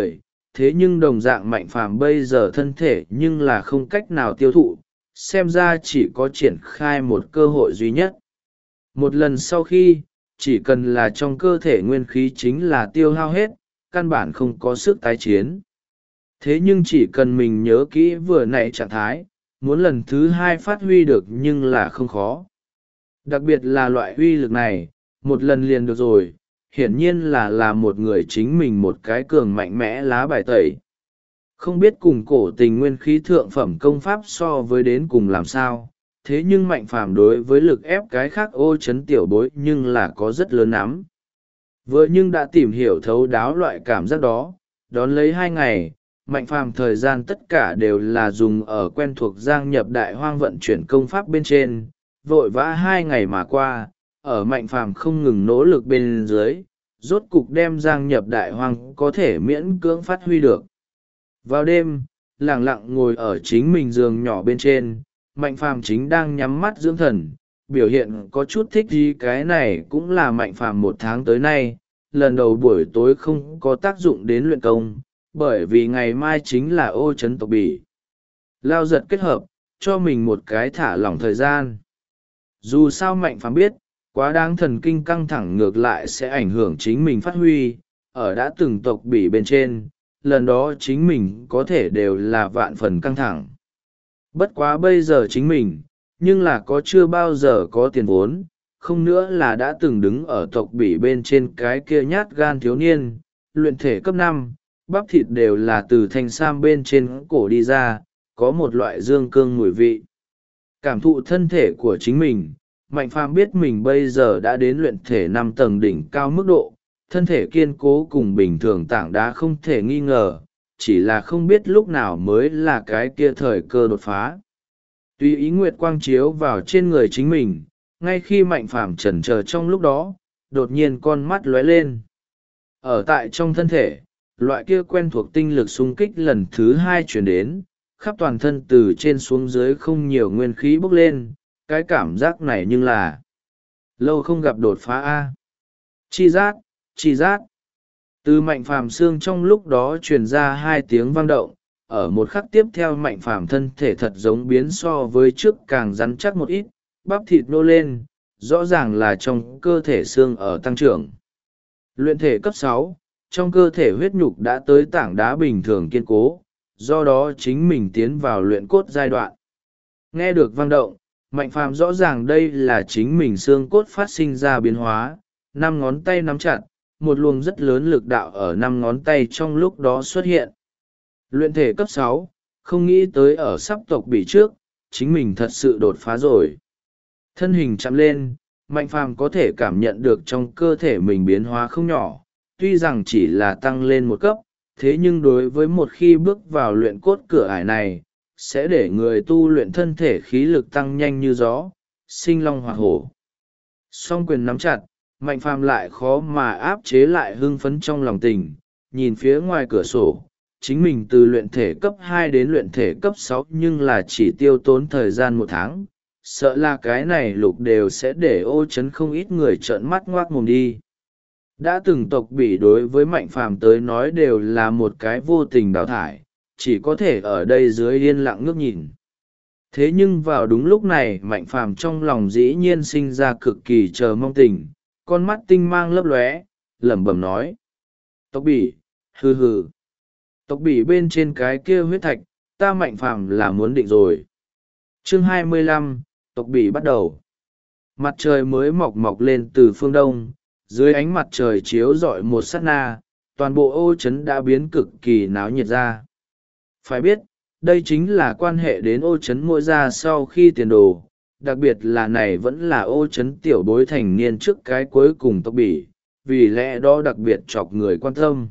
thế nhưng đồng dạng Mạnh Phàm bây giờ thân thể nhưng là không cách nào tiêu thụ, xem ra chỉ có triển khai một cơ hội duy nhất. Một lần sau khi, chỉ cần là trong cơ thể nguyên khí chính là tiêu hao hết, căn bản không có sức tái chiến. Thế nhưng chỉ cần mình nhớ kỹ vừa nãy trạng thái, muốn lần thứ hai phát huy được nhưng là không khó. Đặc biệt là loại uy lực này, một lần liền được rồi, hiển nhiên là một người chính mình một cái cường mạnh mẽ lá bài tẩy. Không biết cùng cổ tình nguyên khí thượng phẩm công pháp so với đến cùng làm sao, thế nhưng Mạnh Phàm đối với lực ép cái khác ô chấn tiểu bối nhưng là có rất lớn lắm. Vừa nhưng đã tìm hiểu thấu đáo loại cảm giác đó, đón lấy 2 ngày, Mạnh Phàm thời gian tất cả đều là dùng ở quen thuộc giang nhập đại hoang vận chuyển công pháp bên trên, vội vã 2 ngày mà qua, ở Mạnh Phàm không ngừng nỗ lực bên dưới, rốt cục đem giang nhập đại hoang có thể miễn cưỡng phát huy được. Vào đêm, lẳng lặng ngồi ở chính mình giường nhỏ bên trên, Mạnh Phàm chính đang nhắm mắt dưỡng thần, biểu hiện có chút thích gì, cái này cũng là Mạnh Phàm 1 tháng tới nay, lần đầu buổi tối không có tác dụng đến luyện công, bởi vì ngày mai chính là ô chấn tộc Bỉ. Lao giật kết hợp, cho mình một cái thả lỏng thời gian. Dù sao Mạnh Phàm biết, quá đáng thần kinh căng thẳng ngược lại sẽ ảnh hưởng chính mình phát huy, ở đã từng tộc Bỉ bên trên, lần đó chính mình có thể đều là vạn phần căng thẳng. Bất quá bây giờ chính mình, nhưng là có chưa bao giờ có tiền vốn, không nữa là đã từng đứng ở tộc Bỉ bên trên cái kia nhát gan thiếu niên, luyện thể cấp 5, bắp thịt đều là từ thanh sam bên trên cổ đi ra, có một loại dương cương mùi vị. Cảm thụ thân thể của chính mình, Mạnh Phàm biết mình bây giờ đã đến luyện thể 5 tầng đỉnh cao mức độ, thân thể kiên cố cùng bình thường tảng đá không thể nghi ngờ, chỉ là không biết lúc nào mới là cái kia thời cơ đột phá. Tùy ý nguyệt quang chiếu vào trên người chính mình, ngay khi Mạnh Phàm chần chờ trong lúc đó, đột nhiên con mắt lóe lên. Ở tại trong thân thể, loại kia quen thuộc tinh lực xung kích lần thứ 2 chuyển đến, khắp toàn thân từ trên xuống dưới không nhiều nguyên khí bốc lên, cái cảm giác này nhưng là lâu không gặp đột phá a. Chi giác, chi giác. Từ Mạnh Phàm xương trong lúc đó truyền ra 2 tiếng vang động, ở một khắc tiếp theo Mạnh Phàm thân thể thật giống biến so với trước càng rắn chắc một ít, bắp thịt nô lên, rõ ràng là trong cơ thể xương ở tăng trưởng. Luyện thể cấp 6, trong cơ thể huyết nhục đã tới tảng đá bình thường kiên cố, do đó chính mình tiến vào luyện cốt giai đoạn. Nghe được vang động, Mạnh Phàm rõ ràng đây là chính mình xương cốt phát sinh ra biến hóa, 5 ngón tay nắm chặt, một luồng rất lớn lực đạo ở 5 ngón tay trong lúc đó xuất hiện. Luyện thể cấp 6, không nghĩ tới ở sắp tộc Bỉ trước, chính mình thật sự đột phá rồi. Thân hình chạm lên, Mạnh Phàm có thể cảm nhận được trong cơ thể mình biến hóa không nhỏ, tuy rằng chỉ là tăng lên 1 cấp, thế nhưng đối với một khi bước vào luyện cốt cửa ải này, sẽ để người tu luyện thân thể khí lực tăng nhanh như gió, sinh long hoạt hổ. Song quyền nắm chặt, Mạnh Phàm lại khó mà áp chế lại hưng phấn trong lòng tình, nhìn phía ngoài cửa sổ, chính mình từ luyện thể cấp 2 đến luyện thể cấp 6 nhưng là chỉ tiêu tốn thời gian 1 tháng, sợ là cái này lục đều sẽ để ô chấn không ít người trợn mắt ngoác mồm đi. Đã từng tộc Bỉ đối với Mạnh Phàm tới nói đều là một cái vô tình đào thải, chỉ có thể ở đây dưới yên lặng ngước nhìn. Thế nhưng vào đúng lúc này Mạnh Phàm trong lòng dĩ nhiên sinh ra cực kỳ chờ mong tình, con mắt tinh mang lấp lóe, lẩm bẩm nói. Tộc Bỉ, hừ hừ. Tộc Bỉ bên trên cái kia huyết thạch, ta Mạnh Phàm là muốn định rồi. Chương 25, tộc Bỉ bắt đầu. Mặt trời mới mọc lên từ phương đông, dưới ánh mặt trời chiếu rọi một sát na, toàn bộ ô trấn đã biến cực kỳ náo nhiệt ra. Phải biết, đây chính là quan hệ đến ô trấn mỗi gia sau khi tiền đồ, đặc biệt là này vẫn là ô trấn tiểu bối thành niên trước cái cuối cùng tộc Bỉ, vì lẽ đó đặc biệt chọc người quan tâm.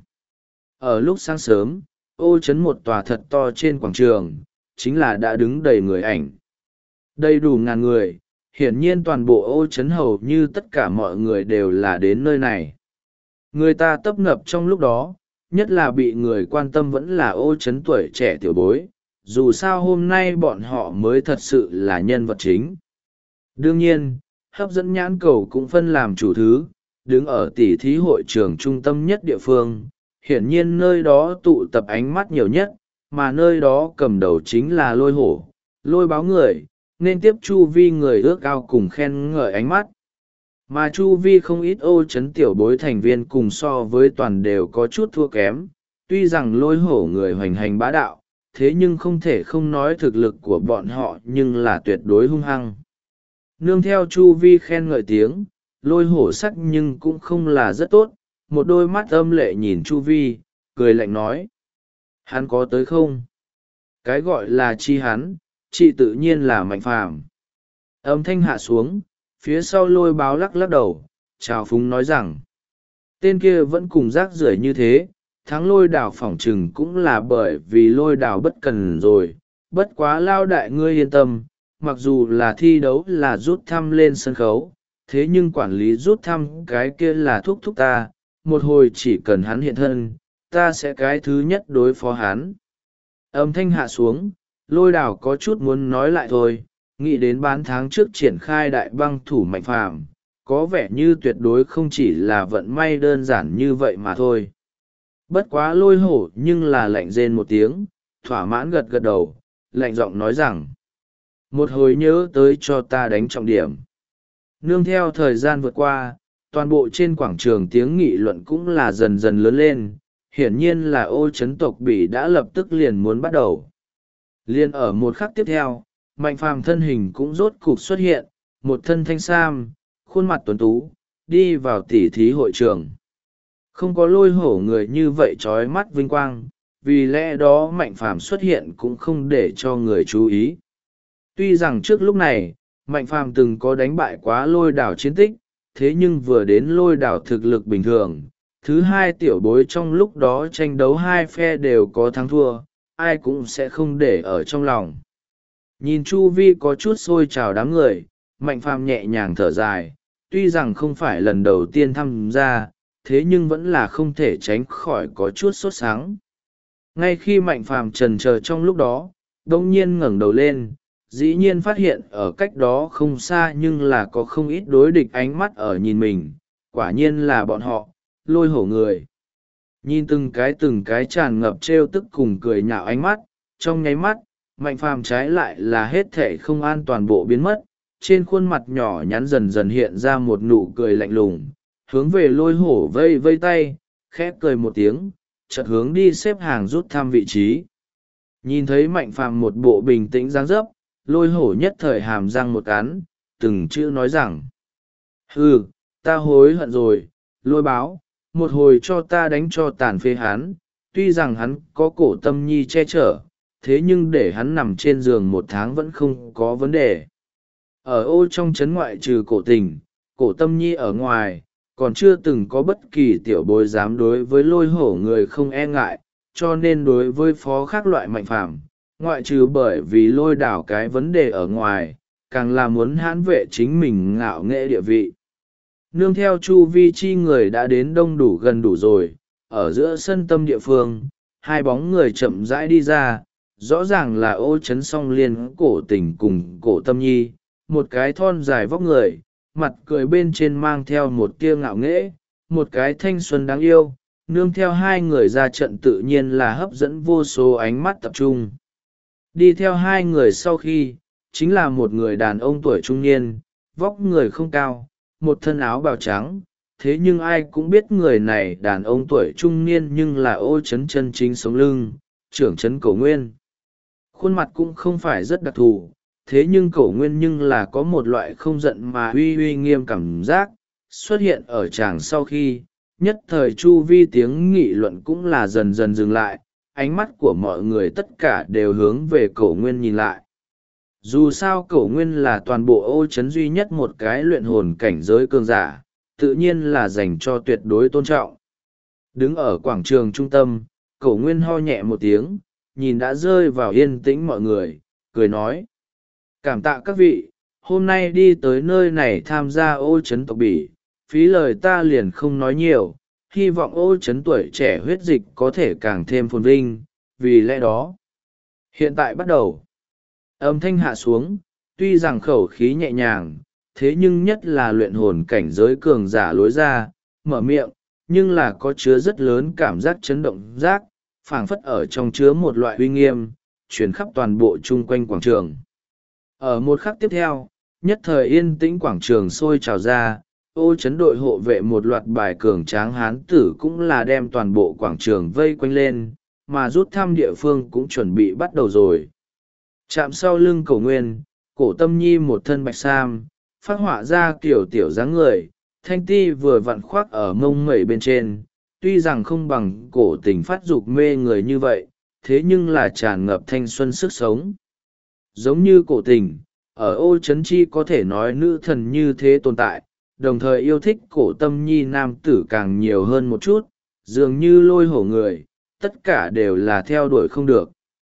Ở lúc sáng sớm, ô trấn một tòa thật to trên quảng trường, chính là đã đứng đầy người ảnh. Đầy đủ ngàn người, hiển nhiên toàn bộ ô trấn hầu như tất cả mọi người đều là đến nơi này. Người ta tấp nập trong lúc đó, nhất là bị người quan tâm vẫn là ô trấn tuổi trẻ tiểu bối, dù sao hôm nay bọn họ mới thật sự là nhân vật chính. Đương nhiên, hấp dẫn nhãn cầu cũng phân làm chủ thứ, đứng ở tỉ thí hội trường trung tâm nhất địa phương, hiển nhiên nơi đó tụ tập ánh mắt nhiều nhất, mà nơi đó cầm đầu chính là Lôi Hổ, Lôi Báo người, nên tiếp chu vi người ước ao cùng khen ngợi ánh mắt. Mà chu vi không ít ô trấn tiểu bối thành viên cùng so với toàn đều có chút thua kém, tuy rằng Lôi Hổ người hoành hành bá đạo, thế nhưng không thể không nói thực lực của bọn họ nhưng là tuyệt đối hung hăng. Nương theo chu vi khen ngợi tiếng, Lôi Hổ sắc nhưng cũng không là rất tốt, một đôi mắt âm lệ nhìn chu vi, cười lạnh nói: hắn có tới không? Cái gọi là chi hắn, chị tự nhiên là Mạnh Phàm. Âm thanh hạ xuống, phía sau Lôi Báo lắc lắc đầu, trào phúng nói rằng: tên kia vẫn cùng rác rưởi như thế, thắng Lôi Đảo phỏng chừng cũng là bởi vì Lôi Đảo bất cần rồi. Bất quá lao đại ngươi yên tâm, mặc dù là thi đấu là rút thăm lên sân khấu, thế nhưng quản lý rút thăm cái kia là thúc thúc ta, một hồi chỉ cần hắn hiện thân, ta sẽ cái thứ nhất đối phó hắn. Âm thanh hạ xuống, Lôi Đảo có chút muốn nói lại thôi, nghĩ đến bán tháng trước triển khai đại băng thủ Mạnh Phàm, có vẻ như tuyệt đối không chỉ là vận may đơn giản như vậy mà thôi. Bất quá Lôi Hổ nhưng là lạnh rên một tiếng, thỏa mãn gật gật đầu, lạnh giọng nói rằng: một hồi nhớ tới cho ta đánh trọng điểm. Nương theo thời gian vượt qua, toàn bộ trên quảng trường tiếng nghị luận cũng là dần dần lớn lên, hiển nhiên là ô trấn tộc Bỉ đã lập tức liền muốn bắt đầu. Liên ở một khắc tiếp theo, Mạnh Phàm thân hình cũng rốt cục xuất hiện, một thân thanh sam, khuôn mặt tuấn tú, đi vào tỉ thí hội trường. Không có Lôi Hổ người như vậy trói mắt vinh quang, vì lẽ đó Mạnh Phàm xuất hiện cũng không để cho người chú ý. Tuy rằng trước lúc này, Mạnh Phàm từng có đánh bại quá Lôi Đảo chiến tích, thế nhưng vừa đến Lôi Đảo thực lực bình thường, thứ hai tiểu bối trong lúc đó tranh đấu hai phe đều có thắng thua, ai cũng sẽ không để ở trong lòng. Nhìn chu vi có chút sôi trào đám người, Mạnh Phàm nhẹ nhàng thở dài, tuy rằng không phải lần đầu tiên tham gia, thế nhưng vẫn là không thể tránh khỏi có chút sốt sắng. Ngay khi Mạnh Phàm chần chờ trong lúc đó, đông nhiên ngẩng đầu lên, dĩ nhiên phát hiện ở cách đó không xa nhưng là có không ít đối địch ánh mắt ở nhìn mình, quả nhiên là bọn họ, Lôi Hổ người. Nhìn từng cái tràn ngập trêu tức cùng cười nhạo ánh mắt, trong nháy mắt, Mạnh Phàm trái lại là hết thể không an toàn bộ biến mất, trên khuôn mặt nhỏ nhắn dần dần hiện ra một nụ cười lạnh lùng, hướng về Lôi Hổ vây vây tay, khẽ cười một tiếng, chợt hướng đi xếp hàng rút thăm vị trí. Nhìn thấy Mạnh Phàm một bộ bình tĩnh dáng dấp, Lôi Hổ nhất thời hàm răng một cắn, từng chữ nói rằng: hừ, ta hối hận rồi, Lôi Báo, một hồi cho ta đánh cho tàn phế hắn, tuy rằng hắn có Cổ Tâm Nhi che chở, thế nhưng để hắn nằm trên giường một tháng vẫn không có vấn đề. Ở ô trong trấn ngoại trừ Cổ Tình, Cổ Tâm Nhi ở ngoài, còn chưa từng có bất kỳ tiểu bối dám đối với Lôi Hổ người không e ngại, cho nên đối với phó khác loại Mạnh Phàm, ngoại trừ bởi vì Lôi Đảo cái vấn đề ở ngoài, càng là muốn hãn vệ chính mình ngạo nghệ địa vị. Nương theo chu vi chi người đã đến đông đủ gần đủ rồi, ở giữa sân tâm địa phương, hai bóng người chậm rãi đi ra, rõ ràng là ô trấn song liên Cổ Tình cùng Cổ Tâm Nhi, một cái thon dài vóc người, mặt cười bên trên mang theo một tia ngạo nghễ, một cái thanh xuân đáng yêu, nương theo hai người ra trận tự nhiên là hấp dẫn vô số ánh mắt tập trung. Đi theo hai người sau khi, chính là một người đàn ông tuổi trung niên, vóc người không cao, một thân áo bào trắng, thế nhưng ai cũng biết người này đàn ông tuổi trung niên nhưng là ô trấn chân chính sống lưng, trưởng trấn Cổ Nguyên. Khuôn mặt cũng không phải rất đặc thù, thế nhưng Cổ Nguyên nhưng là có một loại không giận mà uy uy nghiêm cảm giác, xuất hiện ở chàng sau khi, nhất thời chu vi tiếng nghị luận cũng là dần dần dừng lại, ánh mắt của mọi người tất cả đều hướng về Cổ Nguyên nhìn lại. Dù sao Cổ Nguyên là toàn bộ ô trấn duy nhất một cái luyện hồn cảnh giới cường giả, tự nhiên là dành cho tuyệt đối tôn trọng. Đứng ở quảng trường trung tâm, Cổ Nguyên ho nhẹ một tiếng, nhìn đã rơi vào yên tĩnh mọi người, cười nói: cảm tạ các vị, hôm nay đi tới nơi này tham gia ô trấn tộc Bỉ, phí lời ta liền không nói nhiều, hy vọng ô trấn tuổi trẻ huyết dịch có thể càng thêm phồn vinh, vì lẽ đó. Hiện tại bắt đầu. Âm thanh hạ xuống, tuy rằng khẩu khí nhẹ nhàng, thế nhưng nhất là luyện hồn cảnh giới cường giả lối ra, mở miệng, nhưng là có chứa rất lớn cảm giác chấn động giác, phảng phất ở trong chứa một loại uy nghiêm, chuyển khắp toàn bộ chung quanh quảng trường. Ở một khắc tiếp theo, nhất thời yên tĩnh quảng trường sôi trào ra, ô chấn đội hộ vệ một loạt bài cường tráng hán tử cũng là đem toàn bộ quảng trường vây quanh lên, mà rút thăm địa phương cũng chuẩn bị bắt đầu rồi. Chạm sau lưng Cổ Nguyên, Cổ Tâm Nhi một thân bạch sam, phác họa ra kiểu tiểu dáng người, thanh ti vừa vặn khoác ở mông mẩy bên trên, tuy rằng không bằng Cổ Tình phát dục mê người như vậy, thế nhưng là tràn ngập thanh xuân sức sống. Giống như Cổ Tình, ở ô chấn chi có thể nói nữ thần như thế tồn tại, đồng thời yêu thích Cổ Tâm Nhi nam tử càng nhiều hơn một chút, dường như lôi hổ người, tất cả đều là theo đuổi không được.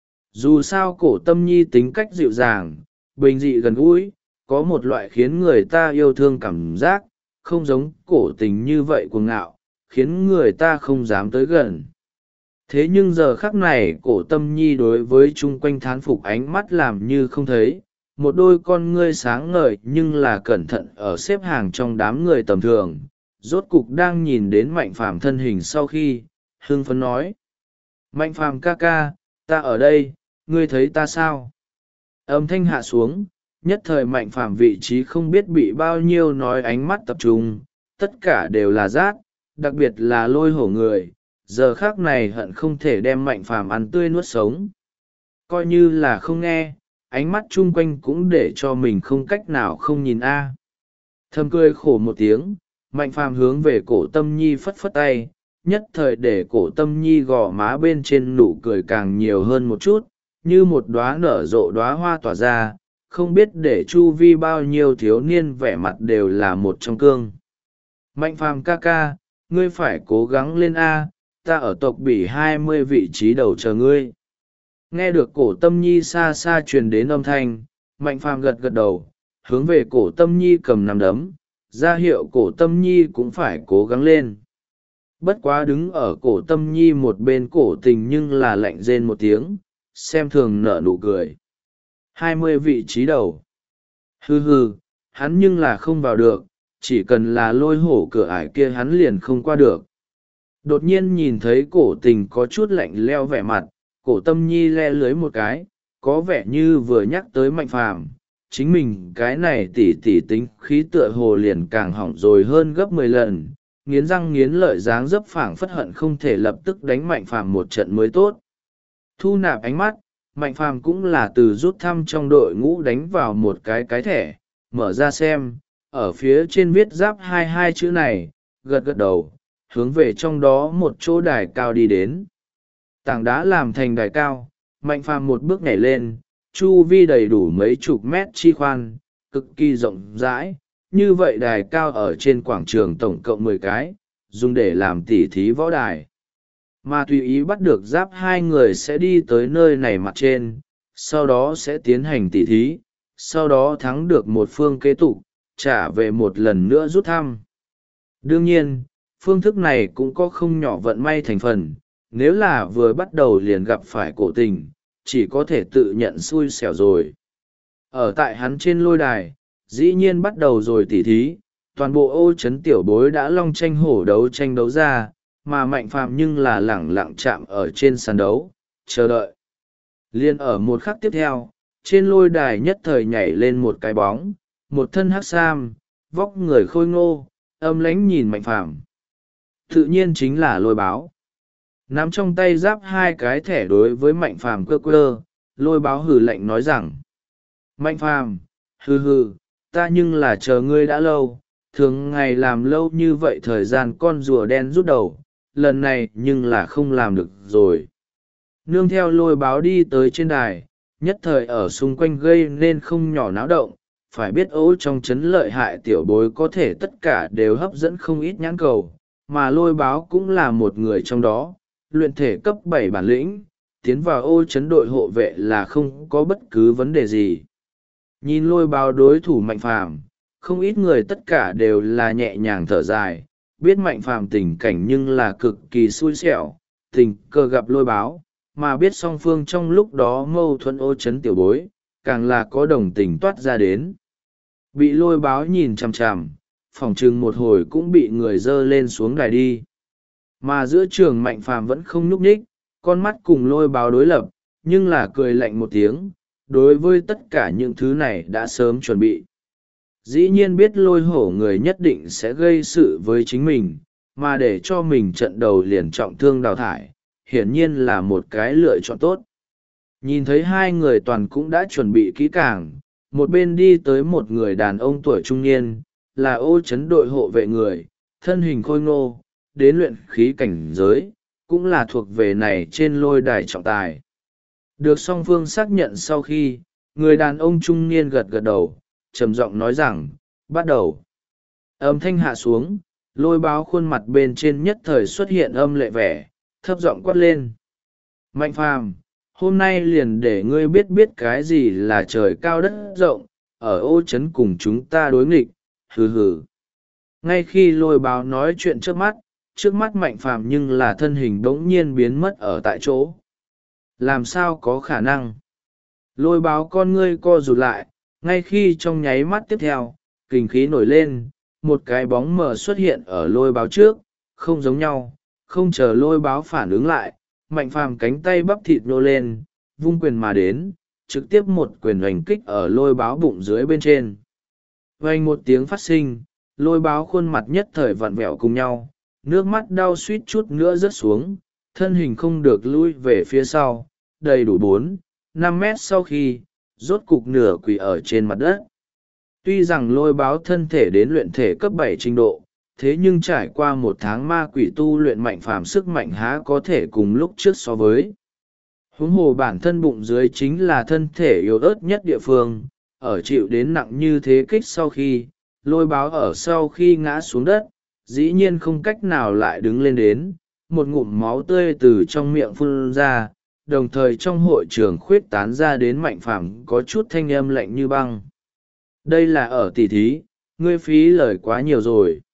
Dù sao Cổ Tâm Nhi tính cách dịu dàng, bình dị gần gũi, có một loại khiến người ta yêu thương cảm giác, không giống Cổ Tình như vậy cuồng ngạo, khiến người ta không dám tới gần. Thế nhưng giờ khắc này Cổ Tâm Nhi đối với chung quanh thán phục ánh mắt làm như không thấy, một đôi con ngươi sáng ngời nhưng là cẩn thận ở xếp hàng trong đám người tầm thường, rốt cục đang nhìn đến Mạnh Phàm thân hình sau khi, hưng phấn nói. Mạnh Phàm ca ca, ta ở đây, ngươi thấy ta sao? Âm thanh hạ xuống, nhất thời Mạnh Phàm vị trí không biết bị bao nhiêu nói ánh mắt tập trung, tất cả đều là rát, đặc biệt là lôi hổ người, giờ khác này hận không thể đem Mạnh Phàm ăn tươi nuốt sống. Coi như là không nghe, ánh mắt chung quanh cũng để cho mình không cách nào không nhìn a. Thầm cười khổ một tiếng, Mạnh Phàm hướng về Cổ Tâm Nhi phất phất tay, nhất thời để Cổ Tâm Nhi gò má bên trên nụ cười càng nhiều hơn một chút, như một đóa nở rộ đóa hoa tỏa ra, không biết để chu vi bao nhiêu thiếu niên vẻ mặt đều là một trong cương. Mạnh Phàm ca ca, ngươi phải cố gắng lên a, ta ở tộc Bỉ 20 vị trí đầu chờ ngươi. Nghe được Cổ Tâm Nhi xa xa truyền đến âm thanh, Mạnh Phàm gật gật đầu, hướng về Cổ Tâm Nhi cầm nắm đấm, ra hiệu Cổ Tâm Nhi cũng phải cố gắng lên. Bất quá đứng ở Cổ Tâm Nhi một bên Cổ Tình nhưng là lạnh rên một tiếng, xem thường nở nụ cười. 20 vị trí đầu. Hừ hừ, hắn nhưng là không vào được, chỉ cần là lôi hổ cửa ải kia hắn liền không qua được. Đột nhiên nhìn thấy Cổ Tình có chút lạnh leo vẻ mặt, Cổ Tâm Nhi le lưới một cái, có vẻ như vừa nhắc tới Mạnh Phàm, chính mình cái này tỉ tính khí tựa hồ liền càng hỏng rồi hơn gấp 10 lần, nghiến răng nghiến lợi dáng dấp phảng phất hận không thể lập tức đánh Mạnh Phàm một trận mới tốt. Thu nạp ánh mắt, Mạnh Phàm cũng là từ rút thăm trong đội ngũ đánh vào một cái thẻ, mở ra xem, ở phía trên viết giáp 22 chữ này, gật gật đầu, hướng về trong đó một chỗ đài cao đi đến. Tảng đá làm thành đài cao, Mạnh Phàm một bước nhảy lên, chu vi đầy đủ mấy chục mét chi khoan, cực kỳ rộng rãi, như vậy đài cao ở trên quảng trường tổng cộng 10 cái, dùng để làm tỉ thí võ đài. Mà tùy ý bắt được giáp hai người sẽ đi tới nơi này mặt trên, sau đó sẽ tiến hành tỉ thí, sau đó thắng được một phương kế tục, trả về một lần nữa rút thăm. Đương nhiên, phương thức này cũng có không nhỏ vận may thành phần, nếu là vừa bắt đầu liền gặp phải Cổ Tình, chỉ có thể tự nhận xui xẻo rồi. Ở tại hắn trên lôi đài, dĩ nhiên bắt đầu rồi tỉ thí, toàn bộ ô chấn tiểu bối đã long tranh hổ đấu tranh đấu ra, mà Mạnh Phàm nhưng là lẳng lặng chạm ở trên sàn đấu, chờ đợi. Liên ở một khắc tiếp theo, trên lôi đài nhất thời nhảy lên một cái bóng, một thân hắc sam, vóc người khôi ngô, âm lãnh nhìn Mạnh Phàm. Tự nhiên chính là Lôi Báo. Nắm trong tay giáp hai cái thẻ đối với Mạnh Phàm cơ cơ, Lôi Báo hừ lạnh nói rằng: Mạnh Phàm, hừ hừ, ta nhưng là chờ ngươi đã lâu, thường ngày làm lâu như vậy thời gian con rùa đen rút đầu, lần này nhưng là không làm được rồi. Nương theo Lôi Báo đi tới trên đài, nhất thời ở xung quanh gây nên không nhỏ náo động, phải biết ố trong chấn lợi hại tiểu bối có thể tất cả đều hấp dẫn không ít nhãn cầu, mà Lôi Báo cũng là một người trong đó, luyện thể cấp 7 bản lĩnh, tiến vào ô chấn đội hộ vệ là không có bất cứ vấn đề gì. Nhìn Lôi Báo đối thủ Mạnh Phàm, không ít người tất cả đều là nhẹ nhàng thở dài, biết Mạnh Phàm tình cảnh nhưng là cực kỳ xui xẻo, tình cờ gặp Lôi Báo, mà biết song phương trong lúc đó mâu thuẫn ô chấn tiểu bối, càng là có đồng tình toát ra đến. Bị Lôi Báo nhìn chằm chằm, phỏng chừng một hồi cũng bị người dơ lên xuống đài đi. Mà giữa trường Mạnh Phàm vẫn không nhúc nhích, con mắt cùng lôi báo đối lập, nhưng là cười lạnh một tiếng, đối với tất cả những thứ này đã sớm chuẩn bị. Dĩ nhiên biết lôi hổ người nhất định sẽ gây sự với chính mình, mà để cho mình trận đầu liền trọng thương đào thải, hiển nhiên là một cái lựa chọn tốt. Nhìn thấy hai người toàn cũng đã chuẩn bị kỹ càng, một bên đi tới một người đàn ông tuổi trung niên, là Ô Trấn đội hộ vệ người, thân hình khôi ngô, đến luyện khí cảnh giới, cũng là thuộc về này trên lôi đài trọng tài. Được song phương xác nhận sau khi, người đàn ông trung niên gật gật đầu, trầm giọng nói rằng, bắt đầu. Âm thanh hạ xuống, lôi báo khuôn mặt bên trên nhất thời xuất hiện âm lệ vẻ, thấp giọng quát lên. Mạnh Phàm, hôm nay liền để ngươi biết biết cái gì là trời cao đất rộng, ở Ô Trấn cùng chúng ta đối nghịch, hừ hừ. Ngay khi lôi báo nói chuyện trước mắt Mạnh Phàm nhưng là thân hình bỗng nhiên biến mất ở tại chỗ. Làm sao có khả năng? Lôi báo con ngươi co rụt lại, ngay khi trong nháy mắt tiếp theo, kình khí nổi lên, một cái bóng mờ xuất hiện ở lôi báo trước, không giống nhau, không chờ lôi báo phản ứng lại, Mạnh Phàm cánh tay bắp thịt nô lên, vung quyền mà đến, trực tiếp một quyền hoành kích ở lôi báo bụng dưới bên trên. Vang một tiếng phát sinh, lôi báo khuôn mặt nhất thời vặn vẹo cùng nhau, nước mắt đau suýt chút nữa rớt xuống, thân hình không được lui về phía sau, đầy đủ 4-5 mét sau khi, rốt cục nửa quỳ ở trên mặt đất. Tuy rằng lôi báo thân thể đến luyện thể cấp 7 trình độ, thế nhưng trải qua một tháng ma quỷ tu luyện Mạnh Phàm sức mạnh há có thể cùng lúc trước so với. Huống hồ bản thân bụng dưới chính là thân thể yếu ớt nhất địa phương, ở chịu đến nặng như thế kích sau khi, lôi báo ở sau khi ngã xuống đất, dĩ nhiên không cách nào lại đứng lên đến, một ngụm máu tươi từ trong miệng phun ra, đồng thời trong hội trường khuyết tán ra đến Mạnh Phàm có chút thanh âm lạnh như băng. Đây là ở tỉ thí, ngươi phí lời quá nhiều rồi.